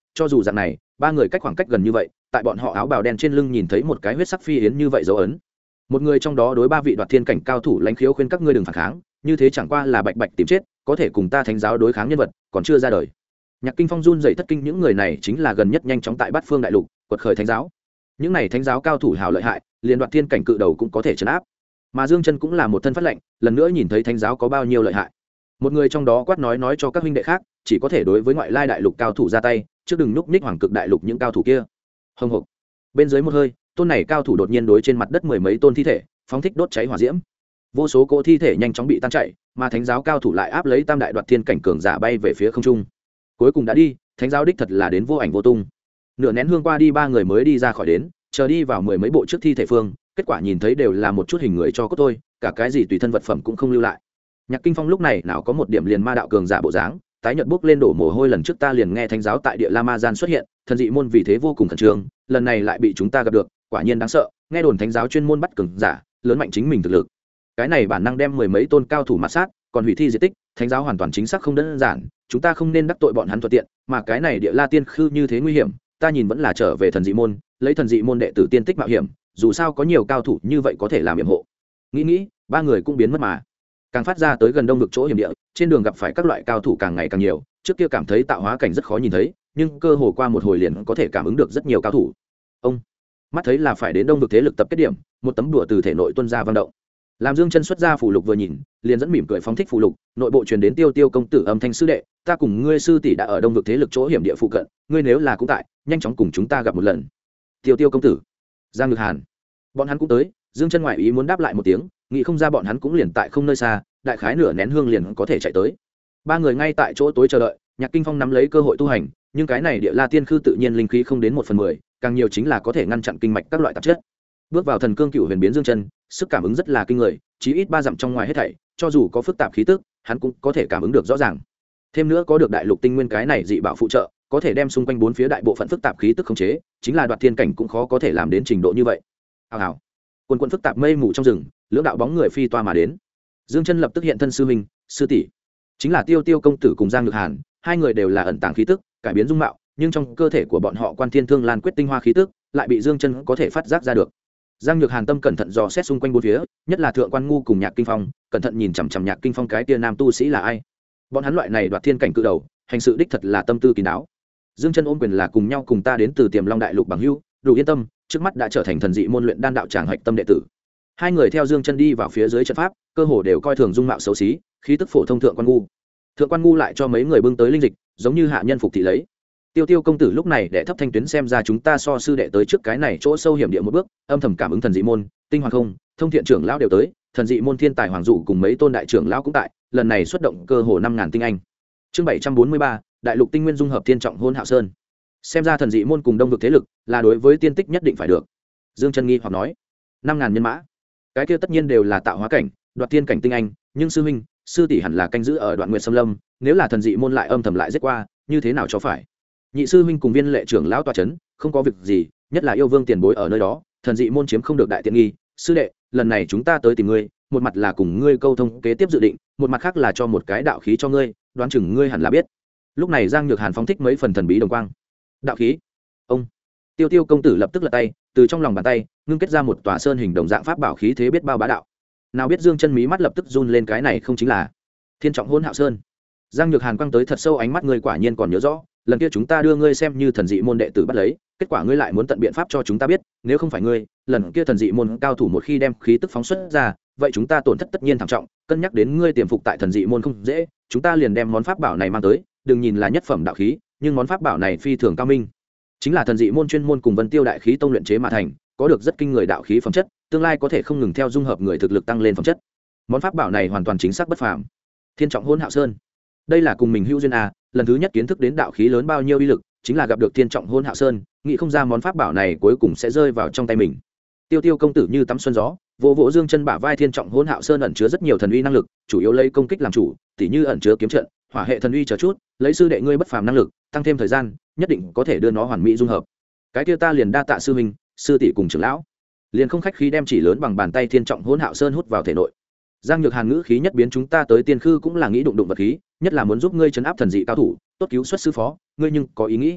cho dù dạng này ba người cách khoảng cách gần như vậy, tại bọn họ áo bào đen trên lưng nhìn thấy một cái huyết sắc phi yến như vậy dấu ấn. Một người trong đó đối ba vị đoạt thiên cảnh cao thủ lãnh khiếu khuyên các ngươi đừng phản kháng, như thế chẳng qua là bạch bạch tìm chết, có thể cùng ta thánh giáo đối kháng nhân vật còn chưa ra đời. Nhạc Kinh Phong run dậy thất kinh, những người này chính là gần nhất nhanh chóng tại Bát Phương đại lục quật khởi thánh giáo. Những này thánh giáo cao thủ hào lợi hại, liền đoạt thiên cảnh cự đầu cũng có thể trấn áp. Mà Dương Chân cũng là một thân phát lệnh, lần nữa nhìn thấy thánh giáo có bao nhiêu lợi hại. Một người trong đó quát nói cho các huynh đệ khác, chỉ có thể đối với ngoại lai đại lục cao thủ ra tay, trước đừng núp ních hoàng cực đại lục những cao thủ kia. Hồng hộc. Bên dưới một hơi, tôn này cao thủ đột nhiên đối trên mặt đất mười mấy tôn thi thể phóng thích đốt cháy hỏa diễm, vô số cỗ thi thể nhanh chóng bị tan chảy, mà thánh giáo cao thủ lại áp lấy tam đại đoạt thiên cảnh cường giả bay về phía không trung. Cuối cùng đã đi, thánh giáo đích thật là đến vô ảnh vô tung. Nửa nén hương qua đi, ba người mới đi ra khỏi đến, chờ đi vào mười mấy bộ trước thi thể phương, kết quả nhìn thấy đều là một chút hình người cho cốt thôi, cả cái gì tùy thân vật phẩm cũng không lưu lại. Nhạc Kinh Phong lúc này nào có một điểm liền ma đạo cường giả bộ dáng, tái nhợt bốc lên đổ mồ hôi. Lần trước ta liền nghe thánh giáo tại địa La Ma Gian xuất hiện, thần dị môn vì thế vô cùng khẩn trương, lần này lại bị chúng ta gặp được, quả nhiên đáng sợ. Nghe đồn thánh giáo chuyên môn bắt cường giả, lớn mạnh chính mình thực lực. Cái này bản năng đem mười mấy tôn cao thủ mặt sát, còn hủy thi diệt tích, thánh giáo hoàn toàn chính xác không đơn giản, chúng ta không nên đắc tội bọn hắn thuận tiện, mà cái này địa La Tiên Khư như thế nguy hiểm, ta nhìn vẫn là trở về thần dị môn, lấy thần dị môn đệ tử tiên tích mạo hiểm, dù sao có nhiều cao thủ như vậy có thể làm yểm hộ. Nghĩ, ba người cũng biến mất mà. Càng phát ra tới gần đông vực chỗ hiểm địa, trên đường gặp phải các loại cao thủ càng ngày càng nhiều, trước kia cảm thấy tạo hóa cảnh rất khó nhìn thấy, nhưng cơ hồ qua một hồi liền có thể cảm ứng được rất nhiều cao thủ. Ông mắt thấy là phải đến đông vực thế lực tập kết điểm, một tấm đùa từ thể nội tuôn ra vang động. Làm Dương Chân xuất ra phù lục vừa nhìn, liền dẫn mỉm cười phóng thích phù lục, nội bộ truyền đến Tiêu công tử âm thanh: sư đệ, ta cùng ngươi sư tỷ đã ở đông vực thế lực chỗ hiểm địa phụ cận, ngươi nếu là cũng tại, nhanh chóng cùng chúng ta gặp một lần. Tiêu công tử, Giang Nhược Hàn, bọn hắn cũng tới. Dương Chân ngoại ý muốn đáp lại một tiếng, nghĩ không ra bọn hắn cũng liền tại không nơi xa, đại khái nửa nén hương liền có thể chạy tới. Ba người ngay tại chỗ tối chờ đợi. Nhạc Kinh Phong nắm lấy cơ hội tu hành, nhưng cái này địa La Tiên Khư tự nhiên linh khí không đến 1/10, càng nhiều chính là có thể ngăn chặn kinh mạch các loại tạp chất. Bước vào thần cương cựu huyền biến Dương Chân, sức cảm ứng rất là kinh người, chí ít 3 dặm trong ngoài hết thảy, cho dù có phức tạp khí tức, hắn cũng có thể cảm ứng được rõ ràng. Thêm nữa có được đại lục tinh nguyên cái này dị bảo phụ trợ, có thể đem xung quanh bốn phía đại bộ phận phức tạp khí tức khống chế, chính là đoạt thiên cảnh cũng khó có thể làm đến trình độ như vậy. Hào hào. Quần quần phức tạp mây mù trong rừng, lưỡng đạo bóng người phi toa mà đến. Dương Chân lập tức hiện thân sư huynh, sư tỷ, chính là Tiêu công tử cùng Giang Nhược Hàn, hai người đều là ẩn tàng khí tức, cải biến dung mạo, nhưng trong cơ thể của bọn họ Quan Thiên Thương Lan quyết tinh hoa khí tức, lại bị Dương Chân có thể phát giác ra được. Giang Nhược Hàn tâm cẩn thận dò xét xung quanh bốn phía, nhất là Thượng Quan Ngu cùng Nhạc Kinh Phong, cẩn thận nhìn chằm chằm Nhạc Kinh Phong cái tia nam tu sĩ là ai. Bọn hắn loại này đoạt thiên cảnh cự đầu, hành sự đích thật là tâm tư kín đáo. Dương Chân ôm quyền là cùng nhau cùng ta đến từ Tiềm Long đại lục bằng hữu, đủ yên tâm, trước mắt đã trở thành thần dị môn luyện đan đạo tràng hạch tâm đệ tử. Hai người theo Dương Chân đi vào phía dưới trận pháp, cơ hồ đều coi thường dung mạo xấu xí, khí tức phổ thông. Thượng Quan Ngu lại cho mấy người bưng tới linh dịch, giống như hạ nhân phục thị lấy. Tiêu công tử lúc này đệ thấp thanh tuyến xem ra chúng ta so sư đệ tới trước cái này chỗ sâu hiểm địa một bước, âm thầm cảm ứng thần dị môn, tinh hoàng không, thông thiện trưởng lão đều tới, thần dị môn thiên tài hoàng dụ cùng mấy tôn đại trưởng lão cũng tại, lần này xuất động cơ hồ 5000 tinh anh. Chương 743, đại lục tinh nguyên dung hợp thiên trọng hôn Hạo Sơn. Xem ra thần dị môn cùng đông vực thế lực là đối với tiên tích nhất định phải được. Dương Chân nghi hoặc nói, 5000 nhân mã, cái kia tất nhiên đều là tạo hóa cảnh, đoạt thiên cảnh tinh anh, nhưng sư huynh, sư tỷ hẳn là canh giữ ở Đoạn Nguyệt Sâm Lâm, nếu là thần dị môn lại âm thầm lại giết qua, như thế nào cho phải? Nhị sư huynh cùng Viên Lệ trưởng lão tọa chấn, không có việc gì, nhất là yêu vương tiền bối ở nơi đó, thần dị môn chiếm không được đại tiện nghi. Sư đệ, lần này chúng ta tới tìm ngươi, một mặt là cùng ngươi câu thông kế tiếp dự định, một mặt khác là cho một cái đạo khí cho ngươi, đoán chừng ngươi hẳn là biết. Lúc này Giang Nhược Hàn phóng thích mấy phần thần bí đồng quang. Đạo khí? Ông Tiêu công tử lập tức lật tay, từ trong lòng bàn tay ngưng kết ra một tòa sơn hình đồng dạng pháp bảo khí thế biết bao bá đạo. Nào biết Dương Chân mí mắt lập tức run lên, cái này không chính là Thiên Trọng Hôn Hạo Sơn? Giang Nhược Hàn quăng tới thật sâu ánh mắt, ngươi quả nhiên còn nhớ rõ, lần kia chúng ta đưa ngươi xem như thần dị môn đệ tử bắt lấy, kết quả ngươi lại muốn tận biện pháp cho chúng ta biết, nếu không phải ngươi, lần kia thần dị môn cao thủ một khi đem khí tức phóng xuất ra, vậy chúng ta tổn thất tất nhiên thảm trọng, cân nhắc đến ngươi tiềm phục tại thần dị môn không dễ, chúng ta liền đem món pháp bảo này mang tới, đừng nhìn là nhất phẩm đạo khí, nhưng món pháp bảo này phi thường cao minh, chính là thần dị môn chuyên môn cùng Vân Tiêu đại khí tông luyện chế mà thành, có được rất kinh người đạo khí phẩm chất, tương lai có thể không ngừng theo dung hợp người thực lực tăng lên phẩm chất. Món pháp bảo này hoàn toàn chính xác bất phàm. Thiên Trọng Hôn Hạo Sơn, đây là cùng mình hữu duyên à, lần thứ nhất kiến thức đến đạo khí lớn bao nhiêu uy lực, chính là gặp được Thiên Trọng Hôn Hạo Sơn, nghĩ không ra món pháp bảo này cuối cùng sẽ rơi vào trong tay mình. Tiêu công tử như tắm xuân gió, vỗ Dương Chân bả vai, Thiên Trọng Hôn Hạo Sơn ẩn chứa rất nhiều thần uy năng lực, chủ yếu lấy công kích làm chủ, tỉ như ẩn chứa kiếm trận, hỏa hệ thần uy chờ chút, lấy sư đệ ngươi bất phàm năng lực, tăng thêm thời gian, nhất định có thể đưa nó hoàn mỹ dung hợp. Cái kia ta liền đa tạ sư huynh, sư tỷ cùng trưởng lão. Liền không khách khí đem chỉ lớn bằng bàn tay Thiên Trọng Hôn Hạo Sơn hút vào thể nội. Giang Nhược Hàn ngữ khí nhất biến, chúng ta tới Tiên Khư cũng là nghĩ đụng vật khí, nhất là muốn giúp ngươi trấn áp thần dị cao thủ, tốt cứu xuất sư phó, ngươi nhưng có ý nghĩ?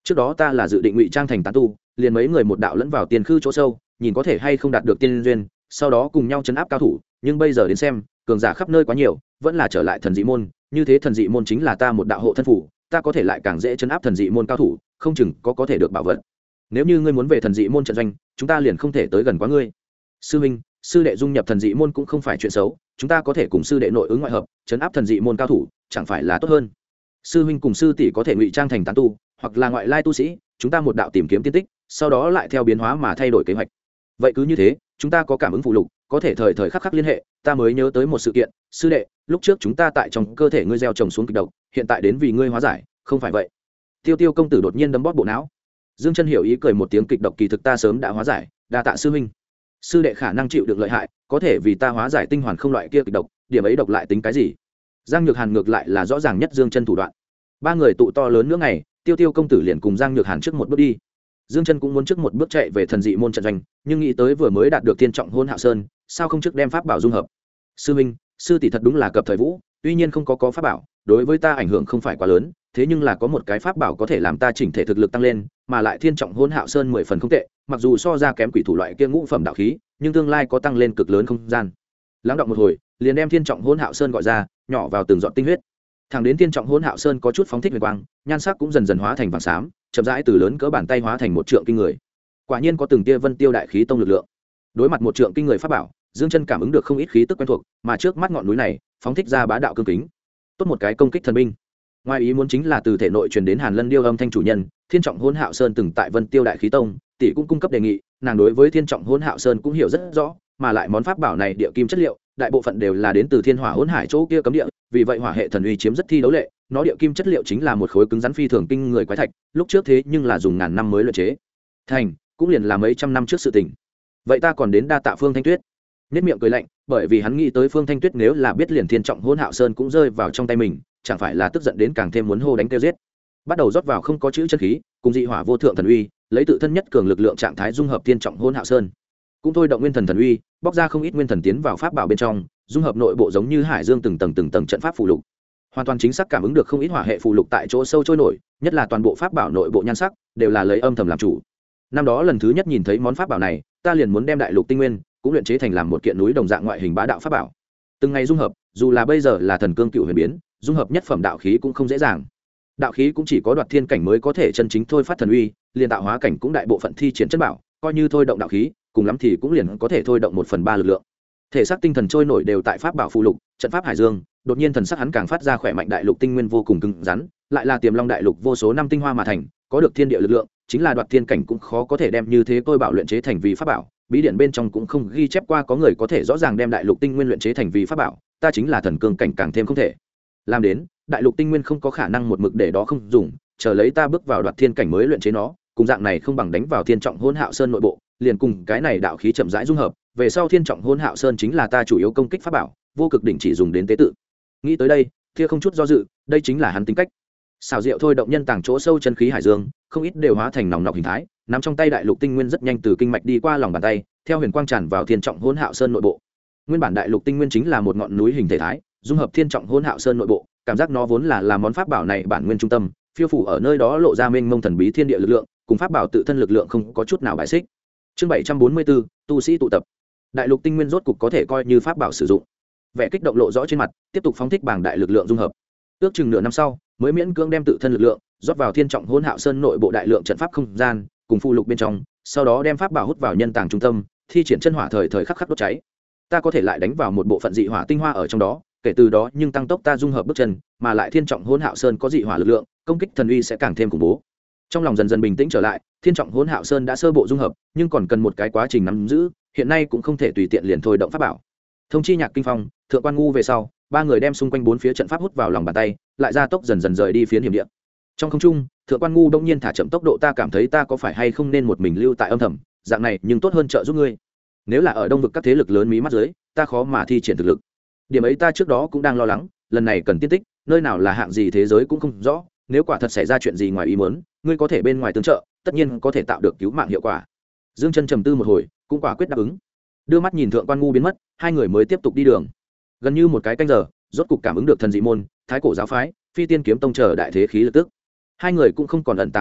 trước đó ta là dự định ngụy trang thành tán tu, liền mấy người một đạo lẫn vào tiền khư chỗ sâu, nhìn có thể hay không đạt được tiên duyên, sau đó cùng nhau chấn áp cao thủ, nhưng bây giờ đến xem cường giả khắp nơi quá nhiều, vẫn là trở lại thần dị môn, như thế thần dị môn chính là ta một đạo hộ thân phủ, ta có thể lại càng dễ chấn áp thần dị môn cao thủ, không chừng có thể được bảo vật. Nếu như ngươi muốn về thần dị môn trận doanh, chúng ta liền không thể tới gần quá ngươi. Sư huynh, sư đệ dung nhập thần dị môn cũng không phải chuyện xấu, chúng ta có thể cùng sư đệ nội ứng ngoại hợp, chấn áp thần dị môn cao thủ, chẳng phải là tốt hơn. Sư huynh cùng sư tỷ có thể ngụy trang thành tán tu, hoặc là ngoại lai tu sĩ, chúng ta một đạo tìm kiếm tiên tích, sau đó lại theo biến hóa mà thay đổi kế hoạch. Vậy cứ như thế, chúng ta có cảm ứng phụ lục, có thể thời thời khắc khắc liên hệ. Ta mới nhớ tới một sự kiện, sư đệ, lúc trước chúng ta tại trong cơ thể ngươi gieo trồng xuống kịch độc, hiện tại đến vì ngươi hóa giải, không phải vậy? Tiêu Tiêu công tử đột nhiên đấm bóp bộ não. Dương Chân hiểu ý cười một tiếng, kịch độc kỳ thực ta sớm đã hóa giải, đa tạ sư huynh. Sư đệ khả năng chịu được lợi hại, có thể vì ta hóa giải tinh hoàn không loại kia kịch độc, điểm ấy độc lại tính cái gì? Giang Nhược Hàn ngược lại là rõ ràng nhất Dương Chân thủ đoạn. Ba người tụ to lớn nữa ngày, Tiêu Tiêu công tử liền cùng Giang Nhược Hàn trước một bước đi. Dương Chân cũng muốn trước một bước chạy về thần dị môn trận doanh, nhưng nghĩ tới vừa mới đạt được tiên trọng hôn Hạo Sơn, sao không trước đem pháp bảo dung hợp? Sư huynh, sư tỷ thật đúng là cập thời vũ, tuy nhiên không có pháp bảo, đối với ta ảnh hưởng không phải quá lớn, thế nhưng là có một cái pháp bảo có thể làm ta chỉnh thể thực lực tăng lên, mà lại thiên trọng hôn Hạo Sơn 10 phần không tệ, mặc dù so ra kém quỷ thủ loại kia ngũ phẩm đạo khí, nhưng tương lai có tăng lên cực lớn không gian. Lắng động một hồi, liền đem thiên trọng hôn Hạo Sơn gọi ra, nhỏ vào từng giọt tinh huyết. Thẳng đến thiên trọng hôn Hạo Sơn có chút phóng thích huyền quang, nhan sắc cũng dần dần hóa thành vàng xám, chậm rãi từ lớn cỡ bàn tay hóa thành một trượng kinh người. Quả nhiên có từng tia Vân Tiêu đại khí tông lực lượng. Đối mặt một trượng kinh người pháp bảo, Dương Chân cảm ứng được không ít khí tức quen thuộc, mà trước mắt ngọn núi này, phóng thích ra bá đạo cương kính. Tốt một cái công kích thần binh. Ngoài ý muốn chính là từ thể nội truyền đến Hàn Lân Điêu âm thanh chủ nhân, Thiên Trọng Hôn Hạo Sơn từng tại Vân Tiêu đại khí tông, tỷ cũng cung cấp đề nghị, nàng đối với Thiên Trọng Hôn Hạo Sơn cũng hiểu rất rõ, mà lại món pháp bảo này địa kim chất liệu, đại bộ phận đều là đến từ Thiên Hỏa Hỗn Hải chỗ kia cấm địa, vì vậy hỏa hệ thần uy chiếm rất thi đấu lệ, nó địa kim chất liệu chính là một khối cứng rắn phi thường kinh người quái thạch, lúc trước thế nhưng là dùng ngàn năm mới luyện chế thành, cũng liền là mấy trăm năm trước sự tình. Vậy ta còn đến đa tạ Phương Thanh Tuyết. Nét miệng cười lạnh, bởi vì hắn nghĩ tới Phương Thanh Tuyết nếu là biết liền Thiên Trọng Hôn Hạo Sơn cũng rơi vào trong tay mình, chẳng phải là tức giận đến càng thêm muốn hô đánh tiêu giết. Bắt đầu rót vào không có chữ chân khí, cùng dị hỏa vô thượng thần uy, lấy tự thân nhất cường lực lượng trạng thái dung hợp Thiên Trọng Hôn Hạo Sơn. Cũng thôi động nguyên thần thần uy, bóc ra không ít nguyên thần tiến vào pháp bảo bên trong, dung hợp nội bộ giống như hải dương từng tầng trận pháp phù lục. Hoàn toàn chính xác cảm ứng được không ít hỏa hệ phù lục tại chỗ sâu trôi nổi, nhất là toàn bộ pháp bảo nội bộ nhan sắc đều là lấy âm thầm làm chủ. Năm đó lần thứ nhất nhìn thấy món pháp bảo này, ta liền muốn đem đại lục tinh nguyên cũng luyện chế thành làm một kiện núi đồng dạng ngoại hình bá đạo pháp bảo. Từng ngày dung hợp, dù là bây giờ là thần cương cựu huyền biến, dung hợp nhất phẩm đạo khí cũng không dễ dàng. Đạo khí cũng chỉ có đoạt thiên cảnh mới có thể chân chính thôi phát thần uy, liền tạo hóa cảnh cũng đại bộ phận thi triển chất bảo, coi như thôi động đạo khí, cùng lắm thì cũng liền có thể thôi động 1/3 lực lượng. Thể xác tinh thần trôi nổi đều tại pháp bảo phù lục, trận pháp hải dương, đột nhiên thần sắc hắn càng phát ra khỏe mạnh, đại lục tinh nguyên vô cùng cứng rắn, lại là tiềm long đại lục vô số năm tinh hoa mà thành, có được thiên địa lực lượng, chính là đoạt thiên cảnh cũng khó có thể đem như thế tôi bảo luyện chế thành vì pháp bảo. Bí điển bên trong cũng không ghi chép qua có người có thể rõ ràng đem đại lục tinh nguyên luyện chế thành vì pháp bảo, ta chính là thần cương cảnh càng thêm không thể làm đến. Đại lục tinh nguyên không có khả năng một mực để đó không dùng, chờ lấy ta bước vào đoạt thiên cảnh mới luyện chế nó, cùng dạng này không bằng đánh vào Thiên Trọng Hôn Hạo Sơn nội bộ, liền cùng cái này đạo khí chậm rãi dung hợp, về sau Thiên Trọng Hôn Hạo Sơn chính là ta chủ yếu công kích pháp bảo, vô cực đỉnh chỉ dùng đến tế tự. Nghĩ tới đây, Thia không chút do dự, đây chính là hắn tính cách. Xảo diệu thôi động nhân tàng chỗ sâu chân khí hải dương, không ít đều hóa thành nòng nọc hình thái, nắm trong tay đại lục tinh nguyên rất nhanh từ kinh mạch đi qua lòng bàn tay, theo huyền quang tràn vào Thiên Trọng Hôn Hạo Sơn nội bộ. Nguyên bản đại lục tinh nguyên chính là một ngọn núi hình thể thái, dung hợp Thiên Trọng Hôn Hạo Sơn nội bộ, cảm giác nó vốn là món pháp bảo này bản nguyên trung tâm, phiêu phủ ở nơi đó lộ ra mênh mông thần bí thiên địa lực lượng, cùng pháp bảo tự thân lực lượng không có chút nào bài xích. Chương 744, tu sĩ tụ tập. Đại lục tinh nguyên rốt cục có thể coi như pháp bảo sử dụng. Vẻ kích động lộ rõ trên mặt, tiếp tục phóng thích bảng đại lực lượng dung hợp. Ước chừng nửa năm sau, mới miễn cưỡng đem tự thân lực lượng rót vào Thiên Trọng Hôn Hạo Sơn nội bộ đại lượng trận pháp không gian, cùng phù lục bên trong, sau đó đem pháp bảo hút vào nhân tàng trung tâm, thi triển chân hỏa thời thời khắc khắc đốt cháy. Ta có thể lại đánh vào một bộ phận dị hỏa tinh hoa ở trong đó, kể từ đó nhưng tăng tốc ta dung hợp bước chân, mà lại Thiên Trọng Hôn Hạo Sơn có dị hỏa lực lượng, công kích thần uy sẽ càng thêm khủng bố. Trong lòng dần dần bình tĩnh trở lại, Thiên Trọng Hôn Hạo Sơn đã sơ bộ dung hợp, nhưng còn cần một cái quá trình nắm giữ, hiện nay cũng không thể tùy tiện liền thôi động pháp bảo. Thông chi Nhạc Kinh Phong, Thượng Quan Ngu về sau, ba người đem xung quanh bốn phía trận pháp hút vào lòng bàn tay, lại ra tốc dần dần rời đi phiến hiểm địa. Trong không trung, Thượng Quan Ngu đông nhiên thả chậm tốc độ, ta cảm thấy ta có phải hay không nên một mình lưu tại âm thầm, dạng này nhưng tốt hơn trợ giúp ngươi. Nếu là ở đông vực các thế lực lớn mí mắt dưới, ta khó mà thi triển thực lực. Điểm ấy ta trước đó cũng đang lo lắng, lần này cần tiên tích, nơi nào là hạng gì thế giới cũng không rõ, nếu quả thật xảy ra chuyện gì ngoài ý muốn, ngươi có thể bên ngoài tương trợ, tất nhiên có thể tạo được cứu mạng hiệu quả. Dương Chân trầm tư một hồi, cũng quả quyết đáp ứng. Đưa mắt nhìn Thượng Quan Ngu biến mất, hai người mới tiếp tục đi đường. Gần như một cái canh giờ, rốt cục cảm ứng được thần dị môn, thái cổ giáo phái, phi tiên kiếm tông chờ đại thế khí lực tức. Hai người cũng không còn ẩn tàng khí tức,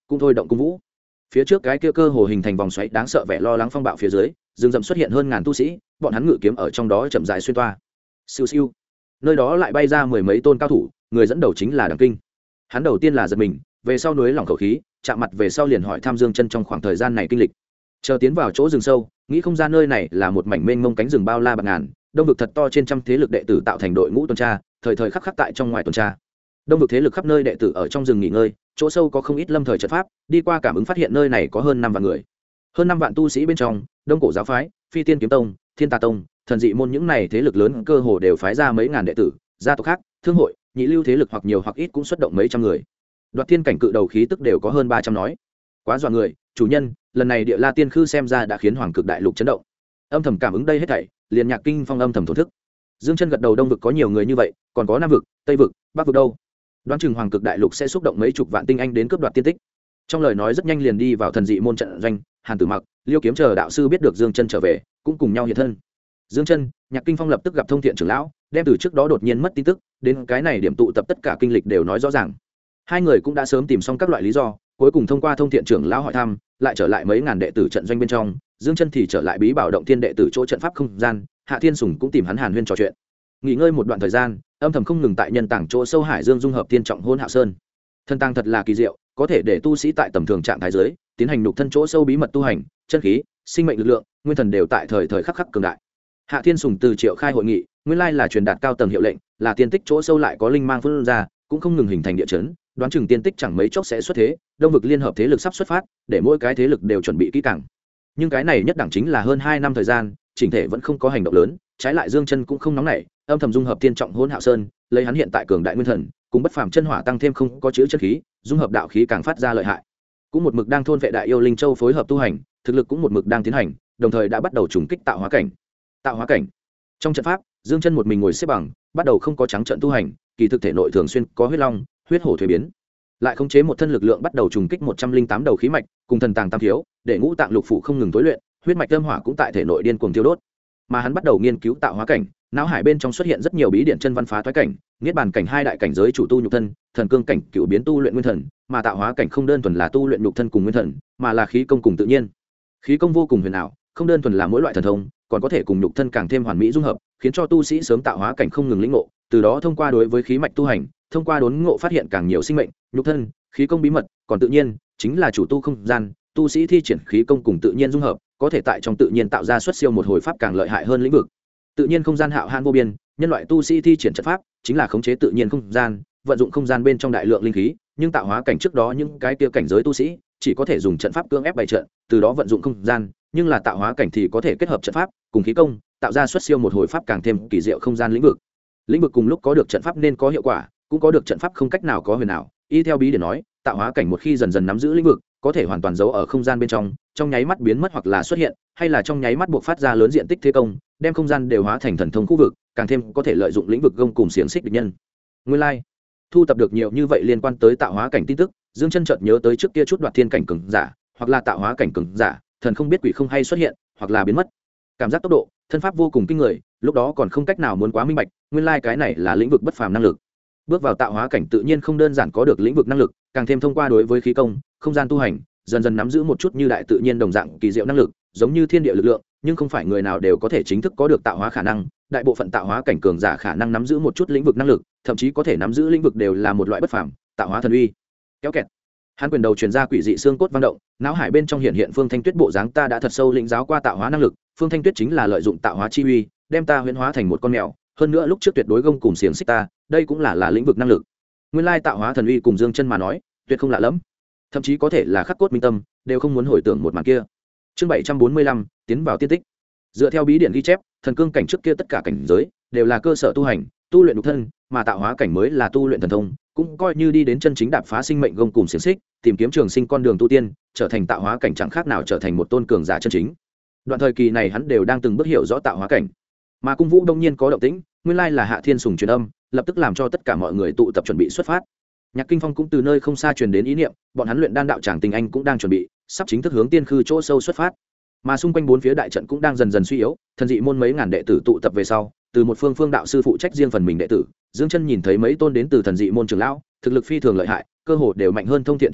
cũng thôi động cung vũ. Phía trước cái kia cơ hồ hình thành vòng xoáy đáng sợ vẻ lo lắng phong bạo phía dưới, rừng rậm xuất hiện hơn ngàn tu sĩ, bọn hắn ngự kiếm ở trong đó chậm rãi xuyên toa. Siêu siêu, nơi đó lại bay ra mười mấy tôn cao thủ, người dẫn đầu chính là Đằng Kinh. Hắn đầu tiên là giật mình, về sau núi lỏng khẩu khí, chạm mặt về sau liền hỏi thăm Dương Chân trong khoảng thời gian này kinh lịch. Chờ tiến vào chỗ rừng sâu, nghĩ không ra nơi này là một mảnh mênh mông cánh rừng bao la bạc ngàn, đông vực thật to trên trăm thế lực đệ tử tạo thành đội ngũ tuần tra, thời thời khắc khắc tại trong ngoài tuần tra. Đông vực thế lực khắp nơi đệ tử ở trong rừng nghỉ ngơi, chỗ sâu có không ít lâm thời trận pháp, đi qua cảm ứng phát hiện nơi này có hơn 5 vạn người. Hơn 5 vạn tu sĩ bên trong, Đông Cổ giáo phái, Phi Tiên kiếm tông, Thiên Tà tông, Thần dị môn những này thế lực lớn cơ hồ đều phái ra mấy ngàn đệ tử, gia tộc khác, thương hội, nhị lưu thế lực hoặc nhiều hoặc ít cũng xuất động mấy trăm người. Đoạt thiên cảnh cự đầu khí tức đều có hơn 300 nói. Quá dọa người, chủ nhân, lần này Địa La Tiên Khư xem ra đã khiến Hoàng Cực Đại Lục chấn động. Âm thầm cảm ứng đây hết thảy, liền Nhạc Kinh Phong âm thầm thổn thức. Dương Chân gật đầu, Đông vực có nhiều người như vậy, còn có Nam vực, Tây vực, Bắc vực đâu? Đoán chừng Hoàng Cực Đại Lục sẽ xúc động mấy chục vạn tinh anh đến cướp đoạt tiên tích. Trong lời nói rất nhanh liền đi vào Thần dị môn trận doanh, Hàn Tử Mặc, Liêu Kiếm chờ đạo sư biết được Dương Chân trở về, cũng cùng nhau hiện thân. Dương Chân, Nhạc Kinh Phong lập tức gặp Thông Thiện trưởng lão, đem từ trước đó đột nhiên mất tin tức, đến cái này điểm tụ tập tất cả kinh lịch đều nói rõ ràng. Hai người cũng đã sớm tìm xong các loại lý do, cuối cùng thông qua Thông Thiện trưởng lão hỏi thăm, lại trở lại mấy ngàn đệ tử trận doanh bên trong. Dương Chân thì trở lại Bí Bảo động thiên đệ tử chỗ trận pháp không gian, Hạ Thiên Sùng cũng tìm hắn hàn huyên trò chuyện. Nghỉ ngơi một đoạn thời gian, âm thầm không ngừng tại nhân tảng chỗ sâu hải dương dung hợp tiên trọng hôn Hạo Sơn. Thân tăng thật là kỳ diệu, có thể để tu sĩ tại tầm thường trạng thái dưới tiến hành nhục thân chỗ sâu bí mật tu hành, chân khí, sinh mệnh lực lượng, nguyên thần đều tại thời thời khắc khắc cường đại. Hạ Thiên Sùng từ triệu khai hội nghị, nguyên lai là truyền đạt cao tầng hiệu lệnh, là tiên tích chỗ sâu lại có linh mang phân ra, cũng không ngừng hình thành địa chấn, đoán chừng tiên tích chẳng mấy chốc sẽ xuất thế, Đông vực liên hợp thế lực sắp xuất phát, để mỗi cái thế lực đều chuẩn bị kỹ càng. Nhưng cái này nhất đẳng chính là hơn 2 năm thời gian, chỉnh thể vẫn không có hành động lớn, trái lại Dương Chân cũng không nóng nảy, âm thầm dung hợp tiên trọng hôn Hạo Sơn, lấy hắn hiện tại cường đại nguyên thần, cùng bất phàm chân hỏa tăng thêm không có chữ chân khí, dung hợp đạo khí càng phát ra lợi hại. Cũng một mực đang thôn vệ đại yêu linh châu phối hợp tu hành, thực lực cũng một mực đang tiến hành, đồng thời đã bắt đầu trùng kích tạo hóa cảnh. Tạo hóa cảnh. Trong trận pháp, Dương Chân một mình ngồi xếp bằng, bắt đầu không có trắng trận tu hành, kỳ thực thể nội thường xuyên có huyết long, huyết hổ thuế biến. Lại khống chế một thân lực lượng bắt đầu trùng kích 108 đầu khí mạch, cùng thần tàng tam thiếu, để ngũ tạng lục phủ không ngừng tối luyện, huyết mạch âm hỏa cũng tại thể nội điên cuồng tiêu đốt. Mà hắn bắt đầu nghiên cứu tạo hóa cảnh, não hải bên trong xuất hiện rất nhiều bí điển chân văn phá toái cảnh, niết bàn cảnh hai đại cảnh giới chủ tu nhục thân, thần cương cảnh cựu biến tu luyện nguyên thần, mà tạo hóa cảnh không đơn thuần là tu luyện nhục thân cùng nguyên thần, mà là khí công cùng tự nhiên. Khí công vô cùng huyền ảo, không đơn thuần là mỗi loại thần thông, còn có thể cùng nhục thân càng thêm hoàn mỹ dung hợp, khiến cho tu sĩ sớm tạo hóa cảnh không ngừng lĩnh ngộ, từ đó thông qua đối với khí mạch tu hành, thông qua đốn ngộ phát hiện càng nhiều sinh mệnh, nhục thân, khí công bí mật, còn tự nhiên chính là chủ tu không gian, tu sĩ thi triển khí công cùng tự nhiên dung hợp, có thể tại trong tự nhiên tạo ra xuất siêu một hồi pháp càng lợi hại hơn lĩnh vực. Tự nhiên không gian hạo hãn vô biên, nhân loại tu sĩ thi triển trận pháp chính là khống chế tự nhiên không gian, vận dụng không gian bên trong đại lượng linh khí, nhưng tạo hóa cảnh trước đó những cái kia cảnh giới tu sĩ chỉ có thể dùng trận pháp cưỡng ép bày trận, từ đó vận dụng không gian, nhưng là tạo hóa cảnh thì có thể kết hợp trận pháp cùng khí công, tạo ra xuất siêu một hồi pháp càng thêm kỳ diệu không gian lĩnh vực. Lĩnh vực cùng lúc có được trận pháp nên có hiệu quả, cũng có được trận pháp không cách nào có huyền ảo. Y theo bí để nói, tạo hóa cảnh một khi dần dần nắm giữ lĩnh vực, có thể hoàn toàn giấu ở không gian bên trong nháy mắt biến mất hoặc là xuất hiện, hay là trong nháy mắt buộc phát ra lớn diện tích thế công, đem không gian đều hóa thành thần thông khu vực, càng thêm có thể lợi dụng lĩnh vực gông cùng xiềng xích địch nhân. Nguyên lai, thu tập được nhiều như vậy liên quan tới tạo hóa cảnh tin tức, Dương Chân chợt nhớ tới trước kia chút đoạt thiên cảnh cường giả, hoặc là tạo hóa cảnh cường giả, thần không biết quỷ không hay xuất hiện, hoặc là biến mất. Cảm giác tốc độ, thân pháp vô cùng kinh người, lúc đó còn không cách nào muốn quá minh bạch, nguyên lai cái này là lĩnh vực bất phàm năng lực. Bước vào tạo hóa cảnh tự nhiên không đơn giản có được lĩnh vực năng lực, càng thêm thông qua đối với khí công, không gian tu hành, dần dần nắm giữ một chút như đại tự nhiên đồng dạng kỳ diệu năng lực, giống như thiên địa lực lượng, nhưng không phải người nào đều có thể chính thức có được tạo hóa khả năng, đại bộ phận tạo hóa cảnh cường giả khả năng nắm giữ một chút lĩnh vực năng lực, thậm chí có thể nắm giữ lĩnh vực đều là một loại bất phàm, tạo hóa thần uy. Kéo kẹt. Hắn quyền đầu truyền ra quỷ dị xương cốt vang động, não hải bên trong hiện Phương Thanh Tuyết bộ dáng, ta đã thật sâu lĩnh giáo qua tạo hóa năng lực, Phương Thanh Tuyết chính là lợi dụng tạo hóa chi uy, đem ta huyễn hóa thành một con mèo, hơn nữa lúc trước tuyệt đối gông cùng xiềng xích ta, đây cũng là lĩnh vực năng lực. Nguyên lai tạo hóa thần uy cùng Dương Chân mà nói, tuyệt không lạ lắm, thậm chí có thể là khắc cốt minh tâm, đều không muốn hồi tưởng một màn kia. Chương 745, tiến vào tiên tích. Dựa theo bí điển ghi chép, thần cương cảnh trước kia tất cả cảnh giới đều là cơ sở tu hành, tu luyện nhục thân, mà tạo hóa cảnh mới là tu luyện thần thông, cũng coi như đi đến chân chính đạp phá sinh mệnh gông cùng xiềng xích, tìm kiếm trường sinh con đường tu tiên, trở thành tạo hóa cảnh chẳng khác nào trở thành một tôn cường giả chân chính. Đoạn thời kỳ này hắn đều đang từng bước hiểu rõ tạo hóa cảnh. Mà cung vũ đông nhiên có động tĩnh, nguyên lai là Hạ Thiên Sùng truyền âm, lập tức làm cho tất cả mọi người tụ tập chuẩn bị xuất phát. Nhạc Kinh Phong cũng từ nơi không xa truyền đến ý niệm, bọn hắn luyện đan đạo tràng Tình Anh cũng đang chuẩn bị, sắp chính thức hướng tiên khư chỗ sâu xuất phát. Mà xung quanh bốn phía đại trận cũng đang dần dần suy yếu, thần dị môn mấy ngàn đệ tử tụ tập về sau, từ một phương đạo sư phụ trách riêng phần mình đệ tử, Dương Chân nhìn thấy mấy tôn đến từ thần dị môn trưởng lão, thực lực phi thường lợi hại, cơ hồ đều mạnh hơn Thông Thiện trưởng lão,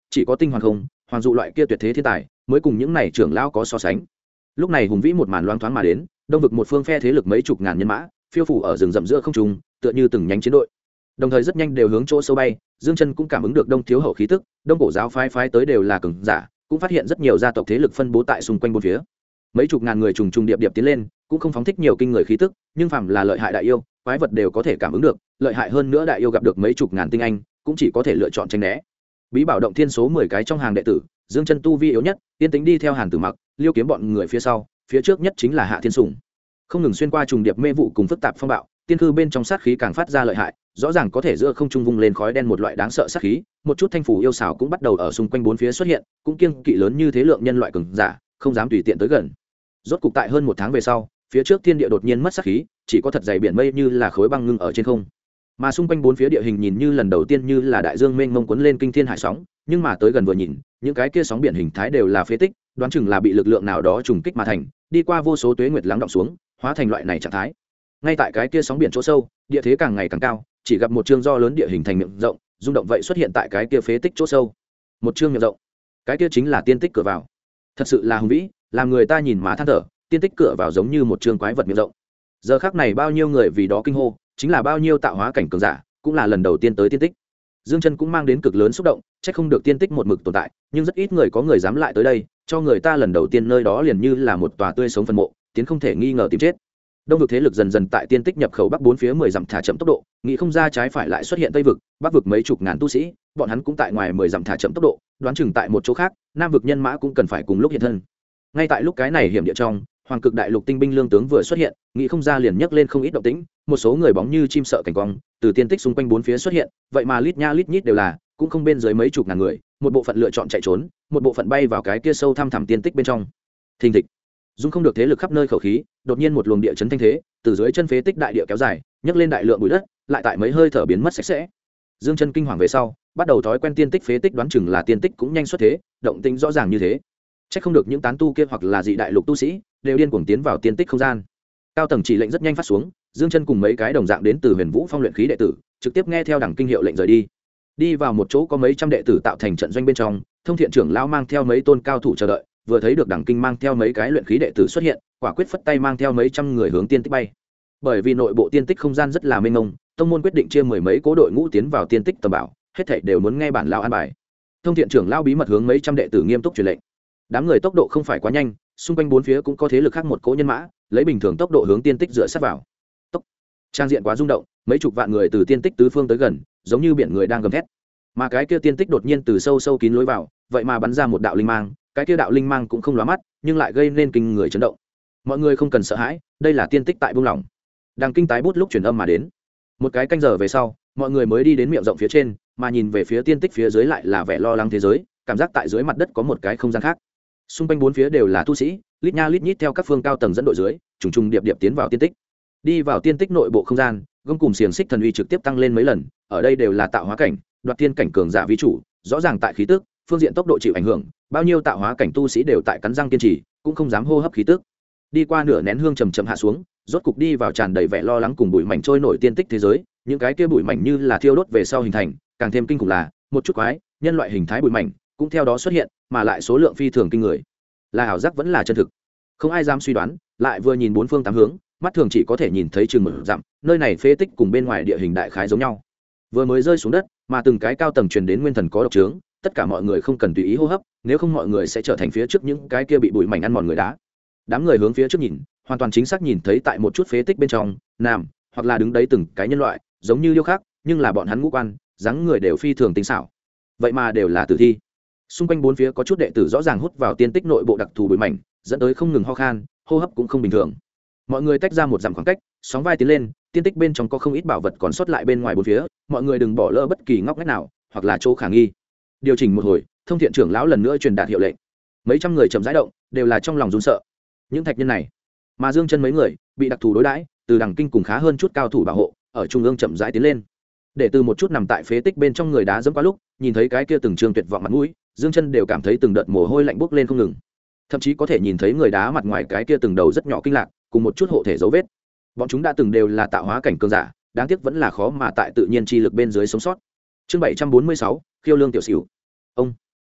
chỉ có tinh hoàng không hoàng dụ loại kia tuyệt thế thiên tài mới cùng những này trưởng lão có so sánh. Lúc này hùng vĩ một màn loáng thoáng mà đến, đông vực một phương phe thế lực mấy chục ngàn nhân mã phiêu phủ ở rừng rậm giữa không trung, tựa như từng nhánh chiến đội, đồng thời rất nhanh đều hướng chỗ sâu bay. Dương Chân cũng cảm ứng được đông thiếu hậu khí tức, đông cổ giáo phái tới đều là cường giả, cũng phát hiện rất nhiều gia tộc thế lực phân bố tại xung quanh bốn phía. Mấy chục ngàn người trùng trùng điệp điệp tiến lên, cũng không phóng thích nhiều kinh người khí tức, nhưng phàm là lợi hại đại yêu, quái vật đều có thể cảm ứng được, lợi hại hơn nữa đại yêu gặp được mấy chục ngàn tinh anh, cũng chỉ có thể lựa chọn tránh né. Bí bảo động thiên số 10 cái trong hàng đệ tử, Dương Chân tu vi yếu nhất, tiên tính đi theo Hàn Tử Mặc, Liêu Kiếm bọn người phía sau, phía trước nhất chính là Hạ Thiên Sùng. Không ngừng xuyên qua trùng điệp mê vụ cùng phức tạp phong bạo, tiên cư bên trong sát khí càng phát ra lợi hại, rõ ràng có thể giữa không trung vung lên khói đen một loại đáng sợ sát khí, một chút thanh phủ yêu xảo cũng bắt đầu ở xung quanh bốn phía xuất hiện, cũng kiêng kỵ lớn như thế lượng nhân loại cường giả, không dám tùy tiện tới gần. Rốt cục tại hơn một tháng về sau, phía trước thiên địa đột nhiên mất sát khí, chỉ có thật dày biển mây như là khối băng ngưng ở trên không. Mà xung quanh bốn phía địa hình nhìn như lần đầu tiên như là đại dương mênh mông cuốn lên kinh thiên hải sóng, nhưng mà tới gần vừa nhìn, những cái kia sóng biển hình thái đều là phế tích, đoán chừng là bị lực lượng nào đó trùng kích mà thành, đi qua vô số tuế nguyệt lắng đọng xuống, hóa thành loại này trạng thái. Ngay tại cái kia sóng biển chỗ sâu, địa thế càng ngày càng cao, chỉ gặp một chương do lớn địa hình thành miệng rộng, rung động vậy xuất hiện tại cái kia phế tích chỗ sâu. Một chương miệng rộng, cái kia chính là tiên tích cửa vào. Thật sự là hùng vĩ, làm người ta nhìn mà than thở, tiên tích cửa vào giống như một chương quái vật miệng rộng. Giờ khắc này bao nhiêu người vì đó kinh hô, chính là bao nhiêu tạo hóa cảnh cường giả, cũng là lần đầu tiên tới tiên tích. Dương Chân cũng mang đến cực lớn xúc động, chắc không được tiên tích một mực tồn tại, nhưng rất ít người có người dám lại tới đây, cho người ta lần đầu tiên nơi đó liền như là một tòa tươi sống phân mộ, tiến không thể nghi ngờ tìm chết. Đông vực thế lực dần dần tại tiên tích nhập khẩu bắc bốn phía 10 dặm thả chậm tốc độ, nghĩ không ra trái phải lại xuất hiện tây vực, bắc vực mấy chục ngàn tu sĩ, bọn hắn cũng tại ngoài 10 dặm thả chậm tốc độ, đoán chừng tại một chỗ khác, nam vực nhân mã cũng cần phải cùng lúc hiện thân. Ngay tại lúc cái này hiểm địa trong, Hoàng Cực Đại Lục tinh binh lương tướng vừa xuất hiện, nghĩ không ra liền nhấc lên không ít động tĩnh, một số người bóng như chim sợ cảnh quang, từ tiên tích xung quanh bốn phía xuất hiện, vậy mà lít nha lít nhít đều là, cũng không bên dưới mấy chục ngàn người, một bộ phận lựa chọn chạy trốn, một bộ phận bay vào cái kia sâu thăm thẳm tiên tích bên trong. Thình thịch, dung không được thế lực khắp nơi khẩu khí, đột nhiên một luồng địa chấn thanh thế, từ dưới chân phế tích đại địa kéo dài, nhấc lên đại lượng bụi đất, lại tại mấy hơi thở biến mất sạch sẽ. Dương Chân kinh hoàng về sau, bắt đầu thói quen tiên tích phế tích, đoán chừng là tiên tích cũng nhanh xuất thế, động tĩnh rõ ràng như thế. Chắc không được những tán tu kia hoặc là dị đại lục tu sĩ đều điên cuồng tiến vào tiên tích không gian. Cao tầng chỉ lệnh rất nhanh phát xuống, Dương Chân cùng mấy cái đồng dạng đến từ Huyền Vũ Phong luyện khí đệ tử, trực tiếp nghe theo đẳng kinh hiệu lệnh rời đi. Đi vào một chỗ có mấy trăm đệ tử tạo thành trận doanh bên trong, Thông Thiện trưởng lão mang theo mấy tôn cao thủ chờ đợi, vừa thấy được đẳng kinh mang theo mấy cái luyện khí đệ tử xuất hiện, quả quyết phất tay mang theo mấy trăm người hướng tiên tích bay. Bởi vì nội bộ tiên tích không gian rất là mênh mông, tông môn quyết định chia mười mấy cố đội ngũ tiến vào tiên tích tầm bảo, hết thảy đều muốn nghe bản lão an bài. Thông Thiện trưởng lão bí mật hướng mấy trăm đệ tử nghiêm túc truyền lệnh. Đám người tốc độ không phải quá nhanh, xung quanh bốn phía cũng có thế lực khác một cỗ nhân mã, lấy bình thường tốc độ hướng tiên tích dựa sát vào. Tốc. Trang diện quá rung động, mấy chục vạn người từ tiên tích tứ phương tới gần, giống như biển người đang gầm thét. Mà cái kia tiên tích đột nhiên từ sâu sâu kín lối vào, vậy mà bắn ra một đạo linh mang, cái kia đạo linh mang cũng không lóa mắt, nhưng lại gây nên kinh người chấn động. Mọi người không cần sợ hãi, đây là tiên tích tại buông lỏng. Đang kinh tái bút lúc truyền âm mà đến. Một cái canh giờ về sau, mọi người mới đi đến miệng rộng phía trên, mà nhìn về phía tiên tích phía dưới lại là vẻ lo lắng thế giới, cảm giác tại dưới mặt đất có một cái không gian khác. Xung quanh bốn phía đều là tu sĩ, lít nha lít nhít theo các phương cao tầng dẫn đội dưới, trùng trùng điệp điệp tiến vào tiên tích. Đi vào tiên tích nội bộ không gian, gông cùng xiềng xích thần uy trực tiếp tăng lên mấy lần, ở đây đều là tạo hóa cảnh, đoạt tiên cảnh cường giả ví chủ, rõ ràng tại khí tức, phương diện tốc độ chịu ảnh hưởng, bao nhiêu tạo hóa cảnh tu sĩ đều tại cắn răng kiên trì, cũng không dám hô hấp khí tức. Đi qua nửa nén hương trầm trầm hạ xuống, rốt cục đi vào tràn đầy vẻ lo lắng cùng bụi mảnh trôi nổi tiên tích thế giới, những cái kia bụi mảnh như là thiêu đốt về sau hình thành, càng thêm kinh khủng là, một chút quái, nhân loại hình thái bụi mảnh cũng theo đó xuất hiện, mà lại số lượng phi thường kinh người. Là ảo giác vẫn là chân thực, không ai dám suy đoán, lại vừa nhìn bốn phương tám hướng, mắt thường chỉ có thể nhìn thấy chừng một dặm, nơi này phế tích cùng bên ngoài địa hình đại khái giống nhau. Vừa mới rơi xuống đất, mà từng cái cao tầng truyền đến nguyên thần có độc trướng, tất cả mọi người không cần tùy ý hô hấp, nếu không mọi người sẽ trở thành phía trước những cái kia bị bụi mảnh ăn mòn người đá. Đám người hướng phía trước nhìn, hoàn toàn chính xác nhìn thấy tại một chút phế tích bên trong, nằm hoặc là đứng đấy từng cái nhân loại, giống như điêu khắc, nhưng là bọn hắn ngũ quan, dáng người đều phi thường tinh xảo. Vậy mà đều là tử thi. Xung quanh bốn phía có chút đệ tử rõ ràng hút vào tiên tích nội bộ đặc thù bụi mảnh, dẫn tới không ngừng ho khan, hô hấp cũng không bình thường. Mọi người tách ra một dặm khoảng cách, sóng vai tiến lên, tiên tích bên trong có không ít bảo vật còn sót lại bên ngoài bốn phía, mọi người đừng bỏ lỡ bất kỳ ngóc ngách nào, hoặc là chỗ khả nghi. Điều chỉnh một hồi, Thông Thiện trưởng lão lần nữa truyền đạt hiệu lệnh. Mấy trăm người chậm rãi động, đều là trong lòng run sợ. Những thạch nhân này, mà Dương Chân mấy người bị đặc thù đối đãi, từ đằng kinh cùng khá hơn chút cao thủ bảo hộ, ở trung ương chậm rãi tiến lên. Để từ một chút nằm tại phế tích bên trong người đá dẫm qua lúc, nhìn thấy cái kia từng trường tuyệt vọng mặt mũi, Dương Chân đều cảm thấy từng đợt mồ hôi lạnh bốc lên không ngừng. Thậm chí có thể nhìn thấy người đá mặt ngoài cái kia từng đầu rất nhỏ kinh lạc, cùng một chút hộ thể dấu vết. Bọn chúng đã từng đều là tạo hóa cảnh cường giả, đáng tiếc vẫn là khó mà tại tự nhiên chi lực bên dưới sống sót. Chương 746, Khiêu Lương tiểu sửu. Ông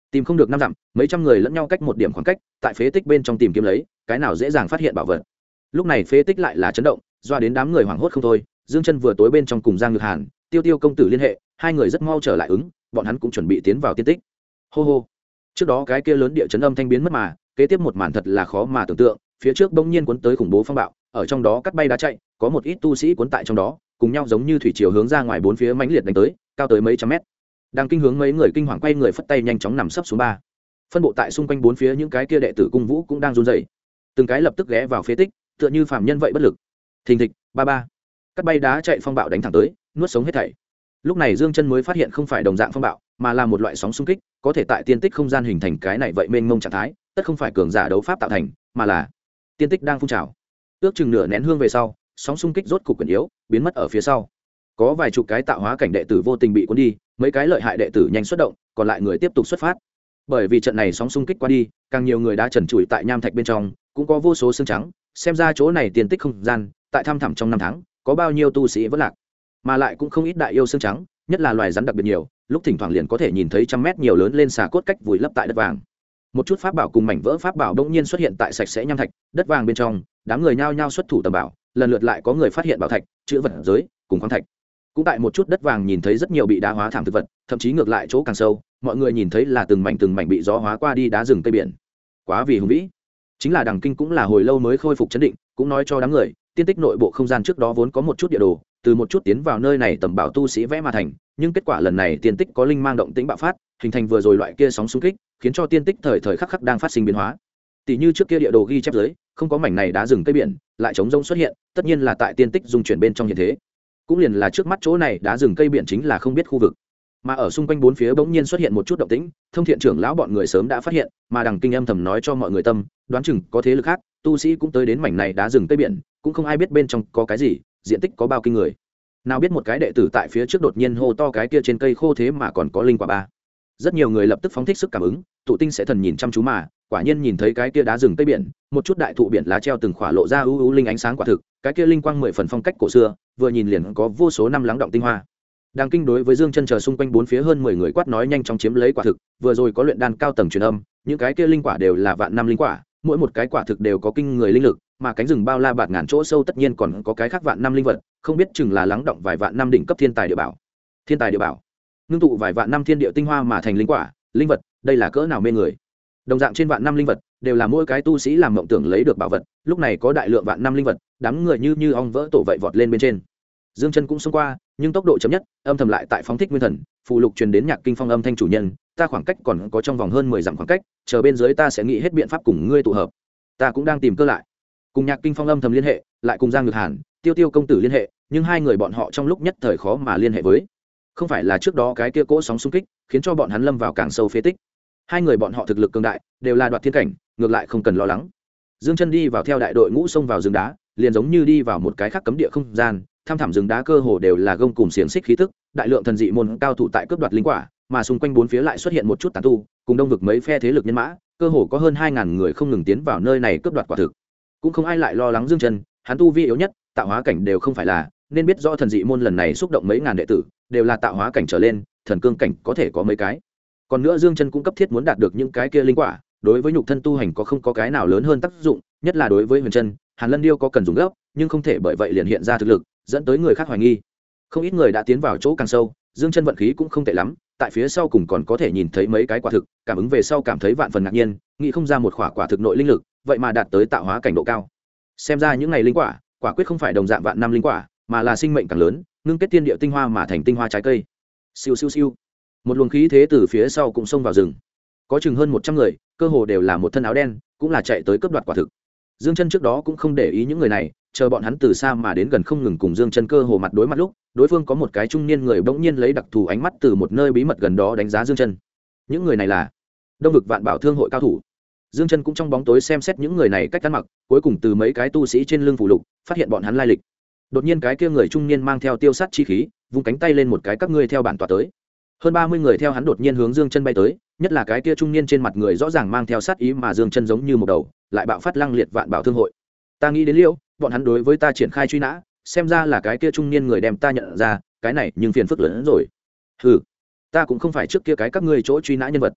tìm không được 5 dặm, mấy trăm người lẫn nhau cách một điểm khoảng cách, tại phế tích bên trong tìm kiếm lấy, cái nào dễ dàng phát hiện bảo vật. Lúc này phế tích lại là chấn động, doa đến đám người hoảng hốt không thôi. Dương Chân vừa tối bên trong cùng Giang Nhược Hàn, Tiêu Tiêu công tử liên hệ, hai người rất mau trở lại ứng, bọn hắn cũng chuẩn bị tiến vào tiên tích. Hô hô. Trước đó cái kia lớn địa chấn âm thanh biến mất mà, kế tiếp một màn thật là khó mà tưởng tượng, phía trước bỗng nhiên cuốn tới khủng bố phong bạo, ở trong đó cắt bay đá chạy, có một ít tu sĩ cuốn tại trong đó, cùng nhau giống như thủy triều hướng ra ngoài bốn phía mãnh liệt đánh tới, cao tới mấy trăm mét. Đang kinh hướng mấy người kinh hoàng quay người phất tay nhanh chóng nằm sấp xuống ba. Phân bộ tại xung quanh bốn phía những cái kia đệ tử cung vũ cũng đang run rẩy, từng cái lập tức ghé vào phế tích, tựa như phàm nhân vậy bất lực. Thình thịch, ba ba. Cắt bay đá chạy phong bạo đánh thẳng tới, nuốt sống hết thảy. Lúc này Dương Chân mới phát hiện không phải đồng dạng phong bạo, mà là một loại sóng xung kích, có thể tại tiên tích không gian hình thành cái này vậy mênh mông trạng thái, tất không phải cường giả đấu pháp tạo thành, mà là tiên tích đang phun trào. Ước chừng nửa nén hương về sau, sóng xung kích rốt cục quyển yếu, biến mất ở phía sau. Có vài chục cái tạo hóa cảnh đệ tử vô tình bị cuốn đi, mấy cái lợi hại đệ tử nhanh xuất động, còn lại người tiếp tục xuất phát. Bởi vì trận này sóng xung kích qua đi, càng nhiều người đã trần trụi tại nham thạch bên trong, cũng có vô số xương trắng, xem ra chỗ này tiên tích không gian, tại thăm thẳm trong 5 tháng, có bao nhiêu tu sĩ vẫn lạc, mà lại cũng không ít đại yêu xương trắng, nhất là loài rắn đặc biệt nhiều, lúc thỉnh thoảng liền có thể nhìn thấy trăm mét nhiều lớn lên xà cốt cách vùi lấp tại đất vàng. Một chút pháp bảo cùng mảnh vỡ pháp bảo đột nhiên xuất hiện tại sạch sẽ nham thạch, đất vàng bên trong, đám người nhao nhao xuất thủ tầm bảo, lần lượt lại có người phát hiện bảo thạch, chữ vật giới, cùng khoáng thạch. Cũng tại một chút đất vàng nhìn thấy rất nhiều bị đá hóa thảm thực vật, thậm chí ngược lại chỗ càng sâu, mọi người nhìn thấy là từng mảnh bị gió hóa qua đi đá rừng cây biển. Quá vì hùng vĩ. Chính là Đằng Kinh cũng là hồi lâu mới khôi phục chấn định, cũng nói cho đám người, tiên tích nội bộ không gian trước đó vốn có một chút địa đồ, từ một chút tiến vào nơi này tầm bảo tu sĩ vẽ mà thành, nhưng kết quả lần này tiên tích có linh mang động tĩnh bạo phát, hình thành vừa rồi loại kia sóng xung kích, khiến cho tiên tích thời thời khắc khắc đang phát sinh biến hóa. Tỷ như trước kia địa đồ ghi chép dưới, không có mảnh này đá rừng cây biển, lại trống rỗng xuất hiện, tất nhiên là tại tiên tích dung chuyển bên trong hiện thế. Cũng liền là trước mắt chỗ này đá rừng cây biển chính là không biết khu vực, mà ở xung quanh bốn phía bỗng nhiên xuất hiện một chút động tĩnh, Thông Thiện trưởng lão bọn người sớm đã phát hiện, mà Đằng Kinh âm thầm nói cho mọi người tâm, đoán chừng có thế lực khác, tu sĩ cũng tới đến mảnh này đá rừng cây biển, cũng không ai biết bên trong có cái gì, diện tích có bao kinh người. Nào biết một cái đệ tử tại phía trước đột nhiên hô to cái kia trên cây khô thế mà còn có linh quả ba. Rất nhiều người lập tức phóng thích sức cảm ứng, tụ tinh sẽ thần nhìn chăm chú mà, quả nhiên nhìn thấy cái kia đá rừng cây biển, một chút đại thụ biển lá treo từng khỏa lộ ra u linh ánh sáng quả thực, cái kia linh quang 10 phần phong cách cổ xưa, vừa nhìn liền có vô số năm lắng động tinh hoa. Đằng Kinh đối với Dương Chân chờ xung quanh bốn phía hơn 10 người quát nói nhanh chóng chiếm lấy quả thực, vừa rồi có luyện đan cao tầng truyền âm, những cái kia linh quả đều là vạn năm linh quả, mỗi một cái quả thực đều có kinh người linh lực, mà cánh rừng bao la bạt ngàn chỗ sâu tất nhiên còn có cái khác vạn năm linh vật, không biết chừng là lắng động vài vạn năm đỉnh cấp thiên tài địa bảo. Thiên tài địa bảo, ngưng tụ vài vạn năm thiên địa tinh hoa mà thành linh quả, linh vật, đây là cỡ nào mê người. Đồng dạng trên vạn năm linh vật, đều là mỗi cái tu sĩ làm mộng tưởng lấy được bảo vật, lúc này có đại lượng vạn năm linh vật, đám người như ong vỡ tổ vậy vọt lên bên trên. Dương Chân cũng xông qua, nhưng tốc độ chậm nhất, âm thầm lại tại phóng thích nguyên thần, phù lục truyền đến Nhạc Kinh Phong âm thanh chủ nhân, ta khoảng cách còn có trong vòng hơn 10 dặm khoảng cách, chờ bên dưới ta sẽ nghĩ hết biện pháp cùng ngươi tụ hợp. Ta cũng đang tìm cơ lại. Cùng Nhạc Kinh Phong âm thầm liên hệ, lại cùng Giang Nhược Hàn, Tiêu Tiêu công tử liên hệ, nhưng hai người bọn họ trong lúc nhất thời khó mà liên hệ với. Không phải là trước đó cái kia cỗ sóng xung kích, khiến cho bọn hắn lâm vào càng sâu phế tích. Hai người bọn họ thực lực cường đại, đều là đoạt thiên cảnh, ngược lại không cần lo lắng. Dương Chân đi vào theo đại đội ngũ xông vào rừng đá, liền giống như đi vào một cái khác cấm địa không gian, tham thẳm rừng đá cơ hồ đều là gông cùng xiềng xích khí tức, đại lượng thần dị môn cao thủ tại cướp đoạt linh quả, mà xung quanh bốn phía lại xuất hiện một chút tán tu, cùng đông vực mấy phe thế lực nhân mã, cơ hồ có hơn 2000 người không ngừng tiến vào nơi này cướp đoạt quả thực. Cũng không ai lại lo lắng Dương Chân, hắn tu vi yếu nhất, tạo hóa cảnh đều không phải là, nên biết rõ thần dị môn lần này xúc động mấy ngàn đệ tử, đều là tạo hóa cảnh trở lên, thần cương cảnh có thể có mấy cái. Còn nữa Dương Chân cũng cấp thiết muốn đạt được những cái kia linh quả, đối với nhục thân tu hành có không có cái nào lớn hơn tác dụng, nhất là đối với Huyền Chân, Hàn Lân Điêu có cần dùng gấp, nhưng không thể bởi vậy liền hiện ra thực lực, dẫn tới người khác hoài nghi. Không ít người đã tiến vào chỗ càng sâu, Dương Chân vận khí cũng không tệ lắm, tại phía sau cùng còn có thể nhìn thấy mấy cái quả thực, cảm ứng về sau cảm thấy vạn phần ngạc nhiên, nghĩ không ra một quả thực nội linh lực, vậy mà đạt tới tạo hóa cảnh độ cao. Xem ra những này linh quả, quả quyết không phải đồng dạng vạn năm linh quả, mà là sinh mệnh càng lớn, ngưng kết tiên địa tinh hoa mà thành tinh hoa trái cây. Siêu siêu siêu. Một luồng khí thế từ phía sau cũng xông vào rừng. Có chừng hơn 100 người, cơ hồ đều là một thân áo đen, cũng là chạy tới cướp đoạt quả thực. Dương Chân trước đó cũng không để ý những người này, chờ bọn hắn từ xa mà đến gần không ngừng cùng Dương Chân cơ hồ mặt đối mặt lúc, đối phương có một cái trung niên người bỗng nhiên lấy đặc thù ánh mắt từ một nơi bí mật gần đó đánh giá Dương Chân. Những người này là Đông vực Vạn Bảo Thương hội cao thủ. Dương Chân cũng trong bóng tối xem xét những người này cách ăn mặc, cuối cùng từ mấy cái tu sĩ trên lưng phủ lục, phát hiện bọn hắn lai lịch. Đột nhiên cái kia người trung niên mang theo tiêu sát chi khí, vung cánh tay lên một cái các ngươi theo bản tọa tới. Hơn 30 người theo hắn đột nhiên hướng Dương Chân bay tới, nhất là cái kia trung niên trên mặt người rõ ràng mang theo sát ý mà Dương Chân giống như một đầu, lại bạo phát lăng liệt Vạn Bảo Thương hội. Ta nghĩ đến Liễu, bọn hắn đối với ta triển khai truy nã, xem ra là cái kia trung niên người đem ta nhận ra, cái này nhưng phiền phức lớn hơn rồi. Hừ, ta cũng không phải trước kia cái các ngươi chỗ truy nã nhân vật.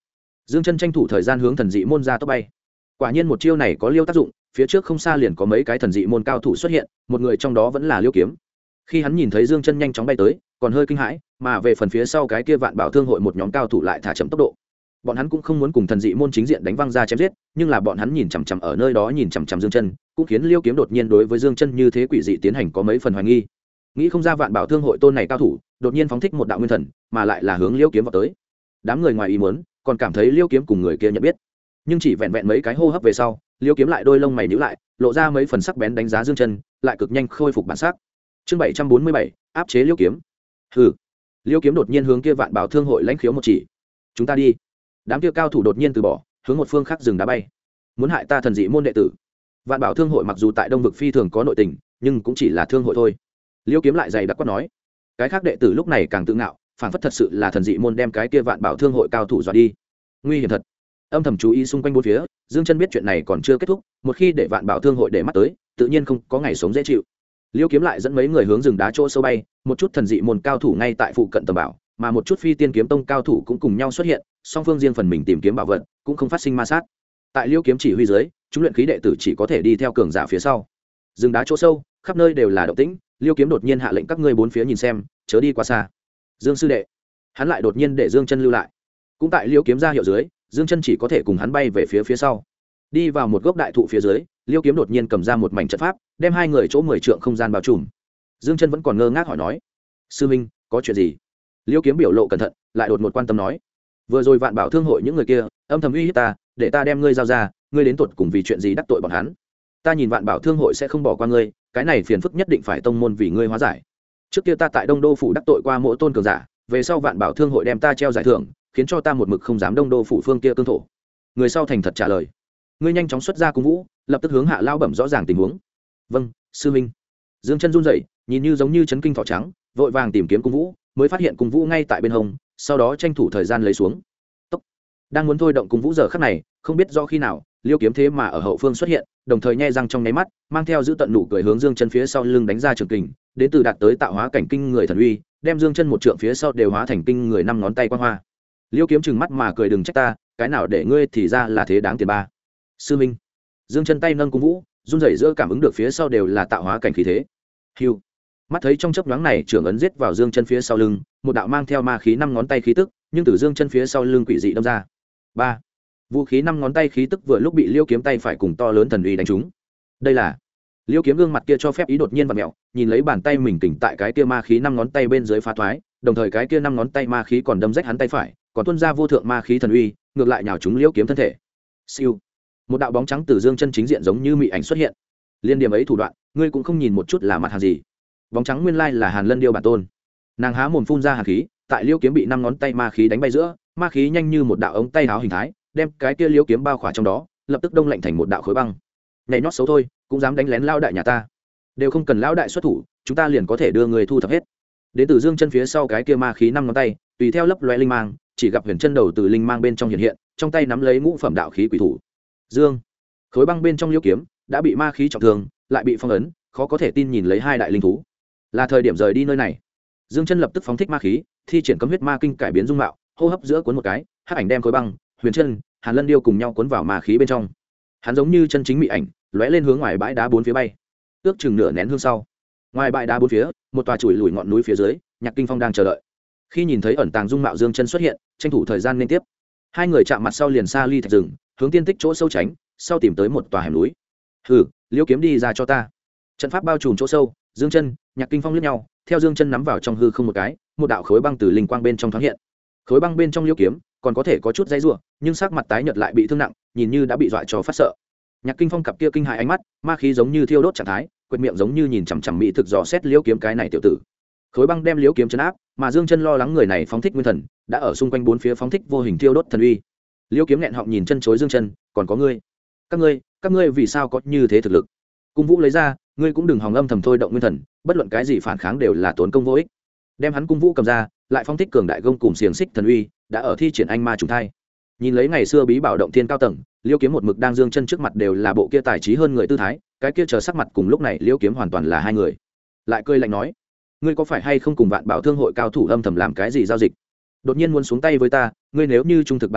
Dương Chân tranh thủ thời gian hướng thần dị môn ra tốc bay. Quả nhiên một chiêu này có liêu tác dụng, phía trước không xa liền có mấy cái thần dị môn cao thủ xuất hiện, một người trong đó vẫn là Liêu Kiếm. Khi hắn nhìn thấy Dương Chân nhanh chóng bay tới, còn hơi kinh hãi, mà về phần phía sau cái kia Vạn Bảo Thương hội một nhóm cao thủ lại thả chậm tốc độ. Bọn hắn cũng không muốn cùng thần dị môn chính diện đánh văng ra chém giết, nhưng là bọn hắn nhìn chằm chằm ở nơi đó nhìn chằm chằm Dương Chân, cũng khiến Liêu Kiếm đột nhiên đối với Dương Chân như thế quỷ dị tiến hành có mấy phần hoài nghi. Nghĩ không ra Vạn Bảo Thương hội tôn này cao thủ, đột nhiên phóng thích một đạo nguyên thần, mà lại là hướng Liêu Kiếm vào tới. Đám người ngoài ý muốn, còn cảm thấy Liêu Kiếm cùng người kia nhận biết, nhưng chỉ vẹn vẹn mấy cái hô hấp về sau, Liêu Kiếm lại đôi lông mày nhíu lại, lộ ra mấy phần sắc bén đánh giá Dương Chân, lại cực nhanh khôi phục bản sắc. Chương 747, áp chế Liêu Kiếm. Hừ. Liêu Kiếm đột nhiên hướng kia Vạn Bảo Thương hội lãnh khiếu một chỉ. Chúng ta đi. Đám kia cao thủ đột nhiên từ bỏ, hướng một phương khác rừng đá bay. Muốn hại ta thần dị môn đệ tử. Vạn Bảo Thương hội mặc dù tại Đông vực phi thường có nội tình, nhưng cũng chỉ là thương hội thôi. Liêu Kiếm lại dày đặc quát nói. Cái khác đệ tử lúc này càng tự ngạo, phảng phất thật sự là thần dị môn đem cái kia Vạn Bảo Thương hội cao thủ dọa đi. Nguy hiểm thật. Âm thầm chú ý xung quanh bốn phía, Dương Chân biết chuyện này còn chưa kết thúc, một khi để Vạn Bảo Thương hội để mắt tới, tự nhiên không có ngày sống dễ chịu. Liêu Kiếm lại dẫn mấy người hướng rừng đá chỗ sâu bay, một chút thần dị môn cao thủ ngay tại phụ cận tầm bảo, mà một chút phi tiên kiếm tông cao thủ cũng cùng nhau xuất hiện, song phương riêng phần mình tìm kiếm bảo vật, cũng không phát sinh ma sát. Tại Liêu Kiếm chỉ huy dưới, chúng luyện khí đệ tử chỉ có thể đi theo cường giả phía sau. Rừng đá chỗ sâu, khắp nơi đều là động tĩnh, Liêu Kiếm đột nhiên hạ lệnh các ngươi bốn phía nhìn xem, chớ đi quá xa. Dương sư đệ, hắn lại đột nhiên để Dương Chân lưu lại. Cũng tại Liêu Kiếm ra hiệu dưới, Dương Chân chỉ có thể cùng hắn bay về phía sau. Đi vào một gốc đại thụ phía dưới, Liêu Kiếm đột nhiên cầm ra một mảnh trận pháp, đem hai người chỗ 10 trượng không gian bao trùm. Dương Chân vẫn còn ngơ ngác hỏi nói: "Sư minh, có chuyện gì?" Liêu Kiếm biểu lộ cẩn thận, lại đột ngột quan tâm nói: "Vừa rồi Vạn Bảo Thương hội những người kia, âm thầm uy hiếp ta, để ta đem ngươi giao ra, ngươi đến tuột cùng vì chuyện gì đắc tội bọn hắn? Ta nhìn Vạn Bảo Thương hội sẽ không bỏ qua ngươi, cái này phiền phức nhất định phải tông môn vì ngươi hóa giải. Trước kia ta tại Đông Đô phủ đắc tội qua Mộ Tôn cường giả, về sau Vạn Bảo Thương hội đem ta treo giải thưởng, khiến cho ta một mực không dám Đông Đô phủ phương kia cương thổ." Người sau thành thật trả lời: "Ngươi nhanh chóng xuất ra cung vũ, lập tức hướng Hạ lao bẩm rõ ràng tình huống." "Vâng, sư minh." Dương Chân run rẩy, nhìn như giống như chấn kinh thỏ trắng, vội vàng tìm kiếm cung vũ, mới phát hiện cung vũ ngay tại bên hông, sau đó tranh thủ thời gian lấy xuống. Tốc. Đang muốn thôi động cung vũ giờ khắc này, không biết do khi nào, Liêu Kiếm thế mà ở hậu phương xuất hiện, đồng thời nhe răng trong nháy mắt, mang theo giữ tận nụ cười hướng Dương Chân phía sau lưng đánh ra trường kình, đến từ đạt tới tạo hóa cảnh kinh người thần uy, đem Dương Chân một trượng phía sau đều hóa thành kinh người 5 ngón tay quang hoa. Liêu Kiếm trừng mắt mà cười, đừng trách ta, cái nào để ngươi thì ra là thế đáng tiền ba. Sư minh. Dương Chân tay nâng cung vũ, run rẩy giữa cảm ứng được phía sau đều là tạo hóa cảnh khí thế. Hưu. Mắt thấy trong chớp nhoáng này trưởng ấn giết vào Dương Chân phía sau lưng, một đạo mang theo ma khí 5 ngón tay khí tức, nhưng từ Dương Chân phía sau lưng quỷ dị đâm ra. 3. Vũ khí 5 ngón tay khí tức vừa lúc bị Liêu Kiếm tay phải cùng to lớn thần uy đánh trúng. Đây là Liêu Kiếm gương mặt kia cho phép ý đột nhiên vặn mèo, nhìn lấy bàn tay mình tỉnh tại cái kia ma khí 5 ngón tay bên dưới phá thoái, đồng thời cái kia 5 ngón tay ma khí còn đâm rách hắn tay phải, còn tuôn ra vô thượng ma khí thần uy, ngược lại nhào trúng Liêu Kiếm thân thể. Siêu. Một đạo bóng trắng từ Dương Chân chính diện giống như mị ảnh xuất hiện. Liên điểm ấy thủ đoạn, ngươi cũng không nhìn một chút là mặt hàng gì. Bóng trắng nguyên lai là Hàn Lân Điêu bản tôn. Nàng há mồm phun ra hàn khí, tại Liêu Kiếm bị 5 ngón tay ma khí đánh bay giữa, ma khí nhanh như một đạo ống tay áo hình thái, đem cái kia Liêu Kiếm bao khỏa trong đó, lập tức đông lạnh thành một đạo khối băng. Nhảy nhót xấu thôi, cũng dám đánh lén lão đại nhà ta. Đều không cần lão đại xuất thủ, chúng ta liền có thể đưa người thu thập hết. Đến từ Dương Chân phía sau cái kia ma khí 5 ngón tay, tùy theo lấp lóe linh mang, chỉ gặp huyền chân đầu từ linh mang bên trong hiện hiện, trong tay nắm lấy ngũ phẩm đạo khí quỷ thủ. Dương, khối băng bên trong Liêu Kiếm đã bị ma khí trọng thương, lại bị phong ấn, khó có thể tin nhìn lấy hai đại linh thú. Là thời điểm rời đi nơi này. Dương Chân lập tức phóng thích ma khí, thi triển cấm huyết ma kinh cải biến dung mạo, hô hấp giữa cuốn một cái, hắc ảnh đem khối băng, huyền chân, Hàn Lân Điêu cùng nhau cuốn vào ma khí bên trong. Hắn giống như chân chính mị ảnh, lóe lên hướng ngoài bãi đá bốn phía bay. Ước chừng nửa nén hương sau, ngoài bãi đá bốn phía, một tòa chùi lùi ngọn núi phía dưới, Nhạc Kinh Phong đang chờ đợi. Khi nhìn thấy ẩn tàng dung mạo Dương Chân xuất hiện, tranh thủ thời gian liên tiếp. Hai người chạm mặt sau liền xa ly thạch rừng, hướng tiên tích chỗ sâu tránh, sau tìm tới một tòa hẻm núi. Hừ, Liêu Kiếm đi ra cho ta. Trận pháp bao trùm chỗ sâu, Dương Chân, Nhạc Kinh Phong liếc nhau, theo Dương Chân nắm vào trong hư không một cái, một đạo khối băng từ linh quang bên trong thoáng hiện. Khối băng bên trong Liêu Kiếm còn có thể có chút dây rủa, nhưng sắc mặt tái nhợt lại bị thương nặng, nhìn như đã bị dọa cho phát sợ. Nhạc Kinh Phong cặp kia kinh hãi ánh mắt, ma khí giống như thiêu đốt trạng thái, quệt miệng giống như nhìn chằm chằm mỹ thực dò xét Liêu Kiếm cái này tiểu tử. Khối băng đem Liêu Kiếm trấn áp, mà Dương Chân lo lắng người này phóng thích nguyên thần, đã ở xung quanh bốn phía phóng thích vô hình thiêu đốt thần uy. Liêu Kiếm nghẹn họng nhìn chân chối Dương Chân, còn có ngươi, các ngươi vì sao có như thế thực lực? Cung vũ lấy ra, ngươi cũng đừng hòng âm thầm thôi động nguyên thần, bất luận cái gì phản kháng đều là tốn công vô ích. Đem hắn cung vũ cầm ra, lại phóng thích cường đại gông cùng xiềng xích thần uy, đã ở thi triển anh ma trùng thai. Nhìn lấy ngày xưa bí bảo động thiên cao tầng, Liêu Kiếm một mực đang Dương Chân trước mặt đều là bộ kia tài trí hơn người tư thái, cái kia chờ sắc mặt cùng lúc này Liêu Kiếm hoàn toàn là hai người. Lại cười lạnh nói, ngươi có phải hay không cùng Vạn Bảo Thương hội cao thủ âm thầm làm cái gì giao dịch? Đột nhiên muốn xuống tay với ta, ngươi nếu như trung thực bàn giao,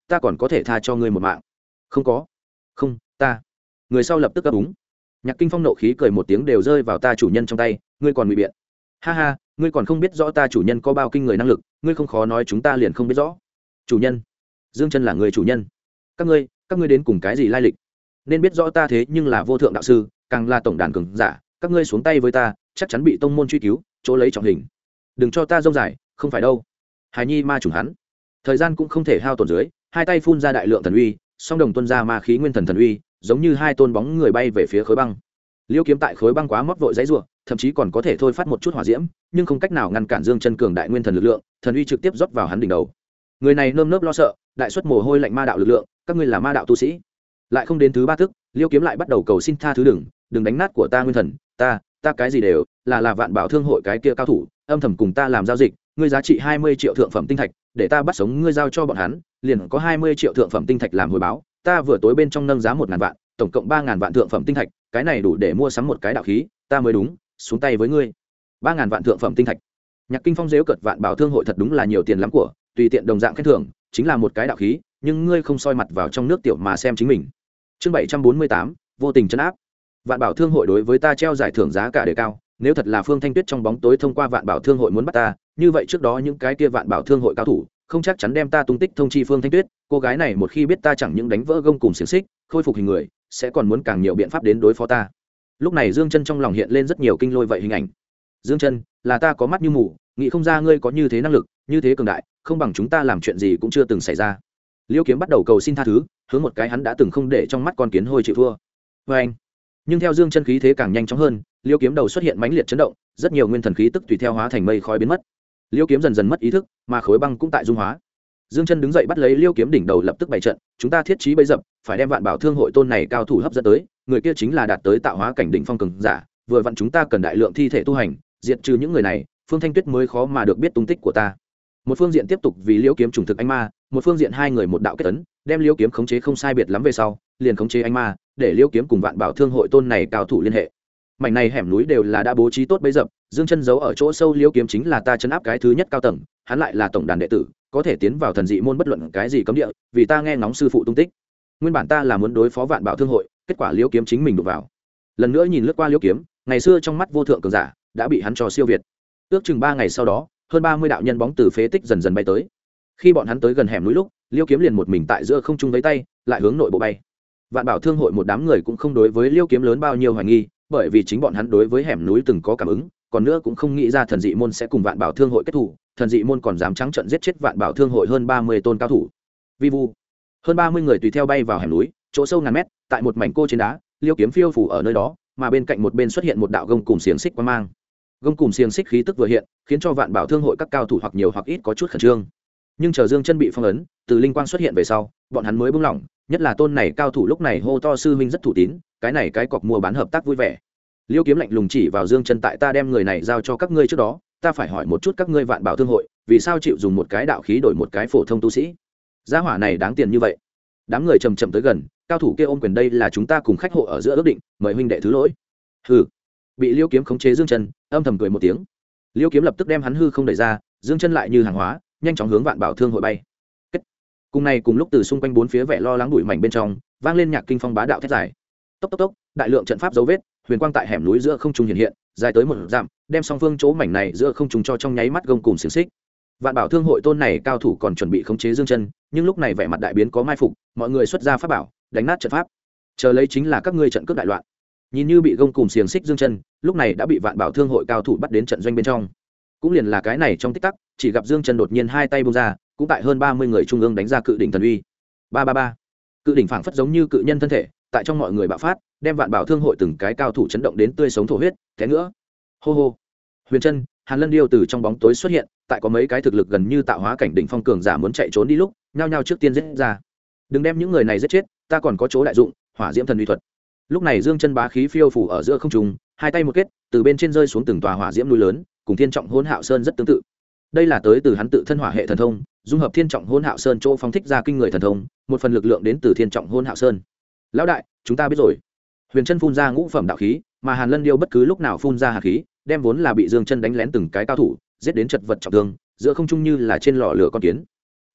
ta còn có thể tha cho ngươi một mạng. Không có, không, ta. Người sau lập tức ấp úng. Nhạc Kinh Phong nộ khí cười một tiếng đều rơi vào ta chủ nhân trong tay, ngươi còn ngụy biện. Ha ha, ngươi còn không biết rõ ta chủ nhân có bao kinh người năng lực, ngươi không khó nói chúng ta liền không biết rõ. Chủ nhân? Dương Chân là người chủ nhân. Các ngươi đến cùng cái gì lai lịch? Nên biết rõ ta thế nhưng là vô thượng đạo sư, càng là tổng đàn cường giả, các ngươi xuống tay với ta, chắc chắn bị tông môn truy cứu, chỗ lấy trọng hình. Đừng cho ta rông dài, không phải đâu. Hải Nhi ma trùng hắn. Thời gian cũng không thể hao tổn dưới, hai tay phun ra đại lượng thần uy, song đồng tuôn ra ma khí nguyên thần thần uy, giống như hai tôn bóng người bay về phía khối băng. Liêu kiếm tại khối băng quá mót vội dãy rủa, thậm chí còn có thể thôi phát một chút hỏa diễm, nhưng không cách nào ngăn cản Dương Chân cường đại nguyên thần lực lượng, thần uy trực tiếp rót vào hắn đỉnh đầu. Người này nơm nớp lo sợ, đại xuất mồ hôi lạnh ma đạo lực lượng, các ngươi là ma đạo tu sĩ. Lại không đến thứ ba tức, Liêu kiếm lại bắt đầu cầu xin tha thứ, đừng đánh nát của ta nguyên thần, ta cái gì đều là Vạn Bảo Thương hội cái kia cao thủ, âm thầm cùng ta làm giao dịch, ngươi giá trị 20 triệu thượng phẩm tinh thạch, để ta bắt sống ngươi giao cho bọn hắn, liền có 20 triệu thượng phẩm tinh thạch làm hồi báo, ta vừa tối bên trong nâng giá 1000 vạn, tổng cộng 3000 vạn thượng phẩm tinh thạch, cái này đủ để mua sắm một cái đạo khí, ta mới đúng, xuống tay với ngươi. 3000 vạn thượng phẩm tinh thạch. Nhạc Kinh Phong giễu cợt Vạn Bảo Thương hội thật đúng là nhiều tiền lắm của, tùy tiện đồng dạng khen thưởng, chính là một cái đạo khí, nhưng ngươi không soi mặt vào trong nước tiểu mà xem chính mình. Chương 748, vô tình trấn áp. Vạn Bảo Thương hội đối với ta treo giải thưởng giá cả đề cao, nếu thật là Phương Thanh Tuyết trong bóng tối thông qua Vạn Bảo Thương hội muốn bắt ta, như vậy trước đó những cái kia Vạn Bảo Thương hội cao thủ, không chắc chắn đem ta tung tích thông chi Phương Thanh Tuyết, cô gái này một khi biết ta chẳng những đánh vỡ gông cùng xiềng xích, khôi phục hình người, sẽ còn muốn càng nhiều biện pháp đến đối phó ta. Lúc này Dương Chân trong lòng hiện lên rất nhiều kinh lôi vậy hình ảnh. Dương Chân, là ta có mắt như mù, nghĩ không ra ngươi có như thế năng lực, như thế cường đại, không bằng chúng ta làm chuyện gì cũng chưa từng xảy ra. Liêu kiếm bắt đầu cầu xin tha thứ, hướng một cái hắn đã từng không để trong mắt con kiến hôi chịu thua. Và anh, nhưng theo Dương Chân khí thế càng nhanh chóng hơn, Liêu kiếm đầu xuất hiện mãnh liệt chấn động, rất nhiều nguyên thần khí tức tùy theo hóa thành mây khói biến mất. Liêu kiếm dần dần mất ý thức, mà khối băng cũng tại dung hóa. Dương Chân đứng dậy bắt lấy Liêu kiếm đỉnh đầu lập tức bày trận, chúng ta thiết trí bấy dập, phải đem Vạn Bảo Thương hội tôn này cao thủ hấp dẫn tới, người kia chính là đạt tới tạo hóa cảnh đỉnh phong cường giả, vừa vặn chúng ta cần đại lượng thi thể tu hành, diệt trừ những người này, Phương Thanh Tuyết mới khó mà được biết tung tích của ta. Một phương diện tiếp tục vì Liêu kiếm trùng thực anh ma, một phương diện hai người một đạo kết ấn, đem Liêu kiếm khống chế không sai biệt lắm về sau, liền khống chế anh ma, để Liêu kiếm cùng Vạn Bảo Thương hội tôn này cao thủ liên hệ. Mảnh này hẻm núi đều là đã bố trí tốt bấy dập, Dương Chân giấu ở chỗ sâu Liêu kiếm chính là ta trấn áp cái thứ nhất cao tầng, hắn lại là tổng đàn đệ tử, có thể tiến vào thần dị môn bất luận cái gì cấm địa, vì ta nghe ngóng sư phụ tung tích. Nguyên bản ta là muốn đối phó Vạn Bảo Thương hội, kết quả Liêu kiếm chính mình đụng vào. Lần nữa nhìn lướt qua Liêu kiếm, ngày xưa trong mắt vô thượng cường giả, đã bị hắn cho siêu việt. Ước chừng 3 ngày sau đó, hơn 30 đạo nhân bóng từ phế tích dần dần bay tới. Khi bọn hắn tới gần hẻm núi lúc, Liêu kiếm liền một mình tại giữa không trung với tay, lại hướng nội bộ bay. Vạn Bảo Thương hội một đám người cũng không đối với Liêu kiếm lớn bao nhiêu hoài nghi, bởi vì chính bọn hắn đối với hẻm núi từng có cảm ứng, còn nữa cũng không nghĩ ra thần dị môn sẽ cùng Vạn Bảo Thương hội kết thủ, thần dị môn còn dám trắng trợn giết chết Vạn Bảo Thương hội hơn 30 tôn cao thủ. Vi vu, hơn 30 người tùy theo bay vào hẻm núi, chỗ sâu ngàn mét, tại một mảnh cô trên đá, Liêu kiếm phiêu phù ở nơi đó, mà bên cạnh một bên xuất hiện một đạo gông cùng xiềng xích quang mang. Gông cùng xiềng xích khí tức vừa hiện, khiến cho Vạn Bảo Thương hội các cao thủ hoặc nhiều hoặc ít có chút khẩn trương. Nhưng chờ Dương Chân bị phong ấn, từ linh quang xuất hiện về sau, bọn hắn mới buông lỏng, nhất là tôn này cao thủ lúc này hô to sư huynh rất thủ tín, cái này cái cọc mua bán hợp tác vui vẻ. Liêu kiếm lạnh lùng chỉ vào Dương Chân, tại ta đem người này giao cho các ngươi trước đó, ta phải hỏi một chút các ngươi Vạn Bảo Thương hội, vì sao chịu dùng một cái đạo khí đổi một cái phổ thông tu sĩ? Gia hỏa này đáng tiền như vậy. Đám người chậm chậm tới gần, cao thủ kia ôm quyền, đây là chúng ta cùng khách hộ ở giữa ước định, mời huynh đệ thứ lỗi. Hừ. Bị Liêu kiếm khống chế Dương Chân, âm thầm cười một tiếng. Liêu kiếm lập tức đem hắn hư không đẩy ra, Dương Chân lại như hàng hóa, nhanh chóng hướng Vạn Bảo Thương hội bay. Cùng này cùng lúc từ xung quanh bốn phía vẻ lo lắng bụi mảnh bên trong, vang lên nhạc kinh phong bá đạo thét dài. Tốc tốc tốc, đại lượng trận pháp dấu vết, huyền quang tại hẻm núi giữa không trung hiện hiện, dài tới 1 dặm, đem song phương chỗ mảnh này giữa không trung cho trong nháy mắt gông cùng xiềng xích. Vạn Bảo Thương hội tôn này cao thủ còn chuẩn bị khống chế Dương Chân, nhưng lúc này vẻ mặt đại biến có mai phục, mọi người xuất ra pháp bảo, đánh nát trận pháp. Chờ lấy chính là các ngươi trận cướp đại loạn. Nhìn như bị gông cùng xiềng xích Dương Chân, lúc này đã bị Vạn Bảo Thương hội cao thủ bắt đến trận doanh bên trong. Cũng liền là cái này trong tích tắc, chỉ gặp Dương Chân đột nhiên hai tay buông ra, cũng tại hơn 30 người trung ương đánh ra cự đỉnh thần uy. Ba ba ba. Cự đỉnh phảng phất giống như cự nhân thân thể, tại trong mọi người bạo phát, đem Vạn Bảo Thương hội từng cái cao thủ chấn động đến tươi sống thổ huyết, té nữa. Hô hô. Huyền Chân, Hàn Lân Điêu từ trong bóng tối xuất hiện, tại có mấy cái thực lực gần như tạo hóa cảnh đỉnh phong cường giả muốn chạy trốn đi lúc, nhao nhao trước tiên giết ra. Đừng đem những người này giết chết, ta còn có chỗ đại dụng, Hỏa Diễm Thần uy thuật. Lúc này Dương Chân bá khí phiêu phù ở giữa không trung, hai tay một kết, từ bên trên rơi xuống từng tòa hỏa diễm núi lớn, cùng Thiên Trọng Hỗn Hạo Sơn rất tương tự. Đây là tới từ hắn tự thân hỏa hệ thần thông, dung hợp Thiên Trọng Hỗn Hạo Sơn chỗ phóng thích ra kinh người thần thông, một phần lực lượng đến từ Thiên Trọng Hỗn Hạo Sơn. Lão đại, chúng ta biết rồi. Huyền Chân phun ra ngũ phẩm đạo khí, mà Hàn Lân Điêu bất cứ lúc nào phun ra hạt khí, đem vốn là bị Dương Chân đánh lén từng cái cao thủ, giết đến chật vật trọng thương, giữa không trung như là trên lò lửa con kiến.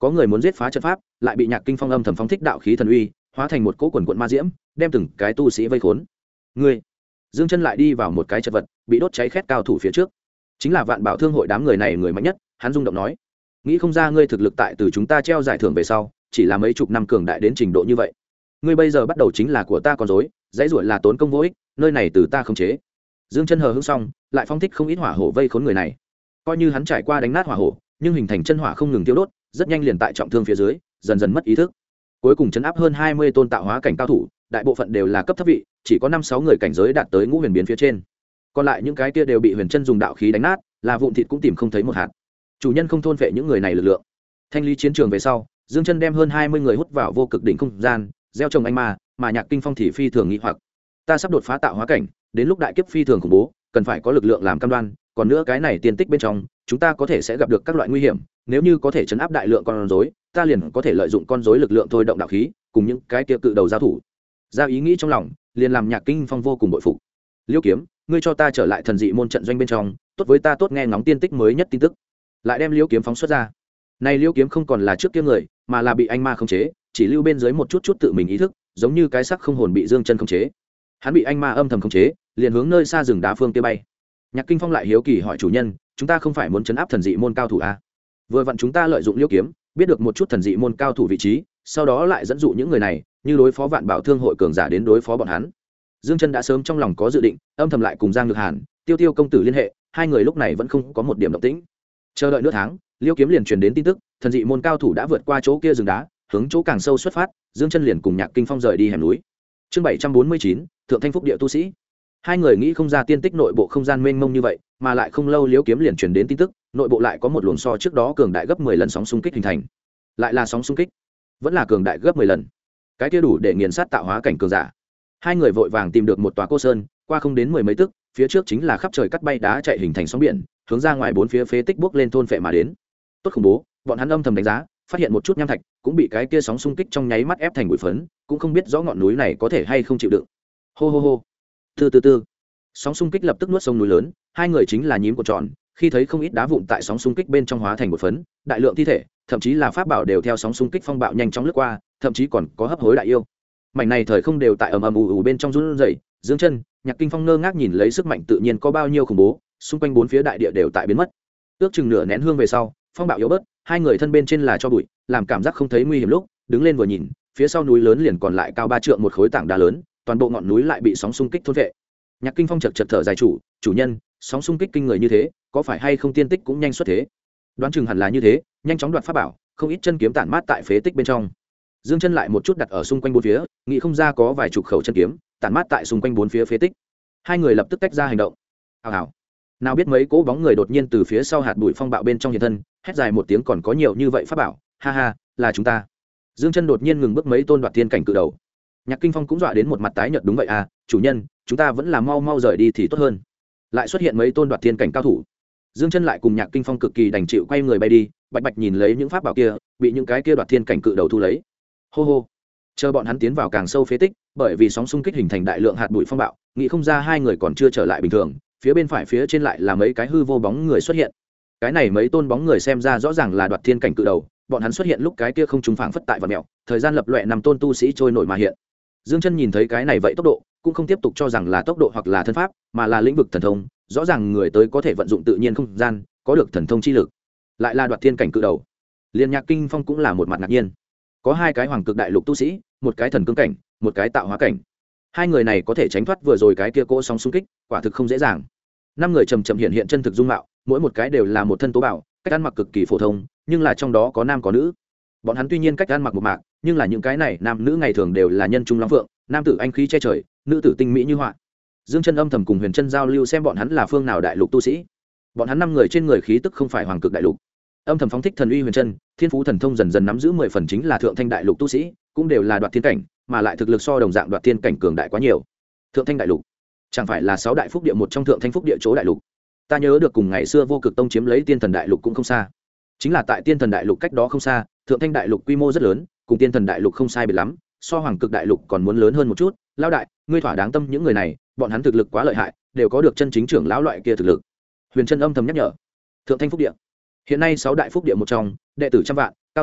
có người muốn giết phá trận pháp, lại bị Nhạc Kinh Phong âm thầm phóng thích đạo khí thần uy, hóa thành một cỗ quần quận ma diễm, đem từng cái tu sĩ vây khốn. Ngươi, Dương Chân lại đi vào một cái chật vật, bị đốt cháy khét cao thủ phía trước. Chính là Vạn Bảo Thương hội đám người này người mạnh nhất, hắn rung động nói: "Nghĩ không ra ngươi thực lực tại từ chúng ta treo giải thưởng về sau, chỉ là mấy chục năm cường đại đến trình độ như vậy. Ngươi bây giờ bắt đầu chính là của ta con rối, dãy ruổi là tốn công vô ích, nơi này từ ta khống chế." Dương Chân hờ hững xong, lại phong thích không ít hỏa hổ vây khốn người này. Coi như hắn trải qua đánh nát hỏa hổ, nhưng hình thành chân hỏa không ngừng tiêu đốt, rất nhanh liền tại trọng thương phía dưới, dần dần mất ý thức. Cuối cùng chấn áp hơn 20 tôn tạo hóa cảnh cao thủ, đại bộ phận đều là cấp thấp vị, chỉ có 5-6 người cảnh giới đạt tới ngũ huyền biến phía trên. Còn lại những cái kia đều bị Huyền Chân dùng đạo khí đánh nát, là vụn thịt cũng tìm không thấy một hạt. Chủ nhân không thôn phệ những người này lực lượng. Thanh lý chiến trường về sau, Dương Chân đem hơn 20 người hút vào vô cực đỉnh không gian, gieo trồng anh ma, mà Nhạc Kinh Phong thì phi thường nghi hoặc. Ta sắp đột phá tạo hóa cảnh, đến lúc đại kiếp phi thường khủng bố, cần phải có lực lượng làm cam đoan, còn nữa cái này tiên tích bên trong, chúng ta có thể sẽ gặp được các loại nguy hiểm, nếu như có thể chấn áp đại lượng con rối, ta liền có thể lợi dụng con rối lực lượng thôi động đạo khí, cùng những cái kia cự đầu giao thủ. Ra ý nghĩ trong lòng, liền làm Nhạc Kinh Phong vô cùng bội phục. Liêu Kiếm, ngươi cho ta trở lại thần dị môn trận doanh bên trong, tốt với ta tốt nghe ngóng tiên tích mới nhất tin tức. Lại đem Liêu Kiếm phóng xuất ra. Này Liêu Kiếm không còn là trước kia người, mà là bị anh ma khống chế, chỉ lưu bên dưới một chút chút tự mình ý thức, giống như cái xác không hồn bị Dương Chân khống chế. Hắn bị anh ma âm thầm khống chế, liền hướng nơi xa rừng đá phương kia bay. Nhạc Kinh Phong lại hiếu kỳ hỏi chủ nhân, chúng ta không phải muốn trấn áp thần dị môn cao thủ à? Vừa vặn chúng ta lợi dụng Liêu Kiếm, biết được một chút thần dị môn cao thủ vị trí, sau đó lại dẫn dụ những người này, như đối phó Vạn Bảo Thương hội cường giả đến đối phó bọn hắn. Dương Chân đã sớm trong lòng có dự định, âm thầm lại cùng Giang Nhược Hàn, Tiêu Tiêu công tử liên hệ, hai người lúc này vẫn không có một điểm động tĩnh. Chờ đợi nửa tháng, Liêu Kiếm liền truyền đến tin tức, thần dị môn cao thủ đã vượt qua chỗ kia rừng đá, hướng chỗ càng sâu xuất phát, Dương Chân liền cùng Nhạc Kinh Phong rời đi hẻm núi. Chương 749, Thượng Thanh Phúc địa tu sĩ. Hai người nghĩ không ra tiên tích nội bộ không gian mênh mông như vậy, mà lại không lâu Liêu Kiếm liền truyền đến tin tức, nội bộ lại có một luồng so trước đó cường đại gấp 10 lần sóng xung kích hình thành. Lại là sóng xung kích, vẫn là cường đại gấp 10 lần. Cái kia đủ để nghiền sát tạo hóa cảnh cường giả. Hai người vội vàng tìm được một tòa cô sơn, qua không đến 10 mấy tức, phía trước chính là khắp trời cắt bay đá chạy hình thành sóng biển, hướng ra ngoài bốn phía phế tích bước lên thôn phệ mà đến. Tốt khủng bố, bọn hắn âm thầm đánh giá, phát hiện một chút nham thạch, cũng bị cái kia sóng xung kích trong nháy mắt ép thành bụi phấn, cũng không biết rõ ngọn núi này có thể hay không chịu đựng. Hô hô hô. Từ. Sóng xung kích lập tức nuốt sông núi lớn, hai người chính là nhím của tròn, khi thấy không ít đá vụn tại sóng xung kích bên trong hóa thành bụi phấn, đại lượng thi thể, thậm chí là pháp bảo đều theo sóng xung kích phong bạo nhanh chóng lướt qua, thậm chí còn có hấp hối đại yêu. Mảnh này thời không đều tại ầm ầm ù bên trong run rẩy, Dương Chân, Nhạc Kinh Phong ngơ ngác nhìn lấy sức mạnh tự nhiên có bao nhiêu khủng bố, xung quanh bốn phía đại địa đều tại biến mất. Ước chừng nửa nén hương về sau, phong bạo yếu bớt, hai người thân bên trên là cho bụi, làm cảm giác không thấy nguy hiểm lúc, đứng lên vừa nhìn, phía sau núi lớn liền còn lại cao 3 trượng một khối tảng đá lớn, toàn bộ ngọn núi lại bị sóng xung kích thôn vệ. Nhạc Kinh Phong chật thở dài chủ nhân, sóng xung kích kinh người như thế, có phải hay không tiên tích cũng nhanh xuất thế? Đoán chừng hẳn là như thế, nhanh chóng đoạt pháp bảo, không ít chân kiếm tản mát tại phế tích bên trong. Dương Chân lại một chút đặt ở xung quanh bốn phía, nghĩ không ra có vài chục khẩu chân kiếm tản mát tại xung quanh bốn phía phế tích. Hai người lập tức tách ra hành động. Hào. Nào biết mấy cỗ bóng người đột nhiên từ phía sau hạt bụi phong bạo bên trong hiện thân, hét dài một tiếng còn có nhiều như vậy pháp bảo, ha ha, là chúng ta. Dương Chân đột nhiên ngừng bước mấy tôn đoạt thiên cảnh cự đầu. Nhạc Kinh Phong cũng dọa đến một mặt tái nhợt, đúng vậy à, chủ nhân, chúng ta vẫn là mau rời đi thì tốt hơn. Lại xuất hiện mấy tôn đoạt thiên cảnh cao thủ. Dương Chân lại cùng Nhạc Kinh Phong cực kỳ đành chịu quay người bay đi, bạch nhìn lấy những pháp bảo kia, bị những cái kia đoạt thiên cảnh cự đầu thu lấy. Hô hô. Chờ bọn hắn tiến vào càng sâu phế tích, bởi vì sóng xung kích hình thành đại lượng hạt bụi phong bạo, nghĩ không ra hai người còn chưa trở lại bình thường, phía bên phải phía trên lại là mấy cái hư vô bóng người xuất hiện. Cái này mấy tôn bóng người xem ra rõ ràng là đoạt thiên cảnh cự đầu, bọn hắn xuất hiện lúc cái kia không trùng phảng phất tại vật mèo, thời gian lập loè 5 tôn tu sĩ trôi nổi mà hiện. Dương Chân nhìn thấy cái này vậy tốc độ, cũng không tiếp tục cho rằng là tốc độ hoặc là thân pháp, mà là lĩnh vực thần thông, rõ ràng người tới có thể vận dụng tự nhiên không gian, có được thần thông chi lực. Lại là đoạt thiên cảnh cự đầu. Liên Nhạc Kinh Phong cũng là một mặt ngạc nhiên. Có hai cái hoàng cực đại lục tu sĩ, một cái thần cương cảnh, một cái tạo hóa cảnh. Hai người này có thể tránh thoát vừa rồi cái kia cỗ sóng xung kích, quả thực không dễ dàng. 5 người chậm hiện chân thực dung mạo, mỗi một cái đều là một thân tố bảo, cách ăn mặc cực kỳ phổ thông, nhưng là trong đó có nam có nữ. Bọn hắn tuy nhiên cách ăn mặc một mạc, nhưng là những cái này nam nữ ngày thường đều là nhân trung long phượng, nam tử anh khí che trời, nữ tử tinh mỹ như họa. Dương Chân âm thầm cùng Huyền Chân giao lưu xem bọn hắn là phương nào đại lục tu sĩ. Bọn hắn 5 người trên người khí tức không phải hoàng cực đại lục. Âm thầm phóng thích thần uy Huyền Chân, thiên phú thần thông dần dần nắm giữ 10 phần chính là thượng thanh đại lục tu sĩ, cũng đều là đoạt thiên cảnh, mà lại thực lực so đồng dạng đoạt thiên cảnh cường đại quá nhiều. Thượng thanh đại lục, chẳng phải là 6 đại phúc địa một trong thượng thanh phúc địa chỗ đại lục. Ta nhớ được cùng ngày xưa Vô Cực Tông chiếm lấy Tiên Thần đại lục cũng không xa. Chính là tại Tiên Thần đại lục cách đó không xa, thượng thanh đại lục quy mô rất lớn, cùng Tiên Thần đại lục không sai biệt lắm, so hoàng cực đại lục còn muốn lớn hơn một chút. Lão đại, ngươi thỏa đáng tâm những người này, bọn hắn thực lực quá lợi hại, đều có được chân chính trưởng lão loại kia thực lực. Huyền Chân âm thầm nhắc nhở. Thượng thanh phúc địa, hiện nay 6 đại phúc địa một trong, đệ tử trăm vạn, cao thủ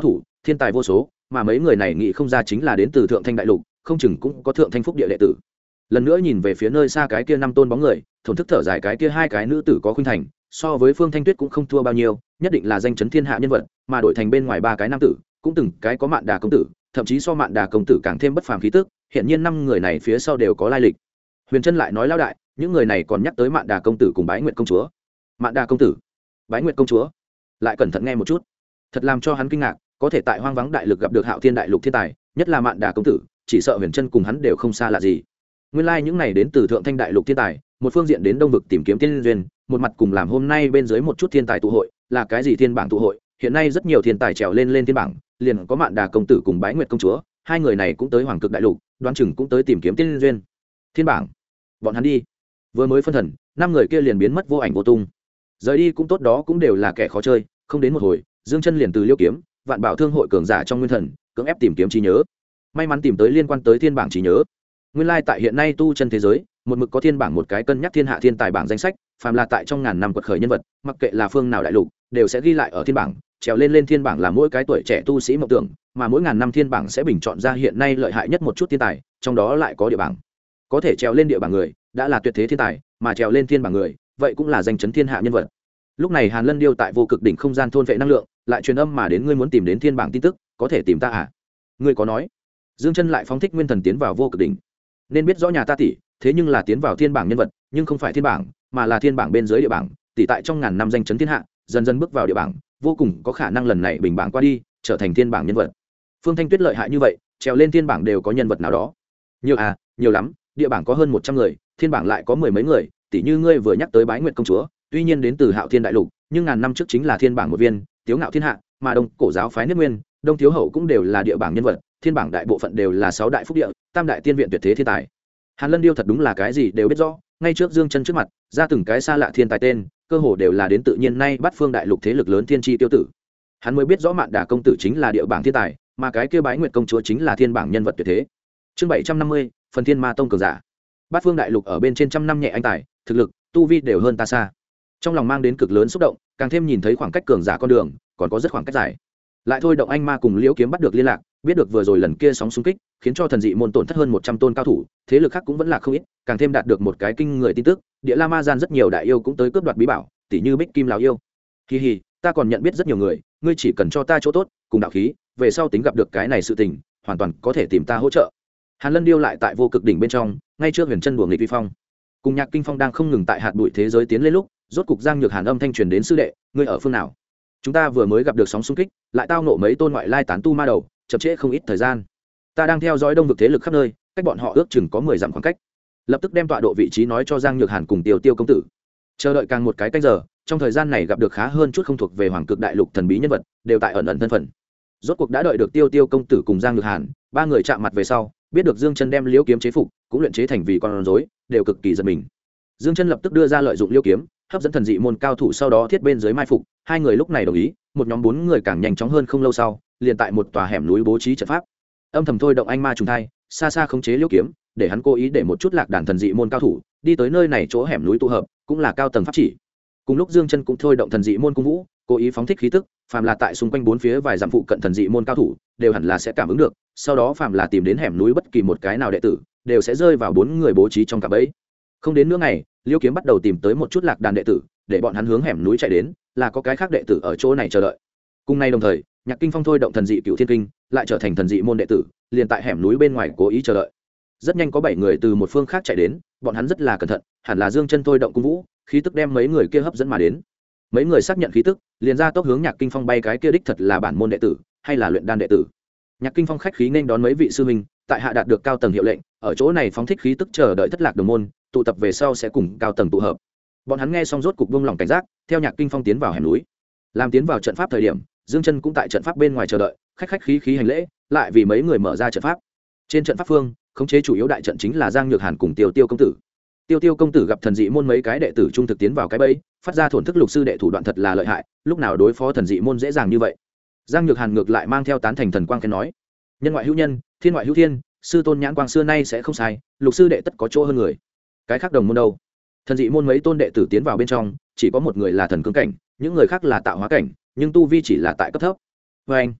thiên tài vô số, mà mấy người này nghĩ không ra chính là đến từ thượng thanh đại lục, không chừng cũng có thượng thanh phúc địa đệ tử. Lần nữa nhìn về phía nơi xa cái kia 5 tôn bóng người, thổn thức thở dài, cái kia 2 cái nữ tử có khuynh thành, so với Phương Thanh Tuyết cũng không thua bao nhiêu, nhất định là danh chấn thiên hạ nhân vật, mà đổi thành bên ngoài 3 cái nam tử, cũng từng cái có Mạn Đà công tử, thậm chí so Mạn Đà công tử càng thêm bất phàm khí tức, hiện nhiên 5 người này phía sau đều có lai lịch. Huyền Trân lại nói lão đại, những người này còn nhắc tới Mạn Đà công tử cùng Bái Nguyệt công chúa. Mạn Đà công tử, Bái Nguyệt công chúa, lại cẩn thận nghe một chút, thật làm cho hắn kinh ngạc, có thể tại hoang vắng đại lực gặp được Hạo Thiên đại lục thiên tài, nhất là Mạn Đà công tử, chỉ sợ Huyền Trân cùng hắn đều không xa lạ gì. Nguyên lai những này đến từ thượng thanh đại lục thiên tài, một phương diện đến đông vực tìm kiếm tiên duyên, một mặt cùng làm hôm nay bên dưới một chút thiên tài tụ hội, là cái gì thiên bảng tụ hội, hiện nay rất nhiều thiên tài trèo lên thiên bảng, liền có Mạn Đà công tử cùng Bái Nguyệt công chúa, hai người này cũng tới Hoàng Cực đại lục, đoán chừng cũng tới tìm kiếm tiên duyên. Thiên bảng, bọn hắn đi. Vừa mới phân thần, 5 người kia liền biến mất vô ảnh vô tung. Rời đi cũng tốt, đó cũng đều là kẻ khó chơi, không đến một hồi, Dương Chân liền từ Liêu Kiếm, Vạn Bảo Thương hội cường giả trong nguyên thần, cưỡng ép tìm kiếm trí nhớ. May mắn tìm tới liên quan tới thiên bảng trí nhớ. Nguyên lai tại hiện nay tu chân thế giới, một mực có thiên bảng một cái cân nhắc thiên hạ thiên tài bảng danh sách, phàm là tại trong ngàn năm quật khởi nhân vật, mặc kệ là phương nào đại lục, đều sẽ ghi lại ở thiên bảng, trèo lên thiên bảng là mỗi cái tuổi trẻ tu sĩ mộng tưởng, mà mỗi ngàn năm thiên bảng sẽ bình chọn ra hiện nay lợi hại nhất một chút thiên tài, trong đó lại có địa bảng. Có thể trèo lên địa bảng người, đã là tuyệt thế thiên tài, mà trèo lên thiên bảng người, vậy cũng là danh chấn thiên hạ nhân vật. Lúc này Hàn Lân Điêu tại vô cực đỉnh không gian thôn vệ năng lượng, lại truyền âm mà đến, ngươi muốn tìm đến thiên bảng tin tức, có thể tìm ta à? Ngươi có nói. Dương Chân lại phóng thích nguyên thần tiến vào vô cực đỉnh. Nên biết rõ nhà ta tỷ, thế nhưng là tiến vào thiên bảng nhân vật, nhưng không phải thiên bảng, mà là thiên bảng bên dưới địa bảng, tỷ tại trong ngàn năm danh chấn thiên hạ, dần dần bước vào địa bảng, vô cùng có khả năng lần này bình bảng qua đi, trở thành thiên bảng nhân vật. Phương Thanh Tuyết lợi hại như vậy, trèo lên thiên bảng đều có nhân vật nào đó. Nhiều à, nhiều lắm, địa bảng có hơn 100 người, thiên bảng lại có 10 mấy người, tỷ như ngươi vừa nhắc tới Bái Nguyệt công chúa, tuy nhiên đến từ Hạo Thiên đại lục, nhưng ngàn năm trước chính là thiên bảng một viên, tiếu ngạo thiên hạ, mà Đông cổ giáo phái Niết Nguyên, Đông thiếu hậu cũng đều là địa bảng nhân vật, thiên bảng đại bộ phận đều là 6 đại phúc địa, tam đại tiên viện tuyệt thế thiên tài. Hàn Lân Điêu thật đúng là cái gì đều biết rõ, ngay trước Dương Chân trước mặt, ra từng cái xa lạ thiên tài tên, cơ hồ đều là đến tự nhiên nay bắt phương đại lục thế lực lớn thiên chi tiêu tử. Hắn mới biết rõ Mạn Đà công tử chính là địa bảng thiên tài, mà cái kia Bái Nguyệt công chúa chính là thiên bảng nhân vật tuyệt thế. Chương 750, phần Thiên Ma tông cường giả. Bát phương đại lục ở bên trên trăm năm nhẹ anh tài, thực lực, tu vi đều hơn ta xa. Trong lòng mang đến cực lớn xúc động, càng thêm nhìn thấy khoảng cách cường giả con đường, còn có rất khoảng cách dài. Lại thôi động anh ma cùng Liễu Kiếm bắt được liên lạc, biết được vừa rồi lần kia sóng xung kích, khiến cho thần dị môn tổn thất hơn 100 tôn cao thủ, thế lực khác cũng vẫn là không ít, càng thêm đạt được một cái kinh người tin tức, Địa La Ma gian rất nhiều đại yêu cũng tới cướp đoạt bí bảo, tỷ như Bích Kim lão yêu. Hi hi, ta còn nhận biết rất nhiều người, ngươi chỉ cần cho ta chỗ tốt, cùng đạo khí, về sau tính gặp được cái này sự tình, hoàn toàn có thể tìm ta hỗ trợ. Hàn Lân Điêu lại tại vô cực đỉnh bên trong, ngay trước Huyền Chân đùa nghịch vi phong. Cùng Nhạc Kinh Phong đang không ngừng tại hạt bụi thế giới tiến lên lúc, rốt cục Giang Nhược Hàn âm thanh truyền đến, sư đệ, ngươi ở phương nào? Chúng ta vừa mới gặp được sóng xung kích, lại tao nộ mấy tôn ngoại lai tán tu ma đầu, chậm trễ không ít thời gian. Ta đang theo dõi đông vực thế lực khắp nơi, cách bọn họ ước chừng có 10 dặm khoảng cách. Lập tức đem tọa độ vị trí nói cho Giang Nhược Hàn cùng Tiêu Tiêu công tử. Chờ đợi càng một cái canh giờ, trong thời gian này gặp được khá hơn chút không thuộc về Hoàng Cực đại lục thần bí nhân vật, đều tại ẩn ẩn thân phận. Rốt cuộc đã đợi được Tiêu Tiêu công tử cùng Giang Nhược Hàn, ba người chạm mặt về sau, biết được Dương Chân đem Liễu Kiếm chế phục, cũng luyện chế thành vì con rối, đều cực kỳ giật mình. Dương Chân lập tức đưa ra lợi dụng Liễu Kiếm, hấp dẫn thần dị môn cao thủ, sau đó thiết bên dưới mai phục, hai người lúc này đồng ý, một nhóm 4 người càng nhanh chóng hơn, không lâu sau, liền tại một tòa hẻm núi bố trí trận pháp. Âm thầm thôi động anh ma trùng thai, xa xa khống chế Liễu Kiếm, để hắn cố ý để một chút lạc đàn thần dị môn cao thủ đi tới nơi này chỗ hẻm núi tụ hợp, cũng là cao tầng pháp chỉ. Cùng lúc Dương Chân cũng thôi động thần dị môn cung vũ, cố ý phóng thích khí tức, phàm là tại xung quanh 4 phía vài dặm phụ cận thần dị môn cao thủ, đều hẳn là sẽ cảm ứng được, sau đó phàm là tìm đến hẻm núi bất kỳ một cái nào đệ tử, đều sẽ rơi vào 4 người bố trí trong cạm bẫy. Không đến nửa ngày, Liễu Kiếm bắt đầu tìm tới một chút lạc đàn đệ tử, để bọn hắn hướng hẻm núi chạy đến, là có cái khác đệ tử ở chỗ này chờ đợi. Cùng nay đồng thời, Nhạc Kinh Phong thôi động thần dị Cửu Thiên Kinh, lại trở thành thần dị môn đệ tử, liền tại hẻm núi bên ngoài cố ý chờ đợi. Rất nhanh có 7 người từ một phương khác chạy đến, bọn hắn rất là cẩn thận, hẳn là Dương Chân thôi động cung vũ, khí tức đem mấy người kia hấp dẫn mà đến. Mấy người xác nhận khí tức, liền ra tốc hướng Nhạc Kinh Phong bay, cái kia đích thật là bản môn đệ tử, hay là luyện đan đệ tử. Nhạc Kinh Phong khách khí nên đón mấy vị sư huynh, tại hạ đạt được cao tầng hiệu lệnh, ở chỗ này phóng thích khí tức chờ đợi thất lạc đồng môn, tụ tập về sau sẽ cùng cao tầng tụ hợp. Bọn hắn nghe xong rốt cục buông lỏng cảnh giác, theo Nhạc Kinh Phong tiến vào hẻm núi. Làm tiến vào trận pháp thời điểm, Dương Chân cũng tại trận pháp bên ngoài chờ đợi, khách khí hành lễ, lại vì mấy người mở ra trận pháp. Trên trận pháp phương, khống chế chủ yếu đại trận chính là Giang Nhược Hàn cùng Tiêu Tiêu công tử. Tiêu Tiêu công tử gặp thần dị môn mấy cái đệ tử trung thực tiến vào cái bẫy, phát ra thổn thức, lục sư đệ thủ đoạn thật là lợi hại, lúc nào đối phó thần dị môn dễ dàng như vậy. Giang Nhược Hàn ngược lại mang theo tán thành thần quang khen nói: nhân ngoại hữu nhân, thiên ngoại hữu thiên, sư tôn nhãn quang xưa nay sẽ không sai, lục sư đệ tất có chỗ hơn người. Cái khác đồng môn đâu? Thần dị môn mấy tôn đệ tử tiến vào bên trong, chỉ có một người là thần cương cảnh, những người khác là tạo hóa cảnh, nhưng tu vi chỉ là tại cấp thấp. Vê anh,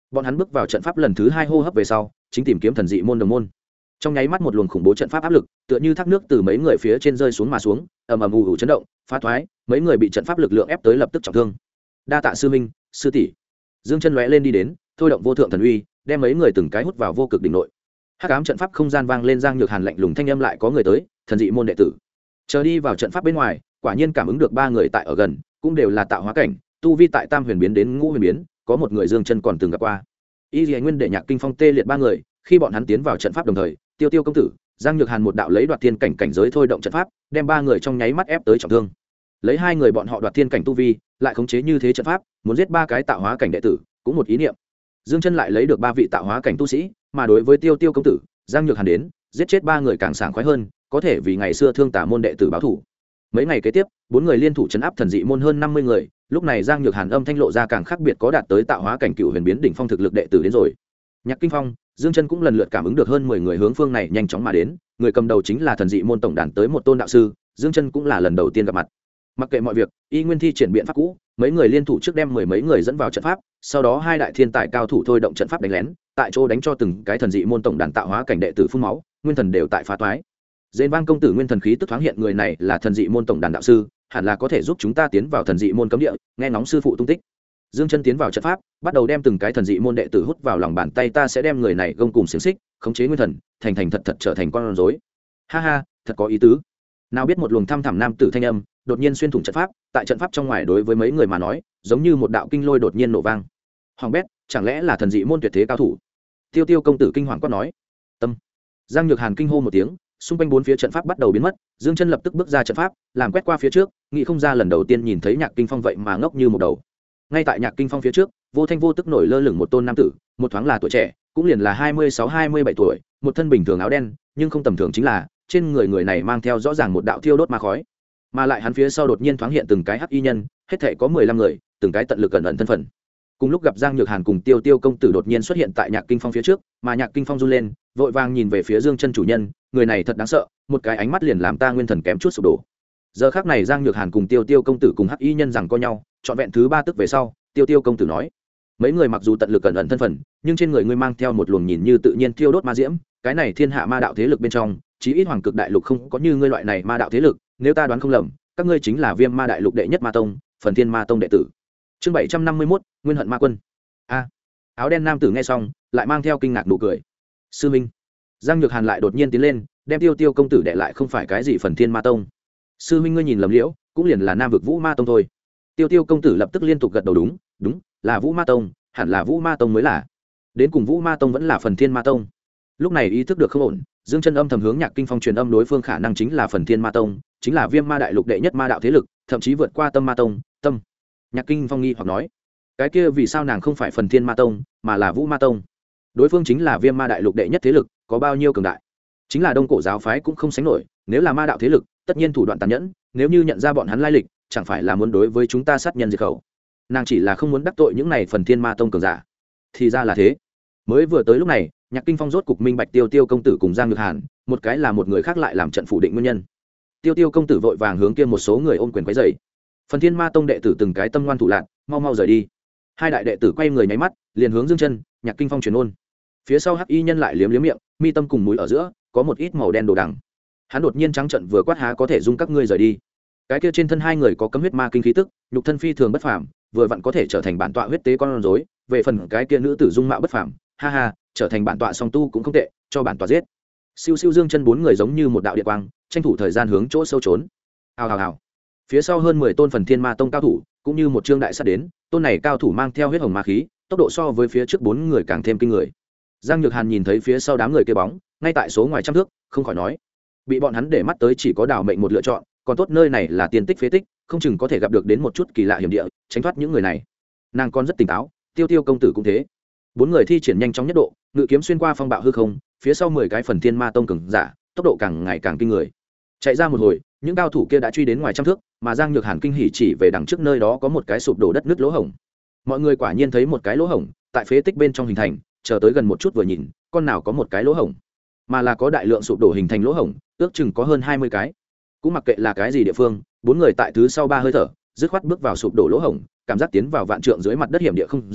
bọn hắn bước vào trận pháp lần thứ 2 hô hấp về sau chính tìm kiếm thần dị môn đồng môn. Trong nháy mắt một luồng khủng bố trận pháp áp lực tựa như thác nước từ mấy người phía trên rơi xuống mà xuống, ầm ầm ù ù chấn động phá thoái, mấy người bị trận pháp lực lượng ép tới lập tức trọng thương. Đa tạ sư minh, sư tỷ. Dương Chân lóe lên đi đến, thôi động vô thượng thần uy, đem mấy người từng cái hút vào vô cực đỉnh nội. Hắc ám trận pháp không gian vang lên, Giang Nhược Hàn lạnh lùng thanh âm lại có người tới, thần dị môn đệ tử. Chờ đi vào trận pháp bên ngoài, quả nhiên cảm ứng được 3 người tại ở gần, cũng đều là tạo hóa cảnh, tu vi tại tam huyền biến đến ngũ huyền biến, có một người Dương Chân còn từng gặp qua. Y Liễu Nguyên đệ Nhạc Kinh Phong tê liệt 3 người, khi bọn hắn tiến vào trận pháp đồng thời, Tiêu Tiêu công tử, Giang Nhược Hàn một đạo lấy đoạt thiên cảnh cảnh giới thôi động trận pháp, đem 3 người trong nháy mắt ép tới trọng thương. Lấy 2 người bọn họ đoạt thiên cảnh tu vi, lại khống chế như thế trận pháp, muốn giết 3 cái tạo hóa cảnh đệ tử, cũng một ý niệm. Dương Chân lại lấy được 3 vị tạo hóa cảnh tu sĩ, mà đối với Tiêu Tiêu công tử, Giang Nhược Hàn đến, giết chết 3 người càng sảng khoái hơn, có thể vì ngày xưa thương tả môn đệ tử báo thù. Mấy ngày kế tiếp, 4 người liên thủ trấn áp thần dị môn hơn 50 người, lúc này Giang Nhược Hàn âm thanh lộ ra càng khác biệt, có đạt tới tạo hóa cảnh cựu huyền biến đỉnh phong thực lực đệ tử đến rồi. Nhạc Kinh Phong, Dương Chân cũng lần lượt cảm ứng được hơn 10 người hướng phương này nhanh chóng mà đến, người cầm đầu chính là thần dị môn tổng đàn tới một tôn đạo sư, Dương Chân cũng là lần đầu tiên gặp mặt. Mặc kệ mọi việc, y nguyên thi triển biện pháp cũ, mấy người liên thủ trước đem 10 mấy người dẫn vào trận pháp, sau đó 2 đại thiên tài cao thủ thôi động trận pháp đánh lén, tại chỗ đánh cho từng cái thần dị môn tổng đàn tạo hóa cảnh đệ tử phun máu, nguyên thần đều tại phá toái. Dên Vang công tử nguyên thần khí tức thoáng hiện, người này là thần dị môn tổng đàn đạo sư, hẳn là có thể giúp chúng ta tiến vào thần dị môn cấm địa, nghe ngóng sư phụ tung tích. Dương Chân tiến vào trận pháp, bắt đầu đem từng cái thần dị môn đệ tử hút vào lòng bàn tay, ta sẽ đem người này gông cùng xiềng xích, khống chế nguyên thần, thành thật trở thành con rối. Ha ha, thật có ý tứ. Nào biết một luồng thăm thẳm nam tử thanh âm đột nhiên xuyên thủng trận pháp, tại trận pháp trong ngoài đối với mấy người mà nói, giống như một đạo kinh lôi đột nhiên nổ vang. Hoàng bét, chẳng lẽ là thần dị môn tuyệt thế cao thủ? Tiêu Tiêu công tử kinh hoàng quát nói. Tâm. Giang Nhược Hàn kinh hô một tiếng, xung quanh 4 phía trận pháp bắt đầu biến mất, Dương Chân lập tức bước ra trận pháp, làm quét qua phía trước, nghĩ không ra lần đầu tiên nhìn thấy Nhạc Kinh Phong vậy mà ngốc như một đầu. Ngay tại Nhạc Kinh Phong phía trước, vô thanh vô tức nổi lơ lửng một tôn nam tử, một thoáng là tuổi trẻ, cũng liền là 26-27 tuổi, một thân bình thường áo đen, nhưng không tầm thường chính là trên người này mang theo rõ ràng một đạo thiêu đốt ma khói, mà lại hắn phía sau đột nhiên thoáng hiện từng cái hắc y nhân, hết thảy có 15 người, từng cái tận lực cẩn ẩn thân phận. Cùng lúc gặp Giang Nhược Hàn cùng Tiêu Tiêu công tử đột nhiên xuất hiện tại Nhạc Kinh Phong phía trước, mà Nhạc Kinh Phong run lên, vội vàng nhìn về phía Dương Chân chủ nhân, người này thật đáng sợ, một cái ánh mắt liền làm ta nguyên thần kém chút sụp đổ. Giờ khắc này Giang Nhược Hàn cùng Tiêu Tiêu công tử cùng hắc y nhân rằng co nhau, trọn vẹn thứ 3 tức về sau, Tiêu Tiêu công tử nói: mấy người mặc dù tận lực cẩn ẩn thân phận, nhưng trên người ngươi mang theo một luồng nhìn như tự nhiên thiêu đốt ma diễm, cái này thiên hạ ma đạo thế lực bên trong, chí ít hoàng cực đại lục không có như ngươi loại này ma đạo thế lực, nếu ta đoán không lầm, các ngươi chính là Viêm Ma đại lục đệ nhất ma tông, Phần Thiên Ma tông đệ tử. Chương 751, Nguyên Hận Ma quân. A. Áo đen nam tử nghe xong, lại mang theo kinh ngạc nụ cười. Sư minh. Giang Nhược Hàn lại đột nhiên tiến lên, đem Tiêu Tiêu công tử đệ lại không phải cái gì Phần Thiên Ma tông. Sư minh ngươi nhìn lầm liễu, cũng liền là Nam vực Vũ Ma tông thôi. Tiêu Tiêu công tử lập tức liên tục gật đầu đúng, đúng, là Vũ Ma tông, hẳn là Vũ Ma tông mới là. Đến cùng Vũ Ma tông vẫn là Phần Thiên Ma tông. Lúc này ý thức được không ổn, Dương Chân âm thầm hướng Nhạc Kinh Phong truyền âm đối phương khả năng chính là Phần Thiên Ma tông, chính là Viêm Ma đại lục đệ nhất ma đạo thế lực, thậm chí vượt qua Tâm Ma tông. Tâm. Nhạc Kinh Phong nghi hoặc nói, cái kia vì sao nàng không phải Phần Thiên Ma tông, mà là Vũ Ma tông? Đối phương chính là Viêm Ma đại lục đệ nhất thế lực, có bao nhiêu cường đại? Chính là Đông cổ giáo phái cũng không sánh nổi, nếu là ma đạo thế lực, tất nhiên thủ đoạn tàn nhẫn, nếu như nhận ra bọn hắn lai lịch, chẳng phải là muốn đối với chúng ta sát nhân diệt khẩu. Nàng chỉ là không muốn đắc tội những này Phần Thiên Ma tông cường giả. Thì ra là thế. Mới vừa tới lúc này, Nhạc Kinh Phong rốt cục minh bạch Tiêu Tiêu công tử cùng Giang Nhược Hàn, một cái là một người khác lại làm trận phủ định nguyên nhân. Tiêu Tiêu công tử vội vàng hướng kia một số người ôm quyền quấy rầy. Phần Thiên Ma tông đệ tử từng cái tâm ngoan thủ lạn, mau mau rời đi. 2 đại đệ tử quay người nháy mắt, liền hướng Dương Chân, Nhạc Kinh Phong truyền ôn. Phía sau hắc y nhân lại liếm liếm miệng, mi tâm cùng mũi ở giữa có một ít màu đen đồ đằng. Hắn đột nhiên trắng trợn vừa quát há có thể dung các ngươi rời đi. Cái kia trên thân 2 người có cấm huyết ma kinh khí tức, nhục thân phi thường bất phàm, vừa vặn có thể trở thành bản tọa huyết tế con rối, về phần cái kia nữ tử dung mạo bất phàm, ha ha, trở thành bản tọa song tu cũng không tệ, cho bản tọa giết. Siêu siêu Dương Chân 4 người giống như một đạo điện quang, tranh thủ thời gian hướng chỗ sâu trốn. Hào hào hào. Phía sau hơn 10 tôn Phần Thiên Ma tông cao thủ, cũng như một trương đại sát đến, tôn này cao thủ mang theo huyết hồng ma khí, tốc độ so với phía trước 4 người càng thêm kinh người. Giang Nhược Hàn nhìn thấy phía sau đám người kia bóng, ngay tại số ngoài trăm thước, không khỏi nói, bị bọn hắn để mắt tới chỉ có đào mệnh một lựa chọn, còn tốt nơi này là tiên tích phế tích, không chừng có thể gặp được đến một chút kỳ lạ hiểm địa, tránh thoát những người này. Nàng còn rất tỉnh táo, Tiêu Tiêu công tử cũng thế. 4 người thi triển nhanh chóng nhất độ, ngự kiếm xuyên qua phong bạo hư không, phía sau 10 cái Phần Thiên Ma tông cường giả, tốc độ càng ngày càng kinh người. Chạy ra một hồi, những cao thủ kia đã truy đến ngoài trăm thước, mà Giang Nhược Hàn kinh hỉ chỉ về đằng trước nơi đó có một cái sụp đổ đất nứt lỗ hổng. Mọi người quả nhiên thấy một cái lỗ hổng tại phế tích bên trong hình thành, chờ tới gần một chút vừa nhìn, con nào có một cái lỗ hổng, mà là có đại lượng sụp đổ hình thành lỗ hổng, ước chừng có hơn 20 cái. Cũng mặc kệ là cái gì địa phương, 4 người tại thứ sau 3 hơi thở, dứt khoát bước vào sụp đổ lỗ hổng, cảm giác tiến vào vạn trượng dưới mặt đất hiểm địa không gian,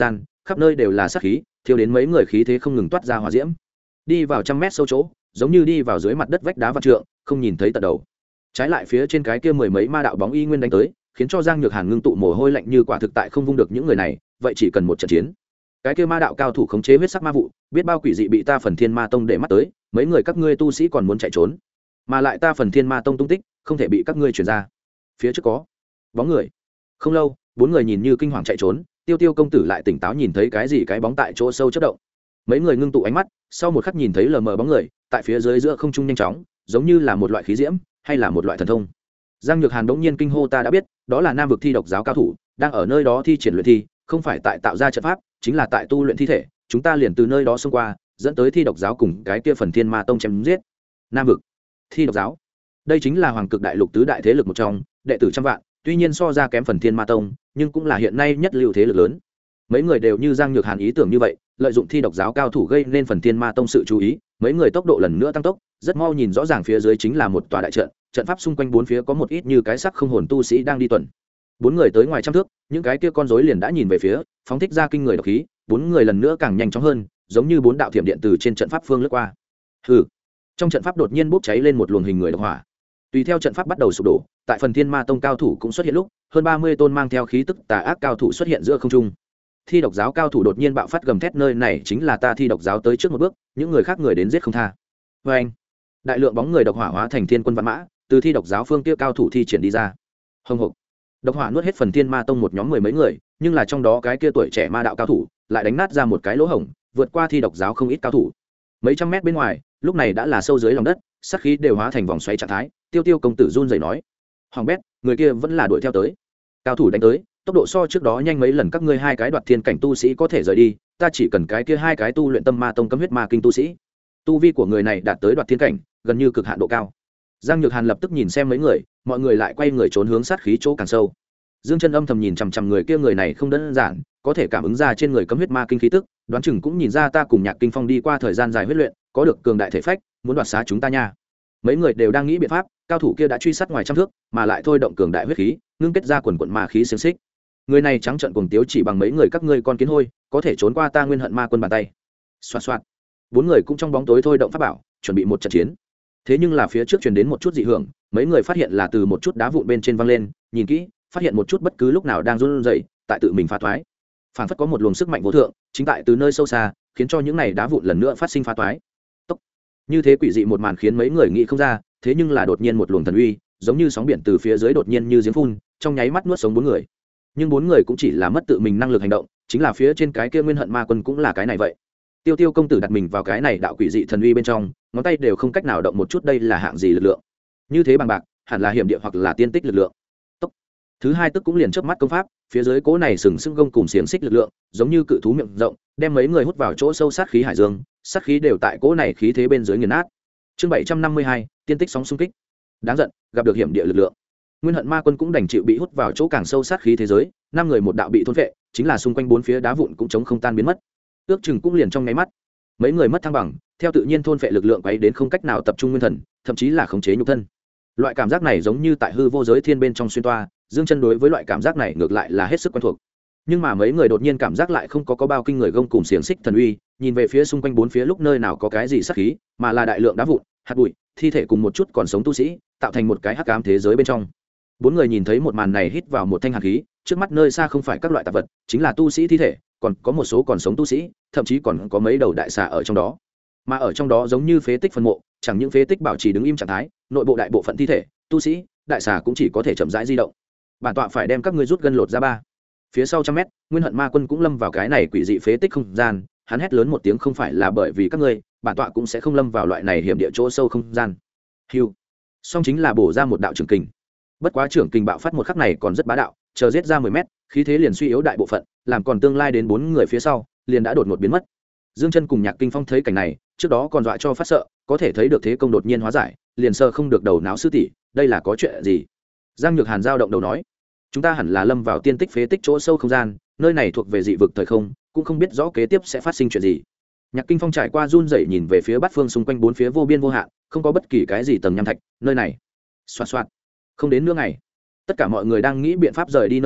khắp nơi đều là sát khí, thiêu đến mấy người khí thế không ngừng toát ra hỏa diễm. Đi vào trăm mét sâu chỗ, giống như đi vào dưới mặt đất vách đá vạn trượng, không nhìn thấy tận đầu. Trái lại phía trên cái kia mười mấy ma đạo bóng y nguyên đánh tới, khiến cho Giang Nhược Hàn ngưng tụ mồ hôi lạnh như quả thực tại không vung được những người này, vậy chỉ cần một trận chiến. Cái kia ma đạo cao thủ khống chế huyết sắc ma vụ, biết bao quỷ dị bị ta Phần Thiên Ma Tông để mắt tới, mấy người các ngươi tu sĩ còn muốn chạy trốn, mà lại ta Phần Thiên Ma Tông tung tích không thể bị các ngươi truyền ra. Phía trước có bóng người. Không lâu, bốn người nhìn như kinh hoàng chạy trốn, Tiêu Tiêu công tử lại tỉnh táo nhìn thấy cái gì cái bóng tại chỗ sâu chớp động. Mấy người ngưng tụ ánh mắt, sau một khắc nhìn thấy lờ mờ bóng người tại phía dưới giữa không trung nhanh chóng, giống như là một loại khí diễm hay là một loại thần thông. Giang Nhược Hàn đống nhiên kinh hô, ta đã biết, đó là Nam vực thi độc giáo cao thủ, đang ở nơi đó thi triển luyện thi, không phải tại tạo ra trận pháp, chính là tại tu luyện thi thể, chúng ta liền từ nơi đó xông qua, dẫn tới thi độc giáo cùng cái kia Phần Thiên Ma Tông chém giết. Nam vực thi độc giáo, đây chính là hoàng cực đại lục tứ đại thế lực một trong, đệ tử trăm vạn, tuy nhiên so ra kém Phần Thiên Ma Tông, nhưng cũng là hiện nay nhất lưu thế lực lớn. Mấy người đều như Giang Nhược Hàn ý tưởng như vậy, lợi dụng thi độc giáo cao thủ gây nên Phần Thiên Ma Tông sự chú ý, mấy người tốc độ lần nữa tăng tốc, rất mau nhìn rõ ràng phía dưới chính là một tòa đại trận, trận pháp xung quanh bốn phía có một ít như cái sắc không hồn tu sĩ đang đi tuần. Bốn người tới ngoài trăm thước, những cái kia con rối liền đã nhìn về phía, phóng thích ra kinh người độc khí, bốn người lần nữa càng nhanh chóng hơn, giống như bốn đạo thiểm điện từ trên trận pháp phương lướt qua. Hừ. Trong trận pháp đột nhiên bốc cháy lên một luồng hình người độc hỏa. Tùy theo trận pháp bắt đầu sụp đổ, tại Phần Thiên Ma Tông cao thủ cũng xuất hiện lúc, hơn 30 tôn mang theo khí tức tà ác cao thủ xuất hiện giữa không trung. Thi độc giáo cao thủ đột nhiên bạo phát gầm thét, nơi này chính là ta thi độc giáo, tới trước một bước, những người khác người đến giết không tha. Và anh, đại lượng bóng người độc hỏa hóa thành thiên quân vạn mã, từ thi độc giáo phương kia cao thủ thi triển đi ra. Hồng hộc, độc hỏa nuốt hết Phần Thiên Ma Tông một nhóm mười mấy người, nhưng là trong đó cái kia tuổi trẻ ma đạo cao thủ lại đánh nát ra một cái lỗ hổng, vượt qua thi độc giáo không ít cao thủ. Mấy trăm mét bên ngoài, lúc này đã là sâu dưới lòng đất, sát khí đều hóa thành vòng xoáy trạng thái. Tiêu Tiêu công tử run rẩy nói, hoàng bét, người kia vẫn là đuổi theo tới. Cao thủ đánh tới, tốc độ so trước đó nhanh mấy lần, các ngươi hai cái đoạt thiên cảnh tu sĩ có thể rời đi, ta chỉ cần cái kia hai cái tu luyện tâm ma tông cấm huyết ma kinh tu sĩ. Tu vi của người này đạt tới đoạt thiên cảnh, gần như cực hạn độ cao. Giang Nhược Hàn lập tức nhìn xem mấy người, mọi người lại quay người trốn hướng sát khí chỗ càng sâu. Dương Chân âm thầm nhìn chằm chằm người kia, người này không đơn giản, có thể cảm ứng ra trên người cấm huyết ma kinh khí tức, đoán chừng cũng nhìn ra ta cùng Nhạc Kinh Phong đi qua thời gian dài huyết luyện, có được cường đại thể phách, muốn đoạt xá chúng ta nha. Mấy người đều đang nghĩ biện pháp, cao thủ kia đã truy sát ngoài trăm thước, mà lại thôi động cường đại huyết khí, ngưng kết ra quần quần ma khí xiềng xích. Người này trắng trợn cuồng tiếu, chỉ bằng mấy người các ngươi con kiến hôi, có thể trốn qua ta Nguyên Hận Ma Quân bàn tay. Xoạt xoạt. Bốn người cũng trong bóng tối thôi động pháp bảo, chuẩn bị một trận chiến. Thế nhưng là phía trước truyền đến một chút dị hưởng, mấy người phát hiện là từ một chút đá vụn bên trên văng lên, nhìn kỹ, phát hiện một chút bất cứ lúc nào đang run rẩy, tại tự mình phá thoái. Phản phất có một luồng sức mạnh vô thượng, chính tại từ nơi sâu xa, khiến cho những này đá vụn lần nữa phát sinh phá toái. Tốc. Như thế quỷ dị một màn khiến mấy người nghĩ không ra, thế nhưng là đột nhiên một luồng thần uy, giống như sóng biển từ phía dưới đột nhiên như giếng phun, trong nháy mắt nuốt sống bốn người. Nhưng bốn người cũng chỉ là mất tự mình năng lực hành động, chính là phía trên cái kia Nguyên Hận Ma Quân cũng là cái này vậy. Tiêu Tiêu công tử đặt mình vào cái này đạo quỷ dị thần uy bên trong, ngón tay đều không cách nào động một chút, đây là hạng gì lực lượng? Như thế bằng bạc, hẳn là hiểm địa hoặc là tiên tích lực lượng. Tốc. Thứ hai tức cũng liền chớp mắt công pháp, phía dưới cố này sừng sững gông cùng xiềng xích lực lượng, giống như cự thú miệng rộng, đem mấy người hút vào chỗ sâu sát khí hải dương, sát khí đều tại cố này khí thế bên dưới nghiền nát. Chương 752, tiên tích sóng xung kích. Đáng giận, gặp được hiểm địa lực lượng. Nguyên Hận Ma Quân cũng đành chịu bị hút vào chỗ càng sâu sát khí thế giới, năm người một đạo bị thôn phệ, chính là xung quanh bốn phía đá vụn cũng chống không tan biến mất. Ước chừng cũng liền trong nháy mắt, mấy người mất thăng bằng, theo tự nhiên thôn phệ lực lượng quấy đến không cách nào tập trung nguyên thần, thậm chí là khống chế nhục thân. Loại cảm giác này giống như tại hư vô giới thiên bên trong xuyên toa, Dương Chân đối với loại cảm giác này ngược lại là hết sức quen thuộc. Nhưng mà mấy người đột nhiên cảm giác lại không có bao kinh người gông cùng xiềng xích thần uy, nhìn về phía xung quanh bốn phía lúc nơi nào có cái gì sát khí, mà là đại lượng đá vụn, hạt bụi, thi thể cùng một chút còn sống tu sĩ, tạo thành một cái hắc ám thế giới bên trong. Bốn người nhìn thấy một màn này hít vào một thanh hàn khí, trước mắt nơi xa không phải các loại tạp vật, chính là tu sĩ thi thể, còn có một số còn sống tu sĩ, thậm chí còn có mấy đầu đại xà ở trong đó. Mà ở trong đó giống như phế tích phân mộ, chẳng những phế tích bảo trì đứng im trạng thái, nội bộ đại bộ phận thi thể, tu sĩ, đại xà cũng chỉ có thể chậm rãi di động. Bản tọa phải đem các ngươi rút gân lột ra ba. Phía sau trăm mét, Nguyên Hận Ma Quân cũng lâm vào cái này quỷ dị phế tích không gian, hắn hét lớn một tiếng, không phải là bởi vì các ngươi, bản tọa cũng sẽ không lâm vào loại này hiểm địa chỗ sâu không gian. Hưu. Song chính là bổ ra một đạo trường kình. Bất quá trưởng kình bạo phát một khắc này còn rất bá đạo, chờ giết ra 10 mét, khí thế liền suy yếu đại bộ phận, làm còn tương lai đến 4 người phía sau, liền đã đột ngột biến mất. Dương Chân cùng Nhạc Kinh Phong thấy cảnh này, trước đó còn dọa cho phát sợ, có thể thấy được thế công đột nhiên hóa giải, liền sơ không được đầu não sư tỷ, đây là có chuyện gì? Giang Nhược Hàn giao động đầu nói, chúng ta hẳn là lâm vào tiên tích phế tích chỗ sâu không gian, nơi này thuộc về dị vực thời không, cũng không biết rõ kế tiếp sẽ phát sinh chuyện gì. Nhạc Kinh Phong trải qua run rẩy nhìn về phía bát phương xung quanh bốn phía vô biên vô hạn, không có bất kỳ cái gì tầng nham thạch, nơi này. Xoạt xoạt. Không đến nửa ngày, tất cả mọi người đang nghĩ biện pháp rời đi nơi này,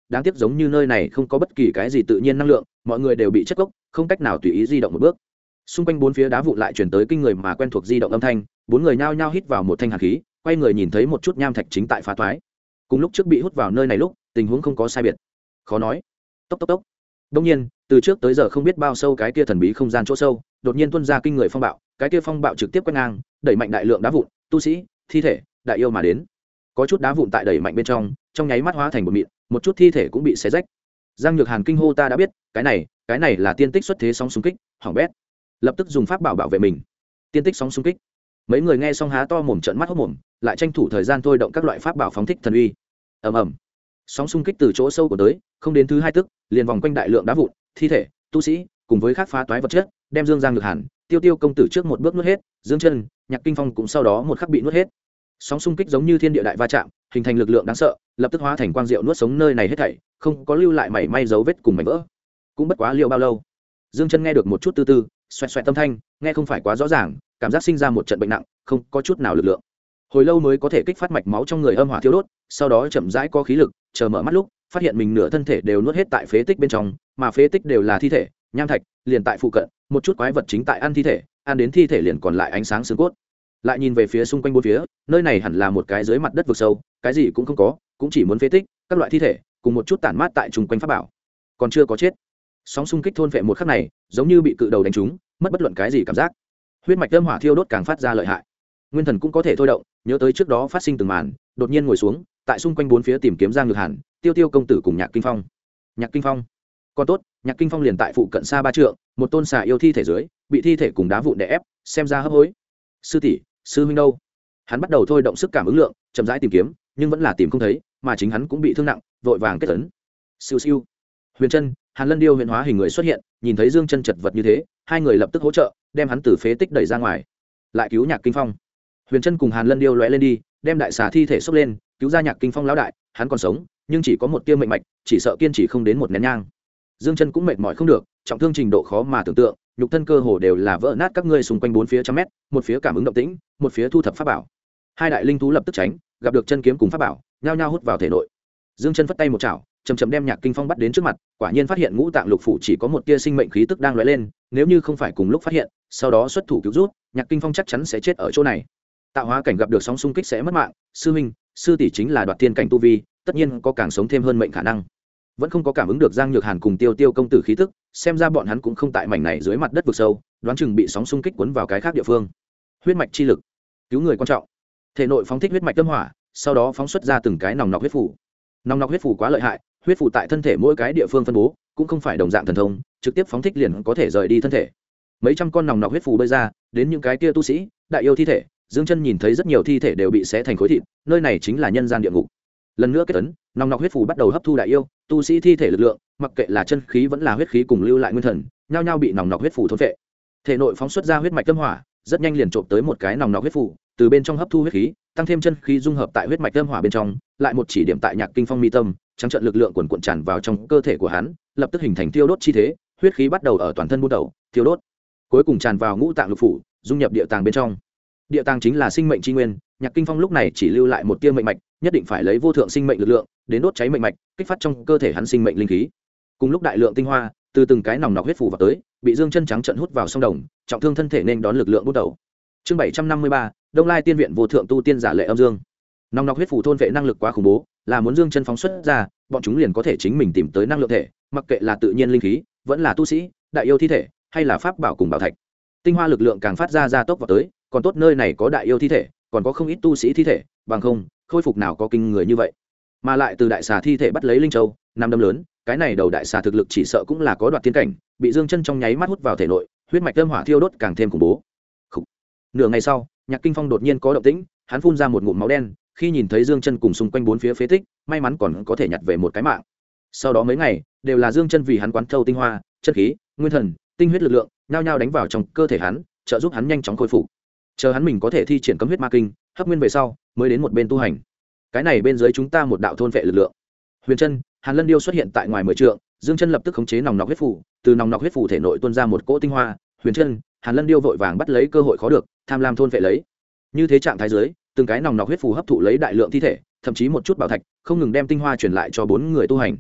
đáng tiếc giống như nơi này không có bất kỳ cái gì tự nhiên năng lượng, mọi người đều bị chất gốc, không cách nào tùy ý di động một bước. Xung quanh bốn phía đá vụn lại chuyển tới kinh người mà quen thuộc di động âm thanh, bốn người nhao nhao hít vào một thanh hàn khí, quay người nhìn thấy một chút nham thạch chính tại phá toái. Cùng lúc trước bị hút vào nơi này lúc, tình huống không có sai biệt. Khó nói. Tốc tốc tốc. Đương nhiên, từ trước tới giờ không biết bao sâu cái kia thần bí không gian chỗ sâu, đột nhiên tuôn ra kinh người phong bạo, cái kia phong bạo trực tiếp quét ngang, đẩy mạnh đại lượng đá vụn, tu sĩ, thi thể, đại yêu mà đến. Có chút đá vụn tại đẩy mạnh bên trong nháy mắt hóa thành một mịn, một chút thi thể cũng bị xé rách. Giang Nhược Hàn kinh hô ta đã biết, cái này là tiên tích xuất thế sóng xung kích, hỏng bét. Lập tức dùng pháp bảo bảo vệ mình. Tiên tích sóng xung kích. Mấy người nghe xong há to mồm trợn mắt hốt mồm, lại tranh thủ thời gian thôi động các loại pháp bảo phóng thích thần uy. Ầm ầm. Sóng xung kích từ chỗ sâu của tới, không đến thứ hai tức, liền vòng quanh đại lượng đá vụn, thi thể, tu sĩ, cùng với các phá toái vật chất, đem Dương Giang Nhược Hàn, Tiêu Tiêu công tử trước một bước nuốt hết, Dương Chân, Nhạc Kinh Phong cũng sau đó một khắc bị nuốt hết. Sóng xung kích giống như thiên địa đại va chạm, hình thành lực lượng đáng sợ, lập tức hóa thành quang diệu nuốt sống nơi này hết thảy, không có lưu lại mảy may dấu vết cùng mảnh vỡ. Cũng bất quá liệu bao lâu, Dương Chân nghe được một chút từ từ, xoẹt xoẹt tâm thanh, nghe không phải quá rõ ràng, cảm giác sinh ra một trận bệnh nặng, không có chút nào lực lượng. Hồi lâu mới có thể kích phát mạch máu trong người âm hỏa thiêu đốt, sau đó chậm rãi có khí lực, chờ mở mắt lúc, phát hiện mình nửa thân thể đều nuốt hết tại phế tích bên trong, mà phế tích đều là thi thể, nham thạch, liền tại phụ cận, một chút quái vật chính tại ăn thi thể, ăn đến thi thể liền còn lại ánh sáng xương cốt. Lại nhìn về phía xung quanh bốn phía, nơi này hẳn là một cái dưới mặt đất vực sâu, cái gì cũng không có, cũng chỉ muốn phế tích, các loại thi thể, cùng một chút tản mát tại chung quanh pháp bảo. Còn chưa có chết. Sóng xung kích thôn phệ một khắc này, giống như bị cự đầu đánh trúng, mất bất luận cái gì cảm giác. Huyết mạch âm hỏa thiêu đốt càng phát ra lợi hại. Nguyên thần cũng có thể thôi động, nhớ tới trước đó phát sinh từng màn, đột nhiên ngồi xuống, tại xung quanh bốn phía tìm kiếm Giang Nhược Hàn, Tiêu Tiêu công tử cùng Nhạc Kinh Phong. Nhạc Kinh Phong, còn tốt, Nhạc Kinh Phong liền tại phụ cận xa 3 trượng, một tôn xà yêu thi thể dưới, bị thi thể cùng đá vụn đè ép, xem ra hấp hối. Sư tỷ, sư huynh đâu? Hắn bắt đầu thôi động sức cảm ứng lượng, chậm rãi tìm kiếm, nhưng vẫn là tìm không thấy, mà chính hắn cũng bị thương nặng, vội vàng kết ấn. Siêu siêu. Huyền Chân, Hàn Lân Điêu huyền hóa hình người xuất hiện, nhìn thấy Dương Chân chật vật như thế, hai người lập tức hỗ trợ, đem hắn từ phế tích đẩy ra ngoài, lại cứu Nhạc Kinh Phong. Huyền Chân cùng Hàn Lân Điêu lóe lên đi, đem đại xà thi thể xốc lên, cứu ra Nhạc Kinh Phong lão đại, hắn còn sống, nhưng chỉ có một tia mệnh mạch, chỉ sợ kiên trì không đến một nén nhang. Dương Chân cũng mệt mỏi không được, trọng thương trình độ khó mà tưởng tượng, nhục thân cơ hồ đều là vỡ nát, các ngươi xung quanh bốn phía trăm mét, một phía cảm ứng động tĩnh, một phía thu thập pháp bảo. Hai đại linh thú lập tức tránh, gặp được chân kiếm cùng pháp bảo, nhao nhao hút vào thể nội. Dương Chân phất tay một chảo, chậm chậm đem Nhạc Kinh Phong bắt đến trước mặt, quả nhiên phát hiện ngũ tạng lục phủ chỉ có một tia sinh mệnh khí tức đang lóe lên, nếu như không phải cùng lúc phát hiện, sau đó xuất thủ cứu rút, Nhạc Kinh Phong chắc chắn sẽ chết ở chỗ này. Tạo hóa cảnh gặp được sóng xung kích sẽ mất mạng, sư huynh, sư tỷ chính là đoạt tiên cảnh tu vi, tất nhiên có càng sống thêm hơn mệnh khả năng. Vẫn không có cảm ứng được Giang Nhược Hàn cùng Tiêu Tiêu công tử khí tức, xem ra bọn hắn cũng không tại mảnh này dưới mặt đất vực sâu, đoán chừng bị sóng xung kích cuốn vào cái khác địa phương. Huyết mạch chi lực, cứu người quan trọng. Thể nội phóng thích huyết mạch tâm hỏa, sau đó phóng xuất ra từng cái nòng nọc huyết phủ. Nòng nọc huyết phủ quá lợi hại, huyết phủ tại thân thể mỗi cái địa phương phân bố, cũng không phải đồng dạng thần thông, trực tiếp phóng thích liền có thể rời đi thân thể. Mấy trăm con nòng nọc huyết phủ bơi ra, đến những cái kia tu sĩ, đại yêu thi thể, Dương Chân nhìn thấy rất nhiều thi thể đều bị xé thành khối thịt, nơi này chính là nhân gian địa ngục. Lần nữa kết ấn, nòng nọc huyết phủ bắt đầu hấp thu đại yêu, tu sĩ thi thể lực lượng, mặc kệ là chân khí vẫn là huyết khí cùng lưu lại nguyên thần, nhao nhao bị nòng nọc huyết phủ thôn phệ. Thể nội phóng xuất ra huyết mạch tâm hỏa, rất nhanh liền trộm tới một cái nòng nọc huyết phủ, từ bên trong hấp thu huyết khí, tăng thêm chân khí dung hợp tại huyết mạch tâm hỏa bên trong, lại một chỉ điểm tại Nhạc Kinh Phong mi tâm, trắng trận lực lượng cuồn cuộn tràn vào trong cơ thể của hắn, lập tức hình thành tiêu đốt chi thế, huyết khí bắt đầu ở toàn thân buôn đầu, tiêu đốt, cuối cùng tràn vào ngũ tạng lục phủ, dung nhập địa tàng bên trong. Địa tàng chính là sinh mệnh chi nguyên, Nhạc Kinh Phong lúc này chỉ lưu lại một tia mệnh mạch, nhất định phải lấy vô thượng sinh mệnh lực lượng đến đốt cháy mệnh mạch, kích phát trong cơ thể hắn sinh mệnh linh khí. Cùng lúc đại lượng tinh hoa từ từng cái nòng nọc huyết phủ vào tới, bị Dương Chân trắng trận hút vào sông đồng, trọng thương thân thể nên đón lực lượng bút đầu. Chương 753, Đông Lai Tiên viện vô thượng tu tiên giả Lệ Âm Dương. Nòng nọc huyết phủ thôn vệ năng lực quá khủng bố, là muốn Dương Chân phóng xuất ra, bọn chúng liền có thể chính mình tìm tới năng lượng thể, mặc kệ là tự nhiên linh khí, vẫn là tu sĩ, đại yêu thi thể, hay là pháp bảo cùng bảo thạch. Tinh hoa lực lượng càng phát ra tốc vào tới, còn tốt nơi này có đại yêu thi thể, còn có không ít tu sĩ thi thể, bằng không, khôi phục nào có kinh người như vậy. Mà lại từ đại xà thi thể bắt lấy linh châu, năm đâm lớn, cái này đầu đại xà thực lực chỉ sợ cũng là có đoạt tiên cảnh, bị Dương Chân trong nháy mắt hút vào thể nội, huyết mạch âm hỏa thiêu đốt càng thêm khủng bố. Nửa ngày sau, Nhạc Kinh Phong đột nhiên có động tĩnh, hắn phun ra một ngụm máu đen, khi nhìn thấy Dương Chân cùng xung quanh bốn phía phế tích, may mắn còn có thể nhặt về một cái mạng. Sau đó mấy ngày, đều là Dương Chân vì hắn quán thâu tinh hoa, chân khí, nguyên thần, tinh huyết lực lượng, nhao nhao đánh vào trong cơ thể hắn, trợ giúp hắn nhanh chóng khôi phục. Chờ hắn mình có thể thi triển cấm huyết ma kinh, hấp nguyên về sau, mới đến một bên tu hành. Cái này bên dưới chúng ta một đạo thôn vệ lực lượng. Huyền Chân, Hàn Lân Điêu xuất hiện tại ngoài 10 trượng, Dương Chân lập tức khống chế nòng nọc huyết phủ, từ nòng nọc huyết phủ thể nội tuôn ra một cỗ tinh hoa, Huyền Chân, Hàn Lân Điêu vội vàng bắt lấy cơ hội khó được, tham lam thôn vệ lấy. Như thế trạng thái dưới, từng cái nòng nọc huyết phủ hấp thụ lấy đại lượng thi thể, thậm chí một chút bảo thạch, không ngừng đem tinh hoa truyền lại cho 4 người tu hành.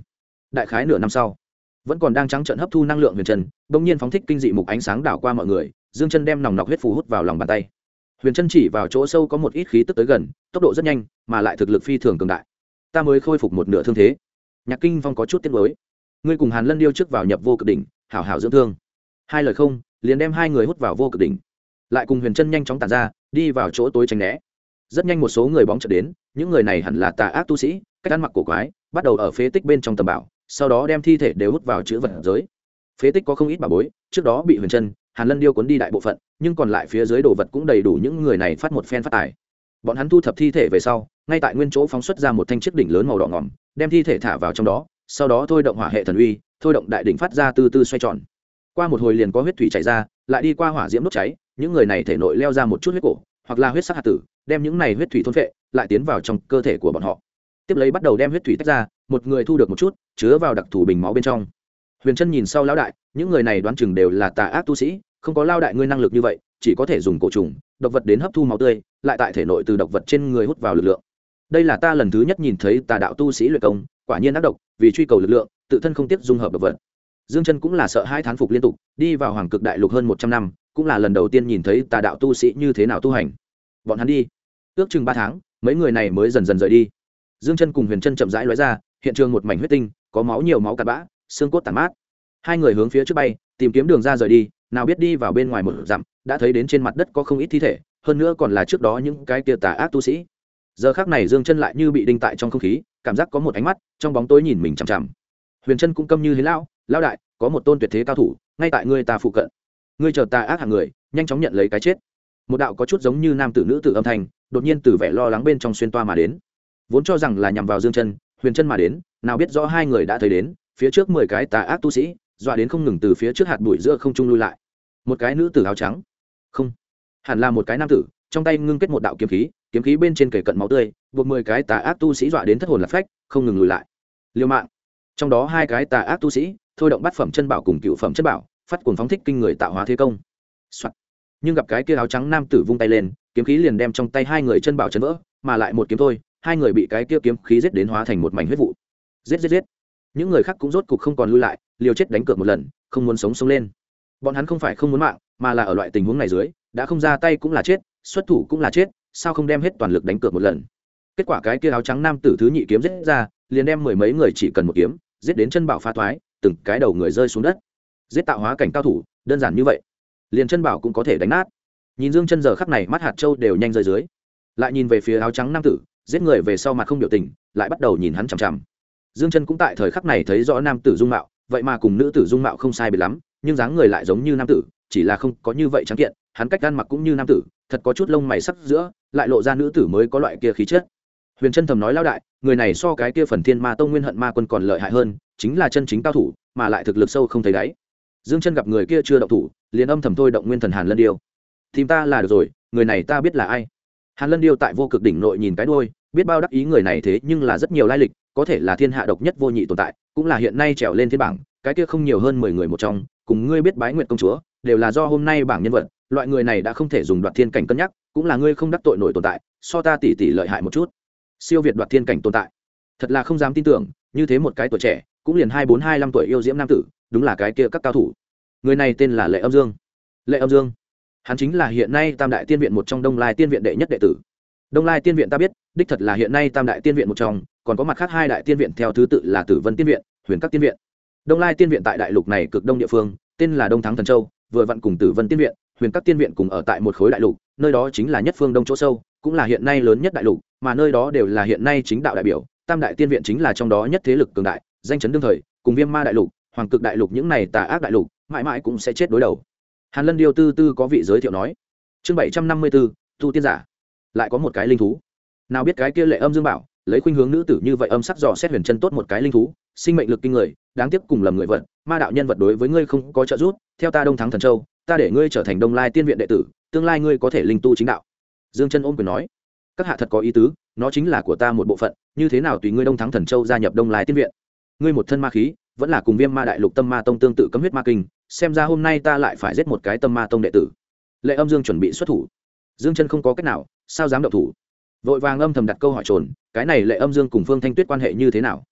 đại khái nửa năm sau, vẫn còn đang trắng trợn hấp thu năng lượng huyền chân bỗng nhiên phóng thích kinh dị mục ánh sáng đảo qua mọi người. Dương Chân đem nòng nọc huyết phù hút vào lòng bàn tay. Huyền chân chỉ vào chỗ sâu có một ít khí tức tới gần, tốc độ rất nhanh mà lại thực lực phi thường cường đại. Ta mới khôi phục một nửa thương thế. Nhạc Kinh Phong có chút tiếc nuối. Ngươi cùng Hàn Lân Điêu trước vào nhập vô cực đỉnh, hảo hảo dưỡng thương. Hai lời không, liền đem hai người hút vào vô cực đỉnh, lại cùng huyền chân nhanh chóng tản ra, đi vào chỗ tối tránh né. Rất nhanh một số người bóng chợt đến, những người này hẳn là tà ác tu sĩ, cách ăn mặc cổ quái, bắt đầu ở phế tích bên trong tầm bảo, sau đó đem thi thể đều hút vào chứa vật giới. Phế tích có không ít bảo bối, trước đó bị huyền chân, Hàn Lân Điêu cuốn đi đại bộ phận, nhưng còn lại phía dưới đồ vật cũng đầy đủ những người này phát một phen phát tài. Bọn hắn thu thập thi thể về sau, ngay tại nguyên chỗ phóng xuất ra một thanh chiếc đỉnh lớn màu đỏ ngòm, đem thi thể thả vào trong đó, sau đó thôi động hỏa hệ thần uy, thôi động đại đỉnh phát ra từ từ xoay tròn. Qua một hồi liền có huyết thủy chảy ra, lại đi qua hỏa diễm đốt cháy, những người này thể nội leo ra một chút huyết cổ, hoặc là huyết sắc hạt tử, đem những này huyết thủy thôn phệ, lại tiến vào trong cơ thể của bọn họ. Tiếp lấy bắt đầu đem huyết thủy tách ra, một người thu được một chút, chứa vào đặc thù bình máu bên trong. Huyền Chân nhìn sau lão đại, những người này đoán chừng đều là tà ác tu sĩ, không có lao đại ngươi năng lực như vậy, chỉ có thể dùng cổ trùng, độc vật đến hấp thu máu tươi, lại tại thể nội từ độc vật trên người hút vào lực lượng. Đây là ta lần thứ nhất nhìn thấy tà đạo tu sĩ luyện công, quả nhiên ác độc, vì truy cầu lực lượng, tự thân không tiếp dung hợp độc vật. Dương Chân cũng là sợ hai thán phục liên tục, đi vào Hoàng Cực Đại Lục hơn 100 năm, cũng là lần đầu tiên nhìn thấy tà đạo tu sĩ như thế nào tu hành. Bọn hắn đi, ước chừng 3 tháng, mấy người này mới dần dần rời đi. Dương Chân cùng Huyền Chân chậm rãi lóe ra, hiện trường một mảnh huyết tinh, có máu nhiều máu cặn bã, xương cốt tàn mát. Hai người hướng phía trước bay, tìm kiếm đường ra rời đi, nào biết đi vào bên ngoài một dặm, đã thấy đến trên mặt đất có không ít thi thể, hơn nữa còn là trước đó những cái kia tà ác tu sĩ. Giờ khắc này Dương Chân lại như bị đinh tại trong không khí, cảm giác có một ánh mắt trong bóng tối nhìn mình chằm chằm. Huyền Chân cũng câm như hến lão đại, có một tôn tuyệt thế cao thủ ngay tại ngươi ta phụ cận, ngươi chờ ta ác hạng người nhanh chóng nhận lấy cái chết. Một đạo có chút giống như nam tử nữ tử âm thanh đột nhiên từ vẻ lo lắng bên trong xuyên toa mà đến, vốn cho rằng là nhằm vào Dương Chân, Huyền Chân mà đến, nào biết rõ hai người đã thấy đến phía trước 10 cái tà ác tu sĩ, dọa đến không ngừng từ phía trước hạt bụi giữa không trung lui lại. Một cái nữ tử áo trắng, không, hẳn là một cái nam tử, trong tay ngưng kết một đạo kiếm khí bên trên kề cận máu tươi, buộc 10 cái tà ác tu sĩ dọa đến thất hồn lạc phách, không ngừng lùi lại. Liêu mạng. Trong đó hai cái tà ác tu sĩ thôi động bát phẩm chân bảo cùng cựu phẩm chân bảo, phát cuồng phóng thích kinh người tạo hóa thế công. Nhưng gặp cái kia áo trắng nam tử vung tay lên, kiếm khí liền đem trong tay hai người chân bảo chấn vỡ, mà lại một kiếm thôi, hai người bị cái kia kiếm khí giết đến hóa thành một mảnh huyết vụ. Giết. Những người khác cũng rốt cục không còn lui lại, liều chết đánh cược một lần, không muốn sống lên. Bọn hắn không phải không muốn mạng, mà là ở loại tình huống này dưới, đã không ra tay cũng là chết, xuất thủ cũng là chết, sao không đem hết toàn lực đánh cược một lần. Kết quả cái kia áo trắng nam tử thứ nhị kiếm giết ra, liền đem 10 mấy người chỉ cần một kiếm giết đến chân bảo phá thoái, từng cái đầu người rơi xuống đất. Giết tạo hóa cảnh cao thủ đơn giản như vậy, liền chân bảo cũng có thể đánh nát. Nhìn Dương Chân giờ khắc này mắt hạt châu đều nhanh rơi dưới, lại nhìn về phía áo trắng nam tử giết người về sau mặt không biểu tình, lại bắt đầu nhìn hắn chằm chằm. Dương Chân cũng tại thời khắc này thấy rõ nam tử dung mạo, vậy mà cùng nữ tử dung mạo không sai biệt lắm, nhưng dáng người lại giống như nam tử, chỉ là không có như vậy trắng kiện, hắn cách ăn mặc cũng như nam tử, thật có chút lông mày sắc giữa, lại lộ ra nữ tử mới có loại kia khí chất. Huyền Chân thầm nói lão đại, người này so cái kia Phần Thiên Ma Tông Nguyên Hận Ma Quân còn lợi hại hơn, chính là chân chính cao thủ, mà lại thực lực sâu không thấy đáy. Dương Chân gặp người kia chưa động thủ, liền âm thầm thôi động Nguyên Thần Hàn Lân Điêu. Tìm ta là được rồi, người này ta biết là ai. Hàn Lân Điêu tại Vô Cực đỉnh nội nhìn cái đuôi, biết bao đắc ý người này thế nhưng là rất nhiều lai lịch, có thể là thiên hạ độc nhất vô nhị tồn tại, cũng là hiện nay trèo lên thiên bảng, cái kia không nhiều hơn 10 người một trong, cùng ngươi biết Bái Nguyệt công chúa, đều là do hôm nay bảng nhân vật, loại người này đã không thể dùng đoạt thiên cảnh cân nhắc, cũng là ngươi không đắc tội nổi tồn tại, so ta tỷ tỷ lợi hại một chút. Siêu việt đoạt thiên cảnh tồn tại. Thật là không dám tin tưởng, như thế một cái tuổi trẻ, cũng liền 24-25 tuổi yêu diễm nam tử, đúng là cái kia các cao thủ. Người này tên là Lệ Âm Dương. Lệ Âm Dương, hắn chính là hiện nay Tam Đại Tiên Viện một trong Đông Lai Tiên Viện đệ nhất đệ tử. Đông Lai Tiên Viện ta biết, đích thật là hiện nay Tam Đại Tiên Viện một trong, còn có mặt khác hai đại tiên viện theo thứ tự là Tử Vân Tiên Viện, Huyền Các Tiên Viện. Đông Lai Tiên Viện tại đại lục này cực đông địa phương, tên là Đông Thắng Thần Châu, vừa vặn cùng Tử Vân Tiên Viện, Huyền Các Tiên Viện cùng ở tại một khối đại lục, nơi đó chính là nhất phương đông chỗ sâu, cũng là hiện nay lớn nhất đại lục, mà nơi đó đều là hiện nay chính đạo đại biểu, Tam Đại Tiên Viện chính là trong đó nhất thế lực cường đại, danh chấn đương thời, cùng Viêm Ma đại lục, Hoàng Cực đại lục những này tà ác đại lục, mãi mãi cũng sẽ chết đối đầu. Hàn Lân Điêu tư có vị giới thiệu nói. Chương 754, tu tiên giả. Lại có một cái linh thú. Nào biết cái kia Lệ Âm Dương bảo, lấy khuynh hướng nữ tử như vậy âm sắc dò xét Huyền Chân tốt một cái linh thú, sinh mệnh lực kinh người, đáng tiếc cùng lầm người vật, ma đạo nhân vật đối với ngươi không có trợ giúp, theo ta Đông Thắng Thần Châu, ta để ngươi trở thành Đông Lai Tiên Viện đệ tử, tương lai ngươi có thể linh tu chính đạo. Dương Chân ôm quyền nói, các hạ thật có ý tứ, nó chính là của ta một bộ phận, như thế nào tùy ngươi Đông Thắng Thần Châu gia nhập Đông Lai Tiên Viện. Ngươi một thân ma khí, vẫn là cùng Viêm Ma đại lục Tâm Ma tông tương tự cấm huyết ma kinh, xem ra hôm nay ta lại phải giết một cái Tâm Ma tông đệ tử. Lệ Âm Dương chuẩn bị xuất thủ. Dương Chân không có cách nào, sao dám động thủ, vội vàng âm thầm đặt câu hỏi trồn, cái này Lệ Âm Dương cùng Phương Thanh Tuyết quan hệ như thế nào?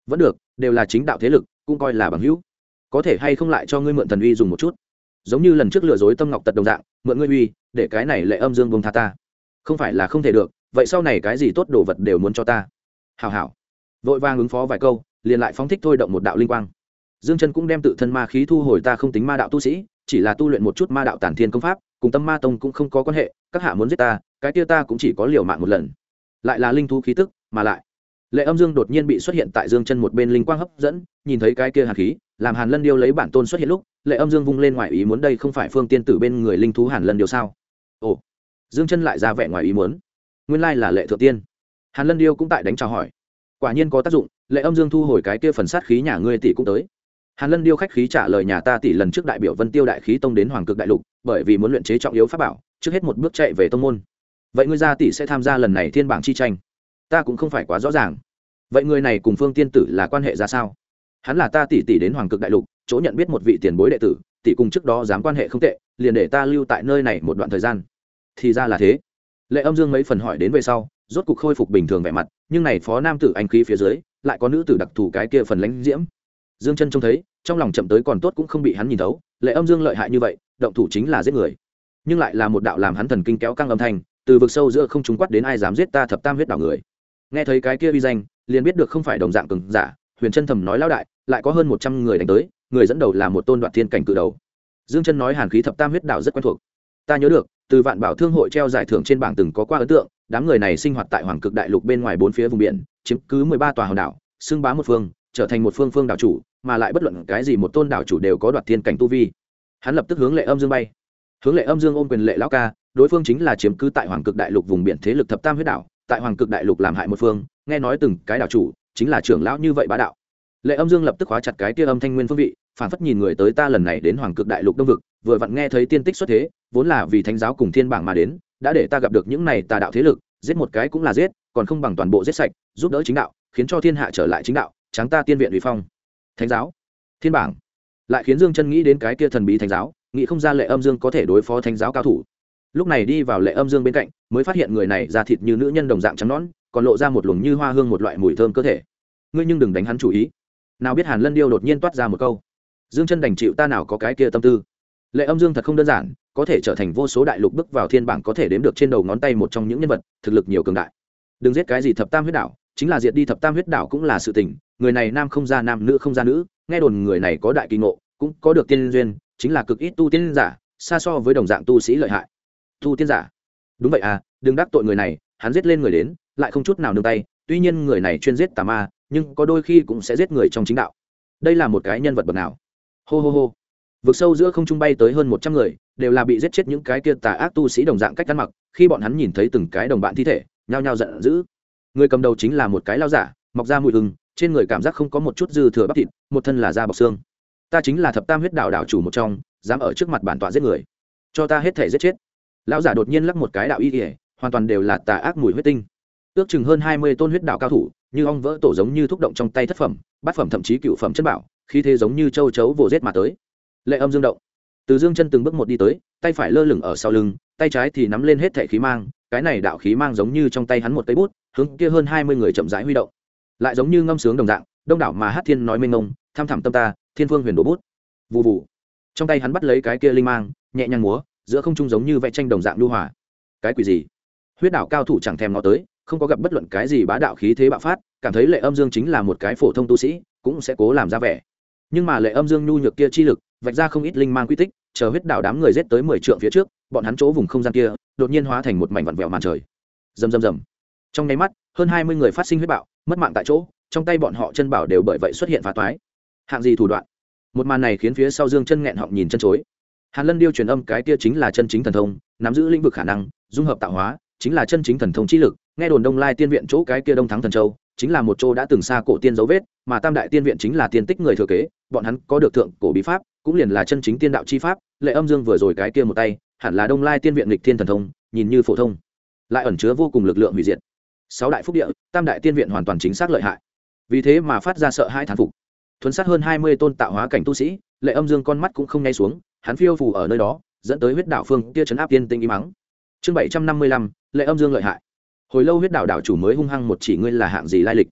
vẫn được, đều là chính đạo thế lực, cũng coi là bằng hữu. Có thể hay không lại cho ngươi mượn thần uy dùng một chút, giống như lần trước lừa dối Tâm Ngọc Tật đồng dạng, mượn ngươi uy, để cái này Lệ Âm Dương buông tha ta. Không phải là không thể được, vậy sau này cái gì tốt đồ vật đều muốn cho ta. Hảo hảo. Vội vàng ứng phó vài câu, liền lại phóng thích thôi động một đạo linh quang. Dương Chân cũng đem tự thân ma khí thu hồi, ta không tính ma đạo tu sĩ, chỉ là tu luyện một chút ma đạo tản thiên công pháp, cùng Tâm Ma Tông cũng không có quan hệ, các hạ muốn giết ta, cái kia ta cũng chỉ có liều mạng một lần. Lại là linh thú khí tức, mà lại Lệ Âm Dương đột nhiên bị xuất hiện tại Dương Chân một bên linh quang hấp dẫn, nhìn thấy cái kia hàn khí, làm Hàn Lân Điêu lấy bản tôn xuất hiện lúc, Lệ Âm Dương vung lên ngoài ý muốn, đây không phải Phương Tiên Tử bên người linh thú Hàn Lân Điêu sao? Ồ, Dương Chân lại ra vẻ ngoài ý muốn, nguyên lai là Lệ Thượng Tiên. Hàn Lân Điêu cũng tại đánh chào hỏi, quả nhiên có tác dụng. Lệ Âm Dương thu hồi cái kia phần sát khí, nhà ngươi tỷ cũng tới. Hàn Lân Điêu khách khí trả lời, nhà ta tỷ lần trước đại biểu Vân Tiêu Đại Khí Tông đến Hoàng Cực Đại Lục, bởi vì muốn luyện chế trọng yếu pháp bảo, trước hết một bước chạy về tông môn. Vậy ngươi gia tỷ sẽ tham gia lần này thiên bảng chi tranh? Ta cũng không phải quá rõ ràng. Vậy người này cùng Phương Tiên Tử là quan hệ ra sao? Hắn là ta tỷ tỷ đến Hoàng Cực Đại Lục, chỗ nhận biết một vị tiền bối đệ tử, tỷ cùng trước đó dám quan hệ không tệ, liền để ta lưu tại nơi này một đoạn thời gian. Thì ra là thế. Lệ Âm Dương mấy phần hỏi đến về sau, rốt cục khôi phục bình thường vẻ mặt, nhưng này phó nam tử anh khí phía dưới, lại có nữ tử đặc thù cái kia phần lãnh diễm. Dương Chân trông thấy, trong lòng chậm tới còn tốt, cũng không bị hắn nhìn thấu. Lệ Âm Dương lợi hại như vậy, động thủ chính là giết người, nhưng lại là một đạo làm hắn thần kinh kéo căng âm thanh, từ vực sâu giữa không trung quát đến, ai dám giết ta Thập Tam huyết đảo người. Nghe thấy cái kia uy danh, liền biết được không phải đồng dạng cường giả. Huyền Chân thầm nói, lão đại, lại có hơn 100 người đánh tới, người dẫn đầu là một tôn đoạt thiên cảnh cự đầu. Dương Chân nói, hàn khí Thập Tam huyết đảo rất quen thuộc, ta nhớ được, từ Vạn Bảo Thương hội treo giải thưởng trên bảng từng có qua ấn tượng, đám người này sinh hoạt tại Hoàng Cực Đại Lục bên ngoài 4 phía vùng biển, chiếm cứ 13 tòa hòn đảo, xưng bá một phương, trở thành một phương đảo chủ, mà lại bất luận cái gì một tôn đảo chủ đều có đoạt thiên cảnh tu vi. Hắn lập tức hướng Lệ Âm Dương bay, hướng Lệ Âm Dương ôm quyền, Lệ lão ca, đối phương chính là chiếm cứ tại Hoàng Cực Đại Lục vùng biển thế lực Thập Tam huyết đảo, tại Hoàng Cực Đại Lục làm hại một phương, nghe nói từng cái đảo chủ chính là trưởng lão như vậy bá đạo. Lệ Âm Dương lập tức khóa chặt cái kia âm thanh nguyên phương vị, phản phất nhìn người tới, ta lần này đến Hoàng Cực Đại Lục Đông vực, vừa vặn nghe thấy tiên tích xuất thế, vốn là vì thánh giáo cùng thiên bảng mà đến, đã để ta gặp được những này tà đạo thế lực, giết một cái cũng là giết, còn không bằng toàn bộ giết sạch, giúp đỡ chính đạo, khiến cho thiên hạ trở lại chính đạo, tráng ta tiên viện uy phong. Thánh giáo, thiên bảng, lại khiến Dương Chân nghĩ đến cái kia thần bí thánh giáo, nghĩ không ra Lệ Âm Dương có thể đối phó thánh giáo cao thủ. Lúc này đi vào Lệ Âm Dương bên cạnh, mới phát hiện người này da thịt như nữ nhân đồng dạng trắng nõn, còn lộ ra một luồng như hoa hương một loại mùi thơm cơ thể. Ngươi nhưng đừng đánh hắn chủ ý. Nào biết Hàn Lân Điêu đột nhiên toát ra một câu. Dương Chân đành chịu, ta nào có cái kia tâm tư. Lệ Âm Dương thật không đơn giản, có thể trở thành vô số đại lục bước vào thiên bảng, có thể đếm được trên đầu ngón tay một trong những nhân vật, thực lực nhiều cường đại. Đừng giết cái gì Thập Tam huyết đảo, chính là diệt đi Thập Tam huyết đảo cũng là sự tình. Người này nam không ra nam, nữ không ra nữ, nghe đồn người này có đại kỳ ngộ, cũng có được tiên duyên, chính là cực ít tu tiên giả, xa so với đồng dạng tu sĩ lợi hại. Tu tiên giả? Đúng vậy à, đừng đắc tội người này, hắn giết lên người đến, lại không chút nào nương tay, tuy nhiên người này chuyên giết tà ma, nhưng có đôi khi cũng sẽ giết người trong chính đạo. Đây là một cái nhân vật bậc nào? Hô hô hô. Vực sâu giữa không trung bay tới hơn 100 người, đều là bị giết chết những cái kia tà ác tu sĩ đồng dạng cách ăn mặc, khi bọn hắn nhìn thấy từng cái đồng bạn thi thể, nhao nhao giận dữ. Người cầm đầu chính là một cái lão giả, mọc ra mùi hừng, trên người cảm giác không có một chút dư thừa bắp thịt, một thân là da bọc xương. Ta chính là Thập Tam huyết đảo đảo chủ một trong, dám ở trước mặt bản tọa giết người, cho ta hết thể giết chết. Lão giả đột nhiên lắc một cái đạo y kìa, hoàn toàn đều là tà ác mùi huyết tinh. Ước chừng hơn 20 tôn huyết đảo cao thủ, như ong vỡ tổ giống như thúc động trong tay thất phẩm, bát phẩm thậm chí cửu phẩm chân bảo, khí thế giống như châu chấu vồ giết mà tới. Lệ Âm Dương động, từ Dương Chân từng bước một đi tới, tay phải lơ lửng ở sau lưng, tay trái thì nắm lên hết thảy khí mang, cái này đạo khí mang giống như trong tay hắn một cây bút, hướng kia hơn 20 người chậm rãi huy động, lại giống như ngâm sướng đồng dạng, đông đảo mà hát thiên nói mênh mông, tham thẳm tâm ta, thiên phương huyền đổ bút. Vù vù. Trong tay hắn bắt lấy cái kia linh mang, nhẹ nhàng múa, giữa không trung giống như vẽ tranh đồng dạng nhu hòa. Cái quỷ gì? Huyết đảo cao thủ chẳng thèm ngó tới, không có gặp bất luận cái gì bá đạo khí thế bạo phát, cảm thấy Lệ Âm Dương chính là một cái phổ thông tu sĩ, cũng sẽ cố làm ra vẻ. Nhưng mà Lệ Âm Dương nhu nhược kia chi lực, vạch ra không ít linh mang quy tích, chờ huyết đảo đám người giết tới 10 trượng phía trước, bọn hắn chỗ vùng không gian kia, đột nhiên hóa thành một mảnh vặn vẹo màn trời. Rầm rầm rầm. Trong nháy mắt, hơn 20 người phát sinh huyết bạo, mất mạng tại chỗ, trong tay bọn họ chân bảo đều bởi vậy xuất hiện phá toái. Hạng gì thủ đoạn? Một màn này khiến phía sau Dương Chân nghẹn họng nhìn chân chối. Hàn Lân Điêu truyền âm, cái kia chính là chân chính thần thông, nắm giữ lĩnh vực khả năng, dung hợp tạo hóa, chính là chân chính thần thông chi lực. Nghe đồn Đông Lai Tiên viện chỗ cái kia Đông Thắng Thần Châu, chính là một chỗ đã từng xa cổ tiên dấu vết, mà Tam Đại Tiên viện chính là tiên tích người thừa kế, bọn hắn có được thượng cổ bí pháp, cũng liền là chân chính tiên đạo chi pháp. Lệ Âm Dương vừa rồi cái kia một tay, hẳn là Đông Lai Tiên viện nghịch thiên thần thông, nhìn như phổ thông, lại ẩn chứa vô cùng lực lượng hủy diệt. 6 đại phúc địa, Tam Đại Tiên viện hoàn toàn chính xác lợi hại. Vì thế mà phát ra sợ hãi thán phục. Thuần sát hơn 20 tôn tạo hóa cảnh tu sĩ, Lệ Âm Dương con mắt cũng không nháy xuống, hắn phiêu phù ở nơi đó, dẫn tới huyết đảo phương kia trấn áp tiên tinh im mắng. Chương 755, Lệ Âm Dương lợi hại. Hồi lâu huyết đảo đảo chủ mới hung hăng một chỉ, ngươi là hạng gì lai lịch?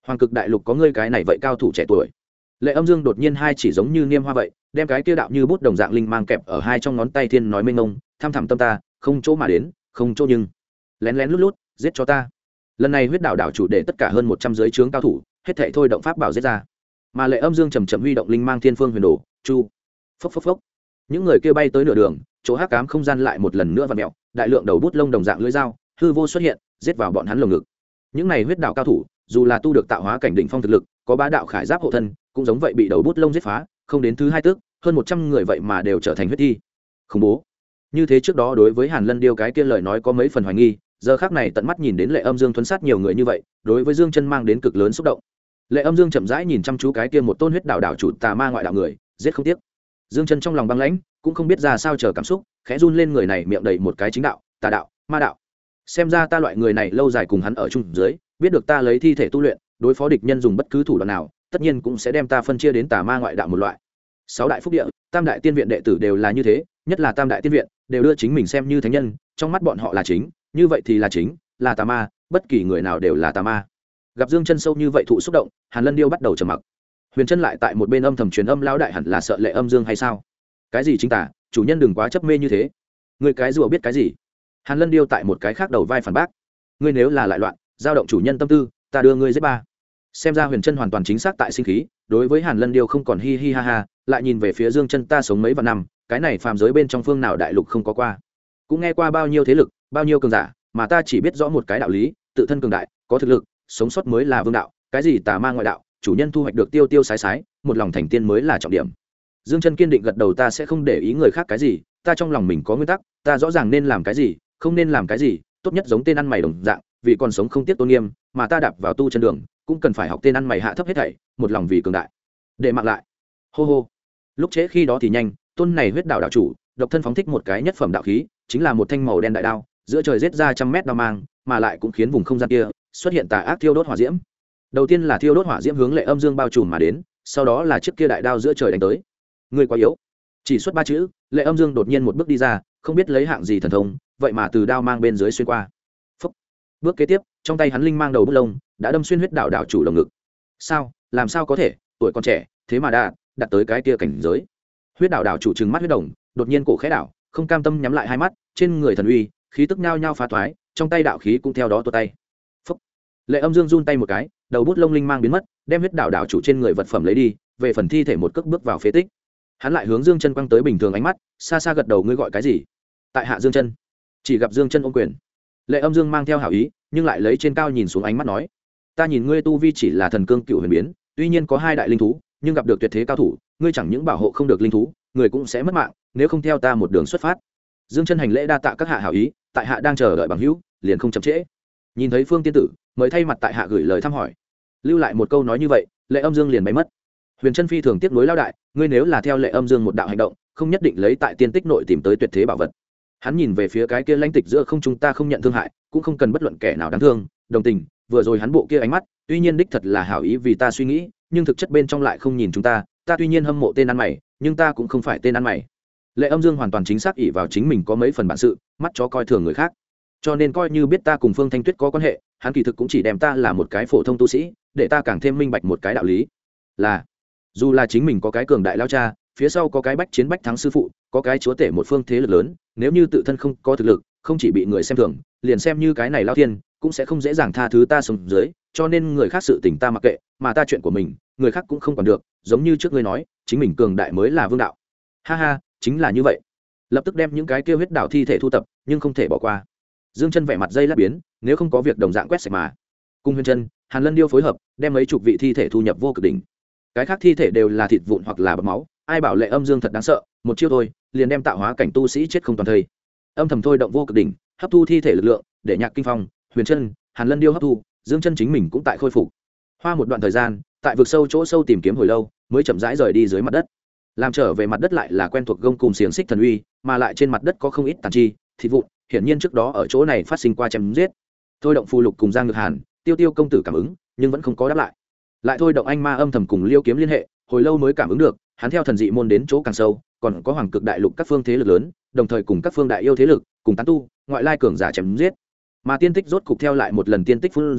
Hoàng cực đại lục có ngươi cái này vậy cao thủ trẻ tuổi. Lệ Âm Dương đột nhiên hai chỉ giống như niêm hoa vậy, đem cái kia đạo như bút đồng dạng linh mang kẹp ở hai trong ngón tay thiên nói mênh mông, tham thẳm tâm ta, không chỗ mà đến, không chỗ nhưng lén lén lút lút, giết cho ta. Lần này huyết đảo đảo chủ để tất cả hơn 100 giới trướng cao thủ, hết thảy thôi động pháp bảo giết ra. Mà Lệ Âm Dương chậm chậm huy động linh mang thiên phương huyền đồ, chu. Phốc phốc phốc. Những người kia bay tới nửa đường, chỗ hắc ám không gian lại một lần nữa vặn mèo, đại lượng đầu bút lông đồng dạng lưỡi dao, hư vô xuất hiện, giết vào bọn hắn lồng ngực. Những này huyết đảo cao thủ, dù là tu được tạo hóa cảnh đỉnh phong thực lực, có bá đạo khải giáp hộ thân, cũng giống vậy bị đầu bút lông giết phá, không đến thứ hai tức, hơn 100 người vậy mà đều trở thành huyết thi. Khủng bố. Như thế trước đó đối với Hàn Lân Điêu cái kia lời nói có mấy phần hoài nghi, giờ khắc này tận mắt nhìn đến Lệ Âm Dương thuấn sát nhiều người như vậy, đối với Dương Chân mang đến cực lớn xúc động. Lệ Âm Dương chậm rãi nhìn chăm chú cái kia một tôn huyết đạo đạo chủ tà ma ngoại đạo người, giết không tiếc. Dương Chân trong lòng băng lãnh, cũng không biết ra sao chờ cảm xúc, khẽ run lên người này miệng đầy một cái chính đạo, tà đạo, ma đạo. Xem ra ta loại người này lâu dài cùng hắn ở chung dưới, biết được ta lấy thi thể tu luyện, đối phó địch nhân dùng bất cứ thủ đoạn nào, tất nhiên cũng sẽ đem ta phân chia đến tà ma ngoại đạo một loại. 6 đại phúc địa, tam đại tiên viện đệ tử đều là như thế, nhất là tam đại tiên viện, đều đưa chính mình xem như thánh nhân, trong mắt bọn họ là chính, như vậy thì là chính, là tà ma, bất kỳ người nào đều là tà ma. Gặp Dương Chân sâu như vậy thụ xúc động, Hàn Lân Điêu bắt đầu trầm mặc. Huyền Chân lại tại một bên âm thầm truyền âm lão đại hẳn là sợ Lệ Âm Dương hay sao? Cái gì chính tà, chủ nhân đừng quá chấp mê như thế. Người cái rùa biết cái gì? Hàn Lân Điêu tại một cái khác đầu vai phản bác. Ngươi nếu là lại loạn, dao động chủ nhân tâm tư, ta đưa ngươi giết ba. Xem ra Huyền Chân hoàn toàn chính xác tại sinh khí, đối với Hàn Lân Điêu không còn hi hi ha ha, lại nhìn về phía Dương Chân ta sống mấy vạn năm, cái này phàm giới bên trong phương nào đại lục không có qua. Cũng nghe qua bao nhiêu thế lực, bao nhiêu cường giả, mà ta chỉ biết rõ một cái đạo lý, tự thân cường đại, có thực lực, sống sót mới là vương đạo, cái gì tà ma ngoại đạo, chủ nhân thu hoạch được tiêu tiêu sái sái, một lòng thành tiên mới là trọng điểm. Dương Chân kiên định gật đầu ta sẽ không để ý người khác cái gì, ta trong lòng mình có nguyên tắc, ta rõ ràng nên làm cái gì, không nên làm cái gì, tốt nhất giống tên ăn mày đồng dạng, vì còn sống không tiếc tôn nghiêm, mà ta đạp vào tu chân đường, cũng cần phải học tên ăn mày hạ thấp hết thảy, một lòng vì cường đại. Để mạng lại. Hô hô. Lúc trễ khi đó thì nhanh, tôn này huyết đạo đạo chủ, độc thân phóng thích một cái nhất phẩm đạo khí, chính là một thanh màu đen đại đao, giữa trời giết ra trăm mét đao mang, mà lại cũng khiến vùng không gian kia xuất hiện tà ác thiêu đốt hỏa diễm. Đầu tiên là thiêu đốt hỏa diễm hướng Lệ Âm Dương bao trùm mà đến, sau đó là chiếc kia đại đao giữa trời đánh tới. Ngươi quá yếu. Chỉ xuất 3 chữ, Lệ Âm Dương đột nhiên một bước đi ra, không biết lấy hạng gì thần thông, vậy mà từ đao mang bên dưới xuyên qua. Phúc. Bước kế tiếp, trong tay hắn linh mang đầu bút lông, đã đâm xuyên huyết đạo đạo chủ lồng ngực. Sao, làm sao có thể, tuổi còn trẻ, thế mà đã đạt tới cái kia cảnh giới. Huyết đạo đạo chủ trừng mắt huyết đồng, đột nhiên cổ khẽ đảo, không cam tâm nhắm lại hai mắt, trên người thần uy, khí tức nhao nhao phá toái, trong tay đạo khí cũng theo đó tuột tay. Phúc. Lệ Âm Dương run tay một cái, đầu bút lông linh mang biến mất, đem huyết đạo đạo chủ trên người vật phẩm lấy đi, về phần thi thể một cước bước vào phế tích. Hắn lại hướng Dương Chân quăng tới bình thường ánh mắt, xa xa gật đầu ngươi gọi cái gì? Tại hạ Dương Chân. Chỉ gặp Dương Chân ôm quyền. Lệ Âm Dương mang theo hảo ý, nhưng lại lấy trên cao nhìn xuống ánh mắt nói: Ta nhìn ngươi tu vi chỉ là thần cương cựu huyền biến, tuy nhiên có 2 đại linh thú, nhưng gặp được tuyệt thế cao thủ, ngươi chẳng những bảo hộ không được linh thú, người cũng sẽ mất mạng, nếu không theo ta một đường xuất phát. Dương Chân hành lễ đa tạ các hạ hảo ý, tại hạ đang chờ đợi bằng hữu, liền không chậm trễ. Nhìn thấy Phương tiên tử, mời thay mặt tại hạ gửi lời thăm hỏi. Lưu lại một câu nói như vậy, Lệ Âm Dương liền bay mất. Huyền Chân phi thường tiếc nuối lao đại, ngươi nếu là theo Lệ Âm Dương một đạo hành động, không nhất định lấy tại tiên tích nội tìm tới tuyệt thế bảo vật. Hắn nhìn về phía cái kia lãnh tịch giữa không trung ta không nhận thương hại, cũng không cần bất luận kẻ nào đáng thương, đồng tình, vừa rồi hắn bộ kia ánh mắt, tuy nhiên đích thật là hảo ý vì ta suy nghĩ, nhưng thực chất bên trong lại không nhìn chúng ta, ta tuy nhiên hâm mộ tên ăn mày, nhưng ta cũng không phải tên ăn mày. Lệ Âm Dương hoàn toàn chính xác ỷ vào chính mình có mấy phần bản sự, mắt chó coi thường người khác. Cho nên coi như biết ta cùng Phương Thanh Tuyết có quan hệ, hắn kỳ thực cũng chỉ đem ta là một cái phổ thông tu sĩ, để ta càng thêm minh bạch một cái đạo lý, là dù là chính mình có cái cường đại lao cha, phía sau có cái bách chiến bách thắng sư phụ, có cái chúa tể một phương thế lực lớn, nếu như tự thân không có thực lực, không chỉ bị người xem thường, liền xem như cái này lao thiên cũng sẽ không dễ dàng tha thứ ta sống dưới, cho nên người khác sự tình ta mặc kệ, mà ta chuyện của mình, người khác cũng không còn được, giống như trước ngươi nói, chính mình cường đại mới là vương đạo. Ha ha, chính là như vậy. Lập tức đem những cái kia huyết đảo thi thể thu tập, nhưng không thể bỏ qua. Dương Chân vẻ mặt dây lát biến, nếu không có việc đồng dạng quét sạch mà. Cung Huyền Chân, Hàn Lân Điêu phối hợp, đem mấy chục vị thi thể thu nhập vô cực đỉnh. Cái khác thi thể đều là thịt vụn hoặc là bọt máu, ai bảo Lệ Âm Dương thật đáng sợ, một chiêu thôi, liền đem tạo hóa cảnh tu sĩ chết không toàn thây. Âm thầm thôi động vô cực đỉnh, hấp thu thi thể lực lượng, để Nhạc Kinh Phong, Huyền Chân, Hàn Lân Điêu hấp thu, Dương Chân chính mình cũng tại khôi phục. Hoa một đoạn thời gian, tại vực sâu chỗ sâu tìm kiếm hồi lâu, mới chậm rãi rời đi dưới mặt đất. Làm trở về mặt đất lại là quen thuộc gông cùm xiềng xích thần uy, mà lại trên mặt đất có không ít tàn chi, thịt vụn, hiển nhiên trước đó ở chỗ này phát sinh qua chém giết. Thôi động phù lục cùng Giang Nhược Hàn, Tiêu Tiêu công tử cảm ứng, nhưng vẫn không có đáp lại. Lại thôi động anh ma âm thầm cùng Liêu Kiếm liên hệ, hồi lâu mới cảm ứng được, hắn theo thần dị môn đến chỗ càng sâu, còn có hoàng cực đại lục các phương thế lực lớn, đồng thời cùng các phương đại yêu thế lực, cùng tán tu, ngoại lai cường giả chém giết. Mà tiên tích rốt cục theo lại một lần tiên tích phun ra,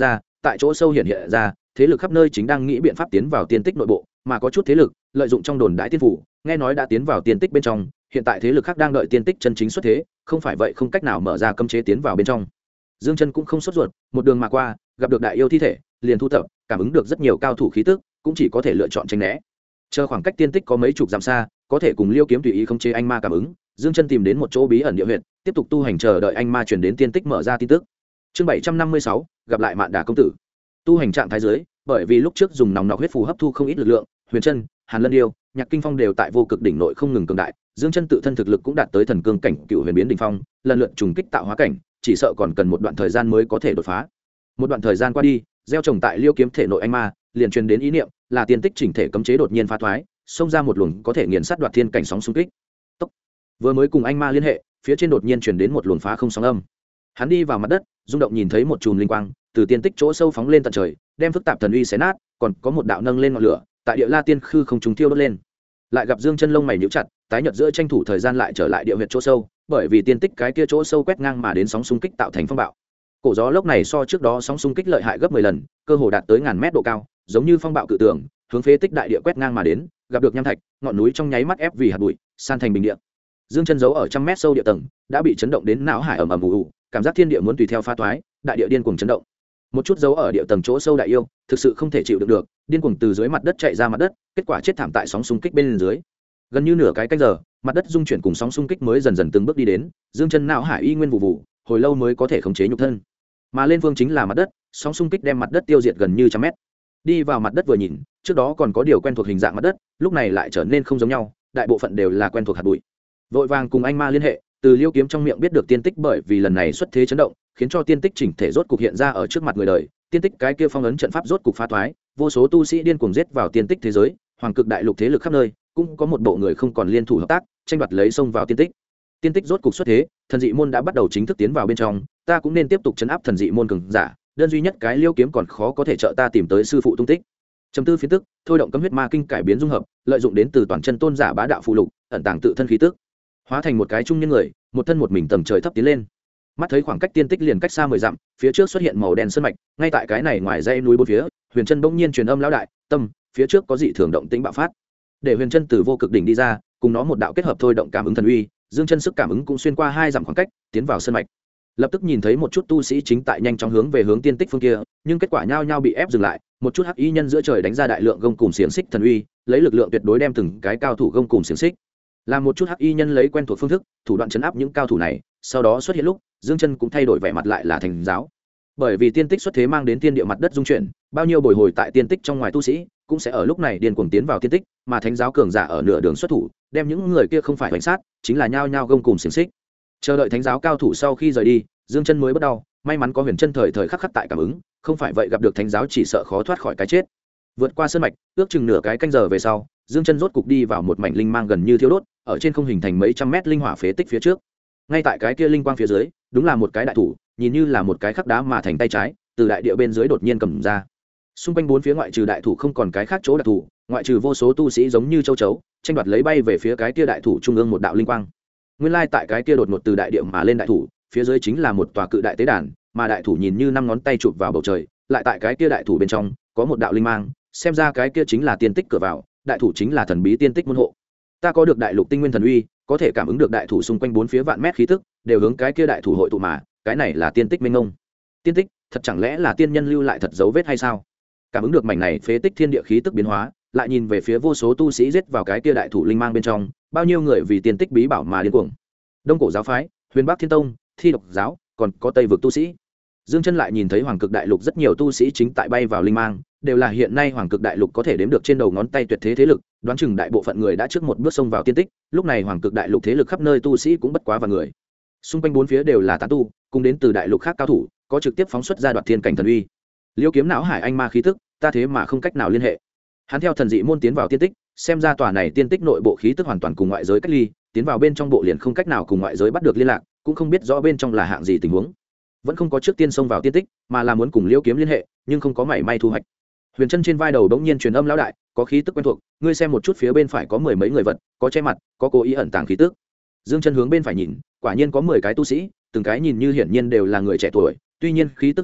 tại chỗ sâu hiện ra thế lực khắp nơi chính đang nghĩ biện pháp tiến vào tiên tích nội bộ, mà có chút thế lực lợi dụng trong đồn đại tiên phủ nghe nói đã tiến vào tiên tích bên trong, hiện tại thế lực khác đang đợi tiên tích chân chính xuất thế, không phải vậy không cách nào mở ra cấm chế tiến vào bên trong. Dương Chân cũng không sốt ruột, một đường mà qua gặp được đại yêu thi thể liền thu thập, cảm ứng được rất nhiều cao thủ khí tức, cũng chỉ có thể lựa chọn tránh né. Chờ khoảng cách tiên tích có mấy chục dặm xa, có thể cùng Liêu Kiếm tùy ý khống chế anh ma cảm ứng, Dương Chân tìm đến một chỗ bí ẩn địa huyệt, tiếp tục tu hành chờ đợi anh ma truyền đến tiên tích mở ra tin tức. Chương 756, gặp lại Mạn Đà công tử. Tu hành trạng thái dưới, bởi vì lúc trước dùng nòng nọc huyết phù hấp thu không ít lực lượng, Huyền Chân, Hàn Lân Điêu, Nhạc Kinh Phong đều tại vô cực đỉnh nội không ngừng cường đại, Dương Chân tự thân thực lực cũng đạt tới thần cương cảnh cựu huyền biến đỉnh phong, lần lượt trùng kích tạo hóa cảnh, chỉ sợ còn cần một đoạn thời gian mới có thể đột phá. Một đoạn thời gian qua đi, gieo trồng tại Liêu Kiếm thể nội anh ma, liền truyền đến ý niệm, là tiên tích chỉnh thể cấm chế đột nhiên phá thoái, xông ra một luồng có thể nghiền sát đoạt thiên cảnh sóng xung kích. Tốc. Vừa mới cùng anh ma liên hệ, phía trên đột nhiên truyền đến một luồng phá không sóng âm. Hắn đi vào mặt đất, rung động nhìn thấy một chùm linh quang từ tiên tích chỗ sâu phóng lên tận trời, đem phức tạp thần uy xé nát, còn có một đạo nâng lên ngọn lửa tại địa la tiên khư không trùng thiêu đốt lên. Lại gặp Dương Chân lông mày nhíu chặt, tái nhợt giữa tranh thủ thời gian lại trở lại địa huyệt chỗ sâu, bởi vì tiên tích cái kia chỗ sâu quét ngang mà đến sóng xung kích tạo thành phong bạo. Cổ gió lốc này so trước đó sóng xung kích lợi hại gấp 10 lần, cơ hồ đạt tới ngàn mét độ cao, giống như phong bạo cự tường, hướng phế tích đại địa quét ngang mà đến, gặp được nham thạch, ngọn núi trong nháy mắt ép vì hạt bụi, san thành bình địa. Dương Chân giấu ở trăm mét sâu địa tầng, đã bị chấn động đến não hải ầm ầm ù ù, cảm giác thiên địa muốn tùy theo phá toái, đại địa điên cuồng chấn động. Một chút giấu ở địa tầng chỗ sâu đại yêu, thực sự không thể chịu đựng được, điên cuồng từ dưới mặt đất chạy ra mặt đất, kết quả chết thảm tại sóng xung kích bên dưới. Gần như nửa cái canh giờ, mặt đất rung chuyển cùng sóng xung kích mới dần dần từng bước đi đến, Dương Chân não hải y nguyên vụ vụ, hồi lâu mới có thể khống chế nhục thân. Mà lên phương chính là mặt đất, sóng xung kích đem mặt đất tiêu diệt gần như trăm mét. Đi vào mặt đất vừa nhìn, trước đó còn có điều quen thuộc hình dạng mặt đất, lúc này lại trở nên không giống nhau, đại bộ phận đều là quen thuộc hạt bụi. Vội vàng cùng anh ma liên hệ, từ Liêu Kiếm trong miệng biết được tiên tích bởi vì lần này xuất thế chấn động, khiến cho tiên tích chỉnh thể rốt cục hiện ra ở trước mặt người đời, tiên tích cái kia phong ấn trận pháp rốt cục phá thoái, vô số tu sĩ điên cuồng giết vào tiên tích thế giới, hoàng cực đại lục thế lực khắp nơi, cũng có một bộ người không còn liên thủ hợp tác, tranh đoạt lấy xông vào tiên tích. Tiên tích rốt cục xuất thế, thần dị môn đã bắt đầu chính thức tiến vào bên trong, ta cũng nên tiếp tục chấn áp thần dị môn cường giả, đơn duy nhất cái Liêu Kiếm còn khó có thể trợ ta tìm tới sư phụ tung tích. Trầm tư phiến tức, thôi động cấm huyết ma kinh cải biến dung hợp, lợi dụng đến từ toàn chân tôn giả bá đạo phụ lục, ẩn tàng tự thân khí tức, hóa thành một cái trung nhân người, một thân một mình tầm trời thấp tiến lên. Mắt thấy khoảng cách tiên tích liền cách xa 10 dặm, phía trước xuất hiện màu đen sơn mạch, ngay tại cái này ngoài dãy núi bốn phía, Huyền Chân bỗng nhiên truyền âm lão đại, tâm, phía trước có dị thường động tĩnh bạo phát. Để Huyền Chân từ vô cực đỉnh đi ra, cùng nó một đạo kết hợp thôi động cảm ứng thần uy, Dương Chân sức cảm ứng cũng xuyên qua 2 dặm khoảng cách, tiến vào sơn mạch. Lập tức nhìn thấy một chút tu sĩ chính tại nhanh chóng hướng về hướng tiên tích phương kia, nhưng kết quả nhao nhao bị ép dừng lại, một chút hắc y nhân giữa trời đánh ra đại lượng gông cùm xiềng xích thần uy, lấy lực lượng tuyệt đối đem từng cái cao thủ gông cùm xiềng xích. Làm một chút hắc y nhân lấy quen thuộc phương thức, thủ đoạn trấn áp những cao thủ này, sau đó xuất hiện lúc, Dương Chân cũng thay đổi vẻ mặt lại là thành giáo. Bởi vì tiên tích xuất thế mang đến tiên địa mặt đất dung chuyển, bao nhiêu bồi hồi tại tiên tích trong ngoài tu sĩ, cũng sẽ ở lúc này điên cuồng tiến vào tiên tích, mà thánh giáo cường giả ở nửa đường xuất thủ, đem những người kia không phải hoành sát, chính là nhao nhao gông cùm xiềng xích. Chờ đợi thánh giáo cao thủ sau khi rời đi, Dương Chân mới bất đau, may mắn có Huyền Chân thời thời khắc khắc tại cảm ứng, không phải vậy gặp được thánh giáo chỉ sợ khó thoát khỏi cái chết. Vượt qua sơn mạch, ước chừng nửa cái canh giờ về sau, Dương Chân rốt cục đi vào một mảnh linh mang gần như thiêu đốt, ở trên không hình thành mấy trăm mét linh hỏa phế tích phía trước. Ngay tại cái kia linh quang phía dưới, đúng là một cái đại thủ, nhìn như là một cái khắc đá mà thành tay trái, từ đại địa bên dưới đột nhiên cầm ra. Xung quanh bốn phía ngoại trừ đại thủ không còn cái khác chỗ đặc thủ, ngoại trừ vô số tu sĩ giống như châu chấu, tranh đoạt lấy bay về phía cái kia đại thủ trung ương một đạo linh quang. Nguyên lai tại cái kia đột ngột từ đại địa mà lên đại thủ, phía dưới chính là một tòa cự đại tế đàn, mà đại thủ nhìn như 5 ngón tay chụp vào bầu trời, lại tại cái kia đại thủ bên trong có một đạo linh mang, xem ra cái kia chính là tiên tích cửa vào, đại thủ chính là thần bí tiên tích môn hộ. Ta có được đại lục tinh nguyên thần uy, có thể cảm ứng được đại thủ xung quanh 4 phía vạn mét khí tức, đều hướng cái kia đại thủ hội tụ mà, cái này là tiên tích minh ngông. Tiên tích, thật chẳng lẽ là tiên nhân lưu lại thật dấu vết hay sao? Cảm ứng được mảnh này phế tích thiên địa khí tức biến hóa, lại nhìn về phía vô số tu sĩ giết vào cái kia đại thủ linh mang bên trong, bao nhiêu người vì tiên tích bí bảo mà điên cuồng. Đông cổ giáo phái, Huyền Bắc Thiên Tông, Thi Độc giáo, còn có Tây vực tu sĩ. Dương Chân lại nhìn thấy Hoàng Cực Đại Lục rất nhiều tu sĩ chính tại bay vào linh mang, đều là hiện nay Hoàng Cực Đại Lục có thể đếm được trên đầu ngón tay tuyệt thế thế lực, đoán chừng đại bộ phận người đã trước một bước xông vào tiên tích, lúc này Hoàng Cực Đại Lục thế lực khắp nơi tu sĩ cũng bất quá vài người. Xung quanh bốn phía đều là tán tu, cùng đến từ đại lục khác cao thủ, có trực tiếp phóng xuất ra đoạt thiên cảnh thần uy. Liêu Kiếm não hải anh ma khí tức, ta thế mà không cách nào liên hệ. Hắn theo thần dị môn tiến vào tiên tích, xem ra tòa này tiên tích nội bộ khí tức hoàn toàn cùng ngoại giới cách ly, tiến vào bên trong bộ liền không cách nào cùng ngoại giới bắt được liên lạc, cũng không biết rõ bên trong là hạng gì tình huống. Vẫn không có trước tiên xông vào tiên tích, mà là muốn cùng Liêu Kiếm liên hệ, nhưng không có mảy may thu hoạch. Huyền Chân trên vai đầu bỗng nhiên truyền âm lão đại, có khí tức quen thuộc, ngươi xem một chút phía bên phải có 10 mấy người vật, có che mặt, có cố ý ẩn tàng khí tức. Dương Chân hướng bên phải nhìn, quả nhiên có 10 cái tu sĩ, từng cái nhìn như hiển nhiên đều là người trẻ tuổi, tuy nhiên khí tức hư vô,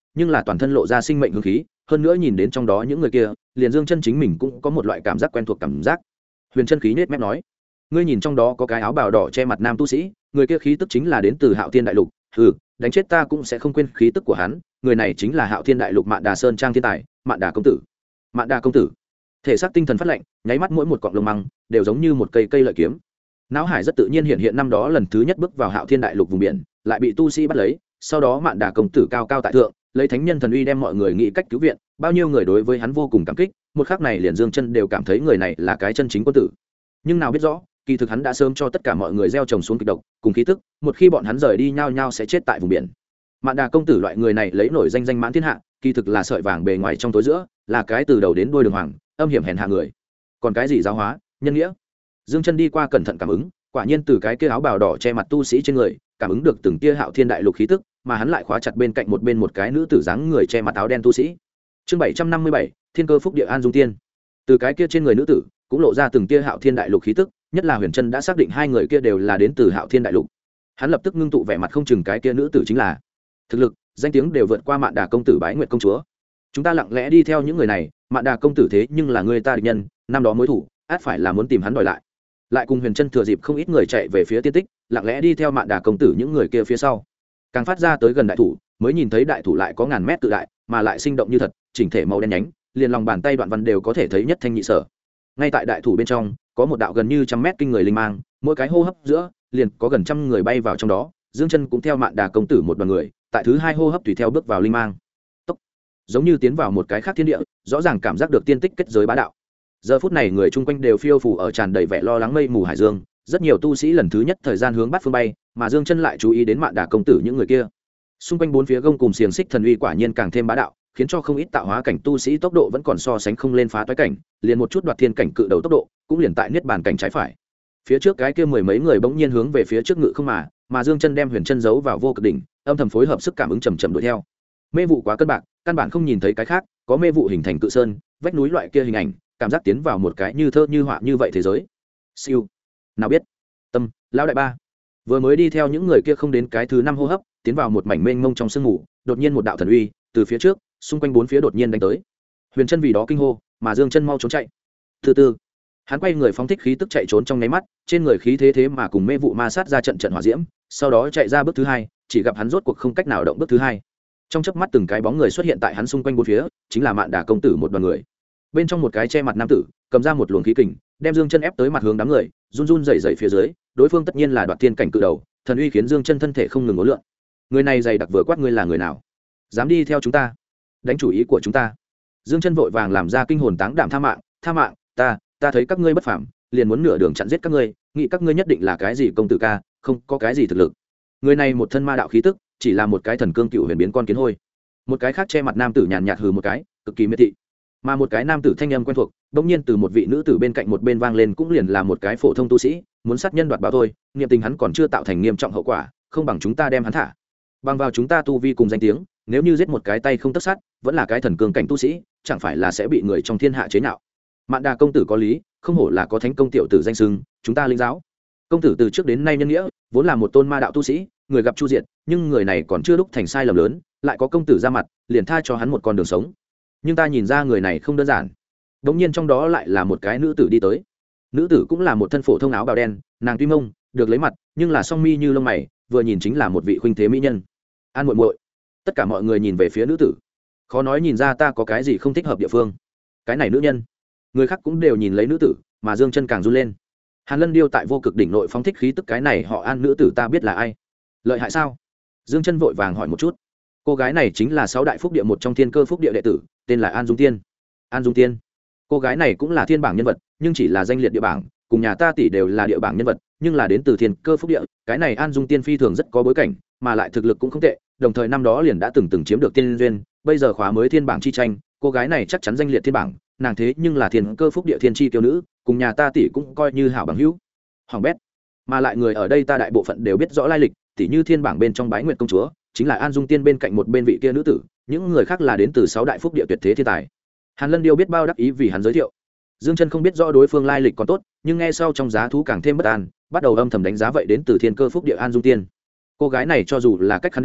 nhưng là toàn thân lộ ra sinh mệnh hương khí, hơn nữa nhìn đến trong đó những người kia, liền Dương Chân chính mình cũng có một loại cảm giác quen thuộc cảm giác. Huyền Chân khí nết mép nói, ngươi nhìn trong đó có cái áo bào đỏ che mặt nam tu sĩ, người kia khí tức chính là đến từ Hạo Thiên đại lục, đánh chết ta cũng sẽ không quên khí tức của hắn, người này chính là Hạo Thiên đại lục Mạn Đà Sơn trang thiên tài, Mạn Đà công tử. Mạn Đà công tử, thể xác tinh thần phát lạnh, nháy mắt mỗi một cọng lông măng đều giống như một cây cây lợi kiếm. Não hải rất tự nhiên hiện năm đó lần thứ nhất bước vào Hạo Thiên đại lục vùng biển, lại bị tu sĩ bắt lấy, sau đó Mạn Đà công tử cao cao tại thượng, lấy thánh nhân thần uy đem mọi người nghĩ cách cứu viện, bao nhiêu người đối với hắn vô cùng cảm kích, một khắc này liền Dương Chân đều cảm thấy người này là cái chân chính quân tử. Nhưng nào biết rõ, kỳ thực hắn đã sớm cho tất cả mọi người gieo trồng xuống kịch độc cùng khí tức, một khi bọn hắn rời đi nhao nhao sẽ chết tại vùng biển. Mạn Đà công tử loại người này lấy nổi danh danh mãn thiên hạ, kỳ thực là sợi vàng bề ngoài trong tối giữa, là cái từ đầu đến đuôi đường hoàng, âm hiểm hèn hạ người. Còn cái gì giáo hóa, nhân nghĩa? Dương Chân đi qua cẩn thận cảm ứng, quả nhiên từ cái kia áo bào đỏ che mặt tu sĩ trên người, cảm ứng được từng tia Hạo Thiên đại lục khí tức, mà hắn lại khóa chặt bên cạnh một cái nữ tử dáng người che mặt áo đen tu sĩ. Chương 757, Thiên Cơ Phúc Địa An Dung Tiên. Từ cái kia trên người nữ tử, cũng lộ ra từng tia Hạo Thiên đại lục khí tức, nhất là Huyền Trân đã xác định hai người kia đều là đến từ Hạo Thiên đại lục. Hắn lập tức ngưng tụ vẻ mặt không chừng cái kia nữ tử chính là thực lực, danh tiếng đều vượt qua Mạn Đà công tử Bái Nguyệt công chúa. Chúng ta lặng lẽ đi theo những người này, Mạn Đà công tử thế nhưng là người ta địch nhân, năm đó mối thủ, át phải là muốn tìm hắn đòi lại. Lại cùng Huyền Trân thừa dịp không ít người chạy về phía tiên tích, lặng lẽ đi theo Mạn Đà công tử những người kia phía sau. Càng phát ra tới gần đại thủ, mới nhìn thấy đại thủ lại có ngàn mét tự đại, mà lại sinh động như thật, chỉnh thể màu đen nhánh, liền lòng bàn tay đoạn văn đều có thể thấy nhất thanh nhị sở. Ngay tại đại thủ bên trong, có một đạo gần như 100 mét kinh người linh mang, mỗi cái hô hấp giữa, liền có gần 100 người bay vào trong đó. Dương Chân cũng theo Mạn Đà công tử một đoàn người, tại thứ hai hô hấp tùy theo bước vào linh mang. Tốc, giống như tiến vào một cái khác thiên địa, rõ ràng cảm giác được tiên tích kết giới bá đạo. Giờ phút này người chung quanh đều phiêu phù ở tràn đầy vẻ lo lắng mây mù hải dương, rất nhiều tu sĩ lần thứ nhất thời gian hướng bát phương bay, mà Dương Chân lại chú ý đến Mạn Đà công tử những người kia. Xung quanh bốn phía gông cùng xiềng xích thần uy quả nhiên càng thêm bá đạo, khiến cho không ít tạo hóa cảnh tu sĩ tốc độ vẫn còn so sánh không lên phá toái cảnh, liền một chút đoạt thiên cảnh cự đầu tốc độ, cũng liền tại niết bàn cảnh trái phải. Phía trước cái kia mười mấy người bỗng nhiên hướng về phía trước ngự không mà Dương Chân đem Huyền Chân giấu vào vô cực đỉnh, âm thầm phối hợp sức cảm ứng chậm chậm đuổi theo. Mê vụ quá cân bạc, căn bản không nhìn thấy cái khác, có mê vụ hình thành cự sơn, vách núi loại kia hình ảnh, cảm giác tiến vào một cái như thơ như họa như vậy thế giới. Siêu, nào biết, tâm, lão đại ba. Vừa mới đi theo những người kia không đến cái thứ 5 hô hấp, tiến vào một mảnh mênh mông trong sương mù, đột nhiên một đạo thần uy từ phía trước, xung quanh bốn phía đột nhiên đánh tới. Huyền Chân vì đó kinh hô, mà Dương Chân mau trốn chạy. Từ từ, hắn quay người phóng thích khí tức chạy trốn trong nháy mắt, trên người khí thế mà cùng mê vụ ma sát ra trận hỏa diễm, sau đó chạy ra bước thứ 2, chỉ gặp hắn rốt cuộc không cách nào động bước thứ 2. Trong chớp mắt từng cái bóng người xuất hiện tại hắn xung quanh bốn phía, chính là Mạn Đà công tử một đoàn người. Bên trong một cái che mặt nam tử, cầm ra một luồng khí kình, đem Dương Chân ép tới mặt hướng đám người, run run rẩy rẩy phía dưới, đối phương tất nhiên là đoạt thiên cảnh cự đầu, thần uy khiến Dương Chân thân thể không ngừng uốn lượn. Người này dày đặc vừa quát, ngươi là người nào? Dám đi theo chúng ta? Đánh chủ ý của chúng ta? Dương Chân vội vàng làm ra kinh hồn táng đảm, tha mạng, ta thấy các ngươi bất phàm, liền muốn nửa đường chặn giết các ngươi, nghĩ các ngươi nhất định là cái gì công tử ca, không có cái gì thực lực. Người này một thân ma đạo khí tức, chỉ là một cái thần cương cựu huyền biến con kiến hôi. Một cái khác che mặt nam tử nhàn nhạt hừ một cái, cực kỳ miệt thị. Mà một cái nam tử thanh âm quen thuộc, bỗng nhiên từ một vị nữ tử bên cạnh một bên vang lên, cũng liền là một cái phổ thông tu sĩ, muốn sát nhân đoạt bảo thôi, niệm tình hắn còn chưa tạo thành nghiêm trọng hậu quả, không bằng chúng ta đem hắn thả. Bằng vào chúng ta tu vi cùng danh tiếng, nếu như giết một cái tay không tất sát, vẫn là cái thần cương cảnh tu sĩ, chẳng phải là sẽ bị người trong thiên hạ chế nhạo. Mạn Đà công tử có lý, không hổ là có thánh công tiểu tử danh xưng, chúng ta linh giáo. Công tử từ trước đến nay nhân nghĩa, vốn là một tôn ma đạo tu sĩ, người gặp chu diệt, nhưng người này còn chưa lúc thành sai lầm lớn, lại có công tử ra mặt, liền tha cho hắn một con đường sống. Nhưng ta nhìn ra người này không đơn giản. Đống nhiên trong đó lại là một cái nữ tử đi tới. Nữ tử cũng là một thân phổ thông áo bào đen, nàng tuy mông, được lấy mặt, nhưng là song mi như lông mày, vừa nhìn chính là một vị khuynh thế mỹ nhân. An muội muội. Tất cả mọi người nhìn về phía nữ tử, khó nói nhìn ra ta có cái gì không thích hợp địa phương. Cái này nữ nhân, người khác cũng đều nhìn lấy nữ tử, mà Dương Chân càng run lên. Hàn Lân Điêu tại vô cực đỉnh nội phóng thích khí tức, cái này họ An nữ tử ta biết là ai. Lợi hại sao? Dương Chân vội vàng hỏi một chút. Cô gái này chính là 6 đại phúc địa một trong Thiên Cơ Phúc Địa đệ tử, tên là An Dung Tiên. An Dung Tiên. Cô gái này cũng là thiên bảng nhân vật, nhưng chỉ là danh liệt địa bảng, cùng nhà ta tỷ đều là địa bảng nhân vật, nhưng là đến từ Thiên Cơ Phúc Địa, cái này An Dung Tiên phi thường rất có bối cảnh, mà lại thực lực cũng không tệ, đồng thời năm đó liền đã từng chiếm được tiên duyên, bây giờ khóa mới thiên bảng chi tranh, cô gái này chắc chắn danh liệt thiên bảng, nàng thế nhưng là Thiên Cơ Phúc Địa thiên chi kiêu nữ, cùng nhà ta tỷ cũng coi như hảo bằng hữu. Hoàng bét. Mà lại người ở đây ta đại bộ phận đều biết rõ lai lịch, tỷ như thiên bảng bên trong Bái Nguyệt công chúa, chính là An Dung Tiên bên cạnh một bên vị kia nữ tử, những người khác là đến từ 6 đại phúc địa tuyệt thế thiên tài. Hàn Lân Điêu biết bao đắc ý vì hắn giới thiệu. Dương Chân không biết rõ đối phương lai lịch còn tốt, nhưng nghe sau trong giá thú càng thêm bất an, bắt đầu âm thầm đánh giá vậy đến từ Thiên Cơ Phúc Địa An Dung Tiên. Cô gái này cho dù là cách khăn đen,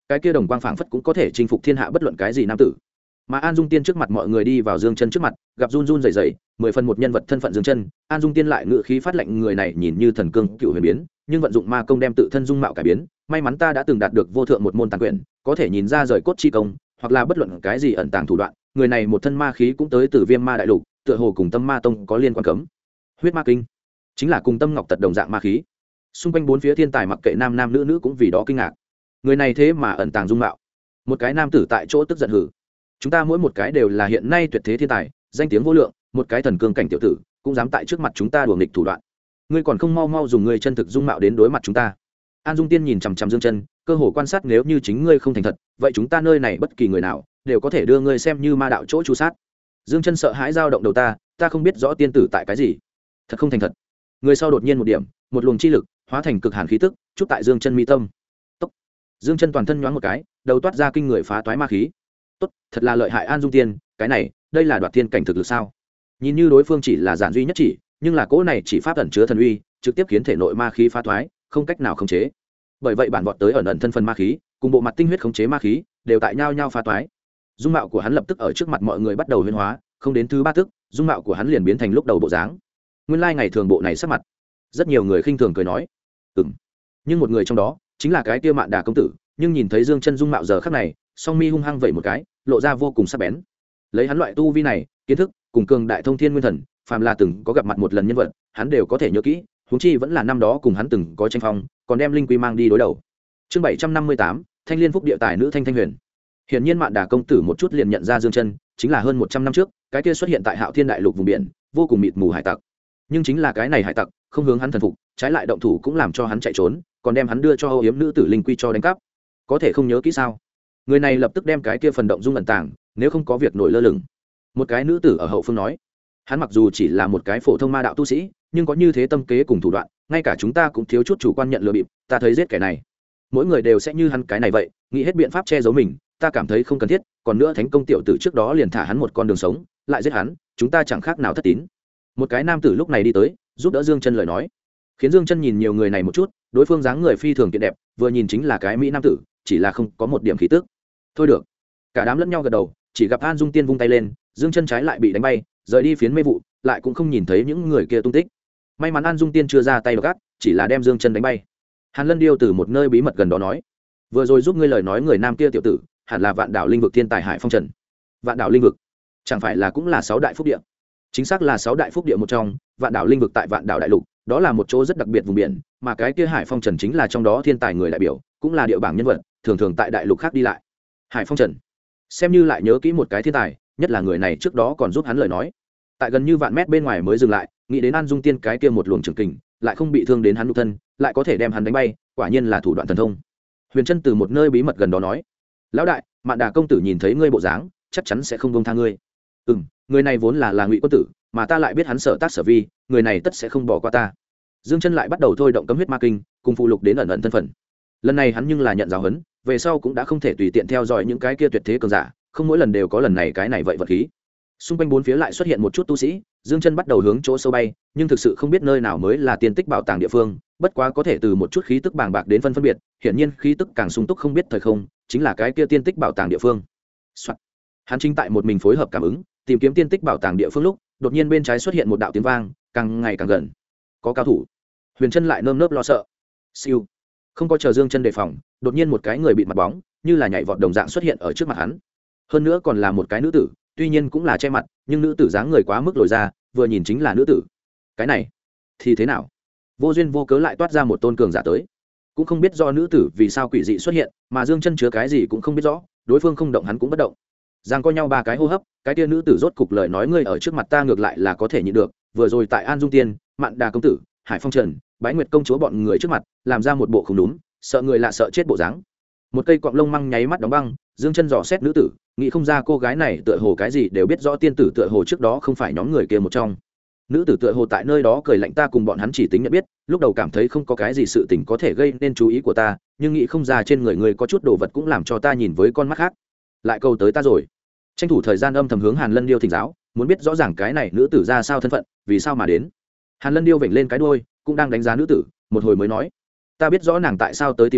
cái kia đồng quang phảng phất cũng có thể chinh phục thiên hạ bất luận cái gì nam tử. Mà An Dung Tiên trước mặt mọi người đi vào Dương Chân trước mặt, gặp run run rẩy rẩy, 10 phần một nhân vật thân phận Dương Chân, An Dung Tiên lại ngự khí phát lệnh người này nhìn như thần cương cựu huyền biến, nhưng vận dụng ma công đem tự thân dung mạo cải biến, may mắn ta đã từng đạt được vô thượng một môn tàn quyền, có thể nhìn ra rời cốt chi công, hoặc là bất luận cái gì ẩn tàng thủ đoạn, người này một thân ma khí cũng tới từ Viêm Ma đại lục, tựa hồ cùng Tâm Ma tông có liên quan cấm. Huyết Ma kinh, chính là cùng Tâm Ngọc Tật đồng dạng ma khí. Xung quanh bốn phía thiên tài mặc kệ nam nam nữ nữ cũng vì đó kinh ngạc. Người này thế mà ẩn tàng dung mạo. Một cái nam tử tại chỗ tức giận hừ. Chúng ta mỗi một cái đều là hiện nay tuyệt thế thiên tài, danh tiếng vô lượng, một cái thần cương cảnh tiểu tử cũng dám tại trước mặt chúng ta đùa nghịch thủ đoạn. Ngươi còn không mau mau dùng ngươi chân thực dung mạo đến đối mặt chúng ta. An Dung Tiên nhìn chằm chằm Dương Chân, cơ hồ quan sát, nếu như chính ngươi không thành thật, vậy chúng ta nơi này bất kỳ người nào đều có thể đưa ngươi xem như ma đạo chỗ chu sát. Dương Chân sợ hãi dao động đầu ta không biết rõ tiên tử tại cái gì. Thật không thành thật. Người sau đột nhiên một điểm, một luồng chi lực hóa thành cực hàn khí tức, chút tại Dương Chân mi tâm. Tốc. Dương Chân toàn thân nhoáng một cái, đầu toát ra kinh người phá toái ma khí. Tốt, thật là lợi hại An Dung Tiên, cái này, đây là đoạt thiên cảnh thực lực sao? Nhìn như đối phương chỉ là giản duy nhất chỉ, nhưng là cỗ này chỉ pháp ẩn chứa thần uy, trực tiếp khiến thể nội ma khí phá thoái, không cách nào khống chế. Bởi vậy bản vọt tới ẩn thân phần ma khí, cùng bộ mặt tinh huyết khống chế ma khí, đều tại nhau nhau phá toái. Dung mạo của hắn lập tức ở trước mặt mọi người bắt đầu huyễn hóa, không đến thứ ba tức, dung mạo của hắn liền biến thành lúc đầu bộ dáng. Nguyên lai ngày thường bộ này sắc mặt. Rất nhiều người khinh thường cười nói, nhưng một người trong đó chính là cái kia Mạn Đà công tử, nhưng nhìn thấy Dương Chân dung mạo giờ khắc này, song mi hung hăng vẩy một cái, lộ ra vô cùng sắc bén. Lấy hắn loại tu vi này, kiến thức cùng cường đại thông thiên nguyên thần, phàm là từng có gặp mặt một lần nhân vật, hắn đều có thể nhớ kỹ, huống chi vẫn là năm đó cùng hắn từng có tranh phong, còn đem linh quy mang đi đối đầu. Chương 758, Thanh Liên Phúc địa tài nữ Thanh Thanh Huyền. Hiển nhiên Mạn Đà công tử một chút liền nhận ra Dương Chân, chính là hơn 100 năm trước, cái kia xuất hiện tại Hạo Thiên đại lục vùng biển, vô cùng mịt mù hải tặc. Nhưng chính là cái này hải tặc, không hướng hắn thần phục, trái lại động thủ cũng làm cho hắn chạy trốn, còn đem hắn đưa cho Âu Yếm nữ tử linh quy cho đánh cắp. Có thể không nhớ kỹ sao? Người này lập tức đem cái kia phần động dung ẩn tàng, nếu không có việc nổi lơ lửng. Một cái nữ tử ở hậu phương nói, hắn mặc dù chỉ là một cái phổ thông ma đạo tu sĩ, nhưng có như thế tâm kế cùng thủ đoạn, ngay cả chúng ta cũng thiếu chút chủ quan nhận lừa bịp, ta thấy giết kẻ này, mỗi người đều sẽ như hắn cái này vậy, nghĩ hết biện pháp che giấu mình, ta cảm thấy không cần thiết, còn nữa Thánh công tiểu tử trước đó liền thả hắn một con đường sống, lại giết hắn, chúng ta chẳng khác nào thất tín. Một cái nam tử lúc này đi tới, giúp đỡ Dương Chân lời nói, khiến Dương Chân nhìn nhiều người này một chút, đối phương dáng người phi thường kiện đẹp, vừa nhìn chính là cái mỹ nam tử, chỉ là không có một điểm khí tức. Thôi được. Cả đám lẫn nhau gật đầu, chỉ gặp An Dung Tiên vung tay lên, Dương Chân trái lại bị đánh bay, rời đi phiến mê vụ, lại cũng không nhìn thấy những người kia tung tích. May mắn An Dung Tiên chưa ra tay gắt, chỉ là đem Dương Chân đánh bay. Hàn Lân Điêu từ một nơi bí mật gần đó nói, vừa rồi giúp ngươi lời nói người nam kia tiểu tử, hẳn là Vạn Đảo Linh vực thiên tài Hải Phong Trần. Vạn Đảo Linh vực, chẳng phải là cũng là 6 đại phúc địa? Chính xác là 6 đại phúc địa một trong, Vạn Đảo Linh vực tại Vạn Đảo đại lục, đó là một chỗ rất đặc biệt vùng biển, mà cái kia Hải Phong Trần chính là trong đó thiên tài người đại biểu, cũng là địa bảng nhân vật, thường thường tại đại lục khác đi lại. Hải Phong Trần, xem như lại nhớ kỹ một cái thiên tài, nhất là người này trước đó còn giúp hắn lời nói. Tại gần như vạn mét bên ngoài mới dừng lại, nghĩ đến An Dung Tiên cái kia một luồng trường kình, lại không bị thương đến hắn nhục thân, lại có thể đem hắn đánh bay, quả nhiên là thủ đoạn thần thông. Huyền Trân từ một nơi bí mật gần đó nói, lão đại, Mạn Đà công tử nhìn thấy ngươi bộ dáng, chắc chắn sẽ không buông tha ngươi. Người này vốn là Ngụy quân tử, mà ta lại biết hắn sở tác sở vi, người này tất sẽ không bỏ qua ta. Dương Chân lại bắt đầu thôi động cấm huyết ma kinh, cùng phụ lục đến ẩn ẩn thân phận. Lần này hắn nhưng là nhận giáo huấn, về sau cũng đã không thể tùy tiện theo dõi những cái kia tuyệt thế cường giả, không mỗi lần đều có lần này cái này vậy vật khí. Xung quanh bốn phía lại xuất hiện một chút tu sĩ, Dương Chân bắt đầu hướng chỗ sâu bay, nhưng thực sự không biết nơi nào mới là tiên tích bảo tàng địa phương, bất quá có thể từ một chút khí tức bàng bạc đến phân biệt, hiển nhiên khí tức càng sung túc không biết thời không, chính là cái kia tiên tích bảo tàng địa phương. Hắn chính tại một mình phối hợp cảm ứng, tìm kiếm tiên tích bảo tàng địa phương lúc, đột nhiên bên trái xuất hiện một đạo tiếng vang, càng ngày càng gần. Có cao thủ. Huyền Trân lại nơm nớp lo sợ. Siêu. Không có chờ Dương Chân đề phòng, đột nhiên một cái người bịt mặt bóng, như là nhảy vọt đồng dạng xuất hiện ở trước mặt hắn. Hơn nữa còn là một cái nữ tử, tuy nhiên cũng là che mặt, nhưng nữ tử dáng người quá mức lồi ra, vừa nhìn chính là nữ tử. Cái này thì thế nào? Vô duyên vô cớ lại toát ra một tôn cường giả tới, cũng không biết do nữ tử vì sao quỷ dị xuất hiện, mà Dương Chân chứa cái gì cũng không biết rõ, đối phương không động hắn cũng bất động. Giang co nhau 3 cái hô hấp, cái tia nữ tử rốt cục lời nói, ngươi ở trước mặt ta ngược lại là có thể nhịn được, vừa rồi tại An Dung Tiên, Mạn Đà công tử, Hải Phong Trần, Bái Nguyệt công chúa bọn người trước mặt, làm ra một bộ không đúng, sợ người lạ sợ chết bộ dáng. Một cây quặng lông măng nháy mắt đóng băng, Dương Chân dò xét nữ tử, nghĩ không ra cô gái này tựa hồ cái gì đều biết rõ, tiên tử tựa hồ trước đó không phải nhóm người kia một trong. Nữ tử tựa hồ tại nơi đó cười lạnh, ta cùng bọn hắn chỉ tính nhận biết, lúc đầu cảm thấy không có cái gì sự tình có thể gây nên chú ý của ta, nhưng nghĩ không ra trên người người có chút đồ vật cũng làm cho ta nhìn với con mắt khác. Lại câu tới ta rồi. Tranh thủ thời gian âm thầm hướng Hàn Lân Điêu thỉnh giáo, muốn biết rõ ràng cái này nữ tử ra sao thân phận, vì sao mà đến. Hàn Lân Điêu vểnh lên cái đuôi, cũng đang đánh giá nữ tử, một hồi mới nói, ta biết rõ nàng tại sao tới tìm ngươi,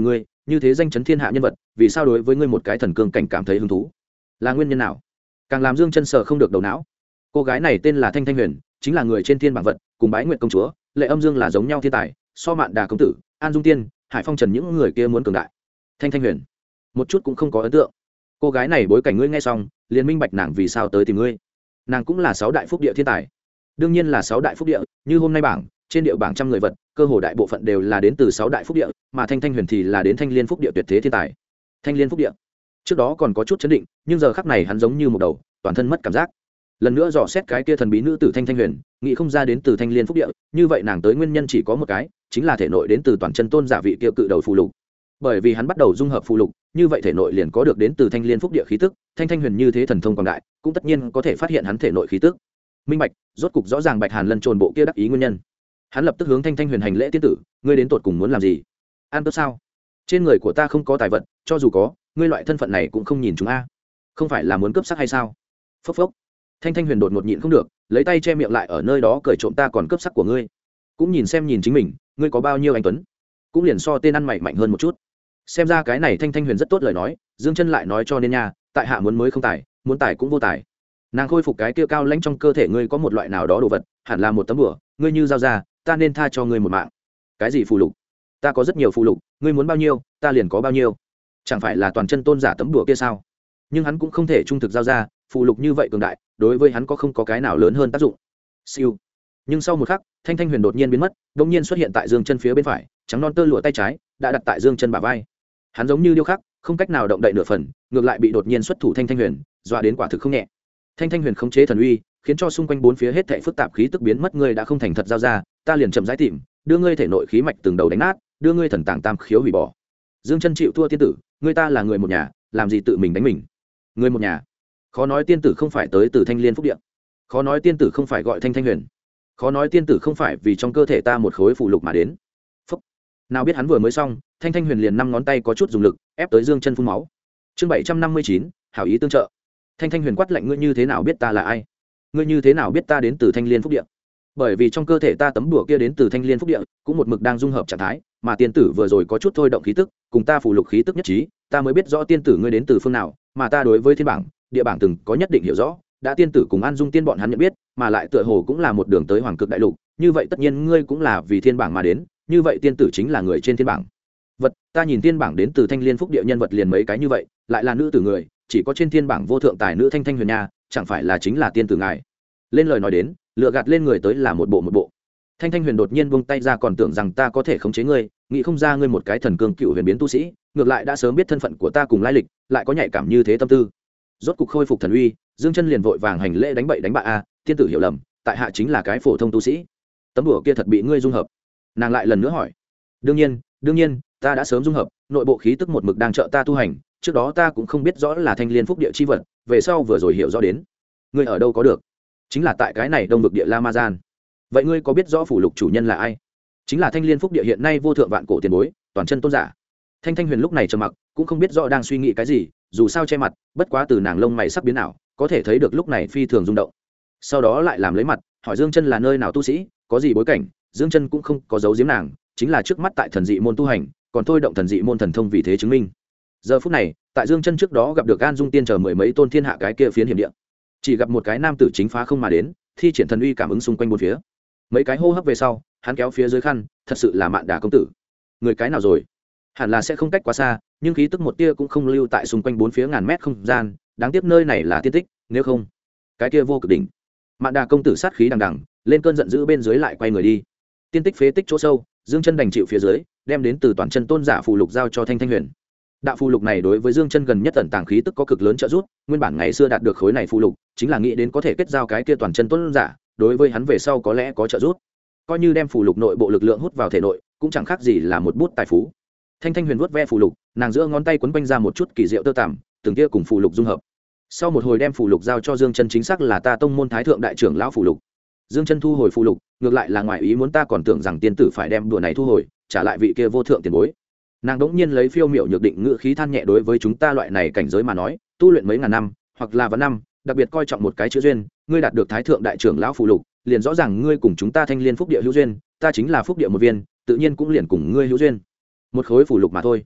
như thế danh chấn thiên hạ nhân vật vì sao đối với ngươi một cái thần cương cảnh cảm thấy hứng thú, là nguyên nhân nào? Càng làm Dương Chân sờ không được đầu não. Cô gái này tên là Thanh Thanh Huyền, chính là người trên thiên bảng vật, cùng Bái Nguyệt công chúa, Lệ Âm Dương là giống nhau thiên tài, so Mạn Đà công tử, An Dung Tiên, Hải Phong Trần những người kia muốn cường đại. Thanh Thanh Huyền một chút cũng không có ấn tượng. Cô gái này bối cảnh ngươi nghe xong liền minh bạch nàng vì sao tới tìm ngươi. Nàng cũng là 6 đại phúc địa thiên tài. Đương nhiên là 6 đại phúc địa, như hôm nay bảng trên địa bảng trăm người vật, cơ hồ đại bộ phận đều là đến từ 6 đại phúc địa, mà Thanh Thanh Huyền thì là đến Thanh Liên phúc địa tuyệt thế thiên tài. Thanh Liên phúc địa trước đó còn có chút chấn định, nhưng giờ khắc này hắn giống như một đầu toàn thân mất cảm giác. Lần nữa dò xét cái kia thần bí nữ tử Thanh Thanh Huyền, nghĩ không ra đến từ Thanh Liên phúc địa, như vậy nàng tới nguyên nhân chỉ có một cái, chính là thể nội đến từ toàn chân tôn giả vị kia cự đầu phù lục. Bởi vì hắn bắt đầu dung hợp phù lục, như vậy thể nội liền có được đến từ Thanh Liên phúc địa khí tức. Thanh Thanh Huyền như thế thần thông quảng đại, cũng tất nhiên có thể phát hiện hắn thể nội khí tức. Minh bạch, rốt cục rõ ràng Bạch Hàn Lân trồn bộ kia đắc ý nguyên nhân. Hắn lập tức hướng Thanh Thanh Huyền hành lễ tiên tử, ngươi đến tột cùng muốn làm gì? An cướp sao? Trên người của ta không có tài vật, cho dù có, ngươi loại thân phận này cũng không nhìn chúng a. Không phải là muốn cướp sắc hay sao? Phốc phốc. Thanh Thanh Huyền đột ngột nhịn không được, lấy tay che miệng lại, ở nơi đó cười trộm, ta còn cướp sắc của ngươi. Cũng nhìn xem nhìn chính mình, ngươi có bao nhiêu anh tuấn, cũng liền so tên ăn mày mạnh hơn một chút. Xem ra cái này Thanh Thanh Huyền rất tốt lời nói, Dương Chân lại nói cho nên nha, tại hạ muốn mới không tài, muốn tài cũng vô tài. Nàng khôi phục cái kia cao lãnh trong cơ thể ngươi có một loại nào đó đồ vật, hẳn là một tấm bùa, ngươi như giao ra, ta nên tha cho ngươi một mạng. Cái gì phù lục? Ta có rất nhiều phù lục, ngươi muốn bao nhiêu, ta liền có bao nhiêu. Chẳng phải là toàn chân tôn giả tấm đùa kia sao? Nhưng hắn cũng không thể trung thực giao ra, phù lục như vậy cường đại, đối với hắn có không có cái nào lớn hơn tác dụng. Siêu. Nhưng sau một khắc, Thanh Thanh Huyền đột nhiên biến mất, đột nhiên xuất hiện tại Dương Chân phía bên phải, trắng non tơ lụa tay trái đã đặt tại Dương Chân bả vai. Hắn giống như điêu khắc, không cách nào động đậy nửa phần, ngược lại bị đột nhiên xuất thủ Thanh Thanh Huyền dọa đến quả thực không nhẹ. Thanh Thanh Huyền khống chế thần uy, khiến cho xung quanh bốn phía hết thảy phức tạp khí tức biến mất, ngươi đã không thành thật giao ra, ta liền chậm rãi tìm, đưa ngươi thể nội khí mạch từng đầu đánh nát, đưa ngươi thần tàng tam khiếu hủy bỏ. Dương Chân chịu thua tiên tử, ngươi ta là người một nhà, làm gì tự mình đánh mình? Người một nhà? Khó nói tiên tử không phải tới từ Thanh Liên phúc địa, khó nói tiên tử không phải gọi Thanh Thanh Huyền, khó nói tiên tử không phải vì trong cơ thể ta một khối phụ lục mà đến. Phúc. Nào biết hắn vừa mới xong, Thanh Thanh Huyền liền 5 ngón tay có chút dùng lực, ép tới Dương Chân phun máu. Chương 759, hảo ý tương trợ. Thanh Thanh Huyền quát lạnh, ngươi như thế nào biết ta là ai? Ngươi như thế nào biết ta đến từ Thanh Liên phúc địa? Bởi vì trong cơ thể ta tấm đùa kia đến từ Thanh Liên phúc địa, cũng một mực đang dung hợp trạng thái, mà tiên tử vừa rồi có chút thôi động khí tức, cùng ta phù lục khí tức nhất trí, ta mới biết rõ tiên tử ngươi đến từ phương nào, mà ta đối với thiên bảng, địa bảng từng có nhất định hiểu rõ, đã tiên tử cùng An Dung Tiên bọn hắn nhận biết, mà lại tựa hồ cũng là một đường tới Hoàng Cực Đại Lục, như vậy tất nhiên ngươi cũng là vì thiên bảng mà đến, như vậy tiên tử chính là người trên thiên bảng. Vật, ta nhìn thiên bảng đến từ Thanh Liên phúc địa nhân vật liền mấy cái như vậy, lại là nữ tử người, chỉ có trên thiên bảng vô thượng tài nữ Thanh Thanh Huyền nha, chẳng phải là chính là tiên tử ngài. Lên lời nói đến, lựa gạt lên người tới là một bộ. Thanh Thanh Huyền đột nhiên buông tay ra, còn tưởng rằng ta có thể khống chế ngươi, nghĩ không ra ngươi một cái thần cương cựu huyền biến tu sĩ, ngược lại đã sớm biết thân phận của ta cùng lai lịch, lại có nhạy cảm như thế tâm tư. Rốt cục khôi phục thần uy, Dương Chân liền vội vàng hành lễ, đánh bậy đánh bạ a, tiên tử hiểu lầm, tại hạ chính là cái phổ thông tu sĩ. Tấm đùa kia thật bị ngươi dung hợp? Nàng lại lần nữa hỏi. Đương nhiên, ta đã sớm dung hợp, nội bộ khí tức một mực đang trợ ta tu hành, trước đó ta cũng không biết rõ là Thanh Liên phúc địa chi vật, về sau vừa rồi hiểu rõ đến. Ngươi ở đâu có được? Chính là tại cái này Đông vực địa La Ma Gian. Vậy ngươi có biết rõ phủ lục chủ nhân là ai? Chính là Thanh Liên phúc địa hiện nay vô thượng vạn cổ tiền bối, toàn chân tôn giả. Thanh Thanh Huyền lúc này trầm mặc, cũng không biết rõ đang suy nghĩ cái gì, dù sao che mặt, bất quá từ nàng lông mày sắc biến ảo, có thể thấy được lúc này phi thường rung động. Sau đó lại làm lấy mặt, hỏi Dương Chân là nơi nào tu sĩ, có gì bối cảnh. Dương Chân cũng không có giấu giếm nàng, chính là trước mắt tại thần dị môn tu hành, còn thôi động thần dị môn thần thông vì thế chứng minh. Giờ phút này, tại Dương Chân trước đó gặp được An Dung Tiên chờ mười mấy tôn thiên hạ cái kia phiến hiểm địa, chỉ gặp một cái nam tử chính phá không mà đến, thi triển thần uy cảm ứng xung quanh bốn phía. Mấy cái hô hấp về sau, hắn kéo phía dưới khăn, thật sự là Mạn Đà công tử. Người cái nào rồi? Hẳn là sẽ không cách quá xa, nhưng khí tức một tia cũng không lưu tại xung quanh bốn phía ngàn mét không gian, đáng tiếc nơi này là tiên tích, nếu không, cái kia vô cực đỉnh. Mạn Đà công tử sát khí đằng đằng, lên cơn giận dữ bên dưới lại quay người đi. Tiên tích phế tích chỗ sâu, Dương Chân đành chịu phía dưới, đem đến từ toàn chân tôn giả phù lục giao cho Thanh Thanh Huyền. Đạo phù lục này đối với Dương Chân gần nhất tận tàng khí tức có cực lớn trợ giúp, nguyên bản ngày xưa đạt được khối này phù lục, chính là nghĩ đến có thể kết giao cái kia toàn chân tôn giả, đối với hắn về sau có lẽ có trợ giúp. Coi như đem phù lục nội bộ lực lượng hút vào thể nội, cũng chẳng khác gì là một bút tài phú. Thanh Thanh Huyền vuốt ve phù lục, nàng giữa ngón tay quấn quanh ra một chút kỳ diệu tơ tằm, từng kia cùng phù lục dung hợp. Sau một hồi đem phù lục giao cho Dương Chân, chính xác là ta tông môn thái thượng đại trưởng lão phù lục. Dương Chân thu hồi phù lục, ngược lại là ngoài ý muốn, ta còn tưởng rằng tiên tử phải đem đùa này thu hồi, trả lại vị kia vô thượng tiền bối. Nàng đống nhiên lấy phiêu miểu nhược định ngữ khí than nhẹ, đối với chúng ta loại này cảnh giới mà nói, tu luyện mấy ngàn năm, hoặc là vạn năm, đặc biệt coi trọng một cái chữ duyên, ngươi đạt được thái thượng đại trưởng lão phù lục, liền rõ ràng ngươi cùng chúng ta Thanh Liên phúc địa hữu duyên, ta chính là phúc địa một viên, tự nhiên cũng liền cùng ngươi hữu duyên. Một khối phù lục mà thôi.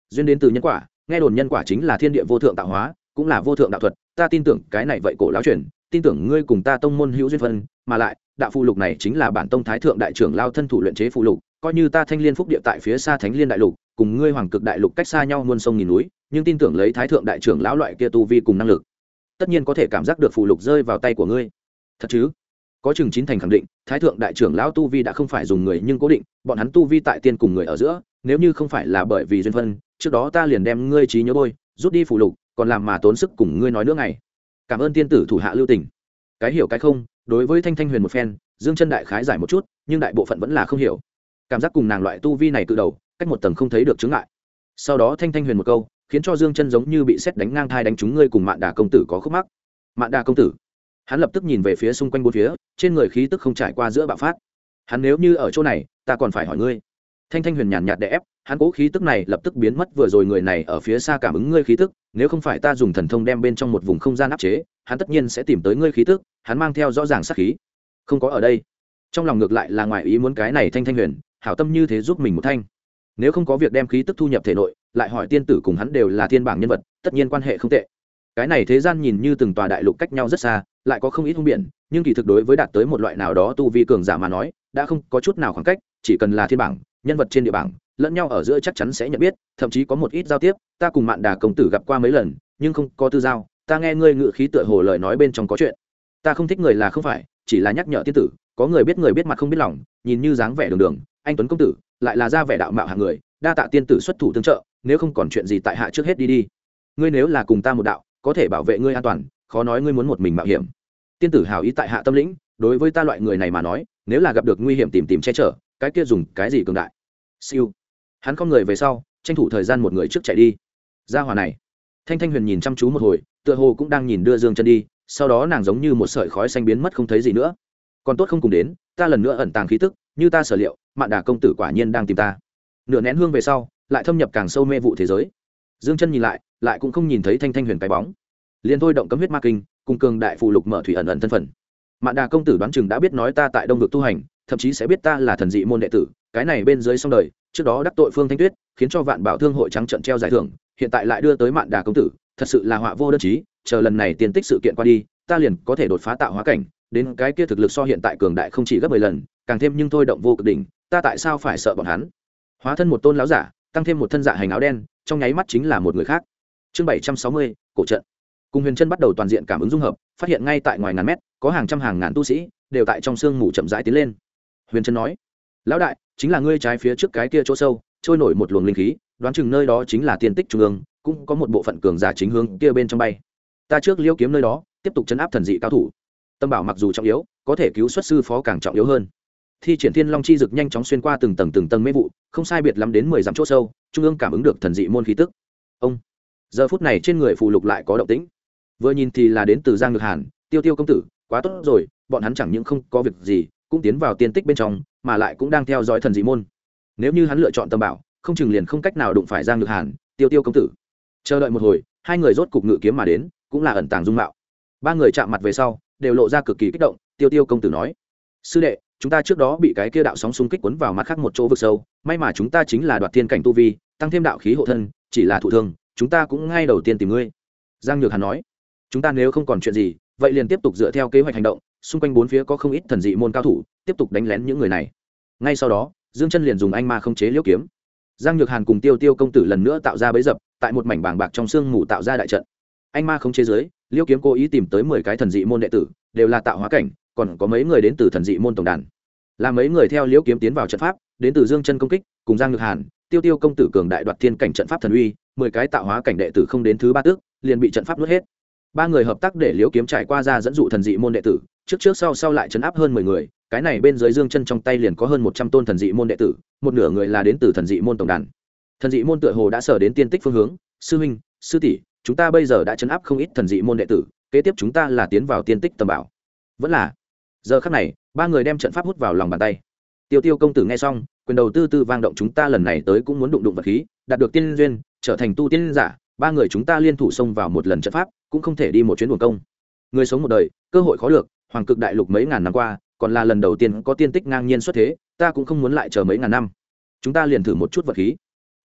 duyên đến từ nhân quả, nghe đồn nhân quả chính là thiên địa vô thượng tạo hóa, cũng là vô thượng đạo thuật, ta tin tưởng cái này vậy cổ lão truyền, tin tưởng ngươi cùng ta tông môn hữu duyên phân, mà lại đạo phù lục này chính là bản tông thái thượng đại trưởng lao thân thủ luyện chế phù lục, coi như ta thanh liên phúc địa tại phía xa thánh liên đại lục, cùng ngươi hoàng cực đại lục cách xa nhau muôn sông nghìn núi, nhưng tin tưởng lấy thái thượng đại trưởng lão loại kia tu vi cùng năng lực, tất nhiên có thể cảm giác được phù lục rơi vào tay của ngươi. Thật chứ? Có chừng chín thành khẳng định, thái thượng đại trưởng lão tu vi đã không phải dùng người nhưng cố định, bọn hắn tu vi tại tiên cùng người ở giữa, nếu như không phải là bởi vì duyên phân, trước đó ta liền đem ngươi trí nhớ bôi, rút đi phù lục, còn làm mà tốn sức cùng ngươi nói nữa ngày. Cảm ơn tiên tử thủ hạ lưu tình. Cái hiểu cái không, đối với Thanh Thanh Huyền một phen, Dương Chân đại khái giải một chút, nhưng đại bộ phận vẫn là không hiểu. Cảm giác cùng nàng loại tu vi này cự đầu, cách một tầng không thấy được chướng ngại. Sau đó Thanh Thanh Huyền một câu, khiến cho Dương Chân giống như bị sét đánh ngang thai đánh trúng, ngươi cùng Mạn Đà công tử có khúc mắc. Mạn Đà công tử? Hắn lập tức nhìn về phía xung quanh bốn phía, trên người khí tức không trải qua giữa bạo phát. Hắn nếu như ở chỗ này, ta còn phải hỏi ngươi. Thanh Thanh Huyền nhàn nhạt đè ép, hắn cố khí tức này lập tức biến mất, vừa rồi người này ở phía xa cảm ứng ngươi khí tức, nếu không phải ta dùng thần thông đem bên trong một vùng không gian áp chế, hắn tất nhiên sẽ tìm tới ngươi khí tức, hắn mang theo rõ ràng sát khí. Không có ở đây. Trong lòng ngược lại là ngoài ý muốn cái này Thanh Thanh Huyền, hảo tâm như thế giúp mình một thanh. Nếu không có việc đem khí tức thu nhập thể nội, lại hỏi tiên tử cùng hắn đều là thiên bảng nhân vật, tất nhiên quan hệ không tệ. Cái này thế gian nhìn như từng tòa đại lục cách nhau rất xa, lại có không ít hung biển, nhưng kỳ thực đối với đạt tới một loại nào đó tu vi cường giả mà nói, đã không có chút nào khoảng cách, chỉ cần là thiên bảng, nhân vật trên địa bảng, lẫn nhau ở giữa chắc chắn sẽ nhận biết, thậm chí có một ít giao tiếp, ta cùng Mạn Đà công tử gặp qua mấy lần, nhưng không có tư giao, ta nghe ngươi ngự khí tựa hồ lời nói bên trong có chuyện. Ta không thích người là không phải, chỉ là nhắc nhở tiên tử, có người biết mặt không biết lòng, nhìn như dáng vẻ đường đường, anh tuấn công tử, lại là ra vẻ đạo mạo hạng người, đa tạ tiên tử xuất thủ tương trợ, nếu không còn chuyện gì tại hạ trước hết đi đi. Ngươi nếu là cùng ta một đạo, có thể bảo vệ ngươi an toàn, khó nói ngươi muốn một mình mạo hiểm. Tiên tử hảo ý tại hạ tâm lĩnh, đối với ta loại người này mà nói, nếu là gặp được nguy hiểm tìm che chở, cái kia dùng cái gì cường đại. Siêu. Hắn không người về sau, tranh thủ thời gian một người trước chạy đi. Gia hỏa này. Thanh Thanh Huyền nhìn chăm chú một hồi, tựa hồ cũng đang nhìn đưa Dương Chân đi, sau đó nàng giống như một sợi khói xanh biến mất không thấy gì nữa. Còn tốt không cùng đến, ta lần nữa ẩn tàng khí tức, như ta sở liệu, Mạn Đà công tử quả nhiên đang tìm ta. Nửa nén hương về sau, lại thâm nhập càng sâu mê vụ thế giới. Dương Chân nhìn lại cũng không nhìn thấy Thanh Thanh Huyền cái bóng. Liên thôi động cấm huyết ma kinh, cùng cường đại phù lục mở thủy ẩn thân phận. Mạn Đà công tử đoán chừng đã biết nói ta tại Đông vực tu hành, thậm chí sẽ biết ta là thần dị môn đệ tử, cái này bên dưới xong đời, trước đó đắc tội Phương Thanh Tuyết, khiến cho Vạn Bảo Thương hội trắng trận treo giải thưởng, hiện tại lại đưa tới Mạn Đà công tử, thật sự là họa vô đơn chí, chờ lần này tiền tích sự kiện qua đi, ta liền có thể đột phá tạo hóa cảnh, đến cái kia thực lực so hiện tại cường đại không chỉ gấp 10 lần, càng thêm nhưng thôi động vô cực đỉnh, ta tại sao phải sợ bọn hắn? Hóa thân một tôn lão giả, tăng thêm một thân dạ hành áo đen, trong nháy mắt chính là một người khác. Chương 760, cổ trận. Cùng Huyền Chân bắt đầu toàn diện cảm ứng dung hợp, phát hiện ngay tại ngoài ngàn mét, có hàng trăm hàng ngàn tu sĩ, đều tại trong sương mù chậm rãi tiến lên. Huyền Chân nói: "Lão đại, chính là ngươi trái phía trước cái kia chỗ sâu, trôi nổi một luồng linh khí, đoán chừng nơi đó chính là tiên tích trung ương, cũng có một bộ phận cường giả chính hướng kia bên trong bay. Ta trước liễu kiếm nơi đó, tiếp tục trấn áp thần dị cao thủ. Tâm bảo mặc dù trọng yếu, có thể cứu xuất sư phó càng trọng yếu hơn." Thi triển Thiên Long chi dực nhanh chóng xuyên qua từng tầng mê vụ, không sai biệt lắm đến 10 dặm chỗ sâu, trung ương cảm ứng được thần dị môn khí tức. Ông, giờ phút này trên người phù lục lại có động tĩnh. Vừa nhìn thì là đến từ Giang Nhược Hàn, Tiêu Tiêu công tử, quá tốt rồi, bọn hắn chẳng những không có việc gì, cũng tiến vào tiên tích bên trong, mà lại cũng đang theo dõi thần dị môn. Nếu như hắn lựa chọn tâm bảo, không chừng liền không cách nào đụng phải Giang Nhược Hàn, Tiêu Tiêu công tử. Chờ đợi một hồi, hai người rốt cục ngự kiếm mà đến, cũng là ẩn tàng dung mạo. Ba người chạm mặt về sau, đều lộ ra cực kỳ kích động. Tiêu Tiêu công tử nói: "Sư đệ, chúng ta trước đó bị cái kia đạo sóng xung kích cuốn vào mặt khác một chỗ vực sâu, may mà chúng ta chính là đoạt thiên cảnh tu vi, tăng thêm đạo khí hộ thân, chỉ là thụ thương, chúng ta cũng ngay đầu tiên tìm ngươi." Giang Nhược Hàn nói: "Chúng ta nếu không còn chuyện gì, vậy liền tiếp tục dựa theo kế hoạch hành động, xung quanh bốn phía có không ít thần dị môn cao thủ, tiếp tục đánh lén những người này." Ngay sau đó, Dương Chân liền dùng anh ma không chế liễu kiếm. Giang Nhược Hàn cùng Tiêu Tiêu công tử lần nữa tạo ra bẫy dập, tại một mảnh bàng bạc trong sương mù tạo ra đại trận. Anh ma không chế dưới, liễu kiếm cố ý tìm tới 10 cái thần dị môn đệ tử, đều là tạo hóa cảnh, còn có mấy người đến từ thần dị môn tổng đàn. Là mấy người theo liễu kiếm tiến vào trận pháp, đến từ Dương Chân công kích, cùng Giang Nhược Hàn, Tiêu Tiêu công tử cường đại đoạt thiên cảnh trận pháp thần uy, 10 cái tạo hóa cảnh đệ tử không đến thứ 3 tước, liền bị trận pháp nuốt hết. Ba người hợp tác để liễu kiếm trải qua ra dẫn dụ thần dị môn đệ tử, trước sau lại trấn áp hơn 10 người, cái này bên dưới Dương Chân trong tay liền có hơn 100 tôn thần dị môn đệ tử, một nửa người là đến từ thần dị môn tổng đàn. Thần dị môn tựa hồ đã sở đến tiên tích phương hướng, sư huynh, sư tỷ, chúng ta bây giờ đã trấn áp không ít thần dị môn đệ tử, kế tiếp chúng ta là tiến vào tiên tích tầm bảo. Vẫn là. Giờ khắc này, ba người đem trận pháp hút vào lòng bàn tay. Tiêu Tiêu công tử nghe xong, quyền đầu tư vang động, chúng ta lần này tới cũng muốn đụng vật khí, đạt được tiên duyên, trở thành tu tiên giả, ba người chúng ta liên thủ xông vào một lần trận pháp, cũng không thể đi một chuyến uổng công. Người sống một đời, cơ hội khó được, hoàng cực đại lục mấy ngàn năm qua, còn là lần đầu tiên có tiên tích ngang nhiên xuất thế, ta cũng không muốn lại chờ mấy ngàn năm. Chúng ta liền thử một chút vật khí.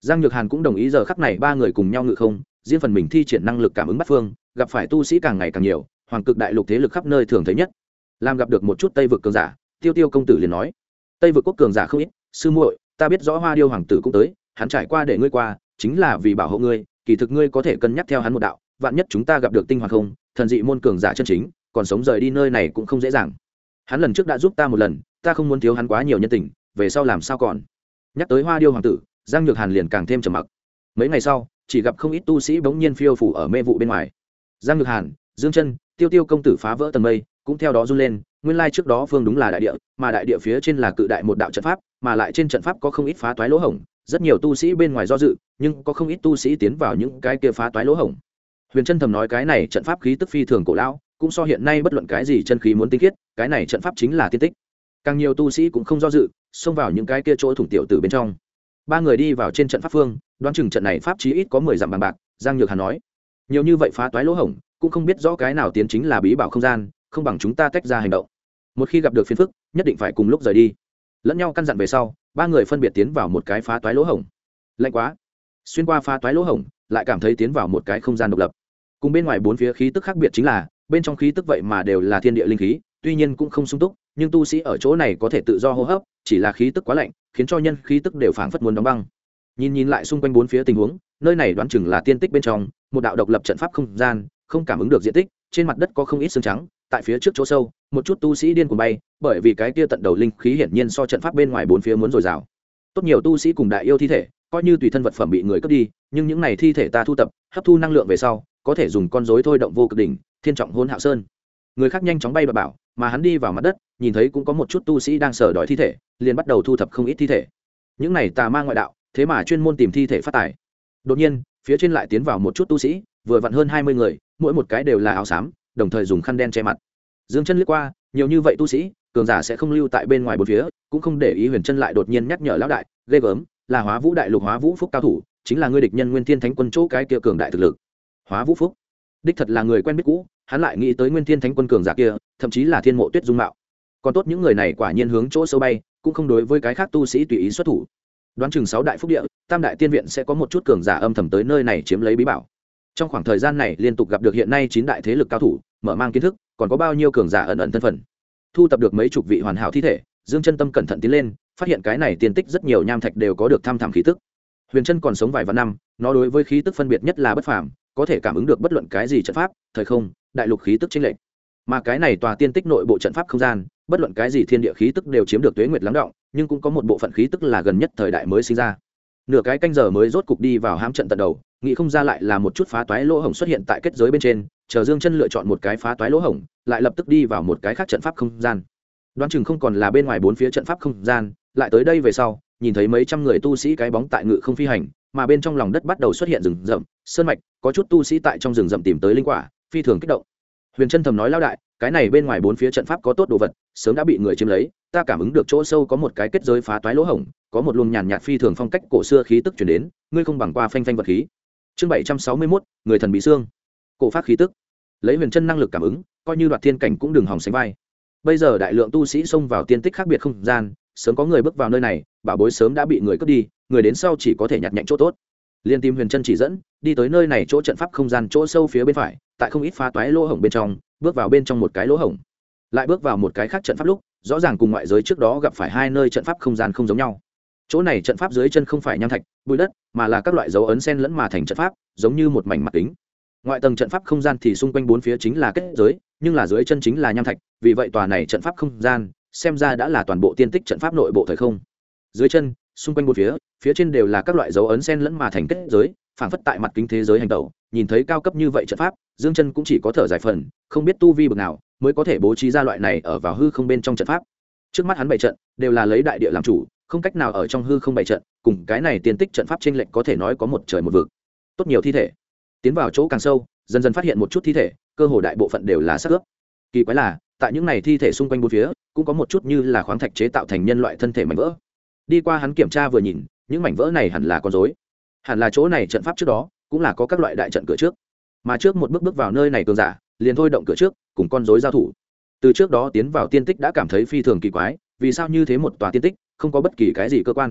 Giang Nhược Hàn cũng đồng ý giờ khắc này ba người cùng nhau ngự không, riêng phần mình thi triển năng lực cảm ứng bắt phương, gặp phải tu sĩ càng ngày càng nhiều, hoàng cực đại lục thế lực khắp nơi thường thấy nhất. Làm gặp được một chút Tây vực cường giả, Tiêu Tiêu công tử liền nói: "Tây vực quốc cường giả không ít, sư muội, ta biết rõ Hoa Điêu hoàng tử cũng tới, hắn trải qua để ngươi qua, chính là vì bảo hộ ngươi, kỳ thực ngươi có thể cân nhắc theo hắn một đạo, vạn nhất chúng ta gặp được tinh hoàng không, thần dị môn cường giả chân chính, còn sống rời đi nơi này cũng không dễ dàng. Hắn lần trước đã giúp ta một lần, ta không muốn thiếu hắn quá nhiều nhân tình, về sau làm sao còn." Nhắc tới Hoa Điêu hoàng tử, Giang Nhược Hàn liền càng thêm trầm mặc. Mấy ngày sau, chỉ gặp không ít tu sĩ bỗng nhiên phiêu phủ ở mê vụ bên ngoài. Giang Nhược Hàn, Dương Chân, Tiêu Tiêu công tử phá vỡ tầng mây, cũng theo đó run lên, nguyên lai trước đó phương đúng là đại địa, mà đại địa phía trên là cự đại một đạo trận pháp, mà lại trên trận pháp có không ít phá toái lỗ hổng, rất nhiều tu sĩ bên ngoài do dự, nhưng có không ít tu sĩ tiến vào những cái kia phá toái lỗ hổng. Huyền Chân thầm nói cái này trận pháp khí tức phi thường cổ lão, cũng so hiện nay bất luận cái gì chân khí muốn tinh khiết, cái này trận pháp chính là tiên tích. Càng nhiều tu sĩ cũng không do dự, xông vào những cái kia chỗ thủng tiểu tử bên trong. Ba người đi vào trên trận pháp phương, đoán chừng trận này pháp chí ít có 10 dặm bằng bạc. Giang Nhược Hàn nói: "Nhiều như vậy phá toái lỗ hổng, cũng không biết rõ cái nào tiến chính là bí bảo không gian, không bằng chúng ta tách ra hành động. Một khi gặp được phiền phức, nhất định phải cùng lúc rời đi." Lẫn nhau căn dặn về sau, ba người phân biệt tiến vào một cái phá toái lỗ hổng. Lạnh quá! Xuyên qua phá toái lỗ hổng, lại cảm thấy tiến vào một cái không gian độc lập. Cùng bên ngoài bốn phía khí tức khác biệt chính là, bên trong khí tức vậy mà đều là thiên địa linh khí, tuy nhiên cũng không sung túc, nhưng tu sĩ ở chỗ này có thể tự do hô hấp, chỉ là khí tức quá lạnh, khiến cho nhân khí tức đều phảng phất muốn đóng băng. Nhìn lại xung quanh bốn phía tình huống, nơi này đoán chừng là tiên tích bên trong, một đạo độc lập trận pháp không gian, không cảm ứng được diện tích, trên mặt đất có không ít xương trắng, tại phía trước chỗ sâu, một chút tu sĩ điên cuồng bay, bởi vì cái kia tận đầu linh khí hiển nhiên so trận pháp bên ngoài bốn phía muốn dồi dào. Tốt nhiều tu sĩ cùng đại yêu thi thể, coi như tùy thân vật phẩm bị người cướp đi, nhưng những này thi thể ta thu tập, hấp thu năng lượng về sau, có thể dùng con rối thôi động vô cực đỉnh, thiên trọng hôn hạo sơn. Người khác nhanh chóng bay và bảo, mà hắn đi vào mặt đất, nhìn thấy cũng có một chút tu sĩ đang sờ đòi thi thể, liền bắt đầu thu thập không ít thi thể. Những này tà ma ngoại đạo, thế mà chuyên môn tìm thi thể phát tài. Đột nhiên, phía trên lại tiến vào một chút tu sĩ, vừa vặn hơn 20 người, mỗi một cái đều là áo xám, đồng thời dùng khăn đen che mặt. Dương Chân liếc qua, nhiều như vậy tu sĩ, cường giả sẽ không lưu tại bên ngoài bốn phía, cũng không để ý. Huyền Chân lại đột nhiên nhắc nhở lão đại, ghê gớm, là Hóa Vũ đại lục Hóa Vũ Phúc cao thủ, chính là ngươi địch nhân Nguyên Thiên Thánh Quân chỗ cái kia cường đại thực lực. Hóa Vũ Phúc, đích thật là người quen biết cũ, hắn lại nghĩ tới Nguyên Thiên Thánh Quân cường giả kia, thậm chí là Thiên Mộ Tuyết dung mạo. Còn tốt những người này quả nhiên hướng chỗ sâu bay, cũng không đối với cái khác tu sĩ tùy ý xuất thủ. Đoán chừng 6 đại phúc địa, tam đại tiên viện sẽ có một chút cường giả âm thầm tới nơi này chiếm lấy bí bảo. Trong khoảng thời gian này liên tục gặp được hiện nay 9 đại thế lực cao thủ, mở mang kiến thức, còn có bao nhiêu cường giả ẩn ẩn thân phận. Thu tập được mấy chục vị hoàn hảo thi thể, Dương Chân tâm cẩn thận tiến lên, phát hiện cái này tiên tích rất nhiều nham thạch đều có được tham thẳm khí tức. Huyền Chân còn sống vài vạn năm, nó đối với khí tức phân biệt nhất là bất phàm, có thể cảm ứng được bất luận cái gì trận pháp, thời không, đại lục khí tức chênh lệch. Mà cái này tòa tiên tích nội bộ trận pháp không gian, bất luận cái gì thiên địa khí tức đều chiếm được tuế nguyệt lắng đọng, nhưng cũng có một bộ phận khí tức là gần nhất thời đại mới sinh ra. Nửa cái canh giờ mới rốt cục đi vào hám trận tận đầu, nghĩ không ra lại là một chút phá toái lỗ hổng xuất hiện tại kết giới bên trên, chờ Dương Chân lựa chọn một cái phá toái lỗ hổng, lại lập tức đi vào một cái khác trận pháp không gian. Đoán chừng không còn là bên ngoài bốn phía trận pháp không gian, lại tới đây về sau, nhìn thấy mấy trăm người tu sĩ cái bóng tại ngự không phi hành, mà bên trong lòng đất bắt đầu xuất hiện rừng rậm, sơn mạch, có chút tu sĩ tại trong rừng rậm tìm tới linh quả, phi thường kích động. Huyền Chân thầm nói lão đại, cái này bên ngoài bốn phía trận pháp có tốt đồ vật, sớm đã bị người chiếm lấy, ta cảm ứng được chỗ sâu có một cái kết giới phá toái lỗ hổng, có một luồng nhàn nhạt phi thường phong cách cổ xưa khí tức truyền đến, ngươi không bằng qua phanh phanh vật khí. Chương 761, người thần bị xương. Cổ pháp khí tức. Lấy Huyền Chân năng lực cảm ứng, coi như đoạt thiên cảnh cũng đừng hòng sánh vai. Bây giờ đại lượng tu sĩ xông vào tiên tích khác biệt không gian, sớm có người bước vào nơi này, bảo bối sớm đã bị người cướp đi, người đến sau chỉ có thể nhặt nhạnh chỗ tốt. Liên tìm Huyền Chân chỉ dẫn, đi tới nơi này chỗ trận pháp không gian chỗ sâu phía bên phải, tại không ít phá toái lỗ hổng bên trong, bước vào bên trong một cái lỗ hổng, lại bước vào một cái khác trận pháp lúc, rõ ràng cùng ngoại giới trước đó gặp phải hai nơi trận pháp không gian không giống nhau. Chỗ này trận pháp dưới chân không phải nham thạch, bụi đất, mà là các loại dấu ấn xen lẫn mà thành trận pháp, giống như một mảnh mặt kính. Ngoại tầng trận pháp không gian thì xung quanh bốn phía chính là kết giới, nhưng là dưới chân chính là nham thạch, vì vậy tòa này trận pháp không gian, xem ra đã là toàn bộ tiên tích trận pháp nội bộ thời không. Dưới chân, xung quanh bốn phía, phía trên đều là các loại dấu ấn xen lẫn mà thành kết giới, phảng phất tại mặt kính thế giới hành tẩu, nhìn thấy cao cấp như vậy trận pháp, Dương Chân cũng chỉ có thở dài phần, không biết tu vi bậc nào mới có thể bố trí ra loại này ở vào hư không bên trong trận pháp. Trước mắt hắn bày trận đều là lấy đại địa làm chủ, không cách nào ở trong hư không bày trận, cùng cái này tiên tích trận pháp chênh lệch có thể nói có một trời một vực. Tốt nhiều thi thể. Tiến vào chỗ càng sâu, dần dần phát hiện một chút thi thể, cơ hồ đại bộ phận đều là xác ướp. Kỳ quái là, tại những này thi thể xung quanh bốn phía, cũng có một chút như là khoáng thạch chế tạo thành nhân loại thân thể mảnh vỡ. Đi qua hắn kiểm tra vừa nhìn, những mảnh vỡ này hẳn là con rối. Hẳn là chỗ này trận pháp trước đó cũng là có các loại đại trận cửa trước, mà trước một bước bước vào nơi này cường giả liền thôi động cửa trước cùng con rối giao thủ. Từ trước đó tiến vào tiên tích đã cảm thấy phi thường kỳ quái, vì sao như thế một tòa tiên tích không có bất kỳ cái gì cơ quan,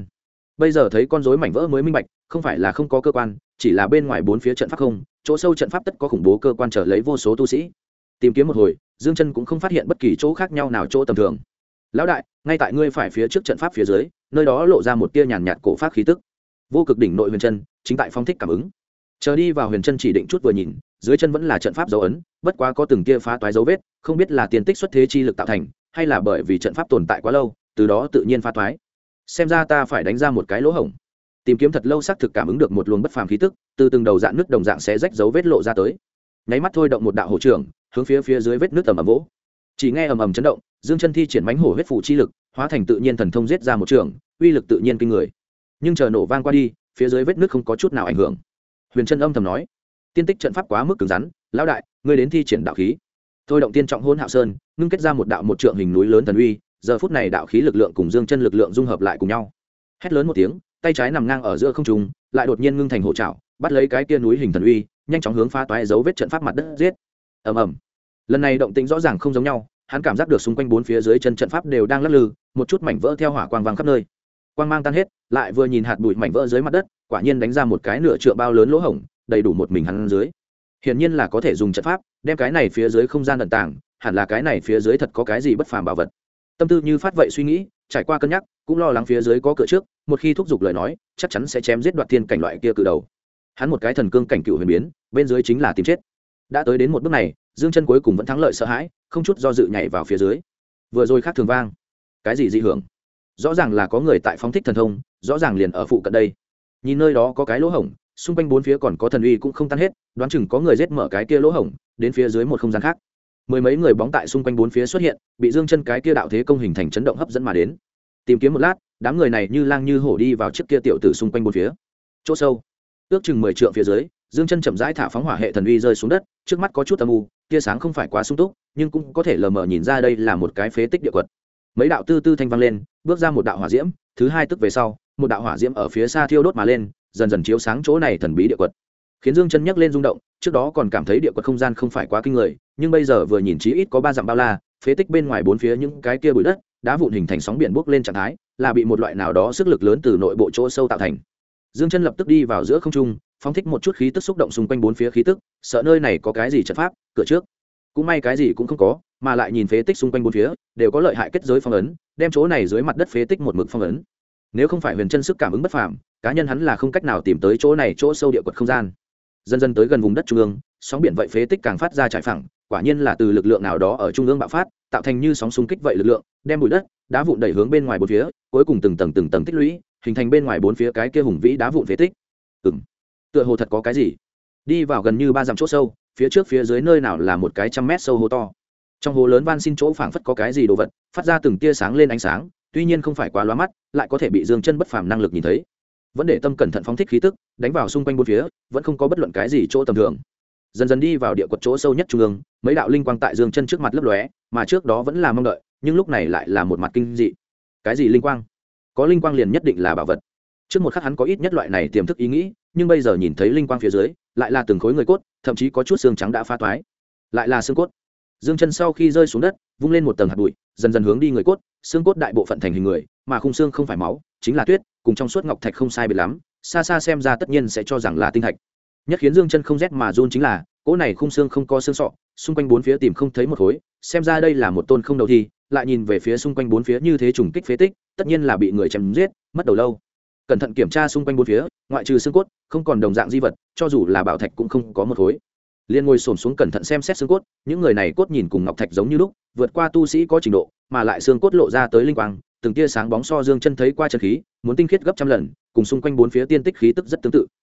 bây giờ thấy con rối mảnh vỡ mới minh bạch, không phải là không có cơ quan, chỉ là bên ngoài bốn phía trận pháp không, chỗ sâu trận pháp tất có khủng bố cơ quan trở lấy vô số tu sĩ. Tìm kiếm một hồi, Dương Chân cũng không phát hiện bất kỳ chỗ khác nhau nào chỗ tầm thường. Lão đại, ngay tại ngươi phải phía trước trận pháp phía dưới, nơi đó lộ ra một tia nhàn nhạt cổ pháp khí tức. Vô cực đỉnh nội huyền chân, chính tại phong thích cảm ứng. Chờ đi vào huyền chân chỉ định chút vừa nhìn, dưới chân vẫn là trận pháp dấu ấn, bất quá có từng tia phá toái dấu vết, không biết là tiền tích xuất thế chi lực tạo thành, hay là bởi vì trận pháp tồn tại quá lâu, từ đó tự nhiên phá toái. Xem ra ta phải đánh ra một cái lỗ hổng. Tìm kiếm thật lâu xác thực cảm ứng được một luồng bất phàm khí tức, từ từng đầu dạng nước đồng dạng xé rách dấu vết lộ ra tới. Nháy mắt thôi động một đạo hổ trưởng, hướng phía dưới vết nước ầm ầm vỗ. Chỉ nghe ầm ầm chấn động, Dương Chân thi triển mãnh hổ huyết phủ chi lực, hóa thành tự nhiên thần thông giết ra một trường, uy lực tự nhiên kinh người. Nhưng chờ nổ vang qua đi, phía dưới vết nước không có chút nào ảnh hưởng. Huyền Chân âm thầm nói: tiên tích trận pháp quá mức cứng rắn, lão đại, ngươi đến thi triển đạo khí. Thôi động tiên trọng hôn hạo sơn, ngưng kết ra một đạo một trượng hình núi lớn thần uy, giờ phút này đạo khí lực lượng cùng Dương Chân lực lượng dung hợp lại cùng nhau. Hét lớn một tiếng, tay trái nằm ngang ở giữa không trung, lại đột nhiên ngưng thành hổ trảo, bắt lấy cái kia núi hình thần uy, nhanh chóng hướng phá toái dấu vết trận pháp mặt đất giết. Ầm ầm. Lần này động tĩnh rõ ràng không giống nhau, hắn cảm giác được xung quanh bốn phía dưới chân trận pháp đều đang lắc lư, một chút mảnh vỡ theo hỏa quang vang khắp nơi. Quang mang tan hết, lại vừa nhìn hạt bụi mảnh vỡ dưới mặt đất, quả nhiên đánh ra một cái nửa trượng bao lớn lỗ hổng, đầy đủ một mình hắn dưới. Hiển nhiên là có thể dùng trận pháp đem cái này phía dưới không gian ẩn tàng, hẳn là cái này phía dưới thật có cái gì bất phàm bảo vật. Tâm tư như phát vậy suy nghĩ, trải qua cân nhắc, cũng lo lắng phía dưới có cửa trước, một khi thúc giục lời nói, chắc chắn sẽ chém giết đoạt thiên cảnh loại kia cự đầu. Hắn một cái thần cương cảnh cựu huyền biến, bên dưới chính là tìm chết. Đã tới đến một bước này, Dương Chân cuối cùng vẫn thắng lợi sợ hãi, không chút do dự nhảy vào phía dưới. Vừa rồi khác thường vang, cái gì dị hưởng? Rõ ràng là có người tại phóng thích thần thông, rõ ràng liền ở phụ cận đây. Nhìn nơi đó có cái lỗ hổng, xung quanh bốn phía còn có thần uy cũng không tan hết, đoán chừng có người giết mở cái kia lỗ hổng, đến phía dưới một không gian khác. Mười mấy người bóng tại xung quanh bốn phía xuất hiện, bị Dương Chân cái kia đạo thế công hình thành chấn động hấp dẫn mà đến. Tìm kiếm một lát, đám người này như lang như hổ đi vào chiếc kia tiểu tử xung quanh bốn phía. Chỗ sâu, ước chừng 10 trượng phía dưới, Dương Chân chậm rãi thả phóng hỏa hệ thần uy rơi xuống đất, trước mắt có chút âm u, tia sáng không phải quá sung túc, nhưng cũng có thể lờ mờ nhìn ra đây là một cái phế tích địa quật. Mấy đạo tư tư thanh vang lên, bước ra một đạo hỏa diễm, thứ hai tức về sau, một đạo hỏa diễm ở phía xa thiêu đốt mà lên, dần dần chiếu sáng chỗ này thần bí địa quật. Khiến Dương Chân nhấc lên rung động, trước đó còn cảm thấy địa quật không gian không phải quá kinh người, nhưng bây giờ vừa nhìn chí ít có 3 dặm bao la, phế tích bên ngoài bốn phía những cái kia bụi đất, đá vụn hình thành sóng biển bốc lên trạng thái, là bị một loại nào đó sức lực lớn từ nội bộ chỗ sâu tạo thành. Dương Chân lập tức đi vào giữa không trung, phóng thích một chút khí tức xúc động xung quanh bốn phía khí tức, sợ nơi này có cái gì trận pháp, cửa trước. Cũng may cái gì cũng không có, mà lại nhìn phế tích xung quanh bốn phía, đều có lợi hại kết giới phong ấn, đem chỗ này dưới mặt đất phế tích một mực phong ấn. Nếu không phải Huyền Chân sức cảm ứng bất phàm, cá nhân hắn là không cách nào tìm tới chỗ này chỗ sâu địa quật không gian. Dần dần tới gần vùng đất trung ương, sóng biển vậy phế tích càng phát ra trải phẳng, quả nhiên là từ lực lượng nào đó ở trung ương bạo phát, tạo thành như sóng xung kích vậy lực lượng, đem bụi đất, đá vụn đẩy hướng bên ngoài bốn phía, cuối cùng từng tầng tích lũy, hình thành bên ngoài bốn phía cái kia hùng vĩ đá vụn phế tích. Tựa hồ thật có cái gì. Đi vào gần như 3 dặm chỗ sâu, phía trước phía dưới nơi nào là một cái 100 mét sâu hố to. Trong hố lớn van xin chỗ phảng phất có cái gì đồ vật, phát ra từng tia sáng lên ánh sáng, tuy nhiên không phải quá lóa mắt, lại có thể bị Dương Chân bất phàm năng lực nhìn thấy. Vẫn để tâm cẩn thận phóng thích khí tức, đánh vào xung quanh bốn phía, vẫn không có bất luận cái gì chỗ tầm thường. Dần dần đi vào địa quật chỗ sâu nhất trung ương, mấy đạo linh quang tại Dương Chân trước mặt lấp lóe, mà trước đó vẫn là mong đợi, nhưng lúc này lại là một mặt kinh dị. Cái gì linh quang? Có linh quang liền nhất định là bảo vật. Trước một khắc hắn có ít nhất loại này tiềm thức ý nghĩ, nhưng bây giờ nhìn thấy linh quang phía dưới, lại là từng khối người cốt, thậm chí có chút xương trắng đã phá toái. Lại là xương cốt. Dương Chân sau khi rơi xuống đất, vung lên một tầng hạt bụi, dần dần hướng đi người cốt, xương cốt đại bộ phận thành hình người, mà khung xương không phải máu, chính là tuyết, cùng trong suốt ngọc thạch không sai biệt lắm, xa xa xem ra tất nhiên sẽ cho rằng là tinh thạch. Nhất khiến Dương Chân không rét mà run chính là, cỗ này khung xương không có xương sọ, xung quanh bốn phía tìm không thấy một khối, xem ra đây là một tôn không đầu thi, lại nhìn về phía xung quanh bốn phía như thế trùng kích phế tích, tất nhiên là bị người chém giết, mất đầu lâu. Cẩn thận kiểm tra xung quanh bốn phía, ngoại trừ xương cốt, không còn đồng dạng di vật, cho dù là bảo thạch cũng không có một khối. Liên ngồi xổm xuống cẩn thận xem xét xương cốt, những người này cốt nhìn cùng ngọc thạch giống như lúc, vượt qua tu sĩ có trình độ, mà lại xương cốt lộ ra tới linh quang, từng tia sáng bóng so Dương Chân thấy qua chân khí, muốn tinh khiết gấp trăm lần, cùng xung quanh bốn phía tiên tích khí tức rất tương tự.